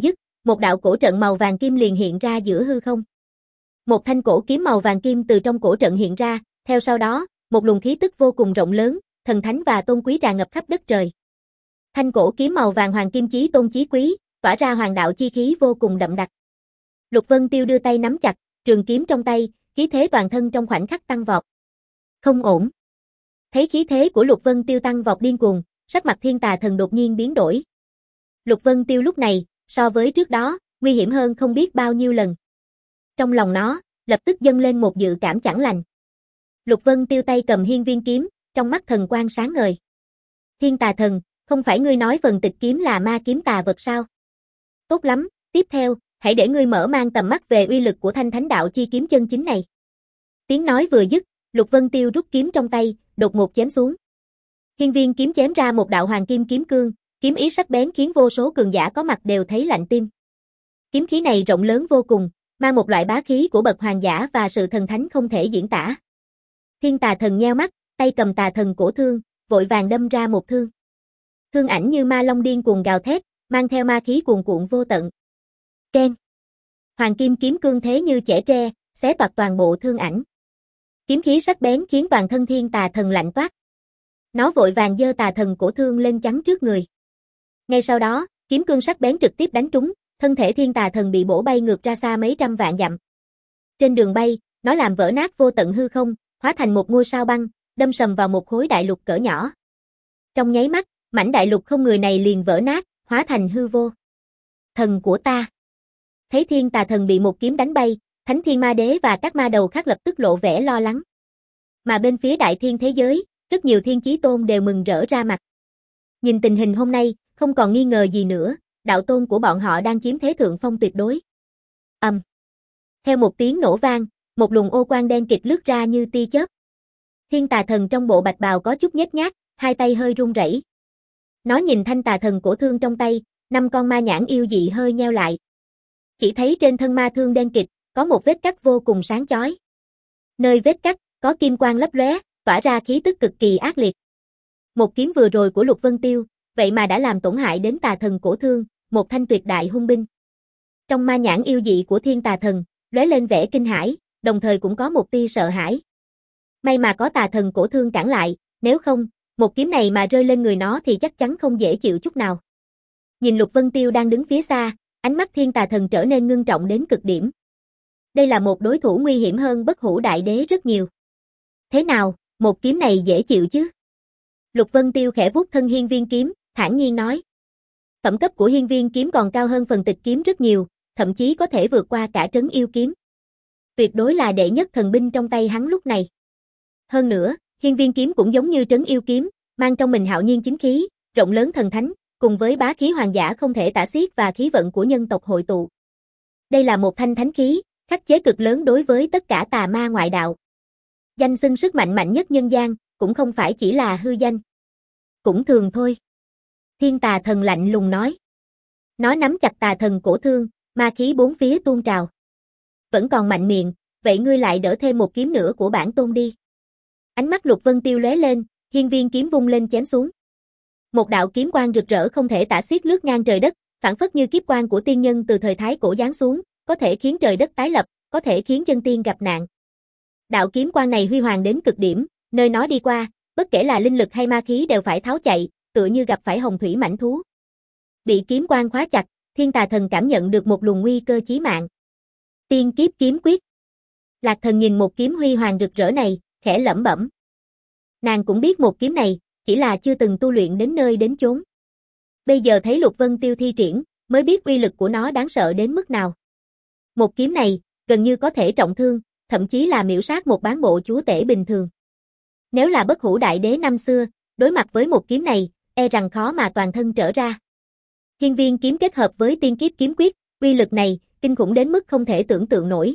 Một đạo cổ trận màu vàng kim liền hiện ra giữa hư không. Một thanh cổ kiếm màu vàng kim từ trong cổ trận hiện ra, theo sau đó, một luồng khí tức vô cùng rộng lớn, thần thánh và tôn quý tràn ngập khắp đất trời. Thanh cổ kiếm màu vàng hoàng kim chí tôn chí quý, tỏa ra hoàng đạo chi khí vô cùng đậm đặc. Lục Vân Tiêu đưa tay nắm chặt, trường kiếm trong tay, khí thế toàn thân trong khoảnh khắc tăng vọt. Không ổn. Thấy khí thế của Lục Vân Tiêu tăng vọt điên cuồng, sắc mặt Thiên Tà Thần đột nhiên biến đổi. Lục Vân Tiêu lúc này, so với trước đó, nguy hiểm hơn không biết bao nhiêu lần. Trong lòng nó, lập tức dâng lên một dự cảm chẳng lành. Lục Vân Tiêu tay cầm hiên viên kiếm, trong mắt thần quang sáng ngời. Thiên Tà Thần, không phải ngươi nói phần tịch kiếm là ma kiếm tà vật sao? Tốt lắm, tiếp theo, hãy để ngươi mở mang tầm mắt về uy lực của thanh thánh đạo chi kiếm chân chính này. Tiếng nói vừa dứt, Lục Vân Tiêu rút kiếm trong tay, đột ngột chém xuống. Hiên viên kiếm chém ra một đạo hoàng kim kiếm cương, kiếm ý sắc bén khiến vô số cường giả có mặt đều thấy lạnh tim. Kiếm khí này rộng lớn vô cùng, mang một loại bá khí của bậc hoàng giả và sự thần thánh không thể diễn tả. Thiên Tà Thần nheo mắt, tay cầm tà thần cổ thương, vội vàng đâm ra một thương. Thương ảnh như ma long điên cuồng gào thét, mang theo ma khí cuồn cuộn vô tận. Keng. Hoàng kim kiếm cương thế như chẻ tre, xé toạc toàn bộ thương ảnh. Kiếm khí sắc bén khiến toàn thân Thiên Tà Thần lạnh toát. Nó vội vàng giơ tà thần cổ thương lên chắn trước người. Ngay sau đó, kiếm cương sắc bén trực tiếp đánh trúng, thân thể Thiên Tà Thần bị bổ bay ngược ra xa mấy trăm vạn dặm. Trên đường bay, nó làm vỡ nát vô tận hư không, hóa thành một ngôi sao băng, đâm sầm vào một khối đại lục cỡ nhỏ. Trong nháy mắt, mảnh đại lục không người này liền vỡ nát, hóa thành hư vô. Thần của ta. Thấy Thiên Tà Thần bị một kiếm đánh bay, Thánh Thiên Ma Đế và các ma đầu khác lập tức lộ vẻ lo lắng. Mà bên phía đại thiên thế giới, rất nhiều thiên chí tôn đều mừng rỡ ra mặt. Nhìn tình hình hôm nay, không còn nghi ngờ gì nữa, đạo tôn của bọn họ đang chiếm thế thượng phong tuyệt đối. Ầm. Um. Theo một tiếng nổ vang, một luồng ô quang đen kịt lướt ra như tia chớp. Thiên Tà Thần trong bộ bạch bào có chút nhếch nhác, hai tay hơi run rẩy. Nó nhìn thanh tà thần cổ thương trong tay, năm con ma nhãn yêu dị hơi nheo lại. Chỉ thấy trên thân ma thương đen kịt, có một vết cắt vô cùng sáng chói. Nơi vết cắt, có kim quang lấp lóe, tỏa ra khí tức cực kỳ ác liệt. Một kiếm vừa rồi của Lục Vân Tiêu, vậy mà đã làm tổn hại đến tà thần cổ thương, một thanh tuyệt đại hung binh. Trong ma nhãn yêu dị của Thiên Tà Thần, lóe lên vẻ kinh hãi, đồng thời cũng có một tia sợ hãi. May mà có tà thần cổ thương cản lại, nếu không, một kiếm này mà rơi lên người nó thì chắc chắn không dễ chịu chút nào. Nhìn Lục Vân Tiêu đang đứng phía xa, ánh mắt Thiên Tà Thần trở nên ngưng trọng đến cực điểm. Đây là một đối thủ nguy hiểm hơn Bất Hủ Đại Đế rất nhiều. Thế nào, một kiếm này dễ chịu chứ? Lục Vân Tiêu khẽ vuốt thân hiên viên kiếm, thản nhiên nói. Phẩm cấp của hiên viên kiếm còn cao hơn phần tịch kiếm rất nhiều, thậm chí có thể vượt qua cả trấn yêu kiếm. Tuyệt đối là đệ nhất thần binh trong tay hắn lúc này. Hơn nữa, hiên viên kiếm cũng giống như trấn yêu kiếm, mang trong mình hạo nhiên chính khí, rộng lớn thần thánh, cùng với bá khí hoàng giả không thể tả xiết và khí vận của nhân tộc hội tụ. Đây là một thanh thánh khí, khắc chế cực lớn đối với tất cả tà ma ngoại đạo. Danh xưng sức mạnh mạnh nhất nhân gian, cũng không phải chỉ là hư danh. Cũng thường thôi. Thiên Tà Thần lạnh lùng nói. Nó nắm chặt tà thần cổ thương, ma khí bốn phía tuôn trào. Vẫn còn mạnh miệng, vậy ngươi lại đỡ thêm một kiếm nữa của bản tôn đi. Ánh mắt Lục Vân Tiêu lóe lên, hiên viên kiếm vung lên chém xuống. Một đạo kiếm quang rực rỡ không thể tả xiết lướt ngang trời đất, phảng phất như kiếp quang của tiên nhân từ thời thái cổ giáng xuống, có thể khiến trời đất tái lập, có thể khiến chân tiên gặp nạn. Đạo kiếm quang này huy hoàng đến cực điểm, nơi nó đi qua, bất kể là linh lực hay ma khí đều phải tháo chạy, tựa như gặp phải hồng thủy mãnh thú. Bị kiếm quang khóa chặt, Thiên Tà Thần cảm nhận được một luồng nguy cơ chí mạng. Tiên kiếp kiếm quyết. Lạc Thần nhìn một kiếm huy hoàng rực rỡ này, khẽ lẩm bẩm. Nàng cũng biết một kiếm này, chỉ là chưa từng tu luyện đến nơi đến chốn. Bây giờ thấy Lục Vân Tiêu thi triển, mới biết uy lực của nó đáng sợ đến mức nào. Một kiếm này, gần như có thể trọng thương, thậm chí là miểu sát một bán bộ chúa tể bình thường. Nếu là Bất Hủ Đại Đế năm xưa, đối mặt với một kiếm này, e rằng khó mà toàn thân trở ra. Hiên viên kiếm kết hợp với tiên kiếp kiếm quyết, uy lực này, kinh khủng đến mức không thể tưởng tượng nổi.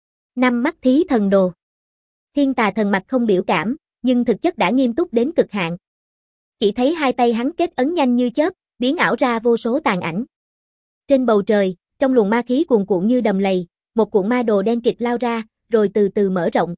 Năm mắt thí thần đồ. Thiên Tà Thần mặt không biểu cảm, nhưng thực chất đã nghiêm túc đến cực hạn. Chỉ thấy hai tay hắn kết ấn nhanh như chớp, biến ảo ra vô số tàn ảnh. Trên bầu trời, trong luồng ma khí cuồn cuộn như đầm lầy, một cuộn ma đồ đen kịt lao ra, rồi từ từ mở rộng.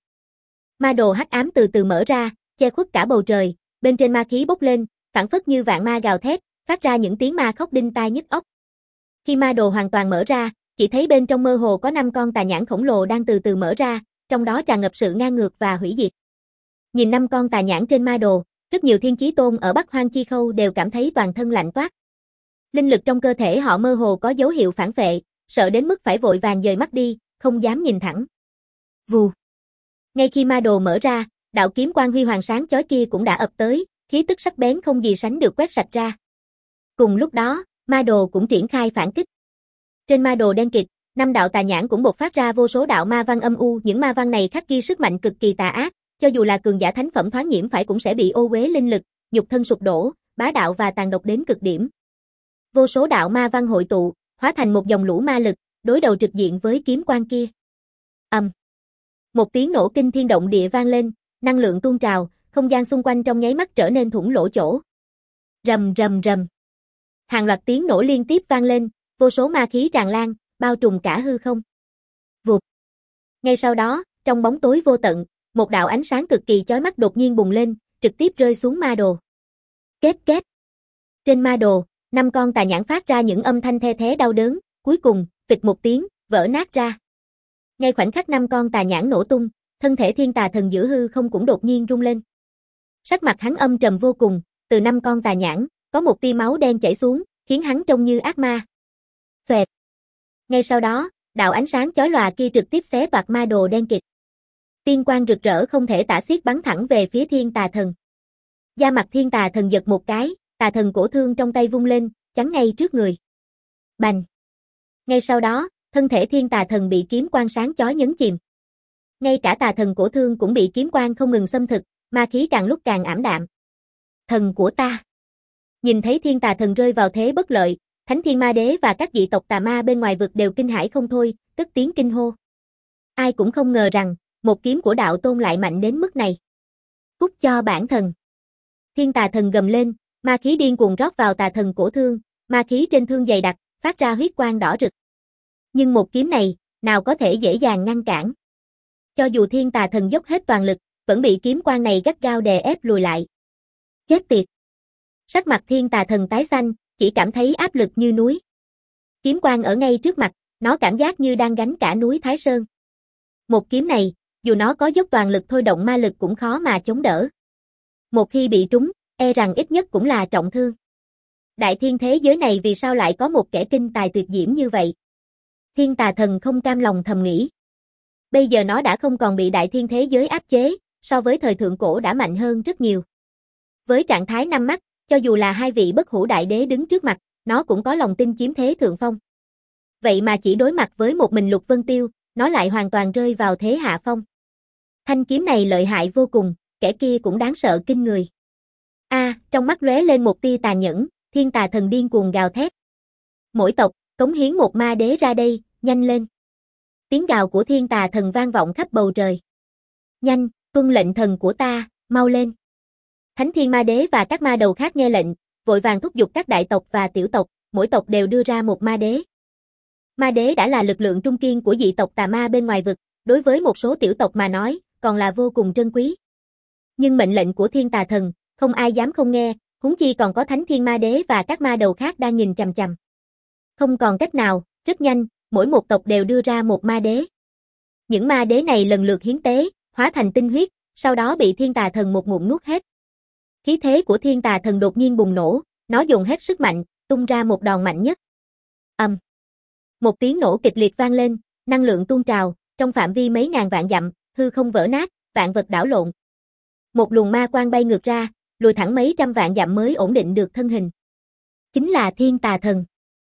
Ma đồ hắc ám từ từ mở ra, che khuất cả bầu trời, bên trên ma khí bốc lên, phảng phất như vạn ma gào thét, phát ra những tiếng ma khóc đinh tai nhức óc. Khi ma đồ hoàn toàn mở ra, chỉ thấy bên trong mơ hồ có năm con tà nhãn khổng lồ đang từ từ mở ra, trong đó tràn ngập sự ngang ngược và hủy diệt. Nhìn năm con tà nhãn trên ma đồ, rất nhiều thiên chí tôn ở Bắc Hoang Chi Khâu đều cảm thấy toàn thân lạnh toát. Linh lực trong cơ thể họ mơ hồ có dấu hiệu phản phệ, sợ đến mức phải vội vàng dời mắt đi, không dám nhìn thẳng. Vù. Ngay khi ma đồ mở ra, đạo kiếm quang huy hoàng sáng chói kia cũng đã ập tới, khí tức sắc bén không gì sánh được quét sạch ra. Cùng lúc đó, ma đồ cũng triển khai phản kích. Trên ma đồ đen kịt, năm đạo tà nhãn cũng bộc phát ra vô số đạo ma văn âm u, những ma văn này khắc ghi sức mạnh cực kỳ tà ác, cho dù là cường giả thánh phẩm thoáng nhiễm phải cũng sẽ bị ô uế linh lực, nhục thân sụp đổ, bá đạo và tàn độc đến cực điểm. Vô số đạo ma văn hội tụ, hóa thành một dòng lũ ma lực, đối đầu trực diện với kiếm quang kia. Ầm. Um. Một tiếng nổ kinh thiên động địa vang lên, năng lượng tuôn trào, không gian xung quanh trong nháy mắt trở nên thủng lỗ chỗ. Rầm rầm rầm. Hàng loạt tiếng nổ liên tiếp vang lên, vô số ma khí tràn lan, bao trùm cả hư không. Vụt. Ngay sau đó, trong bóng tối vô tận, một đạo ánh sáng cực kỳ chói mắt đột nhiên bùng lên, trực tiếp rơi xuống ma đồ. Kết kết. Trên ma đồ, năm con tà nhãn phát ra những âm thanh the thé đau đớn, cuối cùng, phịch một tiếng, vỡ nát ra. Ngay khoảnh khắc năm con tà nhãn nổ tung, thân thể thiên tà thần giữa hư không cũng đột nhiên rung lên. Sắc mặt hắn âm trầm vô cùng, từ năm con tà nhãn, có một tia máu đen chảy xuống, khiến hắn trông như ác ma. Xoẹt. Ngay sau đó, đạo ánh sáng chói lòa kia trực tiếp xé toạc ma đồ đen kịt. Tiên quang rực rỡ không thể tả xiết bắn thẳng về phía thiên tà thần. Da mặt thiên tà thần giật một cái, tà thần cổ thương trong tay vung lên, chắn ngay trước người. Bành. Ngay sau đó, thân thể thiên tà thần bị kiếm quang sáng chói nhấn chìm. Ngay cả tà thần cổ thương cũng bị kiếm quang không ngừng xâm thực, ma khí càng lúc càng ảm đạm. Thần của ta. Nhìn thấy thiên tà thần rơi vào thế bất lợi, Thánh Thiên Ma Đế và các dị tộc tà ma bên ngoài vực đều kinh hãi không thôi, cất tiếng kinh hô. Ai cũng không ngờ rằng, một kiếm của đạo tôn lại mạnh đến mức này. Cút cho bản thần. Thiên tà thần gầm lên, ma khí điên cuồng rót vào tà thần cổ thương, ma khí trên thương dày đặc, phát ra huyết quang đỏ rực. Nhưng một kiếm này, nào có thể dễ dàng ngăn cản. Cho dù thiên tà thần dốc hết toàn lực, vẫn bị kiếm quang này gắt gao đè ép lùi lại. Chết tiệt. Sắc mặt thiên tà thần tái xanh, chỉ cảm thấy áp lực như núi. Kiếm quang ở ngay trước mặt, nó cảm giác như đang gánh cả núi Thái Sơn. Một kiếm này, dù nó có dốc toàn lực thôi động ma lực cũng khó mà chống đỡ. Một khi bị trúng, e rằng ít nhất cũng là trọng thương. Đại thiên thế giới này vì sao lại có một kẻ kinh tài tuyệt diễm như vậy? Thiên tà thần không cam lòng thầm nghĩ. Bây giờ nó đã không còn bị đại thiên thế giới áp chế, so với thời thượng cổ đã mạnh hơn rất nhiều. Với trạng thái năm mắt, cho dù là hai vị bất hủ đại đế đứng trước mặt, nó cũng có lòng tin chiếm thế thượng phong. Vậy mà chỉ đối mặt với một mình Lục Vân Tiêu, nó lại hoàn toàn rơi vào thế hạ phong. Thanh kiếm này lợi hại vô cùng, kẻ kia cũng đáng sợ kinh người. A, à, trong mắt lóe lên một tia tàn nhẫn, thiên tà thần điên cuồng gào thét. Mỗi tộc, cống hiến một ma đế ra đây, nhanh lên. Tiếng gào của thiên tà thần vang vọng khắp bầu trời. Nhanh, tuân lệnh thần của ta, mau lên. Thánh Thiên Ma Đế và các ma đầu khác nghe lệnh, vội vàng thúc giục các đại tộc và tiểu tộc, mỗi tộc đều đưa ra một ma đế. Ma đế đã là lực lượng trung kiên của dị tộc tà ma bên ngoài vực, đối với một số tiểu tộc mà nói, còn là vô cùng trân quý. Nhưng mệnh lệnh của thiên tà thần, không ai dám không nghe, huống chi còn có Thánh Thiên Ma Đế và các ma đầu khác đang nhìn chằm chằm. Không còn cách nào, rất nhanh, mỗi một tộc đều đưa ra một ma đế. Những ma đế này lần lượt hiến tế, hóa thành tinh huyết, sau đó bị thiên tà thần một ngụm nuốt hết. Khí thế của thiên tà thần đột nhiên bùng nổ, nó dùng hết sức mạnh, tung ra một đòn mạnh nhất. Ầm. Um. Một tiếng nổ kịch liệt vang lên, năng lượng tuôn trào, trong phạm vi mấy ngàn vạn dặm, hư không vỡ nát, vạn vật đảo lộn. Một luồng ma quang bay ngược ra, lùi thẳng mấy trăm vạn dặm mới ổn định được thân hình. Chính là thiên tà thần.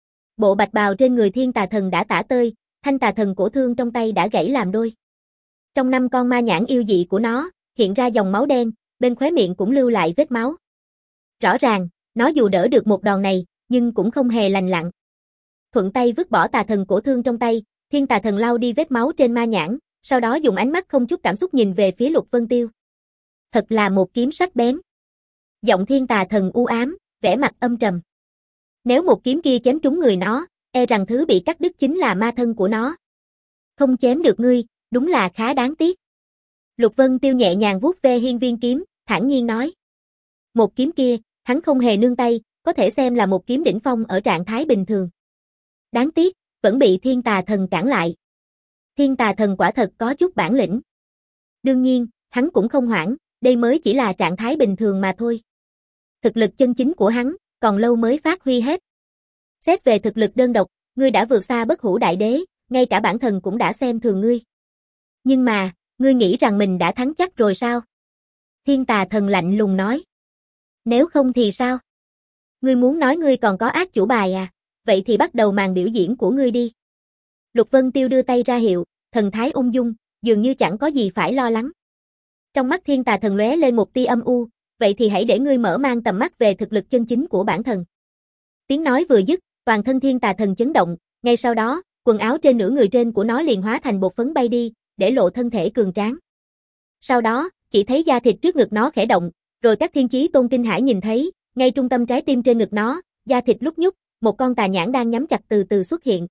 Bộ bạch bào trên người thiên tà thần đã tả tơi, thanh tà thần cổ thương trong tay đã gãy làm đôi. Trong năm con ma nhãn yêu dị của nó, hiện ra dòng máu đen, bên khóe miệng cũng lưu lại vết máu. Rõ ràng, nó dù đỡ được một đòn này, nhưng cũng không hề lành lặn. Thuận tay vứt bỏ tà thần cổ thương trong tay, thiên tà thần lau đi vết máu trên ma nhãn, sau đó dùng ánh mắt không chút cảm xúc nhìn về phía Lục Vân Tiêu. Thật là một kiếm sắc bén. Giọng thiên tà thần u ám, vẻ mặt âm trầm. Nếu một kiếm kia chém trúng người nó, e rằng thứ bị cắt đứt chính là ma thân của nó. Không chém được ngươi, đúng là khá đáng tiếc. Lục Vân Tiêu nhẹ nhàng vuốt ve hiên viên kiếm, thản nhiên nói. Một kiếm kia, hắn không hề nương tay, có thể xem là một kiếm đỉnh phong ở trạng thái bình thường. Đáng tiếc, vẫn bị thiên tà thần cản lại. Thiên tà thần quả thật có chút bản lĩnh. Đương nhiên, hắn cũng không hoảng, đây mới chỉ là trạng thái bình thường mà thôi. Thực lực chân chính của hắn, còn lâu mới phát huy hết. Xét về thực lực đơn độc, ngươi đã vượt xa bất hủ đại đế, ngay cả bản thần cũng đã xem thường ngươi. Nhưng mà, ngươi nghĩ rằng mình đã thắng chắc rồi sao? Thiên tà thần lạnh lùng nói. Nếu không thì sao? Ngươi muốn nói ngươi còn có ác chủ bài à? Vậy thì bắt đầu màn biểu diễn của ngươi đi. Lục Vân Tiêu đưa tay ra hiệu, thần thái ung dung, dường như chẳng có gì phải lo lắng. Trong mắt thiên tà thần lóe lên một tia âm u, vậy thì hãy để ngươi mở mang tầm mắt về thực lực chân chính của bản thần. Tiếng nói vừa dứt, toàn thân thiên tà thần chấn động, ngay sau đó, quần áo trên nửa người trên của nó liền hóa thành bột phấn bay đi, để lộ thân thể cường tráng. Sau đó, chỉ thấy da thịt trước ngực nó khẽ động, rồi các thiên chí tôn kinh hãi nhìn thấy, ngay trung tâm trái tim trên ngực nó, da thịt lúc nhúc, một con tà nhãn đang nhắm chặt từ từ xuất hiện.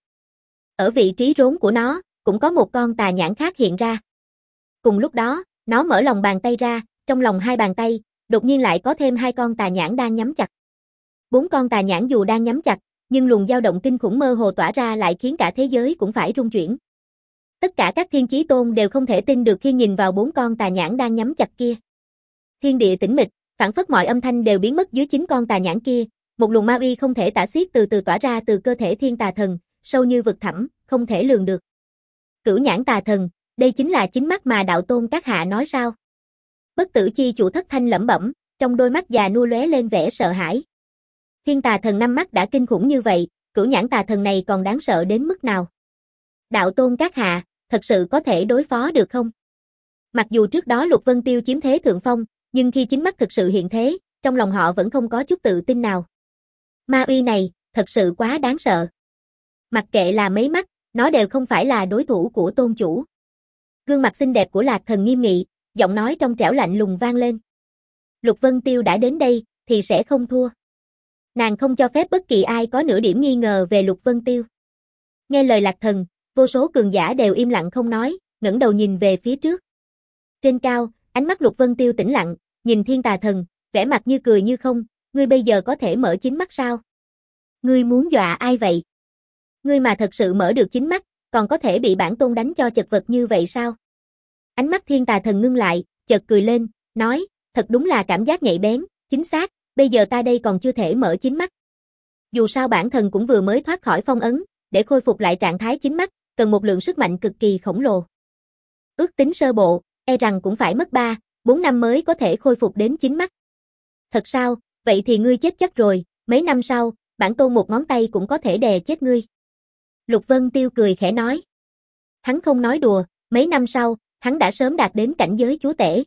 Ở vị trí rốn của nó, cũng có một con tà nhãn khác hiện ra. Cùng lúc đó, nó mở lòng bàn tay ra, trong lòng hai bàn tay, đột nhiên lại có thêm hai con tà nhãn đang nhắm chặt. Bốn con tà nhãn dù đang nhắm chặt, nhưng luồng dao động kinh khủng mơ hồ tỏa ra lại khiến cả thế giới cũng phải rung chuyển. Tất cả các thiên chí tôn đều không thể tin được khi nhìn vào bốn con tà nhãn đang nhắm chặt kia. Thiên địa tĩnh mịch, phảng phất mọi âm thanh đều biến mất dưới chính con tà nhãn kia, một luồng ma uy không thể tả xiết từ từ tỏa ra từ cơ thể thiên tà thần, sâu như vực thẳm, không thể lường được. Cửu nhãn tà thần, đây chính là chính mắt mà đạo tôn các hạ nói sao? Bất tử chi chủ Thất Thanh lẩm bẩm, trong đôi mắt già nua lóe lên vẻ sợ hãi. Thiên tà thần năm mắt đã kinh khủng như vậy, cửu nhãn tà thần này còn đáng sợ đến mức nào? Đạo tôn các hạ, thật sự có thể đối phó được không? Mặc dù trước đó Lục Vân Tiêu chiếm thế thượng phong, nhưng khi chính mắt thực sự hiện thế, trong lòng họ vẫn không có chút tự tin nào. Ma uy này, thật sự quá đáng sợ. Mặc kệ là mấy mắt, nó đều không phải là đối thủ của tôn chủ. Gương mặt xinh đẹp của Lạc Thần nghiêm nghị, giọng nói trong trẻo lạnh lùng vang lên. Lục Vân Tiêu đã đến đây, thì sẽ không thua. Nàng không cho phép bất kỳ ai có nửa điểm nghi ngờ về Lục Vân Tiêu. Nghe lời Lạc Thần, vô số cường giả đều im lặng không nói, ngẩng đầu nhìn về phía trước. Trên cao, ánh mắt Lục Vân Tiêu tĩnh lặng, nhìn thiên tà thần, vẻ mặt như cười như không, ngươi bây giờ có thể mở chính mắt sao? Ngươi muốn dọa ai vậy? Ngươi mà thật sự mở được chính mắt, còn có thể bị bản tôn đánh cho chật vật như vậy sao? Ánh mắt thiên tà thần ngưng lại, chợt cười lên, nói, thật đúng là cảm giác nhạy bén, chính xác, bây giờ ta đây còn chưa thể mở chính mắt. Dù sao bản thần cũng vừa mới thoát khỏi phong ấn, để khôi phục lại trạng thái chính mắt, cần một lượng sức mạnh cực kỳ khổng lồ. Ước tính sơ bộ, e rằng cũng phải mất ba, bốn năm mới có thể khôi phục đến chính mắt. Thật sao, vậy thì ngươi chết chắc rồi, mấy năm sau, bản tôn một ngón tay cũng có thể đè chết ngươi. Lục Vân Tiêu cười khẽ nói. Hắn không nói đùa, mấy năm sau, hắn đã sớm đạt đến cảnh giới chúa tể.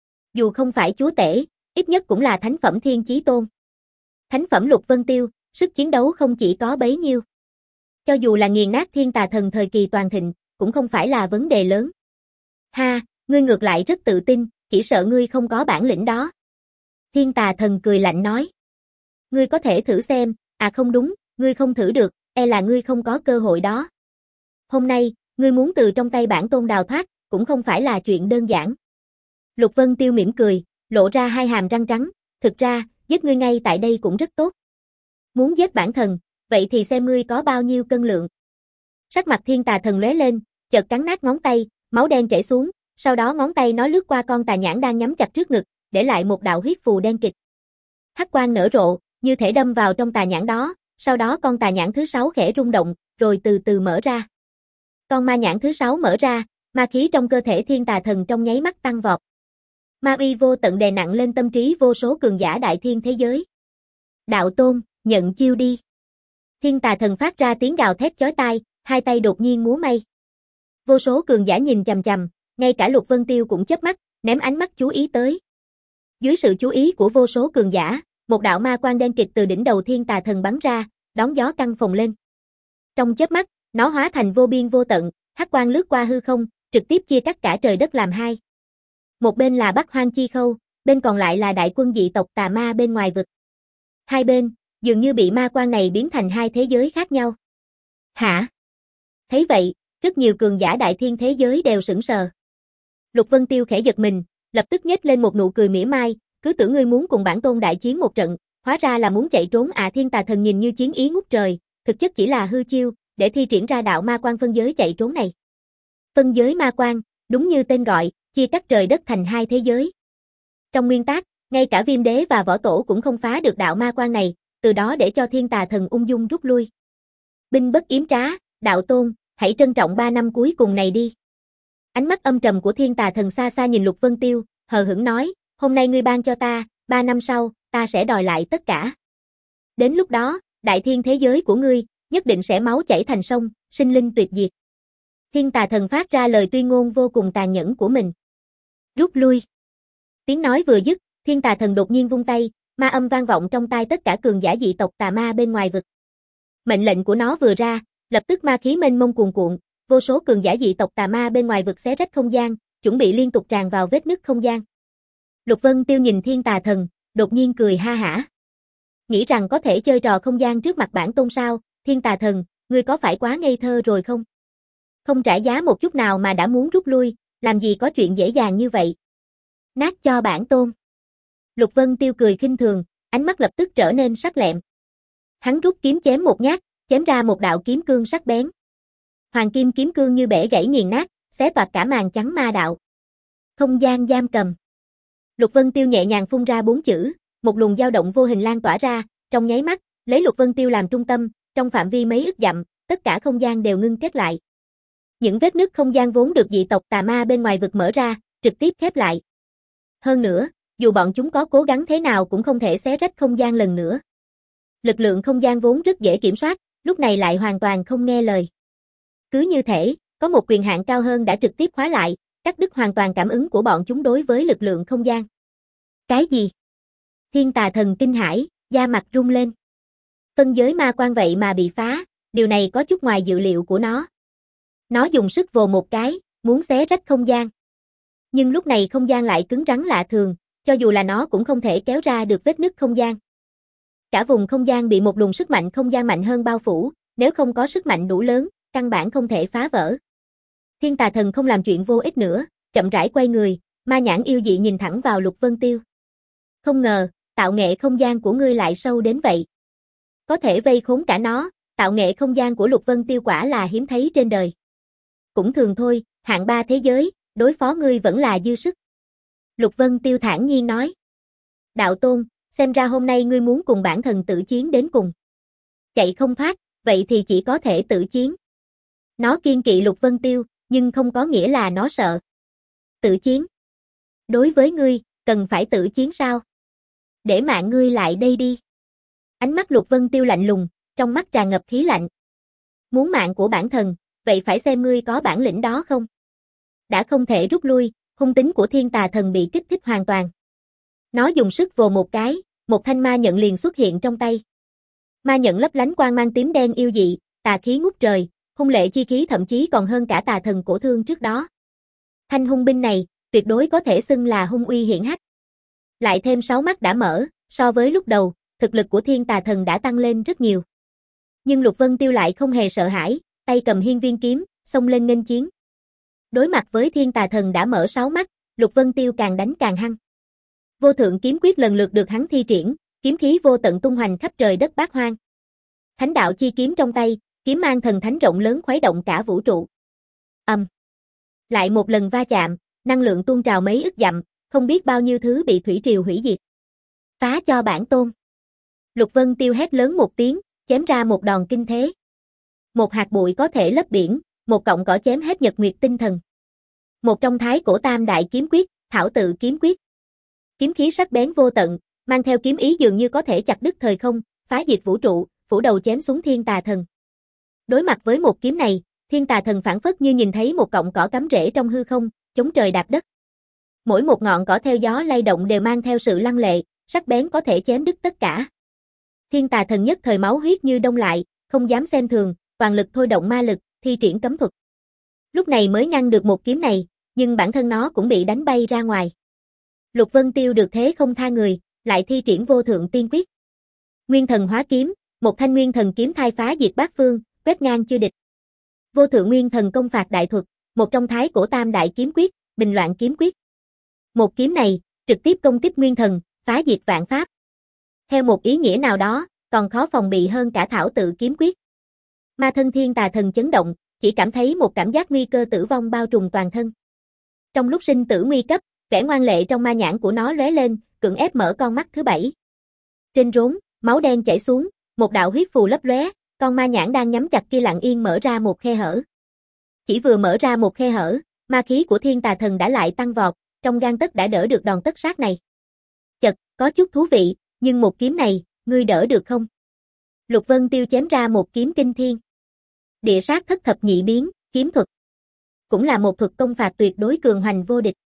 Dù không phải chúa tể, ít nhất cũng là thánh phẩm thiên chí tôn. Thánh phẩm Lục Vân Tiêu, sức chiến đấu không chỉ có bấy nhiêu. Cho dù là nghiền nát thiên tà thần thời kỳ toàn thịnh, cũng không phải là vấn đề lớn. Ha, ngươi ngược lại rất tự tin, chỉ sợ ngươi không có bản lĩnh đó. Thiên tà thần cười lạnh nói. Ngươi có thể thử xem, à không đúng, ngươi không thử được, e là ngươi không có cơ hội đó. Hôm nay, ngươi muốn từ trong tay bản tôn đào thoát, cũng không phải là chuyện đơn giản. Lục Vân Tiêu mỉm cười, lộ ra hai hàm răng trắng, thực ra, giết ngươi ngay tại đây cũng rất tốt. Muốn giết bản thần, vậy thì xem ngươi có bao nhiêu cân lượng. Sắc mặt thiên tà thần lóe lên, chợt cắn nát ngón tay, máu đen chảy xuống, sau đó ngón tay nó lướt qua con tà nhãn đang nhắm chặt trước ngực, để lại một đạo huyết phù đen kịt. Hắc quang nở rộ, như thể đâm vào trong tà nhãn đó, sau đó con tà nhãn thứ sáu khẽ rung động, rồi từ từ mở ra. Con ma nhãn thứ sáu mở ra, ma khí trong cơ thể thiên tà thần trong nháy mắt tăng vọt. Ma uy vô tận đè nặng lên tâm trí vô số cường giả đại thiên thế giới. Đạo tôn, nhận chiêu đi. Thiên tà thần phát ra tiếng gào thét chói tai, hai tay đột nhiên múa may. Vô số cường giả nhìn chằm chằm, ngay cả Lục Vân Tiêu cũng chớp mắt, ném ánh mắt chú ý tới. Dưới sự chú ý của vô số cường giả, một đạo ma quang đen kịt từ đỉnh đầu thiên tà thần bắn ra, đón gió căng phồng lên. Trong chớp mắt, nó hóa thành vô biên vô tận, hắc quang lướt qua hư không, trực tiếp chia cắt cả trời đất làm hai. Một bên là Bắc Hoang Chi Khâu, bên còn lại là đại quân dị tộc tà ma bên ngoài vực. Hai bên, dường như bị ma quang này biến thành hai thế giới khác nhau. Hả? Thấy vậy, rất nhiều cường giả đại thiên thế giới đều sững sờ. Lục Vân Tiêu khẽ giật mình, lập tức nhếch lên một nụ cười mỉa mai, cứ tưởng ngươi muốn cùng bản tôn đại chiến một trận, hóa ra là muốn chạy trốn à. Thiên tà thần nhìn như chiến ý ngút trời, thực chất chỉ là hư chiêu, để thi triển ra đạo ma quan phân giới chạy trốn này. Phân giới ma quan, đúng như tên gọi, chia cắt trời đất thành hai thế giới. Trong nguyên tắc, ngay cả Viêm Đế và Võ Tổ cũng không phá được đạo ma quan này, từ đó để cho Thiên Tà Thần ung dung rút lui. Binh bất yếm trá, đạo tôn, hãy trân trọng ba năm cuối cùng này đi. Ánh mắt âm trầm của Thiên Tà Thần xa xa nhìn Lục Vân Tiêu, hờ hững nói, hôm nay ngươi ban cho ta, ba năm sau, ta sẽ đòi lại tất cả. Đến lúc đó, đại thiên thế giới của ngươi, nhất định sẽ máu chảy thành sông, sinh linh tuyệt diệt. Thiên Tà Thần phát ra lời tuyên ngôn vô cùng tàn nhẫn của mình. Rút lui. Tiếng nói vừa dứt, Thiên Tà Thần đột nhiên vung tay, ma âm vang vọng trong tai tất cả cường giả dị tộc tà ma bên ngoài vực. Mệnh lệnh của nó vừa ra, lập tức ma khí mênh mông cuồn cuộn, vô số cường giả dị tộc tà ma bên ngoài vực xé rách không gian, chuẩn bị liên tục tràn vào vết nứt không gian. Lục Vân Tiêu nhìn Thiên Tà Thần, đột nhiên cười ha hả. Nghĩ rằng có thể chơi trò không gian trước mặt bản tôn sao? Thiên Tà Thần, ngươi có phải quá ngây thơ rồi không? Không trả giá một chút nào mà đã muốn rút lui, làm gì có chuyện dễ dàng như vậy? Nát cho bản tôn. Lục Vân Tiêu cười khinh thường, ánh mắt lập tức trở nên sắc lẹm. Hắn rút kiếm chém một nhát, chém ra một đạo kiếm cương sắc bén. Hoàng kim kiếm cương như bẻ gãy nghiền nát, xé toạc cả màn trắng ma đạo. Không gian giam cầm. Lục Vân Tiêu nhẹ nhàng phun ra bốn chữ, một luồng dao động vô hình lan tỏa ra, trong nháy mắt, lấy Lục Vân Tiêu làm trung tâm, trong phạm vi mấy ức dặm, tất cả không gian đều ngưng kết lại. Những vết nứt không gian vốn được dị tộc tà ma bên ngoài vực mở ra, trực tiếp khép lại. Hơn nữa, dù bọn chúng có cố gắng thế nào cũng không thể xé rách không gian lần nữa. Lực lượng không gian vốn rất dễ kiểm soát, lúc này lại hoàn toàn không nghe lời. Cứ như thể, có một quyền hạn cao hơn đã trực tiếp khóa lại, cắt đứt hoàn toàn cảm ứng của bọn chúng đối với lực lượng không gian. Cái gì? Thiên Tà Thần kinh hãi, da mặt rung lên. Phân giới ma quan vậy mà bị phá, điều này có chút ngoài dự liệu của nó. Nó dùng sức vồ một cái, muốn xé rách không gian. Nhưng lúc này không gian lại cứng rắn lạ thường, cho dù là nó cũng không thể kéo ra được vết nứt không gian. Cả vùng không gian bị một luồng sức mạnh không gian mạnh hơn bao phủ, nếu không có sức mạnh đủ lớn, căn bản không thể phá vỡ. Thiên Tà Thần không làm chuyện vô ích nữa, chậm rãi quay người, ma nhãn yêu dị nhìn thẳng vào Lục Vân Tiêu. Không ngờ, tạo nghệ không gian của ngươi lại sâu đến vậy. Có thể vây khốn cả nó, tạo nghệ không gian của Lục Vân Tiêu quả là hiếm thấy trên đời. Cũng thường thôi, hạng ba thế giới, đối phó ngươi vẫn là dư sức. Lục Vân Tiêu thản nhiên nói. Đạo Tôn, xem ra hôm nay ngươi muốn cùng bản thần tử chiến đến cùng. Chạy không thoát, vậy thì chỉ có thể tử chiến. Nó kiên kỵ Lục Vân Tiêu, nhưng không có nghĩa là nó sợ. Tử chiến. Đối với ngươi, cần phải tử chiến sao? Để mạng ngươi lại đây đi. Ánh mắt Lục Vân Tiêu lạnh lùng, trong mắt tràn ngập khí lạnh. Muốn mạng của bản thần, vậy phải xem ngươi có bản lĩnh đó không? Đã không thể rút lui, hung tính của Thiên Tà Thần bị kích thích hoàn toàn. Nó dùng sức vồ một cái, một thanh ma nhận liền xuất hiện trong tay. Ma nhận lấp lánh quang mang tím đen yêu dị, tà khí ngút trời, hung lệ chi khí thậm chí còn hơn cả tà thần cổ thương trước đó. Thanh hung binh này, tuyệt đối có thể xưng là hung uy hiển hách. Lại thêm sáu mắt đã mở, so với lúc đầu, thực lực của Thiên Tà Thần đã tăng lên rất nhiều. Nhưng Lục Vân Tiêu lại không hề sợ hãi, tay cầm hiên viên kiếm, xông lên nghênh chiến. Đối mặt với Thiên Tà Thần đã mở sáu mắt, Lục Vân Tiêu càng đánh càng hăng. Vô thượng kiếm quyết lần lượt được hắn thi triển, kiếm khí vô tận tung hoành khắp trời đất bát hoang. Thánh đạo chi kiếm trong tay, kiếm mang thần thánh rộng lớn khuấy động cả vũ trụ. Ầm. Um. Lại một lần va chạm, năng lượng tuôn trào mấy ức dặm, không biết bao nhiêu thứ bị thủy triều hủy diệt. Phá cho bản tôn. Lục Vân Tiêu hét lớn một tiếng, chém ra một đòn kinh thế. Một hạt bụi có thể lấp biển, một cọng cỏ chém hết nhật nguyệt tinh thần. Một trong thái cổ tam đại kiếm quyết, thảo tự kiếm quyết. Kiếm khí sắc bén vô tận, mang theo kiếm ý dường như có thể chặt đứt thời không, phá diệt vũ trụ, phủ đầu chém xuống Thiên Tà Thần. Đối mặt với một kiếm này, Thiên Tà Thần phảng phất như nhìn thấy một cọng cỏ cắm rễ trong hư không, chống trời đạp đất. Mỗi một ngọn cỏ theo gió lay động đều mang theo sự lăng lệ, sắc bén có thể chém đứt tất cả. Thiên Tà Thần nhất thời máu huyết như đông lại, không dám xem thường, toàn lực thôi động ma lực, thi triển cấm thuật. Lúc này mới ngăn được một kiếm này, nhưng bản thân nó cũng bị đánh bay ra ngoài. Lục Vân Tiêu được thế không tha người, lại thi triển vô thượng tiên quyết. Nguyên thần hóa kiếm, một thanh nguyên thần kiếm thai phá diệt bát phương, quét ngang chư địch. Vô thượng nguyên thần công phạt đại thuật, một trong thái cổ tam đại kiếm quyết, bình loạn kiếm quyết. Một kiếm này, trực tiếp công kích nguyên thần, phá diệt vạn pháp. Theo một ý nghĩa nào đó, còn khó phòng bị hơn cả thảo tự kiếm quyết. Ma thân thiên tà thần chấn động, chỉ cảm thấy một cảm giác nguy cơ tử vong bao trùm toàn thân. Trong lúc sinh tử nguy cấp, vẻ ngoan lệ trong ma nhãn của nó lóe lên, cưỡng ép mở con mắt thứ bảy. Trên rốn, máu đen chảy xuống, một đạo huyết phù lấp lóe, con ma nhãn đang nhắm chặt kia lặng yên mở ra một khe hở. Chỉ vừa mở ra một khe hở, ma khí của thiên tà thần đã lại tăng vọt, trong gang tấc đã đỡ được đòn tất sát này. Chật, có chút thú vị, nhưng một kiếm này, ngươi đỡ được không? Lục Vân Tiêu chém ra một kiếm kinh thiên. Địa sát thất thập nhị biến, kiếm thuật. Cũng là một thuật công phạt tuyệt đối cường hoành vô địch.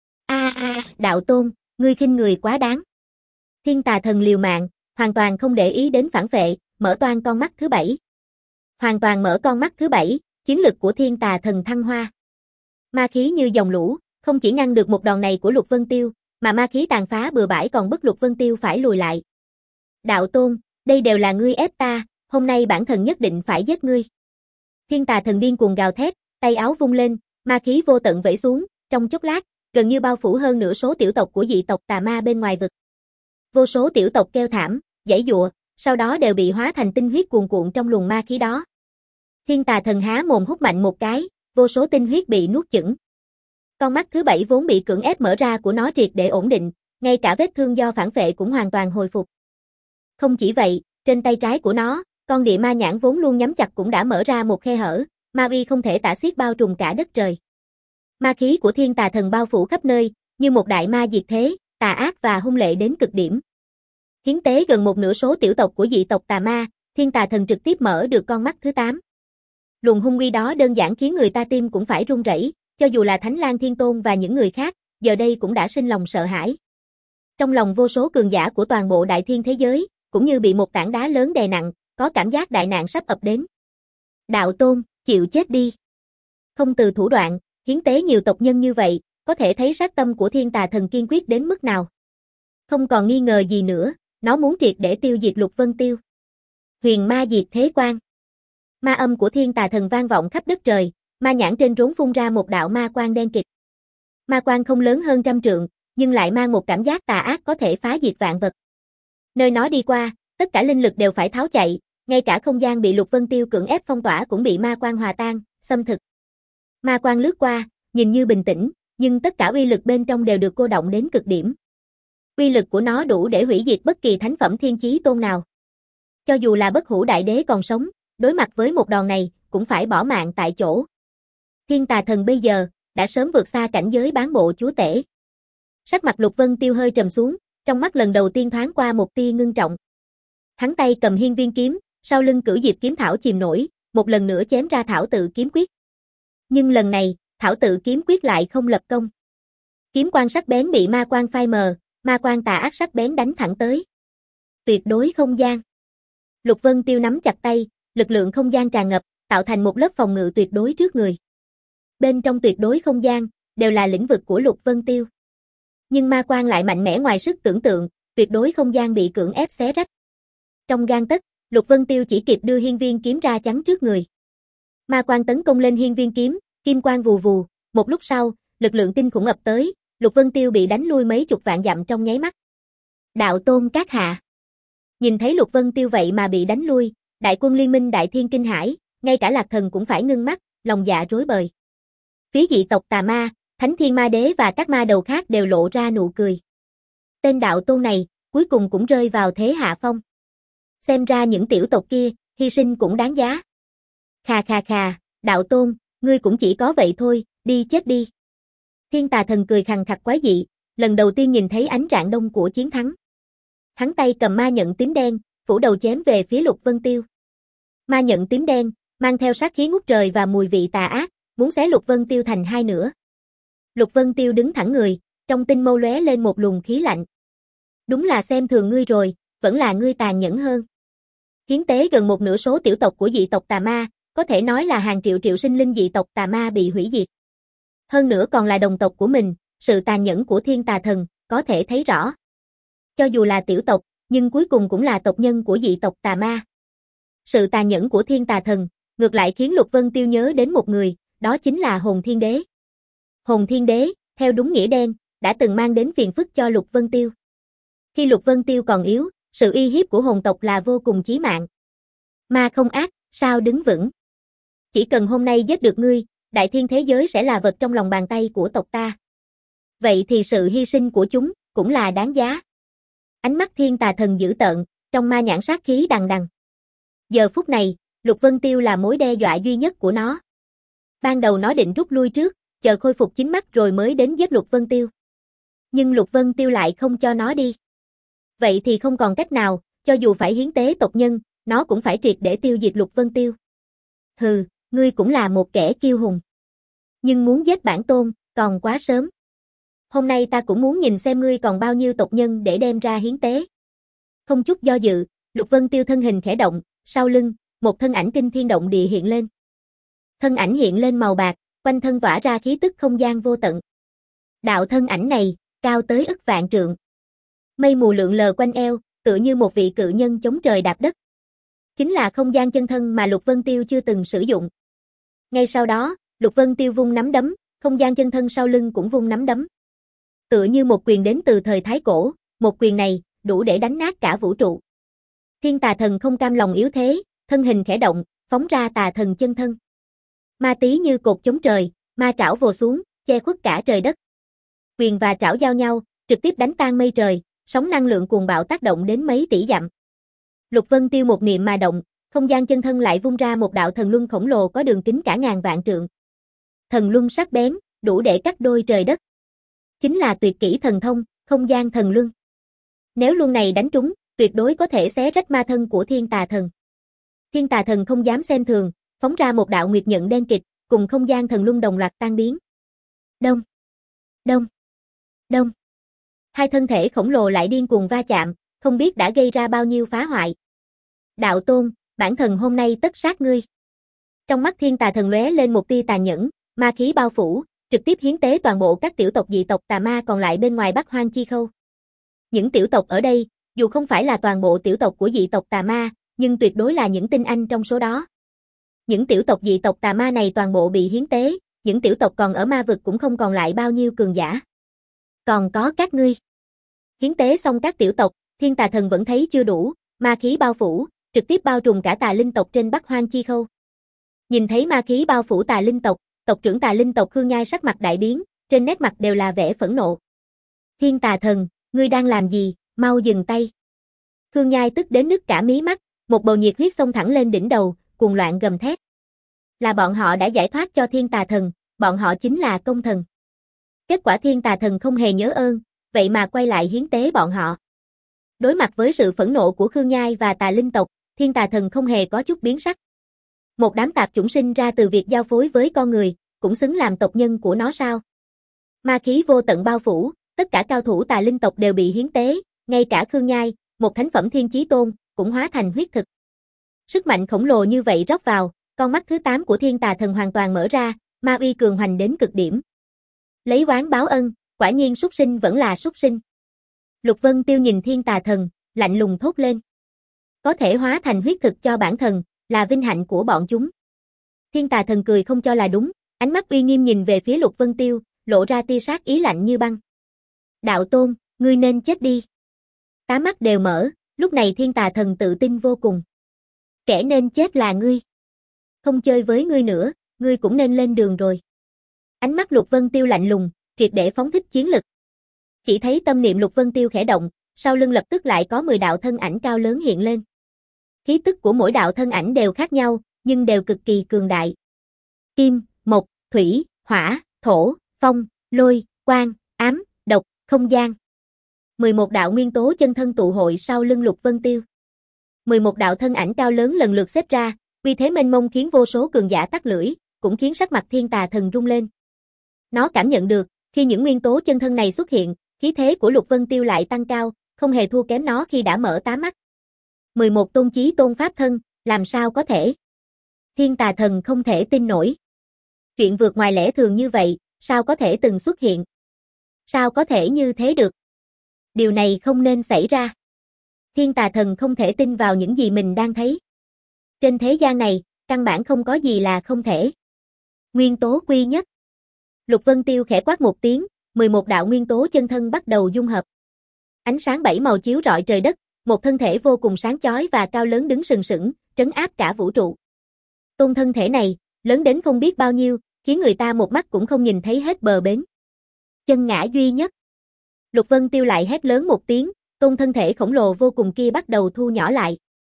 A a, đạo tôn, ngươi khinh người quá đáng. Thiên tà thần liều mạng, hoàn toàn không để ý đến phản vệ, mở toang con mắt thứ bảy. Hoàn toàn mở con mắt thứ bảy, chiến lực của thiên tà thần thăng hoa. Ma khí như dòng lũ, không chỉ ngăn được một đòn này của Lục Vân Tiêu, mà ma khí tàn phá bừa bãi còn bức Lục Vân Tiêu phải lùi lại. Đạo tôn, đây đều là ngươi ép ta, hôm nay bản thần nhất định phải giết ngươi. Thiên tà thần điên cuồng gào thét, tay áo vung lên, ma khí vô tận vẩy xuống, trong chốc lát, gần như bao phủ hơn nửa số tiểu tộc của dị tộc tà ma bên ngoài vực. Vô số tiểu tộc kêu thảm, giãy giụa, sau đó đều bị hóa thành tinh huyết cuồn cuộn trong luồng ma khí đó. Thiên tà thần há mồm hút mạnh một cái, vô số tinh huyết bị nuốt chửng. Con mắt thứ bảy vốn bị cưỡng ép mở ra của nó triệt để ổn định, ngay cả vết thương do phản vệ cũng hoàn toàn hồi phục. Không chỉ vậy, trên tay trái của nó, con địa ma nhãn vốn luôn nhắm chặt cũng đã mở ra một khe hở, ma uy không thể tả xiết bao trùm cả đất trời. Ma khí của thiên tà thần bao phủ khắp nơi, như một đại ma diệt thế, tà ác và hung lệ đến cực điểm. Hiến tế gần một nửa số tiểu tộc của dị tộc tà ma, thiên tà thần trực tiếp mở được con mắt thứ tám. Luồng hung uy đó đơn giản khiến người ta tim cũng phải run rẩy, cho dù là Thánh Lang Thiên Tôn và những người khác, giờ đây cũng đã sinh lòng sợ hãi. Trong lòng vô số cường giả của toàn bộ đại thiên thế giới, cũng như bị một tảng đá lớn đè nặng, có cảm giác đại nạn sắp ập đến. Đạo tôn, chịu chết đi. Không từ thủ đoạn, hiến tế nhiều tộc nhân như vậy, có thể thấy sát tâm của thiên tà thần kiên quyết đến mức nào. Không còn nghi ngờ gì nữa, nó muốn triệt để tiêu diệt Lục Vân Tiêu. Huyền ma diệt thế quan. Ma âm của thiên tà thần vang vọng khắp đất trời, ma nhãn trên rốn phun ra một đạo ma quang đen kịt. Ma quang không lớn hơn trăm trượng, nhưng lại mang một cảm giác tà ác có thể phá diệt vạn vật. Nơi nó đi qua, tất cả linh lực đều phải tháo chạy, ngay cả không gian bị Lục Vân Tiêu cưỡng ép phong tỏa cũng bị ma quang hòa tan, xâm thực. Ma quang lướt qua, nhìn như bình tĩnh, nhưng tất cả uy lực bên trong đều được cô động đến cực điểm. Uy lực của nó đủ để hủy diệt bất kỳ thánh phẩm thiên chí tôn nào. Cho dù là Bất Hủ Đại Đế còn sống, đối mặt với một đòn này, cũng phải bỏ mạng tại chỗ. Thiên tà thần bây giờ, đã sớm vượt xa cảnh giới bán bộ chúa tể. Sắc mặt Lục Vân Tiêu hơi trầm xuống, trong mắt lần đầu tiên thoáng qua một tia ngưng trọng. Hắn tay cầm hiên viên kiếm, sau lưng cửu diệp kiếm thảo chìm nổi, một lần nữa chém ra thảo tự kiếm quyết. Nhưng lần này, thảo tự kiếm quyết lại không lập công. Kiếm quang sắc bén bị ma quang phai mờ, ma quang tà ác sắc bén đánh thẳng tới. Tuyệt đối không gian. Lục Vân Tiêu nắm chặt tay, lực lượng không gian tràn ngập, tạo thành một lớp phòng ngự tuyệt đối trước người. Bên trong tuyệt đối không gian, đều là lĩnh vực của Lục Vân Tiêu. Nhưng ma quang lại mạnh mẽ ngoài sức tưởng tượng, tuyệt đối không gian bị cưỡng ép xé rách. Trong gang tấc, Lục Vân Tiêu chỉ kịp đưa hiên viên kiếm ra chắn trước người. Ma quang tấn công lên hiên viên kiếm, kim quang vù vù, một lúc sau, lực lượng kinh khủng ập tới, Lục Vân Tiêu bị đánh lui mấy chục vạn dặm trong nháy mắt. Đạo tôn các hạ. Nhìn thấy Lục Vân Tiêu vậy mà bị đánh lui, đại quân liên minh đại thiên kinh hải, ngay cả Lạc Thần cũng phải ngưng mắt, lòng dạ rối bời. Phía dị tộc tà ma, Thánh Thiên Ma Đế và các ma đầu khác đều lộ ra nụ cười. Tên đạo tôn này, cuối cùng cũng rơi vào thế hạ phong. Xem ra những tiểu tộc kia, hy sinh cũng đáng giá. Khà khà khà, đạo tôn, ngươi cũng chỉ có vậy thôi, đi chết đi. Thiên tà thần cười khằng khặc quái dị, lần đầu tiên nhìn thấy ánh rạng đông của chiến thắng. Hắn tay cầm ma nhận tím đen, phủ đầu chém về phía Lục Vân Tiêu. Ma nhận tím đen, mang theo sát khí ngút trời và mùi vị tà ác, muốn xé Lục Vân Tiêu thành hai nửa. Lục Vân Tiêu đứng thẳng người, trong tinh mâu lóe lên một luồng khí lạnh. Đúng là xem thường ngươi rồi, vẫn là ngươi tàn nhẫn hơn. Hiến tế gần một nửa số tiểu tộc của dị tộc tà ma, có thể nói là hàng triệu triệu sinh linh dị tộc tà ma bị hủy diệt. Hơn nữa còn là đồng tộc của mình, sự tàn nhẫn của thiên tà thần, có thể thấy rõ. Cho dù là tiểu tộc, nhưng cuối cùng cũng là tộc nhân của dị tộc tà ma. Sự tàn nhẫn của thiên tà thần, ngược lại khiến Lục Vân Tiêu nhớ đến một người, đó chính là Hồn Thiên Đế. Hồn Thiên Đế, theo đúng nghĩa đen, đã từng mang đến phiền phức cho Lục Vân Tiêu. Khi Lục Vân Tiêu còn yếu, sự uy hiếp của hồn tộc là vô cùng chí mạng. Ma không ác, sao đứng vững. Chỉ cần hôm nay giết được ngươi, đại thiên thế giới sẽ là vật trong lòng bàn tay của tộc ta. Vậy thì sự hy sinh của chúng cũng là đáng giá. Ánh mắt thiên tà thần dữ tợn, trong ma nhãn sát khí đằng đằng. Giờ phút này, Lục Vân Tiêu là mối đe dọa duy nhất của nó. Ban đầu nó định rút lui trước, chờ khôi phục chính mắt rồi mới đến giết Lục Vân Tiêu. Nhưng Lục Vân Tiêu lại không cho nó đi. Vậy thì không còn cách nào, cho dù phải hiến tế tộc nhân, nó cũng phải triệt để tiêu diệt Lục Vân Tiêu. Hừ, ngươi cũng là một kẻ kiêu hùng. Nhưng muốn giết bản tôn, còn quá sớm. Hôm nay ta cũng muốn nhìn xem ngươi còn bao nhiêu tộc nhân để đem ra hiến tế. Không chút do dự, Lục Vân Tiêu thân hình khẽ động, sau lưng, một thân ảnh kinh thiên động địa hiện lên. Thân ảnh hiện lên màu bạc, quanh thân tỏa ra khí tức không gian vô tận. Đạo thân ảnh này, cao tới ức vạn trượng. Mây mù lượn lờ quanh eo, tựa như một vị cự nhân chống trời đạp đất. Chính là không gian chân thân mà Lục Vân Tiêu chưa từng sử dụng. Ngay sau đó, Lục Vân Tiêu vung nắm đấm, không gian chân thân sau lưng cũng vung nắm đấm. Tựa như một quyền đến từ thời Thái Cổ, một quyền này, đủ để đánh nát cả vũ trụ. Thiên tà thần không cam lòng yếu thế, thân hình khẽ động, phóng ra tà thần chân thân. Ma tí như cột chống trời, ma trảo vồ xuống, che khuất cả trời đất. Quyền và trảo giao nhau, trực tiếp đánh tan mây trời, sóng năng lượng cuồng bạo tác động đến mấy tỷ dặm. Lục Vân Tiêu một niệm mà động, không gian chân thân lại vung ra một đạo thần luân khổng lồ có đường kính cả ngàn vạn trượng. Thần luân sắc bén, đủ để cắt đôi trời đất. Chính là tuyệt kỹ thần thông, không gian thần luân. Nếu luân này đánh trúng, tuyệt đối có thể xé rách ma thân của thiên tà thần. Thiên tà thần không dám xem thường, phóng ra một đạo nguyệt nhận đen kịt, cùng không gian thần luân đồng loạt tan biến. Đông, đông, đông. Hai thân thể khổng lồ lại điên cuồng va chạm, không biết đã gây ra bao nhiêu phá hoại. Đạo tôn, bản thần hôm nay tất sát ngươi. Trong mắt thiên tà thần lóe lên một tia tàn nhẫn, ma khí bao phủ, trực tiếp hiến tế toàn bộ các tiểu tộc dị tộc tà ma còn lại bên ngoài Bắc Hoang Chi Khâu. Những tiểu tộc ở đây, dù không phải là toàn bộ tiểu tộc của dị tộc tà ma, nhưng tuyệt đối là những tinh anh trong số đó. Những tiểu tộc dị tộc tà ma này toàn bộ bị hiến tế, những tiểu tộc còn ở ma vực cũng không còn lại bao nhiêu cường giả. Còn có các ngươi. Hiến tế xong các tiểu tộc, thiên tà thần vẫn thấy chưa đủ, ma khí bao phủ, trực tiếp bao trùm cả tà linh tộc trên Bắc Hoang Chi Khâu. Nhìn thấy ma khí bao phủ tà linh tộc, tộc trưởng tà linh tộc Khương Nhai sắc mặt đại biến, trên nét mặt đều là vẻ phẫn nộ. Thiên tà thần, ngươi đang làm gì, mau dừng tay. Khương Nhai tức đến nứt cả mí mắt, một bầu nhiệt huyết xông thẳng lên đỉnh đầu, cuồng loạn gầm thét. Là bọn họ đã giải thoát cho thiên tà thần, bọn họ chính là công thần. Kết quả thiên tà thần không hề nhớ ơn, vậy mà quay lại hiến tế bọn họ. Đối mặt với sự phẫn nộ của Khương Nhai và tà linh tộc, thiên tà thần không hề có chút biến sắc. Một đám tạp chủng sinh ra từ việc giao phối với con người, cũng xứng làm tộc nhân của nó sao? Ma khí vô tận bao phủ, tất cả cao thủ tà linh tộc đều bị hiến tế, ngay cả Khương Nhai, một thánh phẩm thiên chí tôn, cũng hóa thành huyết thực. Sức mạnh khổng lồ như vậy rót vào, con mắt thứ tám của thiên tà thần hoàn toàn mở ra, ma uy cường hoành đến cực điểm. Lấy oán báo ân, quả nhiên súc sinh vẫn là súc sinh. Lục Vân Tiêu nhìn thiên tà thần, lạnh lùng thốt lên. Có thể hóa thành huyết thực cho bản thần, là vinh hạnh của bọn chúng. Thiên tà thần cười không cho là đúng, ánh mắt uy nghiêm nhìn về phía Lục Vân Tiêu, lộ ra tia sát ý lạnh như băng. Đạo tôn, ngươi nên chết đi. Tám mắt đều mở, lúc này thiên tà thần tự tin vô cùng. Kẻ nên chết là ngươi. Không chơi với ngươi nữa, ngươi cũng nên lên đường rồi. Ánh mắt Lục Vân Tiêu lạnh lùng, triệt để phóng thích chiến lực. Chỉ thấy tâm niệm Lục Vân Tiêu khẽ động, sau lưng lập tức lại có mười đạo thân ảnh cao lớn hiện lên. Khí tức của mỗi đạo thân ảnh đều khác nhau, nhưng đều cực kỳ cường đại. Kim, mộc, thủy, hỏa, thổ, phong, lôi, quang, ám, độc, không gian. mười một đạo nguyên tố chân thân tụ hội sau lưng Lục Vân Tiêu. mười một đạo thân ảnh cao lớn lần lượt xếp ra, uy thế mênh mông khiến vô số cường giả tắt lưỡi, cũng khiến sắc mặt thiên tà thần rung lên. Nó cảm nhận được, khi những nguyên tố chân thân này xuất hiện, khí thế của Lục Vân Tiêu lại tăng cao, không hề thua kém nó khi đã mở tám mắt. mười một tôn chí tôn pháp thân, làm sao có thể? Thiên tà thần không thể tin nổi. Chuyện vượt ngoài lẽ thường như vậy, sao có thể từng xuất hiện? Sao có thể như thế được? Điều này không nên xảy ra. Thiên tà thần không thể tin vào những gì mình đang thấy. Trên thế gian này, căn bản không có gì là không thể. Nguyên tố quy nhất. Lục Vân Tiêu khẽ quát một tiếng, mười một đạo nguyên tố chân thân bắt đầu dung hợp. Ánh sáng bảy màu chiếu rọi trời đất, một thân thể vô cùng sáng chói và cao lớn đứng sừng sững, trấn áp cả vũ trụ. Tôn thân thể này, lớn đến không biết bao nhiêu, khiến người ta một mắt cũng không nhìn thấy hết bờ bến. Chân ngã duy nhất. Lục Vân Tiêu lại hét lớn một tiếng, tôn thân thể khổng lồ vô cùng kia bắt đầu thu nhỏ lại.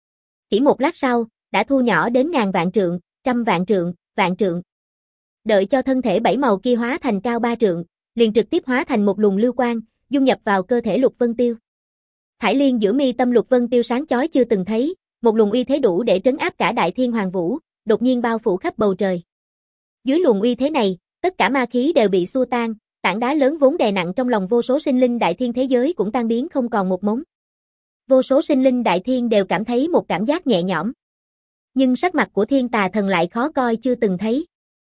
Chỉ một lát sau, đã thu nhỏ đến ngàn vạn trượng, trăm vạn trượng, vạn trượng. Đợi cho thân thể bảy màu kia hóa thành cao ba trượng, liền trực tiếp hóa thành một luồng lưu quang, dung nhập vào cơ thể Lục Vân Tiêu. Thải liên giữa mi tâm Lục Vân Tiêu sáng chói chưa từng thấy, một luồng uy thế đủ để trấn áp cả đại thiên hoàng vũ, đột nhiên bao phủ khắp bầu trời. Dưới luồng uy thế này, tất cả ma khí đều bị xua tan, tảng đá lớn vốn đè nặng trong lòng vô số sinh linh đại thiên thế giới cũng tan biến không còn một mống. Vô số sinh linh đại thiên đều cảm thấy một cảm giác nhẹ nhõm. Nhưng sắc mặt của Thiên Tà Thần lại khó coi chưa từng thấy.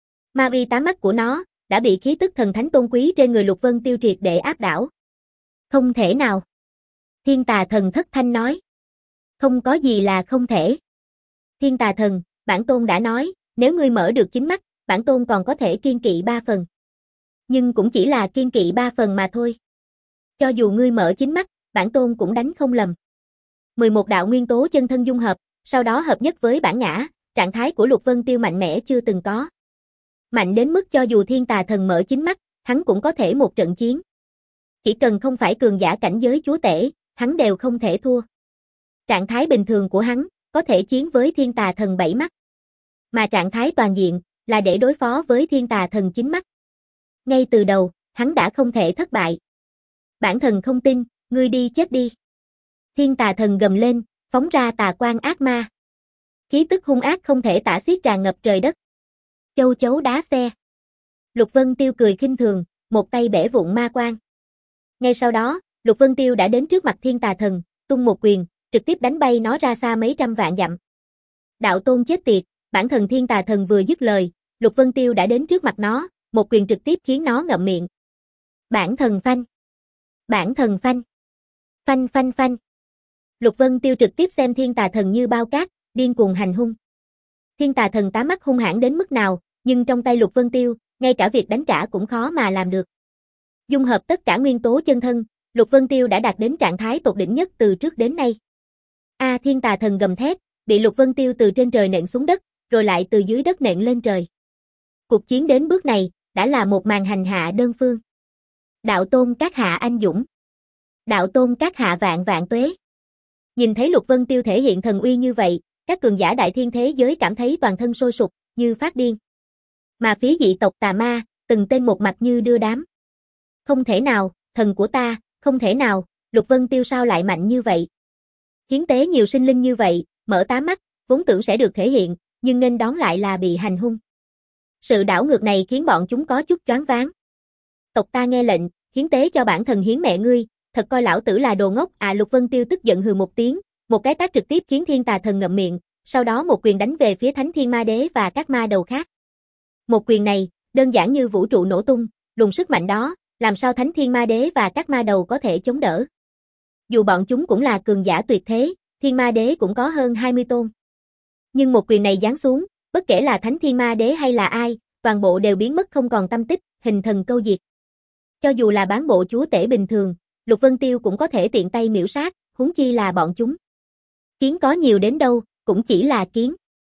Ma uy tám mắt của nó đã bị khí tức thần thánh tôn quý trên người Lục Vân Tiêu triệt để áp đảo. Không thể nào. Thiên Tà Thần thất thanh nói. Không có gì là không thể. Thiên Tà Thần, bản tôn đã nói, nếu ngươi mở được chính mắt, bản tôn còn có thể kiên kỵ ba phần. Nhưng cũng chỉ là kiên kỵ ba phần mà thôi. Cho dù ngươi mở chính mắt, bản tôn cũng đánh không lầm. mười một đạo nguyên tố chân thân dung hợp, sau đó hợp nhất với bản ngã, trạng thái của Lục Vân Tiêu mạnh mẽ chưa từng có. Mạnh đến mức cho dù Thiên Tà Thần mở chính mắt, hắn cũng có thể một trận chiến. Chỉ cần không phải cường giả cảnh giới chúa tể, hắn đều không thể thua. Trạng thái bình thường của hắn, có thể chiến với Thiên Tà Thần bảy mắt. Mà trạng thái toàn diện, là để đối phó với Thiên Tà Thần chín mắt. Ngay từ đầu, hắn đã không thể thất bại. Bản thần không tin, ngươi đi chết đi. Thiên Tà Thần gầm lên, phóng ra tà quang ác ma. Khí tức hung ác không thể tả xiết tràn ngập trời đất. Châu chấu đá xe. Lục Vân Tiêu cười khinh thường, một tay bẻ vụn ma quang. Ngay sau đó, Lục Vân Tiêu đã đến trước mặt Thiên Tà Thần, tung một quyền, trực tiếp đánh bay nó ra xa mấy trăm vạn dặm. Đạo tôn chết tiệt, bản thần Thiên Tà Thần vừa dứt lời, Lục Vân Tiêu đã đến trước mặt nó, một quyền trực tiếp khiến nó ngậm miệng. Bản thần phanh. Bản thần phanh. Phanh phanh phanh. Lục Vân Tiêu trực tiếp xem Thiên Tà Thần như bao cát, điên cuồng hành hung. Thiên Tà Thần tá mắt hung hãn đến mức nào, nhưng trong tay Lục Vân Tiêu, ngay cả việc đánh trả cũng khó mà làm được. Dung hợp tất cả nguyên tố chân thân, Lục Vân Tiêu đã đạt đến trạng thái tột đỉnh nhất từ trước đến nay. A à, Thiên Tà Thần gầm thét, bị Lục Vân Tiêu từ trên trời nện xuống đất, rồi lại từ dưới đất nện lên trời. Cuộc chiến đến bước này, đã là một màn hành hạ đơn phương. Đạo tôn các hạ anh dũng. Đạo tôn các hạ vạn vạn tuế. Nhìn thấy Lục Vân Tiêu thể hiện thần uy như vậy, các cường giả đại thiên thế giới cảm thấy toàn thân sôi sục, như phát điên. Mà phía dị tộc tà ma, từng tên một mặt như đưa đám. Không thể nào, thần của ta, không thể nào, Lục Vân Tiêu sao lại mạnh như vậy? Hiến tế nhiều sinh linh như vậy, mở tám mắt, vốn tưởng sẽ được thể hiện, nhưng nên đón lại là bị hành hung. Sự đảo ngược này khiến bọn chúng có chút choáng váng. Tộc ta nghe lệnh, hiến tế cho bản thần hiến mẹ ngươi, thật coi lão tử là đồ ngốc à. Lục Vân Tiêu tức giận hừ một tiếng, một cái tát trực tiếp khiến Thiên Tà Thần ngậm miệng, sau đó một quyền đánh về phía Thánh Thiên Ma Đế và các ma đầu khác. Một quyền này, đơn giản như vũ trụ nổ tung, luồng sức mạnh đó, làm sao Thánh Thiên Ma Đế và các ma đầu có thể chống đỡ. Dù bọn chúng cũng là cường giả tuyệt thế, Thiên Ma Đế cũng có hơn hai mươi tôn. Nhưng một quyền này giáng xuống, bất kể là Thánh Thiên Ma Đế hay là ai, toàn bộ đều biến mất không còn tâm tích, hình thần câu diệt. Cho dù là bán bộ chúa tể bình thường, Lục Vân Tiêu cũng có thể tiện tay miểu sát, huống chi là bọn chúng. Kiến có nhiều đến đâu, cũng chỉ là kiến.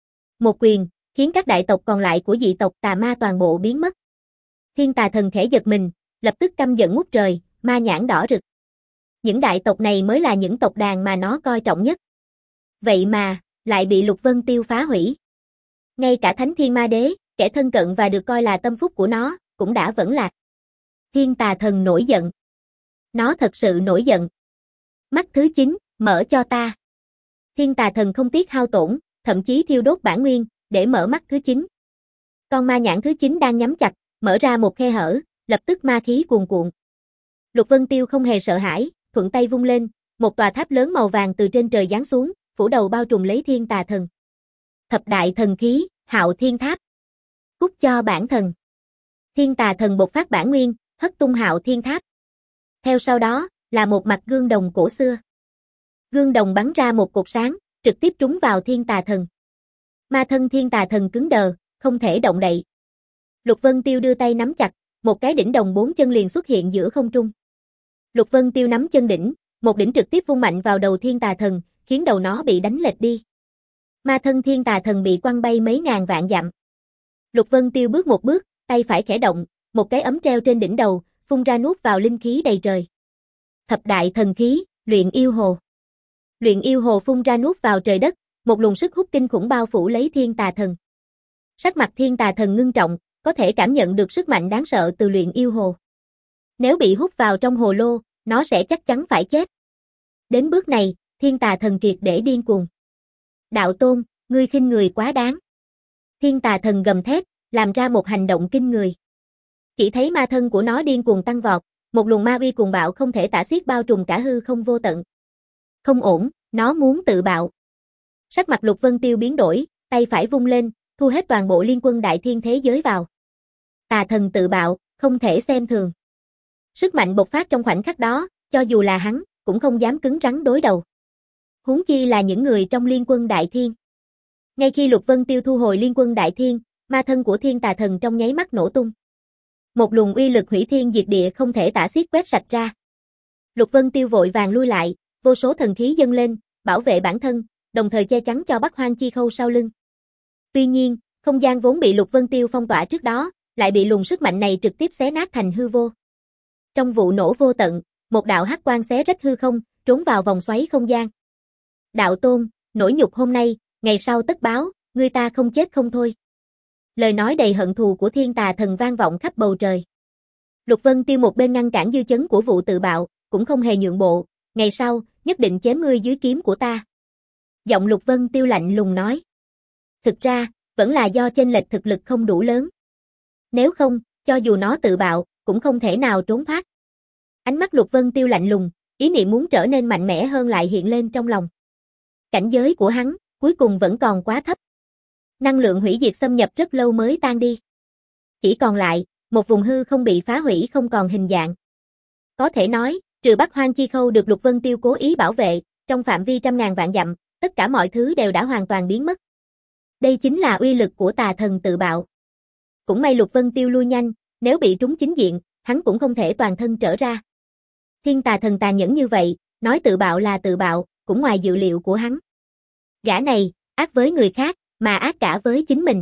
Một quyền, khiến các đại tộc còn lại của dị tộc tà ma toàn bộ biến mất. Thiên Tà Thần khẽ giật mình, lập tức căm giận ngút trời, ma nhãn đỏ rực. Những đại tộc này mới là những tộc đàn mà nó coi trọng nhất. Vậy mà, lại bị Lục Vân Tiêu phá hủy. Ngay cả Thánh Thiên Ma Đế, kẻ thân cận và được coi là tâm phúc của nó, cũng đã vẫn lạc. Thiên Tà Thần nổi giận. Nó thật sự nổi giận. Mắt thứ chín, mở cho ta. Thiên Tà Thần không tiếc hao tổn, thậm chí thiêu đốt bản nguyên, để mở mắt thứ chín. Con ma nhãn thứ chín đang nhắm chặt, mở ra một khe hở, lập tức ma khí cuồn cuộn. Lục Vân Tiêu không hề sợ hãi, thuận tay vung lên, một tòa tháp lớn màu vàng từ trên trời giáng xuống, phủ đầu bao trùm lấy Thiên Tà Thần. Thập đại thần khí, Hạo Thiên Tháp. Cút cho bản thần. Thiên Tà Thần bộc phát bản nguyên, hất tung Hạo Thiên Tháp. Theo sau đó, là một mặt gương đồng cổ xưa. Gương đồng bắn ra một cột sáng, trực tiếp trúng vào Thiên Tà Thần. Ma thân Thiên Tà Thần cứng đờ, không thể động đậy. Lục Vân Tiêu đưa tay nắm chặt, một cái đỉnh đồng bốn chân liền xuất hiện giữa không trung. Lục Vân Tiêu nắm chân đỉnh, một đỉnh trực tiếp vung mạnh vào đầu Thiên Tà Thần, khiến đầu nó bị đánh lệch đi. Ma thân thiên tà thần bị quăng bay mấy ngàn vạn dặm. Lục Vân Tiêu bước một bước, tay phải khẽ động, một cái ấm treo trên đỉnh đầu, phun ra nuốt vào linh khí đầy trời. Thập đại thần khí, luyện yêu hồ. Luyện yêu hồ phun ra nuốt vào trời đất, một luồng sức hút kinh khủng bao phủ lấy thiên tà thần. Sắc mặt thiên tà thần ngưng trọng, có thể cảm nhận được sức mạnh đáng sợ từ luyện yêu hồ. Nếu bị hút vào trong hồ lô, nó sẽ chắc chắn phải chết. Đến bước này, thiên tà thần triệt để điên cuồng. Đạo tôn, ngươi khinh người quá đáng. Thiên tà thần gầm thét, làm ra một hành động kinh người. Chỉ thấy ma thân của nó điên cuồng tăng vọt, một luồng ma uy cuồng bạo không thể tả xiết bao trùm cả hư không vô tận. Không ổn, nó muốn tự bạo. Sắc mặt Lục Vân Tiêu biến đổi, tay phải vung lên, thu hết toàn bộ liên quân đại thiên thế giới vào. Tà thần tự bạo, không thể xem thường. Sức mạnh bộc phát trong khoảnh khắc đó, cho dù là hắn, cũng không dám cứng rắn đối đầu. Huống chi là những người trong liên quân đại thiên. Ngay khi Lục Vân Tiêu thu hồi liên quân đại thiên, ma thân của thiên tà thần trong nháy mắt nổ tung. Một luồng uy lực hủy thiên diệt địa không thể tả xiết quét sạch ra. Lục Vân Tiêu vội vàng lui lại, vô số thần khí dâng lên, bảo vệ bản thân, đồng thời che chắn cho Bắc Hoang Chi Khâu sau lưng. Tuy nhiên, không gian vốn bị Lục Vân Tiêu phong tỏa trước đó, lại bị luồng sức mạnh này trực tiếp xé nát thành hư vô. Trong vụ nổ vô tận, một đạo hắc quang xé rách hư không, trốn vào vòng xoáy không gian. Đạo tôn, nỗi nhục hôm nay, ngày sau tất báo, ngươi ta không chết không thôi. Lời nói đầy hận thù của thiên tà thần vang vọng khắp bầu trời. Lục Vân Tiêu một bên ngăn cản dư chấn của vụ tự bạo, cũng không hề nhượng bộ, ngày sau, nhất định chém ngươi dưới kiếm của ta. Giọng Lục Vân Tiêu lạnh lùng nói. Thực ra, vẫn là do chênh lệch thực lực không đủ lớn. Nếu không, cho dù nó tự bạo, cũng không thể nào trốn thoát. Ánh mắt Lục Vân Tiêu lạnh lùng, ý niệm muốn trở nên mạnh mẽ hơn lại hiện lên trong lòng. Cảnh giới của hắn, cuối cùng vẫn còn quá thấp. Năng lượng hủy diệt xâm nhập rất lâu mới tan đi. Chỉ còn lại, một vùng hư không bị phá hủy không còn hình dạng. Có thể nói, trừ Bắc Hoang Chi Khâu được Lục Vân Tiêu cố ý bảo vệ, trong phạm vi trăm ngàn vạn dặm, tất cả mọi thứ đều đã hoàn toàn biến mất. Đây chính là uy lực của tà thần tự bạo. Cũng may Lục Vân Tiêu lui nhanh, nếu bị trúng chính diện, hắn cũng không thể toàn thân trở ra. Thiên tà thần tàn nhẫn như vậy, nói tự bạo là tự bạo, cũng ngoài dự liệu của hắn. Gã này, ác với người khác, mà ác cả với chính mình.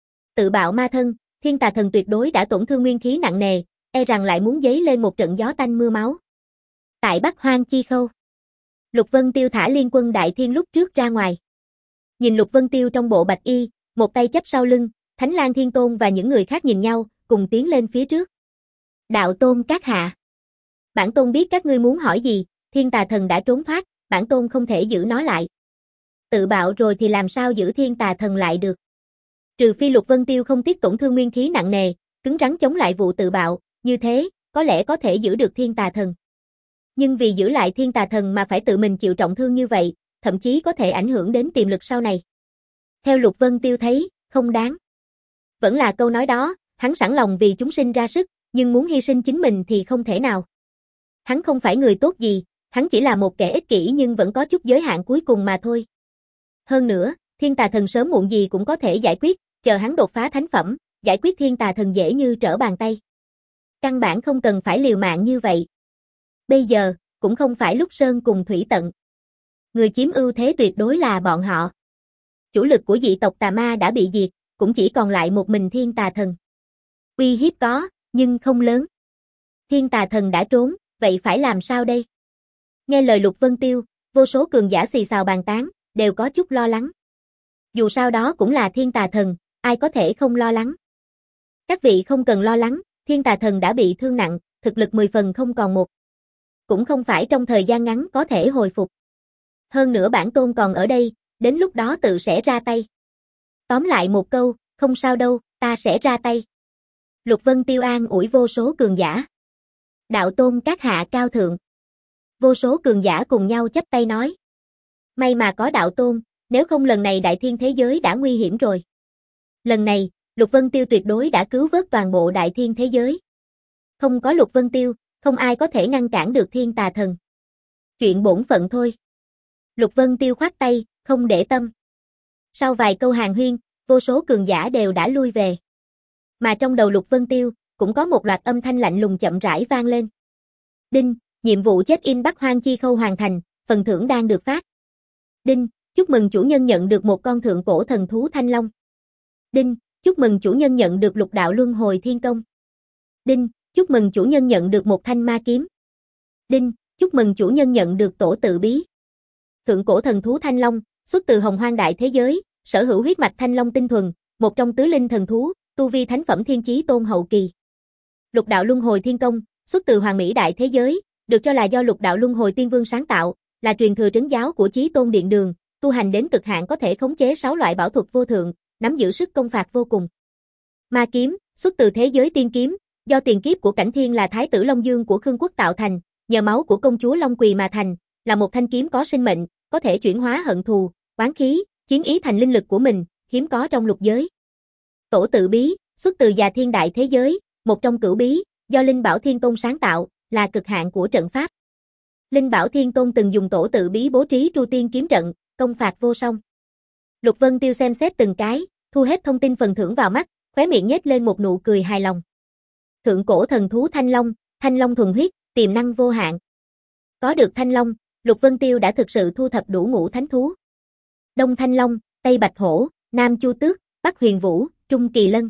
Tự bạo ma thân, thiên tà thần tuyệt đối đã tổn thương nguyên khí nặng nề, e rằng lại muốn dấy lên một trận gió tanh mưa máu. Tại Bắc Hoang Chi Khâu, Lục Vân Tiêu thả liên quân đại thiên lúc trước ra ngoài. Nhìn Lục Vân Tiêu trong bộ bạch y, một tay chấp sau lưng, Thánh Lang Thiên Tôn và những người khác nhìn nhau, cùng tiến lên phía trước. Đạo tôn các hạ. Bản tôn biết các ngươi muốn hỏi gì, thiên tà thần đã trốn thoát, bản tôn không thể giữ nó lại. Tự bạo rồi thì làm sao giữ thiên tà thần lại được. Trừ phi Lục Vân Tiêu không tiếc tổn thương nguyên khí nặng nề, cứng rắn chống lại vụ tự bạo, như thế, có lẽ có thể giữ được thiên tà thần. Nhưng vì giữ lại thiên tà thần mà phải tự mình chịu trọng thương như vậy, thậm chí có thể ảnh hưởng đến tiềm lực sau này. Theo Lục Vân Tiêu thấy, không đáng. Vẫn là câu nói đó, hắn sẵn lòng vì chúng sinh ra sức, nhưng muốn hy sinh chính mình thì không thể nào. Hắn không phải người tốt gì, hắn chỉ là một kẻ ích kỷ nhưng vẫn có chút giới hạn cuối cùng mà thôi. Hơn nữa, thiên tà thần sớm muộn gì cũng có thể giải quyết, chờ hắn đột phá thánh phẩm, giải quyết thiên tà thần dễ như trở bàn tay. Căn bản không cần phải liều mạng như vậy. Bây giờ, cũng không phải lúc sơn cùng thủy tận. Người chiếm ưu thế tuyệt đối là bọn họ. Chủ lực của dị tộc tà ma đã bị diệt, cũng chỉ còn lại một mình thiên tà thần. Uy hiếp có, nhưng không lớn. Thiên tà thần đã trốn, vậy phải làm sao đây? Nghe lời Lục Vân Tiêu, vô số cường giả xì xào bàn tán, đều có chút lo lắng. Dù sao đó cũng là thiên tà thần, ai có thể không lo lắng. Các vị không cần lo lắng, thiên tà thần đã bị thương nặng, thực lực mười phần không còn một. Cũng không phải trong thời gian ngắn có thể hồi phục. Hơn nữa bản tôn còn ở đây, đến lúc đó tự sẽ ra tay. Tóm lại một câu, không sao đâu, ta sẽ ra tay. Lục Vân Tiêu an ủi vô số cường giả. Đạo tôn các hạ cao thượng. Vô số cường giả cùng nhau chắp tay nói. May mà có đạo tôn, nếu không lần này đại thiên thế giới đã nguy hiểm rồi. Lần này, Lục Vân Tiêu tuyệt đối đã cứu vớt toàn bộ đại thiên thế giới. Không có Lục Vân Tiêu, không ai có thể ngăn cản được thiên tà thần. Chuyện bổn phận thôi. Lục Vân Tiêu khoát tay, không để tâm. Sau vài câu hàn huyên, vô số cường giả đều đã lui về. Mà trong đầu Lục Vân Tiêu, cũng có một loạt âm thanh lạnh lùng chậm rãi vang lên. Đinh, nhiệm vụ check-in Bắc Hoang Chi Khâu hoàn thành, phần thưởng đang được phát. Đinh, chúc mừng chủ nhân nhận được một con thượng cổ thần thú thanh long. Đinh, chúc mừng chủ nhân nhận được lục đạo luân hồi thiên công. Đinh, chúc mừng chủ nhân nhận được một thanh ma kiếm. Đinh, chúc mừng chủ nhân nhận được tổ tự bí. Thượng cổ thần thú thanh long, xuất từ hồng hoang đại thế giới, sở hữu huyết mạch thanh long tinh thuần, một trong tứ linh thần thú, tu vi thánh phẩm thiên chí tôn hậu kỳ. Lục đạo luân hồi thiên công, xuất từ hoàng mỹ đại thế giới, được cho là do lục đạo luân hồi tiên vương sáng tạo, là truyền thừa trấn giáo của chí tôn điện đường, tu hành đến cực hạn có thể khống chế sáu loại bảo thuật vô thượng, nắm giữ sức công phạt vô cùng. Ma kiếm, xuất từ thế giới tiên kiếm, do tiền kiếp của Cảnh Thiên là thái tử Long Dương của Khương quốc tạo thành, nhờ máu của công chúa Long Quỳ mà thành, là một thanh kiếm có sinh mệnh, có thể chuyển hóa hận thù, oán khí, chiến ý thành linh lực của mình, hiếm có trong lục giới. Tổ tự bí, xuất từ Già Thiên đại thế giới, một trong cửu bí, do Linh Bảo Thiên Tôn sáng tạo, là cực hạn của trận pháp. Linh Bảo Thiên Tôn từng dùng tổ tự bí bố trí Tru Tiên kiếm trận, công phạt vô song. Lục Vân Tiêu xem xét từng cái, thu hết thông tin phần thưởng vào mắt, khóe miệng nhếch lên một nụ cười hài lòng. Thượng cổ thần thú Thanh Long, Thanh Long thuần huyết, tiềm năng vô hạn. Có được Thanh Long, Lục Vân Tiêu đã thực sự thu thập đủ ngũ thánh thú. Đông Thanh Long, Tây Bạch Hổ, Nam Chu Tước, Bắc Huyền Vũ, Trung Kỳ Lân.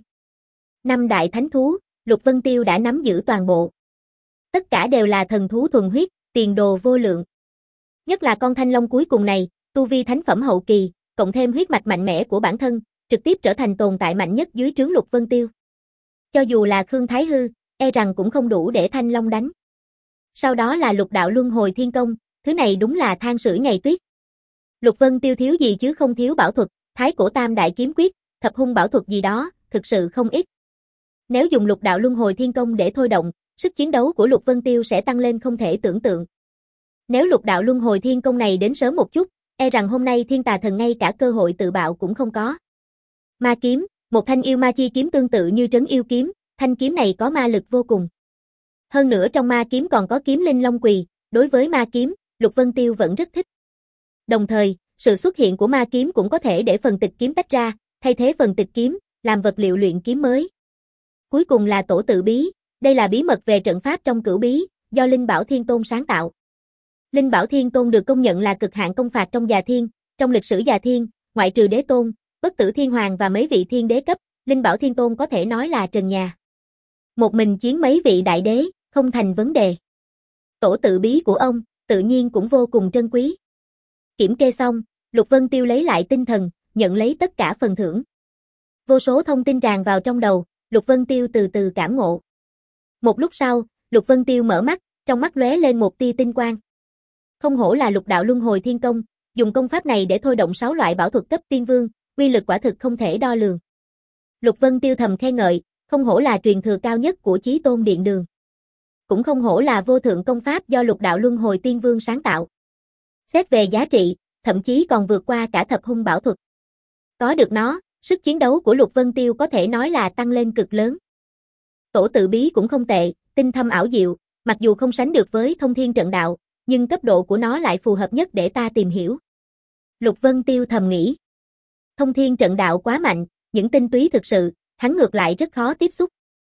Năm đại thánh thú, Lục Vân Tiêu đã nắm giữ toàn bộ. Tất cả đều là thần thú thuần huyết, tiền đồ vô lượng. Nhất là con Thanh Long cuối cùng này, tu vi thánh phẩm hậu kỳ, cộng thêm huyết mạch mạnh mẽ của bản thân, trực tiếp trở thành tồn tại mạnh nhất dưới trướng Lục Vân Tiêu. Cho dù là Khương Thái Hư, e rằng cũng không đủ để Thanh Long đánh. Sau đó là lục đạo luân hồi thiên công, thứ này đúng là than sưởi ngày tuyết. Lục Vân Tiêu thiếu gì chứ không thiếu bảo thuật, thái cổ tam đại kiếm quyết, thập hung bảo thuật gì đó, thực sự không ít. Nếu dùng lục đạo luân hồi thiên công để thôi động, sức chiến đấu của Lục Vân Tiêu sẽ tăng lên không thể tưởng tượng. Nếu lục đạo luân hồi thiên công này đến sớm một chút, e rằng hôm nay thiên tà thần ngay cả cơ hội tự bạo cũng không có. Ma kiếm, một thanh yêu ma chi kiếm tương tự như trấn yêu kiếm, thanh kiếm này có ma lực vô cùng. Hơn nữa trong ma kiếm còn có kiếm linh long quỳ, đối với ma kiếm, Lục Vân Tiêu vẫn rất thích. Đồng thời, sự xuất hiện của ma kiếm cũng có thể để phần tịch kiếm tách ra, thay thế phần tịch kiếm, làm vật liệu luyện kiếm mới. Cuối cùng là tổ tự bí, đây là bí mật về trận pháp trong cửu bí, do Linh Bảo Thiên Tôn sáng tạo. Linh Bảo Thiên Tôn được công nhận là cực hạn công phạt trong Già Thiên, trong lịch sử Già Thiên, ngoại trừ Đế Tôn, Bất Tử Thiên Hoàng và mấy vị thiên đế cấp, Linh Bảo Thiên Tôn có thể nói là trần nhà. Một mình chiến mấy vị đại đế, không thành vấn đề. Tổ tự bí của ông, tự nhiên cũng vô cùng trân quý. Kiểm kê xong, Lục Vân Tiêu lấy lại tinh thần, nhận lấy tất cả phần thưởng. Vô số thông tin tràn vào trong đầu, Lục Vân Tiêu từ từ cảm ngộ. Một lúc sau, Lục Vân Tiêu mở mắt, trong mắt lóe lên một tia tinh quang. Không hổ là lục đạo luân hồi thiên công, dùng công pháp này để thôi động sáu loại bảo thuật cấp tiên vương, uy lực quả thực không thể đo lường. Lục Vân Tiêu thầm khen ngợi, không hổ là truyền thừa cao nhất của Chí Tôn Điện Đường. Cũng không hổ là vô thượng công pháp do lục đạo luân hồi tiên vương sáng tạo. Xét về giá trị, thậm chí còn vượt qua cả thập hung bảo thuật. Có được nó, sức chiến đấu của Lục Vân Tiêu có thể nói là tăng lên cực lớn. Tổ tự bí cũng không tệ, tinh thâm ảo diệu, mặc dù không sánh được với thông thiên trận đạo, nhưng cấp độ của nó lại phù hợp nhất để ta tìm hiểu. Lục Vân Tiêu thầm nghĩ. Thông thiên trận đạo quá mạnh, những tinh túy thực sự, hắn ngược lại rất khó tiếp xúc.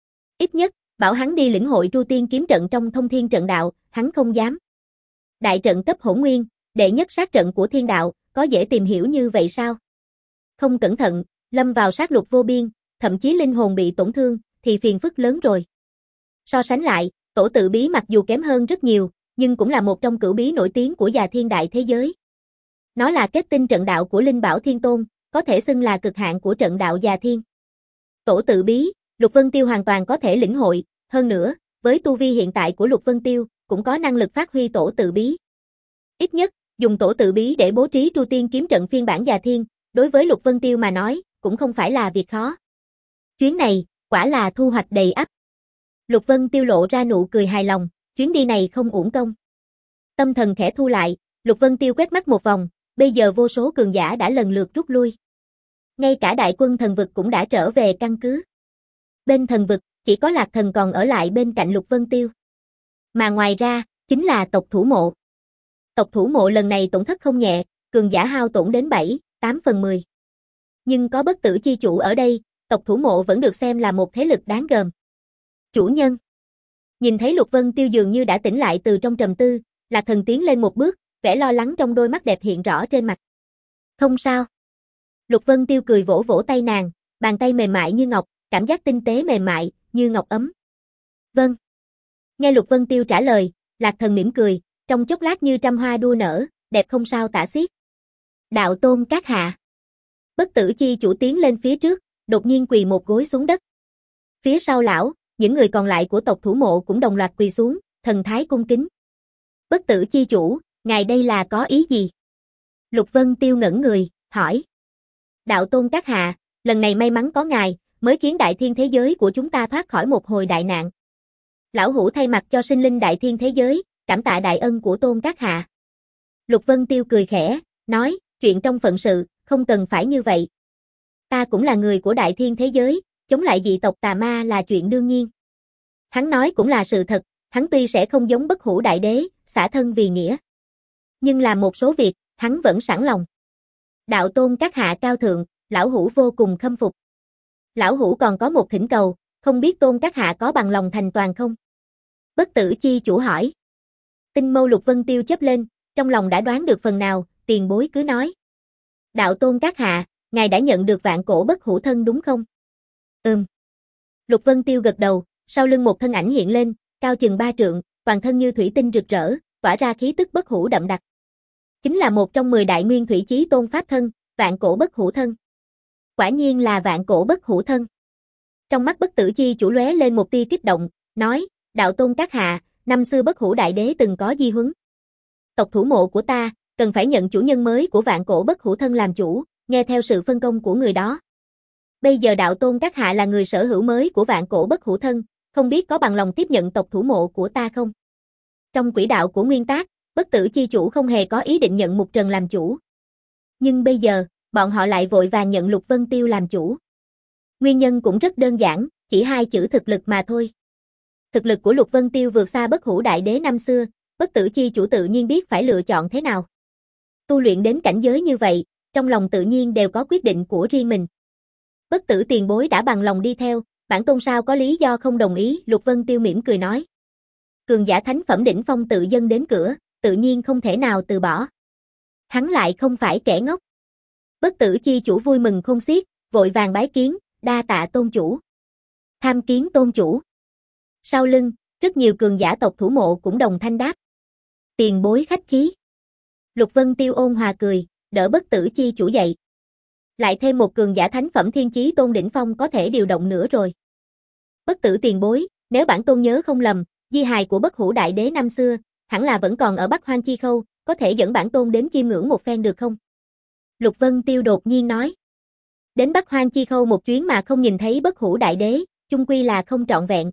Ít nhất, bảo hắn đi lĩnh hội Tru Tiên kiếm trận trong thông thiên trận đạo, hắn không dám. Đại trận cấp hỗn nguyên, đệ nhất sát trận của thiên đạo, có dễ tìm hiểu như vậy sao? Không cẩn thận, lâm vào sát lục vô biên, thậm chí linh hồn bị tổn thương, thì phiền phức lớn rồi. So sánh lại, tổ tự bí mặc dù kém hơn rất nhiều, nhưng cũng là một trong cửu bí nổi tiếng của Già Thiên đại thế giới. Nó là kết tinh trận đạo của Linh Bảo Thiên Tôn, có thể xưng là cực hạn của trận đạo Già Thiên. Tổ tự bí, Lục Vân Tiêu hoàn toàn có thể lĩnh hội, hơn nữa, với tu vi hiện tại của Lục Vân Tiêu, cũng có năng lực phát huy tổ tự bí. Ít nhất, dùng tổ tự bí để bố trí Tru Tiên kiếm trận phiên bản Già Thiên, đối với Lục Vân Tiêu mà nói, cũng không phải là việc khó. Chuyến này, quả là thu hoạch đầy ắp. Lục Vân Tiêu lộ ra nụ cười hài lòng, chuyến đi này không uổng công. Tâm thần khẽ thu lại, Lục Vân Tiêu quét mắt một vòng, bây giờ vô số cường giả đã lần lượt rút lui. Ngay cả đại quân thần vực cũng đã trở về căn cứ. Bên thần vực, chỉ có Lạc Thần còn ở lại bên cạnh Lục Vân Tiêu. Mà ngoài ra, chính là tộc Thủ Mộ. Tộc Thủ Mộ lần này tổn thất không nhẹ, cường giả hao tổn đến bảy, tám phần mười. Nhưng có bất tử chi chủ ở đây, tộc Thủ Mộ vẫn được xem là một thế lực đáng gờm. Chủ nhân. Nhìn thấy Lục Vân Tiêu dường như đã tỉnh lại từ trong trầm tư, Lạc Thần tiến lên một bước, vẻ lo lắng trong đôi mắt đẹp hiện rõ trên mặt. Không sao. Lục Vân Tiêu cười vỗ vỗ tay nàng, bàn tay mềm mại như ngọc, cảm giác tinh tế mềm mại, như ngọc ấm. Vâng. Nghe Lục Vân Tiêu trả lời, Lạc Thần mỉm cười, trong chốc lát như trăm hoa đua nở, đẹp không sao tả xiết. Đạo tôn các hạ. Bất Tử Chi chủ tiến lên phía trước, đột nhiên quỳ một gối xuống đất. Phía sau lão, những người còn lại của tộc thủ mộ cũng đồng loạt quỳ xuống, thần thái cung kính. Bất Tử Chi chủ, ngài đây là có ý gì? Lục Vân Tiêu ngẩn người, hỏi. Đạo tôn các hạ, lần này may mắn có ngài, mới khiến đại thiên thế giới của chúng ta thoát khỏi một hồi đại nạn. Lão hủ thay mặt cho sinh linh đại thiên thế giới, cảm tạ đại ân của tôn các hạ. Lục Vân Tiêu cười khẽ, nói, chuyện trong phận sự, không cần phải như vậy. Ta cũng là người của đại thiên thế giới, chống lại dị tộc tà ma là chuyện đương nhiên. Hắn nói cũng là sự thật, hắn tuy sẽ không giống Bất Hủ đại đế, xả thân vì nghĩa. Nhưng làm một số việc, hắn vẫn sẵn lòng. Đạo tôn các hạ cao thượng, lão hủ vô cùng khâm phục. Lão hủ còn có một thỉnh cầu, không biết tôn các hạ có bằng lòng thành toàn không? Bất Tử Chi chủ hỏi. Tinh mâu Lục Vân Tiêu chớp lên, trong lòng đã đoán được phần nào, tiền bối cứ nói. Đạo tôn các hạ, ngài đã nhận được vạn cổ bất hủ thân đúng không? Ừm. Lục Vân Tiêu gật đầu, sau lưng một thân ảnh hiện lên, cao chừng ba trượng, toàn thân như thủy tinh rực rỡ, tỏa ra khí tức bất hủ đậm đặc. Chính là một trong mười đại nguyên thủy chí tôn pháp thân, vạn cổ bất hủ thân. Quả nhiên là vạn cổ bất hủ thân. Trong mắt Bất Tử Chi chủ lóe lên một tia kích động, nói, đạo tôn các hạ, năm xưa Bất Hủ đại đế từng có di huấn. Tộc thủ mộ của ta, cần phải nhận chủ nhân mới của vạn cổ bất hủ thân làm chủ, nghe theo sự phân công của người đó. Bây giờ đạo tôn các hạ là người sở hữu mới của vạn cổ bất hủ thân, không biết có bằng lòng tiếp nhận tộc thủ mộ của ta không? Trong quỹ đạo của nguyên tác, Bất Tử Chi chủ không hề có ý định nhận Mục Trần làm chủ. Nhưng bây giờ, bọn họ lại vội vàng nhận Lục Vân Tiêu làm chủ. Nguyên nhân cũng rất đơn giản, chỉ hai chữ thực lực mà thôi. Thực lực của Lục Vân Tiêu vượt xa Bất Hủ đại đế năm xưa, Bất Tử Chi chủ tự nhiên biết phải lựa chọn thế nào. Tu luyện đến cảnh giới như vậy, trong lòng tự nhiên đều có quyết định của riêng mình. Bất Tử tiền bối đã bằng lòng đi theo, bản tôn sao có lý do không đồng ý, Lục Vân Tiêu mỉm cười nói. Cường giả thánh phẩm đỉnh phong tự dâng đến cửa, tự nhiên không thể nào từ bỏ. Hắn lại không phải kẻ ngốc. Bất Tử Chi chủ vui mừng không xiết, vội vàng bái kiến, đa tạ tôn chủ. Tham kiến tôn chủ. Sau lưng, rất nhiều cường giả tộc thủ mộ cũng đồng thanh đáp. Tiền bối khách khí. Lục Vân Tiêu ôn hòa cười, đỡ Bất Tử Chi chủ dậy. Lại thêm một cường giả thánh phẩm thiên chí tôn đỉnh phong có thể điều động nữa rồi. Bất Tử tiền bối, nếu bản tôn nhớ không lầm, di hài của Bất Hủ đại đế năm xưa, hẳn là vẫn còn ở Bắc Hoang Chi Khâu, có thể dẫn bản tôn đến chiêm ngưỡng một phen được không? Lục Vân Tiêu đột nhiên nói. Đến Bắc Hoang Chi Khâu một chuyến mà không nhìn thấy Bất Hủ đại đế, chung quy là không trọn vẹn.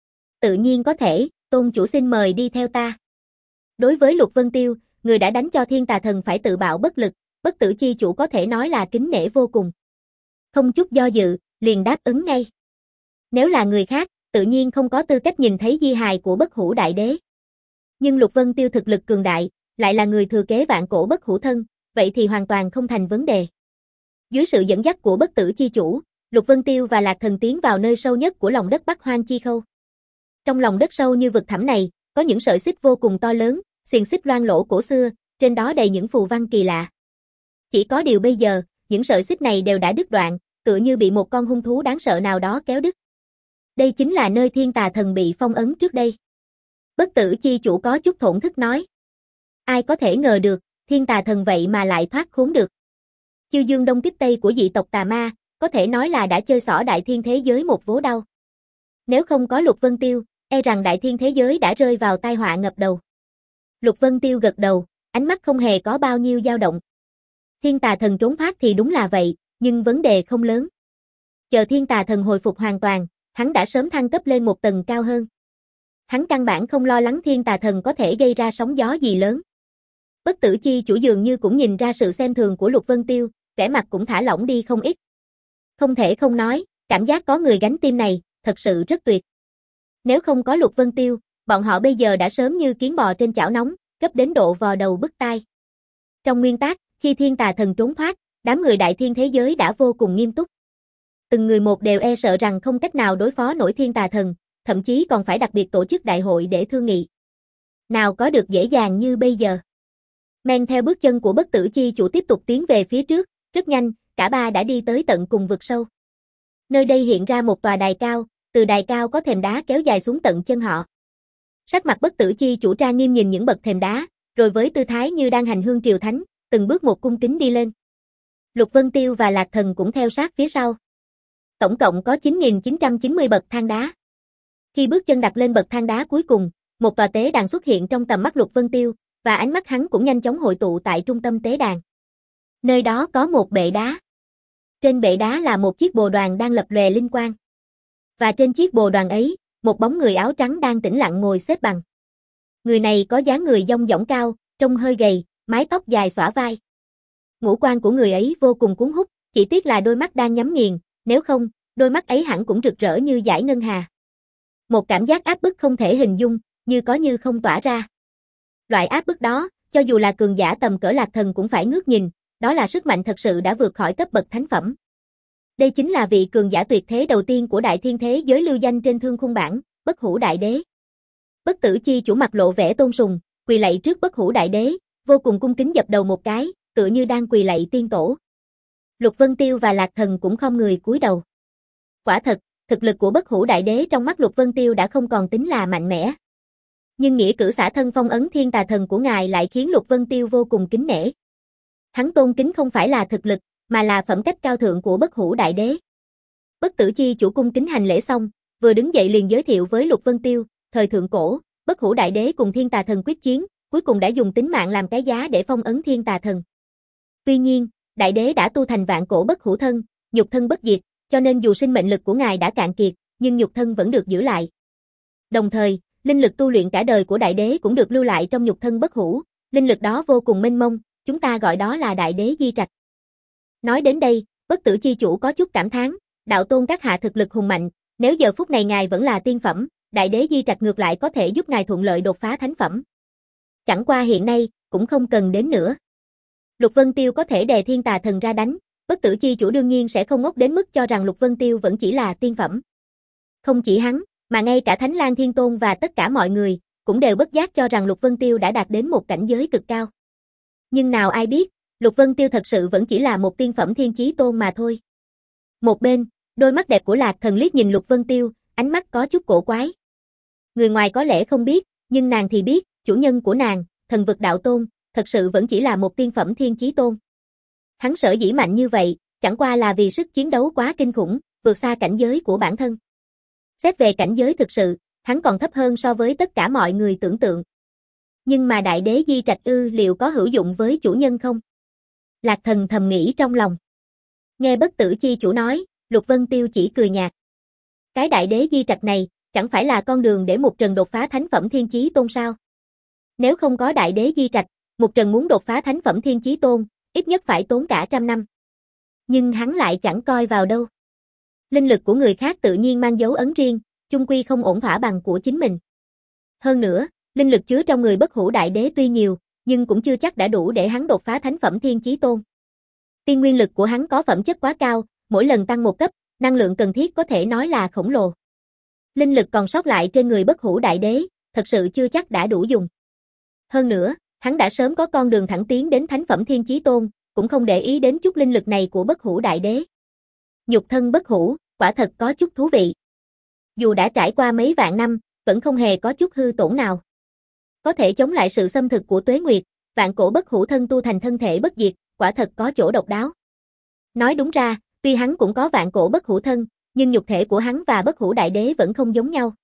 Tự nhiên có thể, tôn chủ xin mời đi theo ta. Đối với Lục Vân Tiêu, người đã đánh cho thiên tà thần phải tự bạo bất lực, Bất Tử Chi chủ có thể nói là kính nể vô cùng. Không chút do dự, liền đáp ứng ngay. Nếu là người khác, tự nhiên không có tư cách nhìn thấy di hài của Bất Hủ đại đế. Nhưng Lục Vân Tiêu thực lực cường đại, lại là người thừa kế vạn cổ bất hủ thân, vậy thì hoàn toàn không thành vấn đề. Dưới sự dẫn dắt của Bất Tử Chi chủ, Lục Vân Tiêu và Lạc Thần tiến vào nơi sâu nhất của lòng đất Bắc Hoang Chi Khâu. Trong lòng đất sâu như vực thẳm này, có những sợi xích vô cùng to lớn, xiềng xích loang lỗ cổ xưa, trên đó đầy những phù văn kỳ lạ. Chỉ có điều bây giờ, những sợi xích này đều đã đứt đoạn, tựa như bị một con hung thú đáng sợ nào đó kéo đứt. Đây chính là nơi thiên tà thần bị phong ấn trước đây. Bất Tử Chi chủ có chút thổn thức nói. Ai có thể ngờ được, thiên tà thần vậy mà lại thoát khốn được. Chiêu dương đông kích tây của dị tộc tà ma, có thể nói là đã chơi xỏ đại thiên thế giới một vố đau. Nếu không có Lục Vân Tiêu, e rằng đại thiên thế giới đã rơi vào tai họa ngập đầu. Lục Vân Tiêu gật đầu, ánh mắt không hề có bao nhiêu dao động. Thiên tà thần trốn thoát thì đúng là vậy, nhưng vấn đề không lớn. Chờ thiên tà thần hồi phục hoàn toàn, hắn đã sớm thăng cấp lên một tầng cao hơn. Hắn căn bản không lo lắng thiên tà thần có thể gây ra sóng gió gì lớn. Bất Tử Chi chủ dường như cũng nhìn ra sự xem thường của Lục Vân Tiêu, vẻ mặt cũng thả lỏng đi không ít. Không thể không nói, cảm giác có người gánh tim này, thật sự rất tuyệt. Nếu không có Lục Vân Tiêu, bọn họ bây giờ đã sớm như kiến bò trên chảo nóng, gấp đến độ vò đầu bứt tai. Trong nguyên tác, khi thiên tà thần trốn thoát, đám người đại thiên thế giới đã vô cùng nghiêm túc. Từng người một đều e sợ rằng không cách nào đối phó nổi thiên tà thần, thậm chí còn phải đặc biệt tổ chức đại hội để thương nghị. Nào có được dễ dàng như bây giờ. Men theo bước chân của Bất Tử Chi Chủ tiếp tục tiến về phía trước, rất nhanh, cả ba đã đi tới tận cùng vực sâu. Nơi đây hiện ra một tòa đài cao, từ đài cao có thềm đá kéo dài xuống tận chân họ. Sắc mặt Bất Tử Chi Chủ trang nghiêm nhìn những bậc thềm đá, rồi với tư thái như đang hành hương triều thánh, từng bước một cung kính đi lên. Lục Vân Tiêu và Lạc Thần cũng theo sát phía sau. Tổng cộng có chín nghìn chín trăm chín mươi bậc thang đá. Khi bước chân đặt lên bậc thang đá cuối cùng, một tòa tế đàn xuất hiện trong tầm mắt Lục Vân Tiêu, và ánh mắt hắn cũng nhanh chóng hội tụ tại trung tâm tế đàn. Nơi đó có một bệ đá. Trên bệ đá là một chiếc bồ đoàn đang lập lòe linh quang. Và trên chiếc bồ đoàn ấy, một bóng người áo trắng đang tĩnh lặng ngồi xếp bằng. Người này có dáng người dong dỏng cao, trông hơi gầy, mái tóc dài xõa vai. Ngũ quan của người ấy vô cùng cuốn hút, chỉ tiếc là đôi mắt đang nhắm nghiền, nếu không, đôi mắt ấy hẳn cũng rực rỡ như dải ngân hà. Một cảm giác áp bức không thể hình dung, như có như không tỏa ra. Loại áp bức đó, cho dù là cường giả tầm cỡ Lạc Thần cũng phải ngước nhìn, đó là sức mạnh thật sự đã vượt khỏi cấp bậc thánh phẩm. Đây chính là vị cường giả tuyệt thế đầu tiên của đại thiên thế giới lưu danh trên thương khung bảng, Bất Hủ Đại Đế. Bất Tử Chi Chủ mặt lộ vẻ tôn sùng, quỳ lạy trước Bất Hủ Đại Đế, vô cùng cung kính dập đầu một cái, tựa như đang quỳ lạy tiên tổ. Lục Vân Tiêu và Lạc Thần cũng khom người cúi đầu. Quả thật, thực lực của Bất Hủ Đại Đế trong mắt Lục Vân Tiêu đã không còn tính là mạnh mẽ. Nhưng nghĩa cử xả thân phong ấn thiên tà thần của ngài lại khiến Lục Vân Tiêu vô cùng kính nể. Hắn tôn kính không phải là thực lực, mà là phẩm cách cao thượng của Bất Hủ Đại Đế. Bất Tử Chi Chủ cung kính hành lễ xong, vừa đứng dậy liền giới thiệu với Lục Vân Tiêu, thời thượng cổ, Bất Hủ Đại Đế cùng thiên tà thần quyết chiến, cuối cùng đã dùng tính mạng làm cái giá để phong ấn thiên tà thần. Tuy nhiên, Đại Đế đã tu thành vạn cổ bất hủ thân, nhục thân bất diệt, cho nên dù sinh mệnh lực của ngài đã cạn kiệt, nhưng nhục thân vẫn được giữ lại. Đồng thời, linh lực tu luyện cả đời của Đại Đế cũng được lưu lại trong nhục thân bất hủ, linh lực đó vô cùng mênh mông, chúng ta gọi đó là Đại Đế di trạch. Nói đến đây, Bất Tử Chi Chủ có chút cảm thán, đạo tôn các hạ thực lực hùng mạnh, nếu giờ phút này ngài vẫn là tiên phẩm, Đại Đế di trạch ngược lại có thể giúp ngài thuận lợi đột phá thánh phẩm. Chẳng qua hiện nay, cũng không cần đến nữa. Lục Vân Tiêu có thể đè thiên tà thần ra đánh, Bất Tử Chi Chủ đương nhiên sẽ không ngốc đến mức cho rằng Lục Vân Tiêu vẫn chỉ là tiên phẩm. Không chỉ hắn, mà ngay cả Thánh Lang Thiên Tôn và tất cả mọi người, cũng đều bất giác cho rằng Lục Vân Tiêu đã đạt đến một cảnh giới cực cao. Nhưng nào ai biết, Lục Vân Tiêu thật sự vẫn chỉ là một tiên phẩm thiên chí tôn mà thôi. Một bên, đôi mắt đẹp của Lạc Thần liếc nhìn Lục Vân Tiêu, ánh mắt có chút cổ quái. Người ngoài có lẽ không biết, nhưng nàng thì biết, chủ nhân của nàng, Thần Vực Đạo Tôn, thật sự vẫn chỉ là một tiên phẩm thiên chí tôn. Hắn sở dĩ mạnh như vậy, chẳng qua là vì sức chiến đấu quá kinh khủng, vượt xa cảnh giới của bản thân. Xét về cảnh giới thực sự, hắn còn thấp hơn so với tất cả mọi người tưởng tượng. Nhưng mà Đại Đế di trạch ư liệu có hữu dụng với chủ nhân không? Lạc Thần thầm nghĩ trong lòng. Nghe Bất Tử Chi Chủ nói, Lục Vân Tiêu chỉ cười nhạt. Cái Đại Đế di trạch này, chẳng phải là con đường để Mục Trần đột phá thánh phẩm thiên chí tôn sao? Nếu không có Đại Đế di trạch, Mục Trần muốn đột phá thánh phẩm thiên chí tôn, ít nhất phải tốn cả trăm năm. Nhưng hắn lại chẳng coi vào đâu. Linh lực của người khác tự nhiên mang dấu ấn riêng, chung quy không ổn thỏa bằng của chính mình. Hơn nữa, linh lực chứa trong người Bất Hủ Đại Đế tuy nhiều, nhưng cũng chưa chắc đã đủ để hắn đột phá thánh phẩm thiên chí tôn. Tiên nguyên lực của hắn có phẩm chất quá cao, mỗi lần tăng một cấp, năng lượng cần thiết có thể nói là khổng lồ. Linh lực còn sót lại trên người Bất Hủ Đại Đế, thật sự chưa chắc đã đủ dùng. Hơn nữa, hắn đã sớm có con đường thẳng tiến đến thánh phẩm thiên chí tôn, cũng không để ý đến chút linh lực này của Bất Hủ Đại Đế. Nhục thân bất hủ, quả thật có chút thú vị. Dù đã trải qua mấy vạn năm, vẫn không hề có chút hư tổn nào. Có thể chống lại sự xâm thực của tuế nguyệt, vạn cổ bất hủ thân tu thành thân thể bất diệt, quả thật có chỗ độc đáo. Nói đúng ra, tuy hắn cũng có vạn cổ bất hủ thân, nhưng nhục thể của hắn và Bất Hủ Đại Đế vẫn không giống nhau.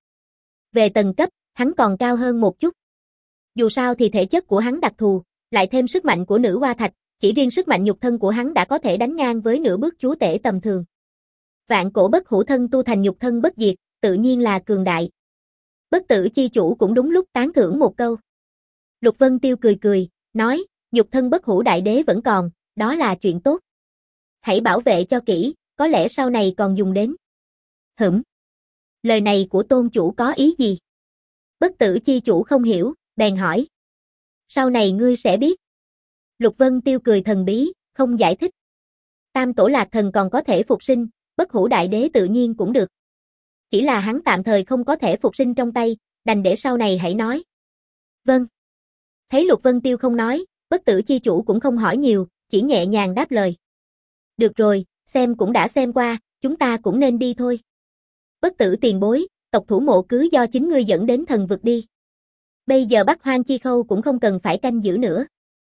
Về tầng cấp, hắn còn cao hơn một chút. Dù sao thì thể chất của hắn đặc thù, lại thêm sức mạnh của nữ hoa thạch, chỉ riêng sức mạnh nhục thân của hắn đã có thể đánh ngang với nửa bước chúa tể tầm thường. Vạn cổ bất hủ thân tu thành nhục thân bất diệt, tự nhiên là cường đại. Bất Tử Chi Chủ cũng đúng lúc tán thưởng một câu. Lục Vân Tiêu cười cười, nói, nhục thân Bất Hủ Đại Đế vẫn còn, đó là chuyện tốt. Hãy bảo vệ cho kỹ, có lẽ sau này còn dùng đến. Hửm. Lời này của tôn chủ có ý gì? Bất Tử Chi Chủ không hiểu, bèn hỏi. Sau này ngươi sẽ biết. Lục Vân Tiêu cười thần bí, không giải thích. Tam tổ Lạc Thần còn có thể phục sinh, Bất Hủ Đại Đế tự nhiên cũng được. Chỉ là hắn tạm thời không có thể phục sinh trong tay, đành để sau này hãy nói. Vâng. Thấy Lục Vân Tiêu không nói, Bất tử chi chủ cũng không hỏi nhiều, chỉ nhẹ nhàng đáp lời. Được rồi, xem cũng đã xem qua, chúng ta cũng nên đi thôi. Bất tử tiền bối, tộc thủ mộ cứ do chính ngươi dẫn đến thần vực đi. Bây giờ Bắc Hoang Chi Khâu cũng không cần phải canh giữ nữa.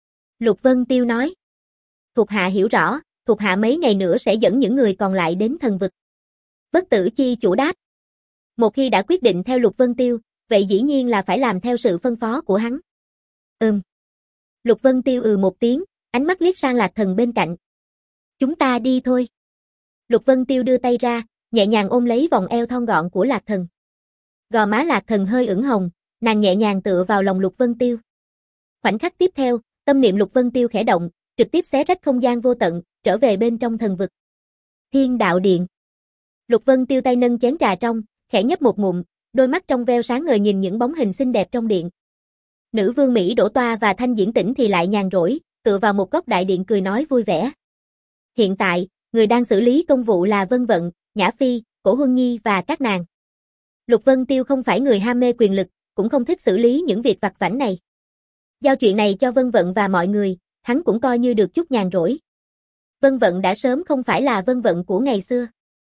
Lục Vân Tiêu nói. Thuộc hạ hiểu rõ, thuộc hạ mấy ngày nữa sẽ dẫn những người còn lại đến thần vực. Bất tử chi chủ đáp. Một khi đã quyết định theo Lục Vân Tiêu, vậy dĩ nhiên là phải làm theo sự phân phó của hắn. Ừm. Lục Vân Tiêu ừ một tiếng, ánh mắt liếc sang Lạc Thần bên cạnh. Chúng ta đi thôi. Lục Vân Tiêu đưa tay ra, nhẹ nhàng ôm lấy vòng eo thon gọn của Lạc Thần. Gò má Lạc Thần hơi ửng hồng, nàng nhẹ nhàng tựa vào lòng Lục Vân Tiêu. Khoảnh khắc tiếp theo, tâm niệm Lục Vân Tiêu khẽ động, trực tiếp xé rách không gian vô tận, trở về bên trong thần vực. Thiên đạo điện. Lục Vân Tiêu tay nâng chén trà trong, khẽ nhấp một ngụm, đôi mắt trong veo sáng ngời nhìn những bóng hình xinh đẹp trong điện. Nữ vương Mỹ Đỗ Toa và Thanh Diễn Tĩnh thì lại nhàn rỗi, tựa vào một góc đại điện cười nói vui vẻ. Hiện tại, người đang xử lý công vụ là Vân Vận, Nhã Phi, Cổ Huân Nhi và các nàng. Lục Vân Tiêu không phải người ham mê quyền lực, cũng không thích xử lý những việc vặt vãnh này. Giao chuyện này cho Vân Vận và mọi người, hắn cũng coi như được chút nhàn rỗi. Vân Vận đã sớm không phải là Vân Vận của ngày xưa.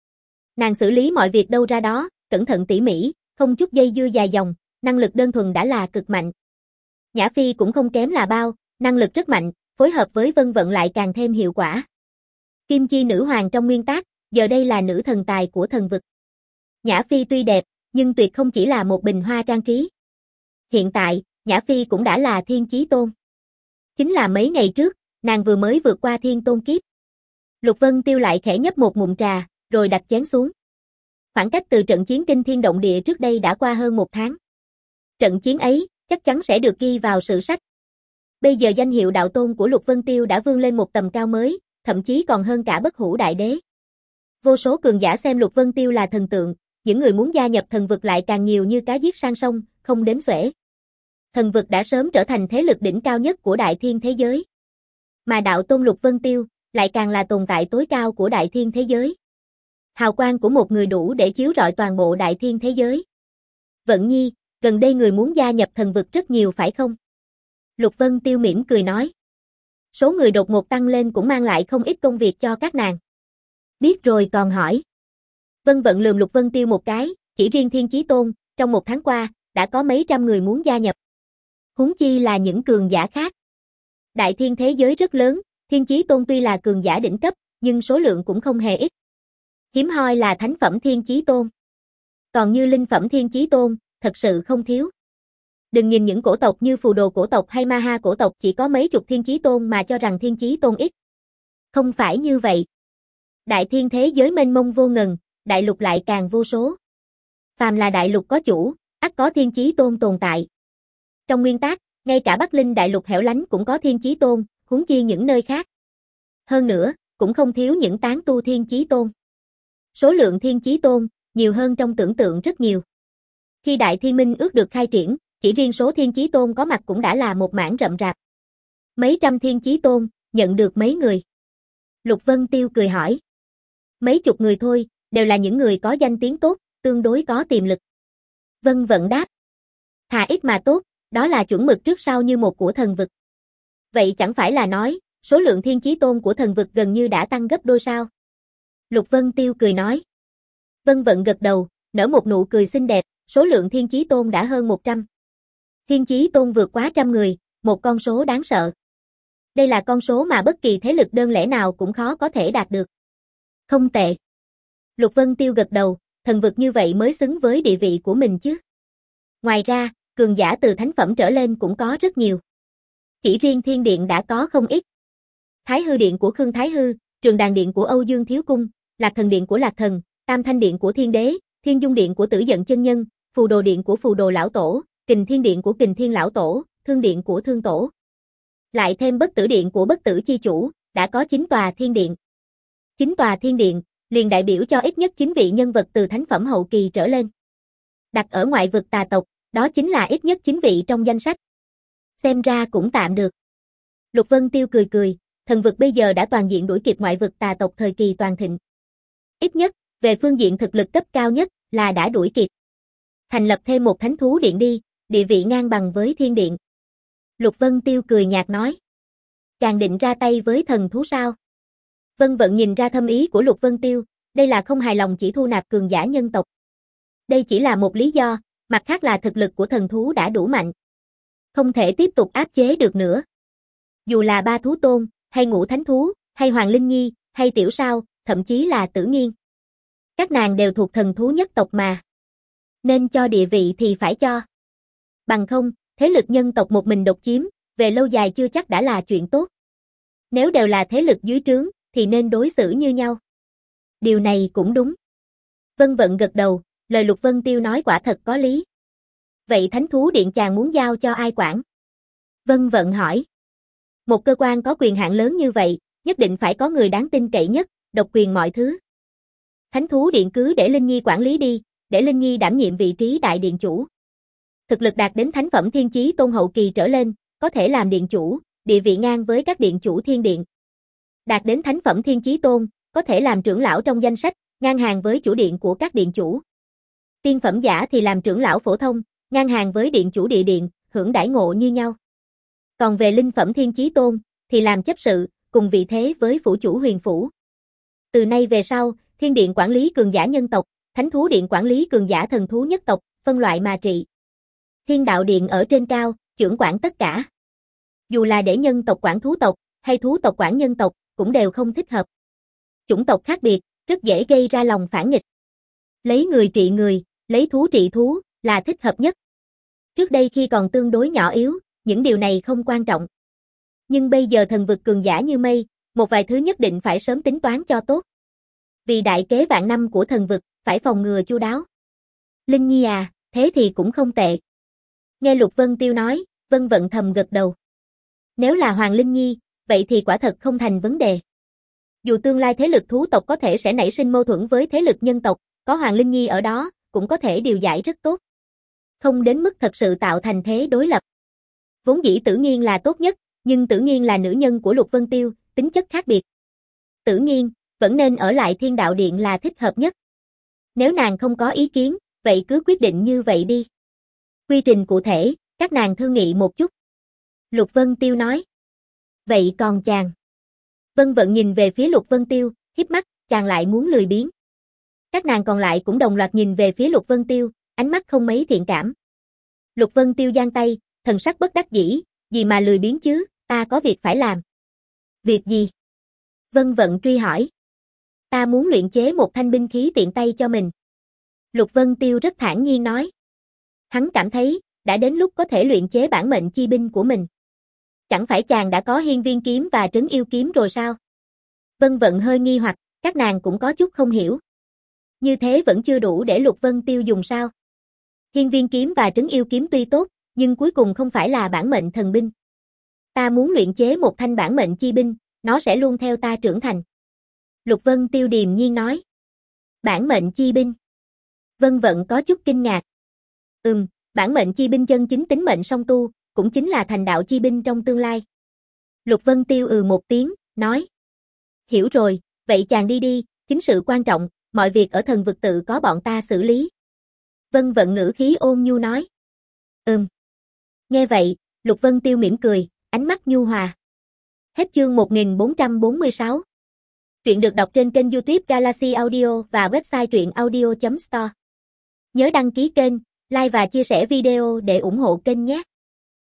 Nàng xử lý mọi việc đâu ra đó, cẩn thận tỉ mỉ, không chút dây dưa dài dòng, năng lực đơn thuần đã là cực mạnh. Nhã Phi cũng không kém là bao, năng lực rất mạnh, phối hợp với Vân Vận lại càng thêm hiệu quả. Kim Chi nữ hoàng trong nguyên tác, giờ đây là nữ thần tài của thần vực. Nhã Phi tuy đẹp, nhưng tuyệt không chỉ là một bình hoa trang trí. Hiện tại, Nhã Phi cũng đã là thiên chí tôn. Chính là mấy ngày trước, nàng vừa mới vượt qua thiên tôn kiếp. Lục Vân Tiêu lại khẽ nhấp một ngụm trà, rồi đặt chén xuống. Khoảng cách từ trận chiến kinh thiên động địa trước đây đã qua hơn một tháng. Trận chiến ấy, chắc chắn sẽ được ghi vào sử sách. Bây giờ danh hiệu đạo tôn của Lục Vân Tiêu đã vươn lên một tầm cao mới, thậm chí còn hơn cả Bất Hủ Đại Đế. Vô số cường giả xem Lục Vân Tiêu là thần tượng, những người muốn gia nhập thần vực lại càng nhiều như cá giết sang sông, không đếm xuể. Thần vực đã sớm trở thành thế lực đỉnh cao nhất của đại thiên thế giới. Mà đạo tôn Lục Vân Tiêu, lại càng là tồn tại tối cao của đại thiên thế giới. Hào quang của một người đủ để chiếu rọi toàn bộ đại thiên thế giới. Vận Nhi, gần đây người muốn gia nhập thần vực rất nhiều phải không? Lục Vân Tiêu mỉm cười nói. Số người đột ngột tăng lên cũng mang lại không ít công việc cho các nàng. Biết rồi còn hỏi. Vân Vận lườm Lục Vân Tiêu một cái, chỉ riêng Thiên Chí Tôn, trong một tháng qua, đã có mấy trăm người muốn gia nhập. Huống chi là những cường giả khác. Đại thiên thế giới rất lớn, Thiên Chí Tôn tuy là cường giả đỉnh cấp, nhưng số lượng cũng không hề ít. Hiếm hoi là thánh phẩm Thiên Chí Tôn. Còn như linh phẩm Thiên Chí Tôn, thật sự không thiếu. Đừng nhìn những cổ tộc như Phù Đồ cổ tộc hay Ma Ha cổ tộc chỉ có mấy chục Thiên Chí Tôn mà cho rằng Thiên Chí Tôn ít. Không phải như vậy. Đại thiên thế giới mênh mông vô ngần, đại lục lại càng vô số. Phàm là đại lục có chủ, ắt có Thiên Chí Tôn tồn tại. Trong nguyên tác, ngay cả Bắc Linh đại lục hẻo lánh cũng có Thiên Chí Tôn, huống chi những nơi khác. Hơn nữa, cũng không thiếu những tán tu Thiên Chí Tôn. Số lượng Thiên Chí Tôn, nhiều hơn trong tưởng tượng rất nhiều. Khi Đại Thiên Minh ước được khai triển, chỉ riêng số Thiên Chí Tôn có mặt cũng đã là một mảng rậm rạp. Mấy trăm Thiên Chí Tôn, nhận được mấy người? Lục Vân Tiêu cười hỏi. Mấy chục người thôi, đều là những người có danh tiếng tốt, tương đối có tiềm lực. Vân Vận đáp. Thà ít mà tốt, đó là chuẩn mực trước sau như một của thần vực. Vậy chẳng phải là nói, số lượng Thiên Chí Tôn của thần vực gần như đã tăng gấp đôi sao? Lục Vân Tiêu cười nói. Vân Vận gật đầu, nở một nụ cười xinh đẹp, số lượng Thiên Chí Tôn đã hơn một trăm. Thiên Chí Tôn vượt quá trăm người, một con số đáng sợ. Đây là con số mà bất kỳ thế lực đơn lẻ nào cũng khó có thể đạt được. Không tệ. Lục Vân Tiêu gật đầu, thần vực như vậy mới xứng với địa vị của mình chứ. Ngoài ra, cường giả từ thánh phẩm trở lên cũng có rất nhiều. Chỉ riêng Thiên Điện đã có không ít. Thái Hư Điện của Khương Thái Hư, Trường Đàn Điện của Âu Dương Thiếu Cung, Lạc Thần Điện của Lạc Thần, Tam Thanh Điện của Thiên Đế, Thiên Dung Điện của Tử Dận Chân Nhân, Phù Đồ Điện của Phù Đồ Lão Tổ, Kình Thiên Điện của Kình Thiên Lão Tổ, Thương Điện của Thương Tổ. Lại thêm Bất Tử Điện của Bất Tử Chi Chủ, đã có chín tòa Thiên Điện. chín tòa Thiên Điện, liền đại biểu cho ít nhất chín vị nhân vật từ thánh phẩm hậu kỳ trở lên. Đặt ở ngoại vực tà tộc, đó chính là ít nhất chín vị trong danh sách. Xem ra cũng tạm được. Lục Vân Tiêu cười cười, thần vực bây giờ đã toàn diện đuổi kịp ngoại vực tà tộc thời kỳ toàn thịnh. Ít nhất, về phương diện thực lực cấp cao nhất, là đã đuổi kịp. Thành lập thêm một thánh thú điện đi, địa vị ngang bằng với Thiên Điện. Lục Vân Tiêu cười nhạt nói. Chàng định ra tay với thần thú sao? Vân Vận nhìn ra thâm ý của Lục Vân Tiêu, đây là không hài lòng chỉ thu nạp cường giả nhân tộc. Đây chỉ là một lý do, mặt khác là thực lực của thần thú đã đủ mạnh. Không thể tiếp tục áp chế được nữa. Dù là ba thú tôn, hay ngũ thánh thú, hay Hoàng Linh Nhi, hay Tiểu Sao, thậm chí là Tử Nghiên. Các nàng đều thuộc thần thú nhất tộc mà. Nên cho địa vị thì phải cho. Bằng không, thế lực nhân tộc một mình độc chiếm, về lâu dài chưa chắc đã là chuyện tốt. Nếu đều là thế lực dưới trướng, thì nên đối xử như nhau. Điều này cũng đúng. Vân Vận gật đầu, lời Lục Vân Tiêu nói quả thật có lý. Vậy Thánh Thú Điện chàng muốn giao cho ai quản? Vân Vận hỏi. Một cơ quan có quyền hạn lớn như vậy, nhất định phải có người đáng tin cậy nhất, độc quyền mọi thứ. Thánh Thú Điện cứ để Linh Nhi quản lý đi, để Linh Nhi đảm nhiệm vị trí đại điện chủ. Thực lực đạt đến thánh phẩm thiên chí tôn hậu kỳ trở lên, có thể làm điện chủ, địa vị ngang với các điện chủ thiên điện. Đạt đến thánh phẩm thiên chí tôn, có thể làm trưởng lão trong danh sách, ngang hàng với chủ điện của các điện chủ. Tiên phẩm giả thì làm trưởng lão phổ thông, ngang hàng với điện chủ địa điện, hưởng đãi ngộ như nhau. Còn về linh phẩm thiên chí tôn, thì làm chấp sự, cùng vị thế với phủ chủ huyền phủ. Từ nay về sau, thiên điện quản lý cường giả nhân tộc, thánh thú điện quản lý cường giả thần thú nhất tộc, phân loại mà trị. Thiên đạo điện ở trên cao, trưởng quản tất cả. Dù là để nhân tộc quản thú tộc, hay thú tộc quản nhân tộc, cũng đều không thích hợp. Chủng tộc khác biệt, rất dễ gây ra lòng phản nghịch. Lấy người trị người, lấy thú trị thú, là thích hợp nhất. Trước đây khi còn tương đối nhỏ yếu, những điều này không quan trọng. Nhưng bây giờ thần vực cường giả như mây, một vài thứ nhất định phải sớm tính toán cho tốt. Vì đại kế vạn năm của thần vực, phải phòng ngừa chu đáo. Linh Nhi à, thế thì cũng không tệ. Nghe Lục Vân Tiêu nói, Vân Vận thầm gật đầu. Nếu là Hoàng Linh Nhi, vậy thì quả thật không thành vấn đề. Dù tương lai thế lực thú tộc có thể sẽ nảy sinh mâu thuẫn với thế lực nhân tộc, có Hoàng Linh Nhi ở đó, cũng có thể điều giải rất tốt. Không đến mức thật sự tạo thành thế đối lập. Vốn dĩ Tử Nghiên là tốt nhất, nhưng Tử Nghiên là nữ nhân của Lục Vân Tiêu, tính chất khác biệt. Tử Nghiên, vẫn nên ở lại Thiên Đạo Điện là thích hợp nhất. Nếu nàng không có ý kiến, vậy cứ quyết định như vậy đi. Quy trình cụ thể, các nàng thương nghị một chút. Lục Vân Tiêu nói. Vậy còn chàng? Vân Vận nhìn về phía Lục Vân Tiêu, híp mắt, chàng lại muốn lười biếng. Các nàng còn lại cũng đồng loạt nhìn về phía Lục Vân Tiêu, ánh mắt không mấy thiện cảm. Lục Vân Tiêu giang tay, thần sắc bất đắc dĩ, gì mà lười biếng chứ, ta có việc phải làm. Việc gì? Vân Vận truy hỏi. Ta muốn luyện chế một thanh binh khí tiện tay cho mình. Lục Vân Tiêu rất thản nhiên nói. Hắn cảm thấy, đã đến lúc có thể luyện chế bản mệnh chi binh của mình. Chẳng phải chàng đã có hiên viên kiếm và trấn yêu kiếm rồi sao? Vân Vận hơi nghi hoặc, các nàng cũng có chút không hiểu. Như thế vẫn chưa đủ để Lục Vân Tiêu dùng sao? Hiên viên kiếm và trấn yêu kiếm tuy tốt, nhưng cuối cùng không phải là bản mệnh thần binh. Ta muốn luyện chế một thanh bản mệnh chi binh, nó sẽ luôn theo ta trưởng thành. Lục Vân Tiêu điềm nhiên nói. Bản mệnh chi binh. Vân Vận có chút kinh ngạc. Ừm, bản mệnh chi binh chân chính tính mệnh song tu, cũng chính là thành đạo chi binh trong tương lai. Lục Vân Tiêu ừ một tiếng, nói. Hiểu rồi, vậy chàng đi đi, chính sự quan trọng, mọi việc ở thần vực tự có bọn ta xử lý. Vân Vận ngữ khí ôn nhu nói. Ừm. Nghe vậy, Lục Vân Tiêu mỉm cười, ánh mắt nhu hòa. Hết chương một nghìn bốn trăm bốn mươi sáu. Truyện được đọc trên kênh YouTube Galaxy Audio và website truyện audio chấm store. Nhớ đăng ký kênh, like và chia sẻ video để ủng hộ kênh nhé.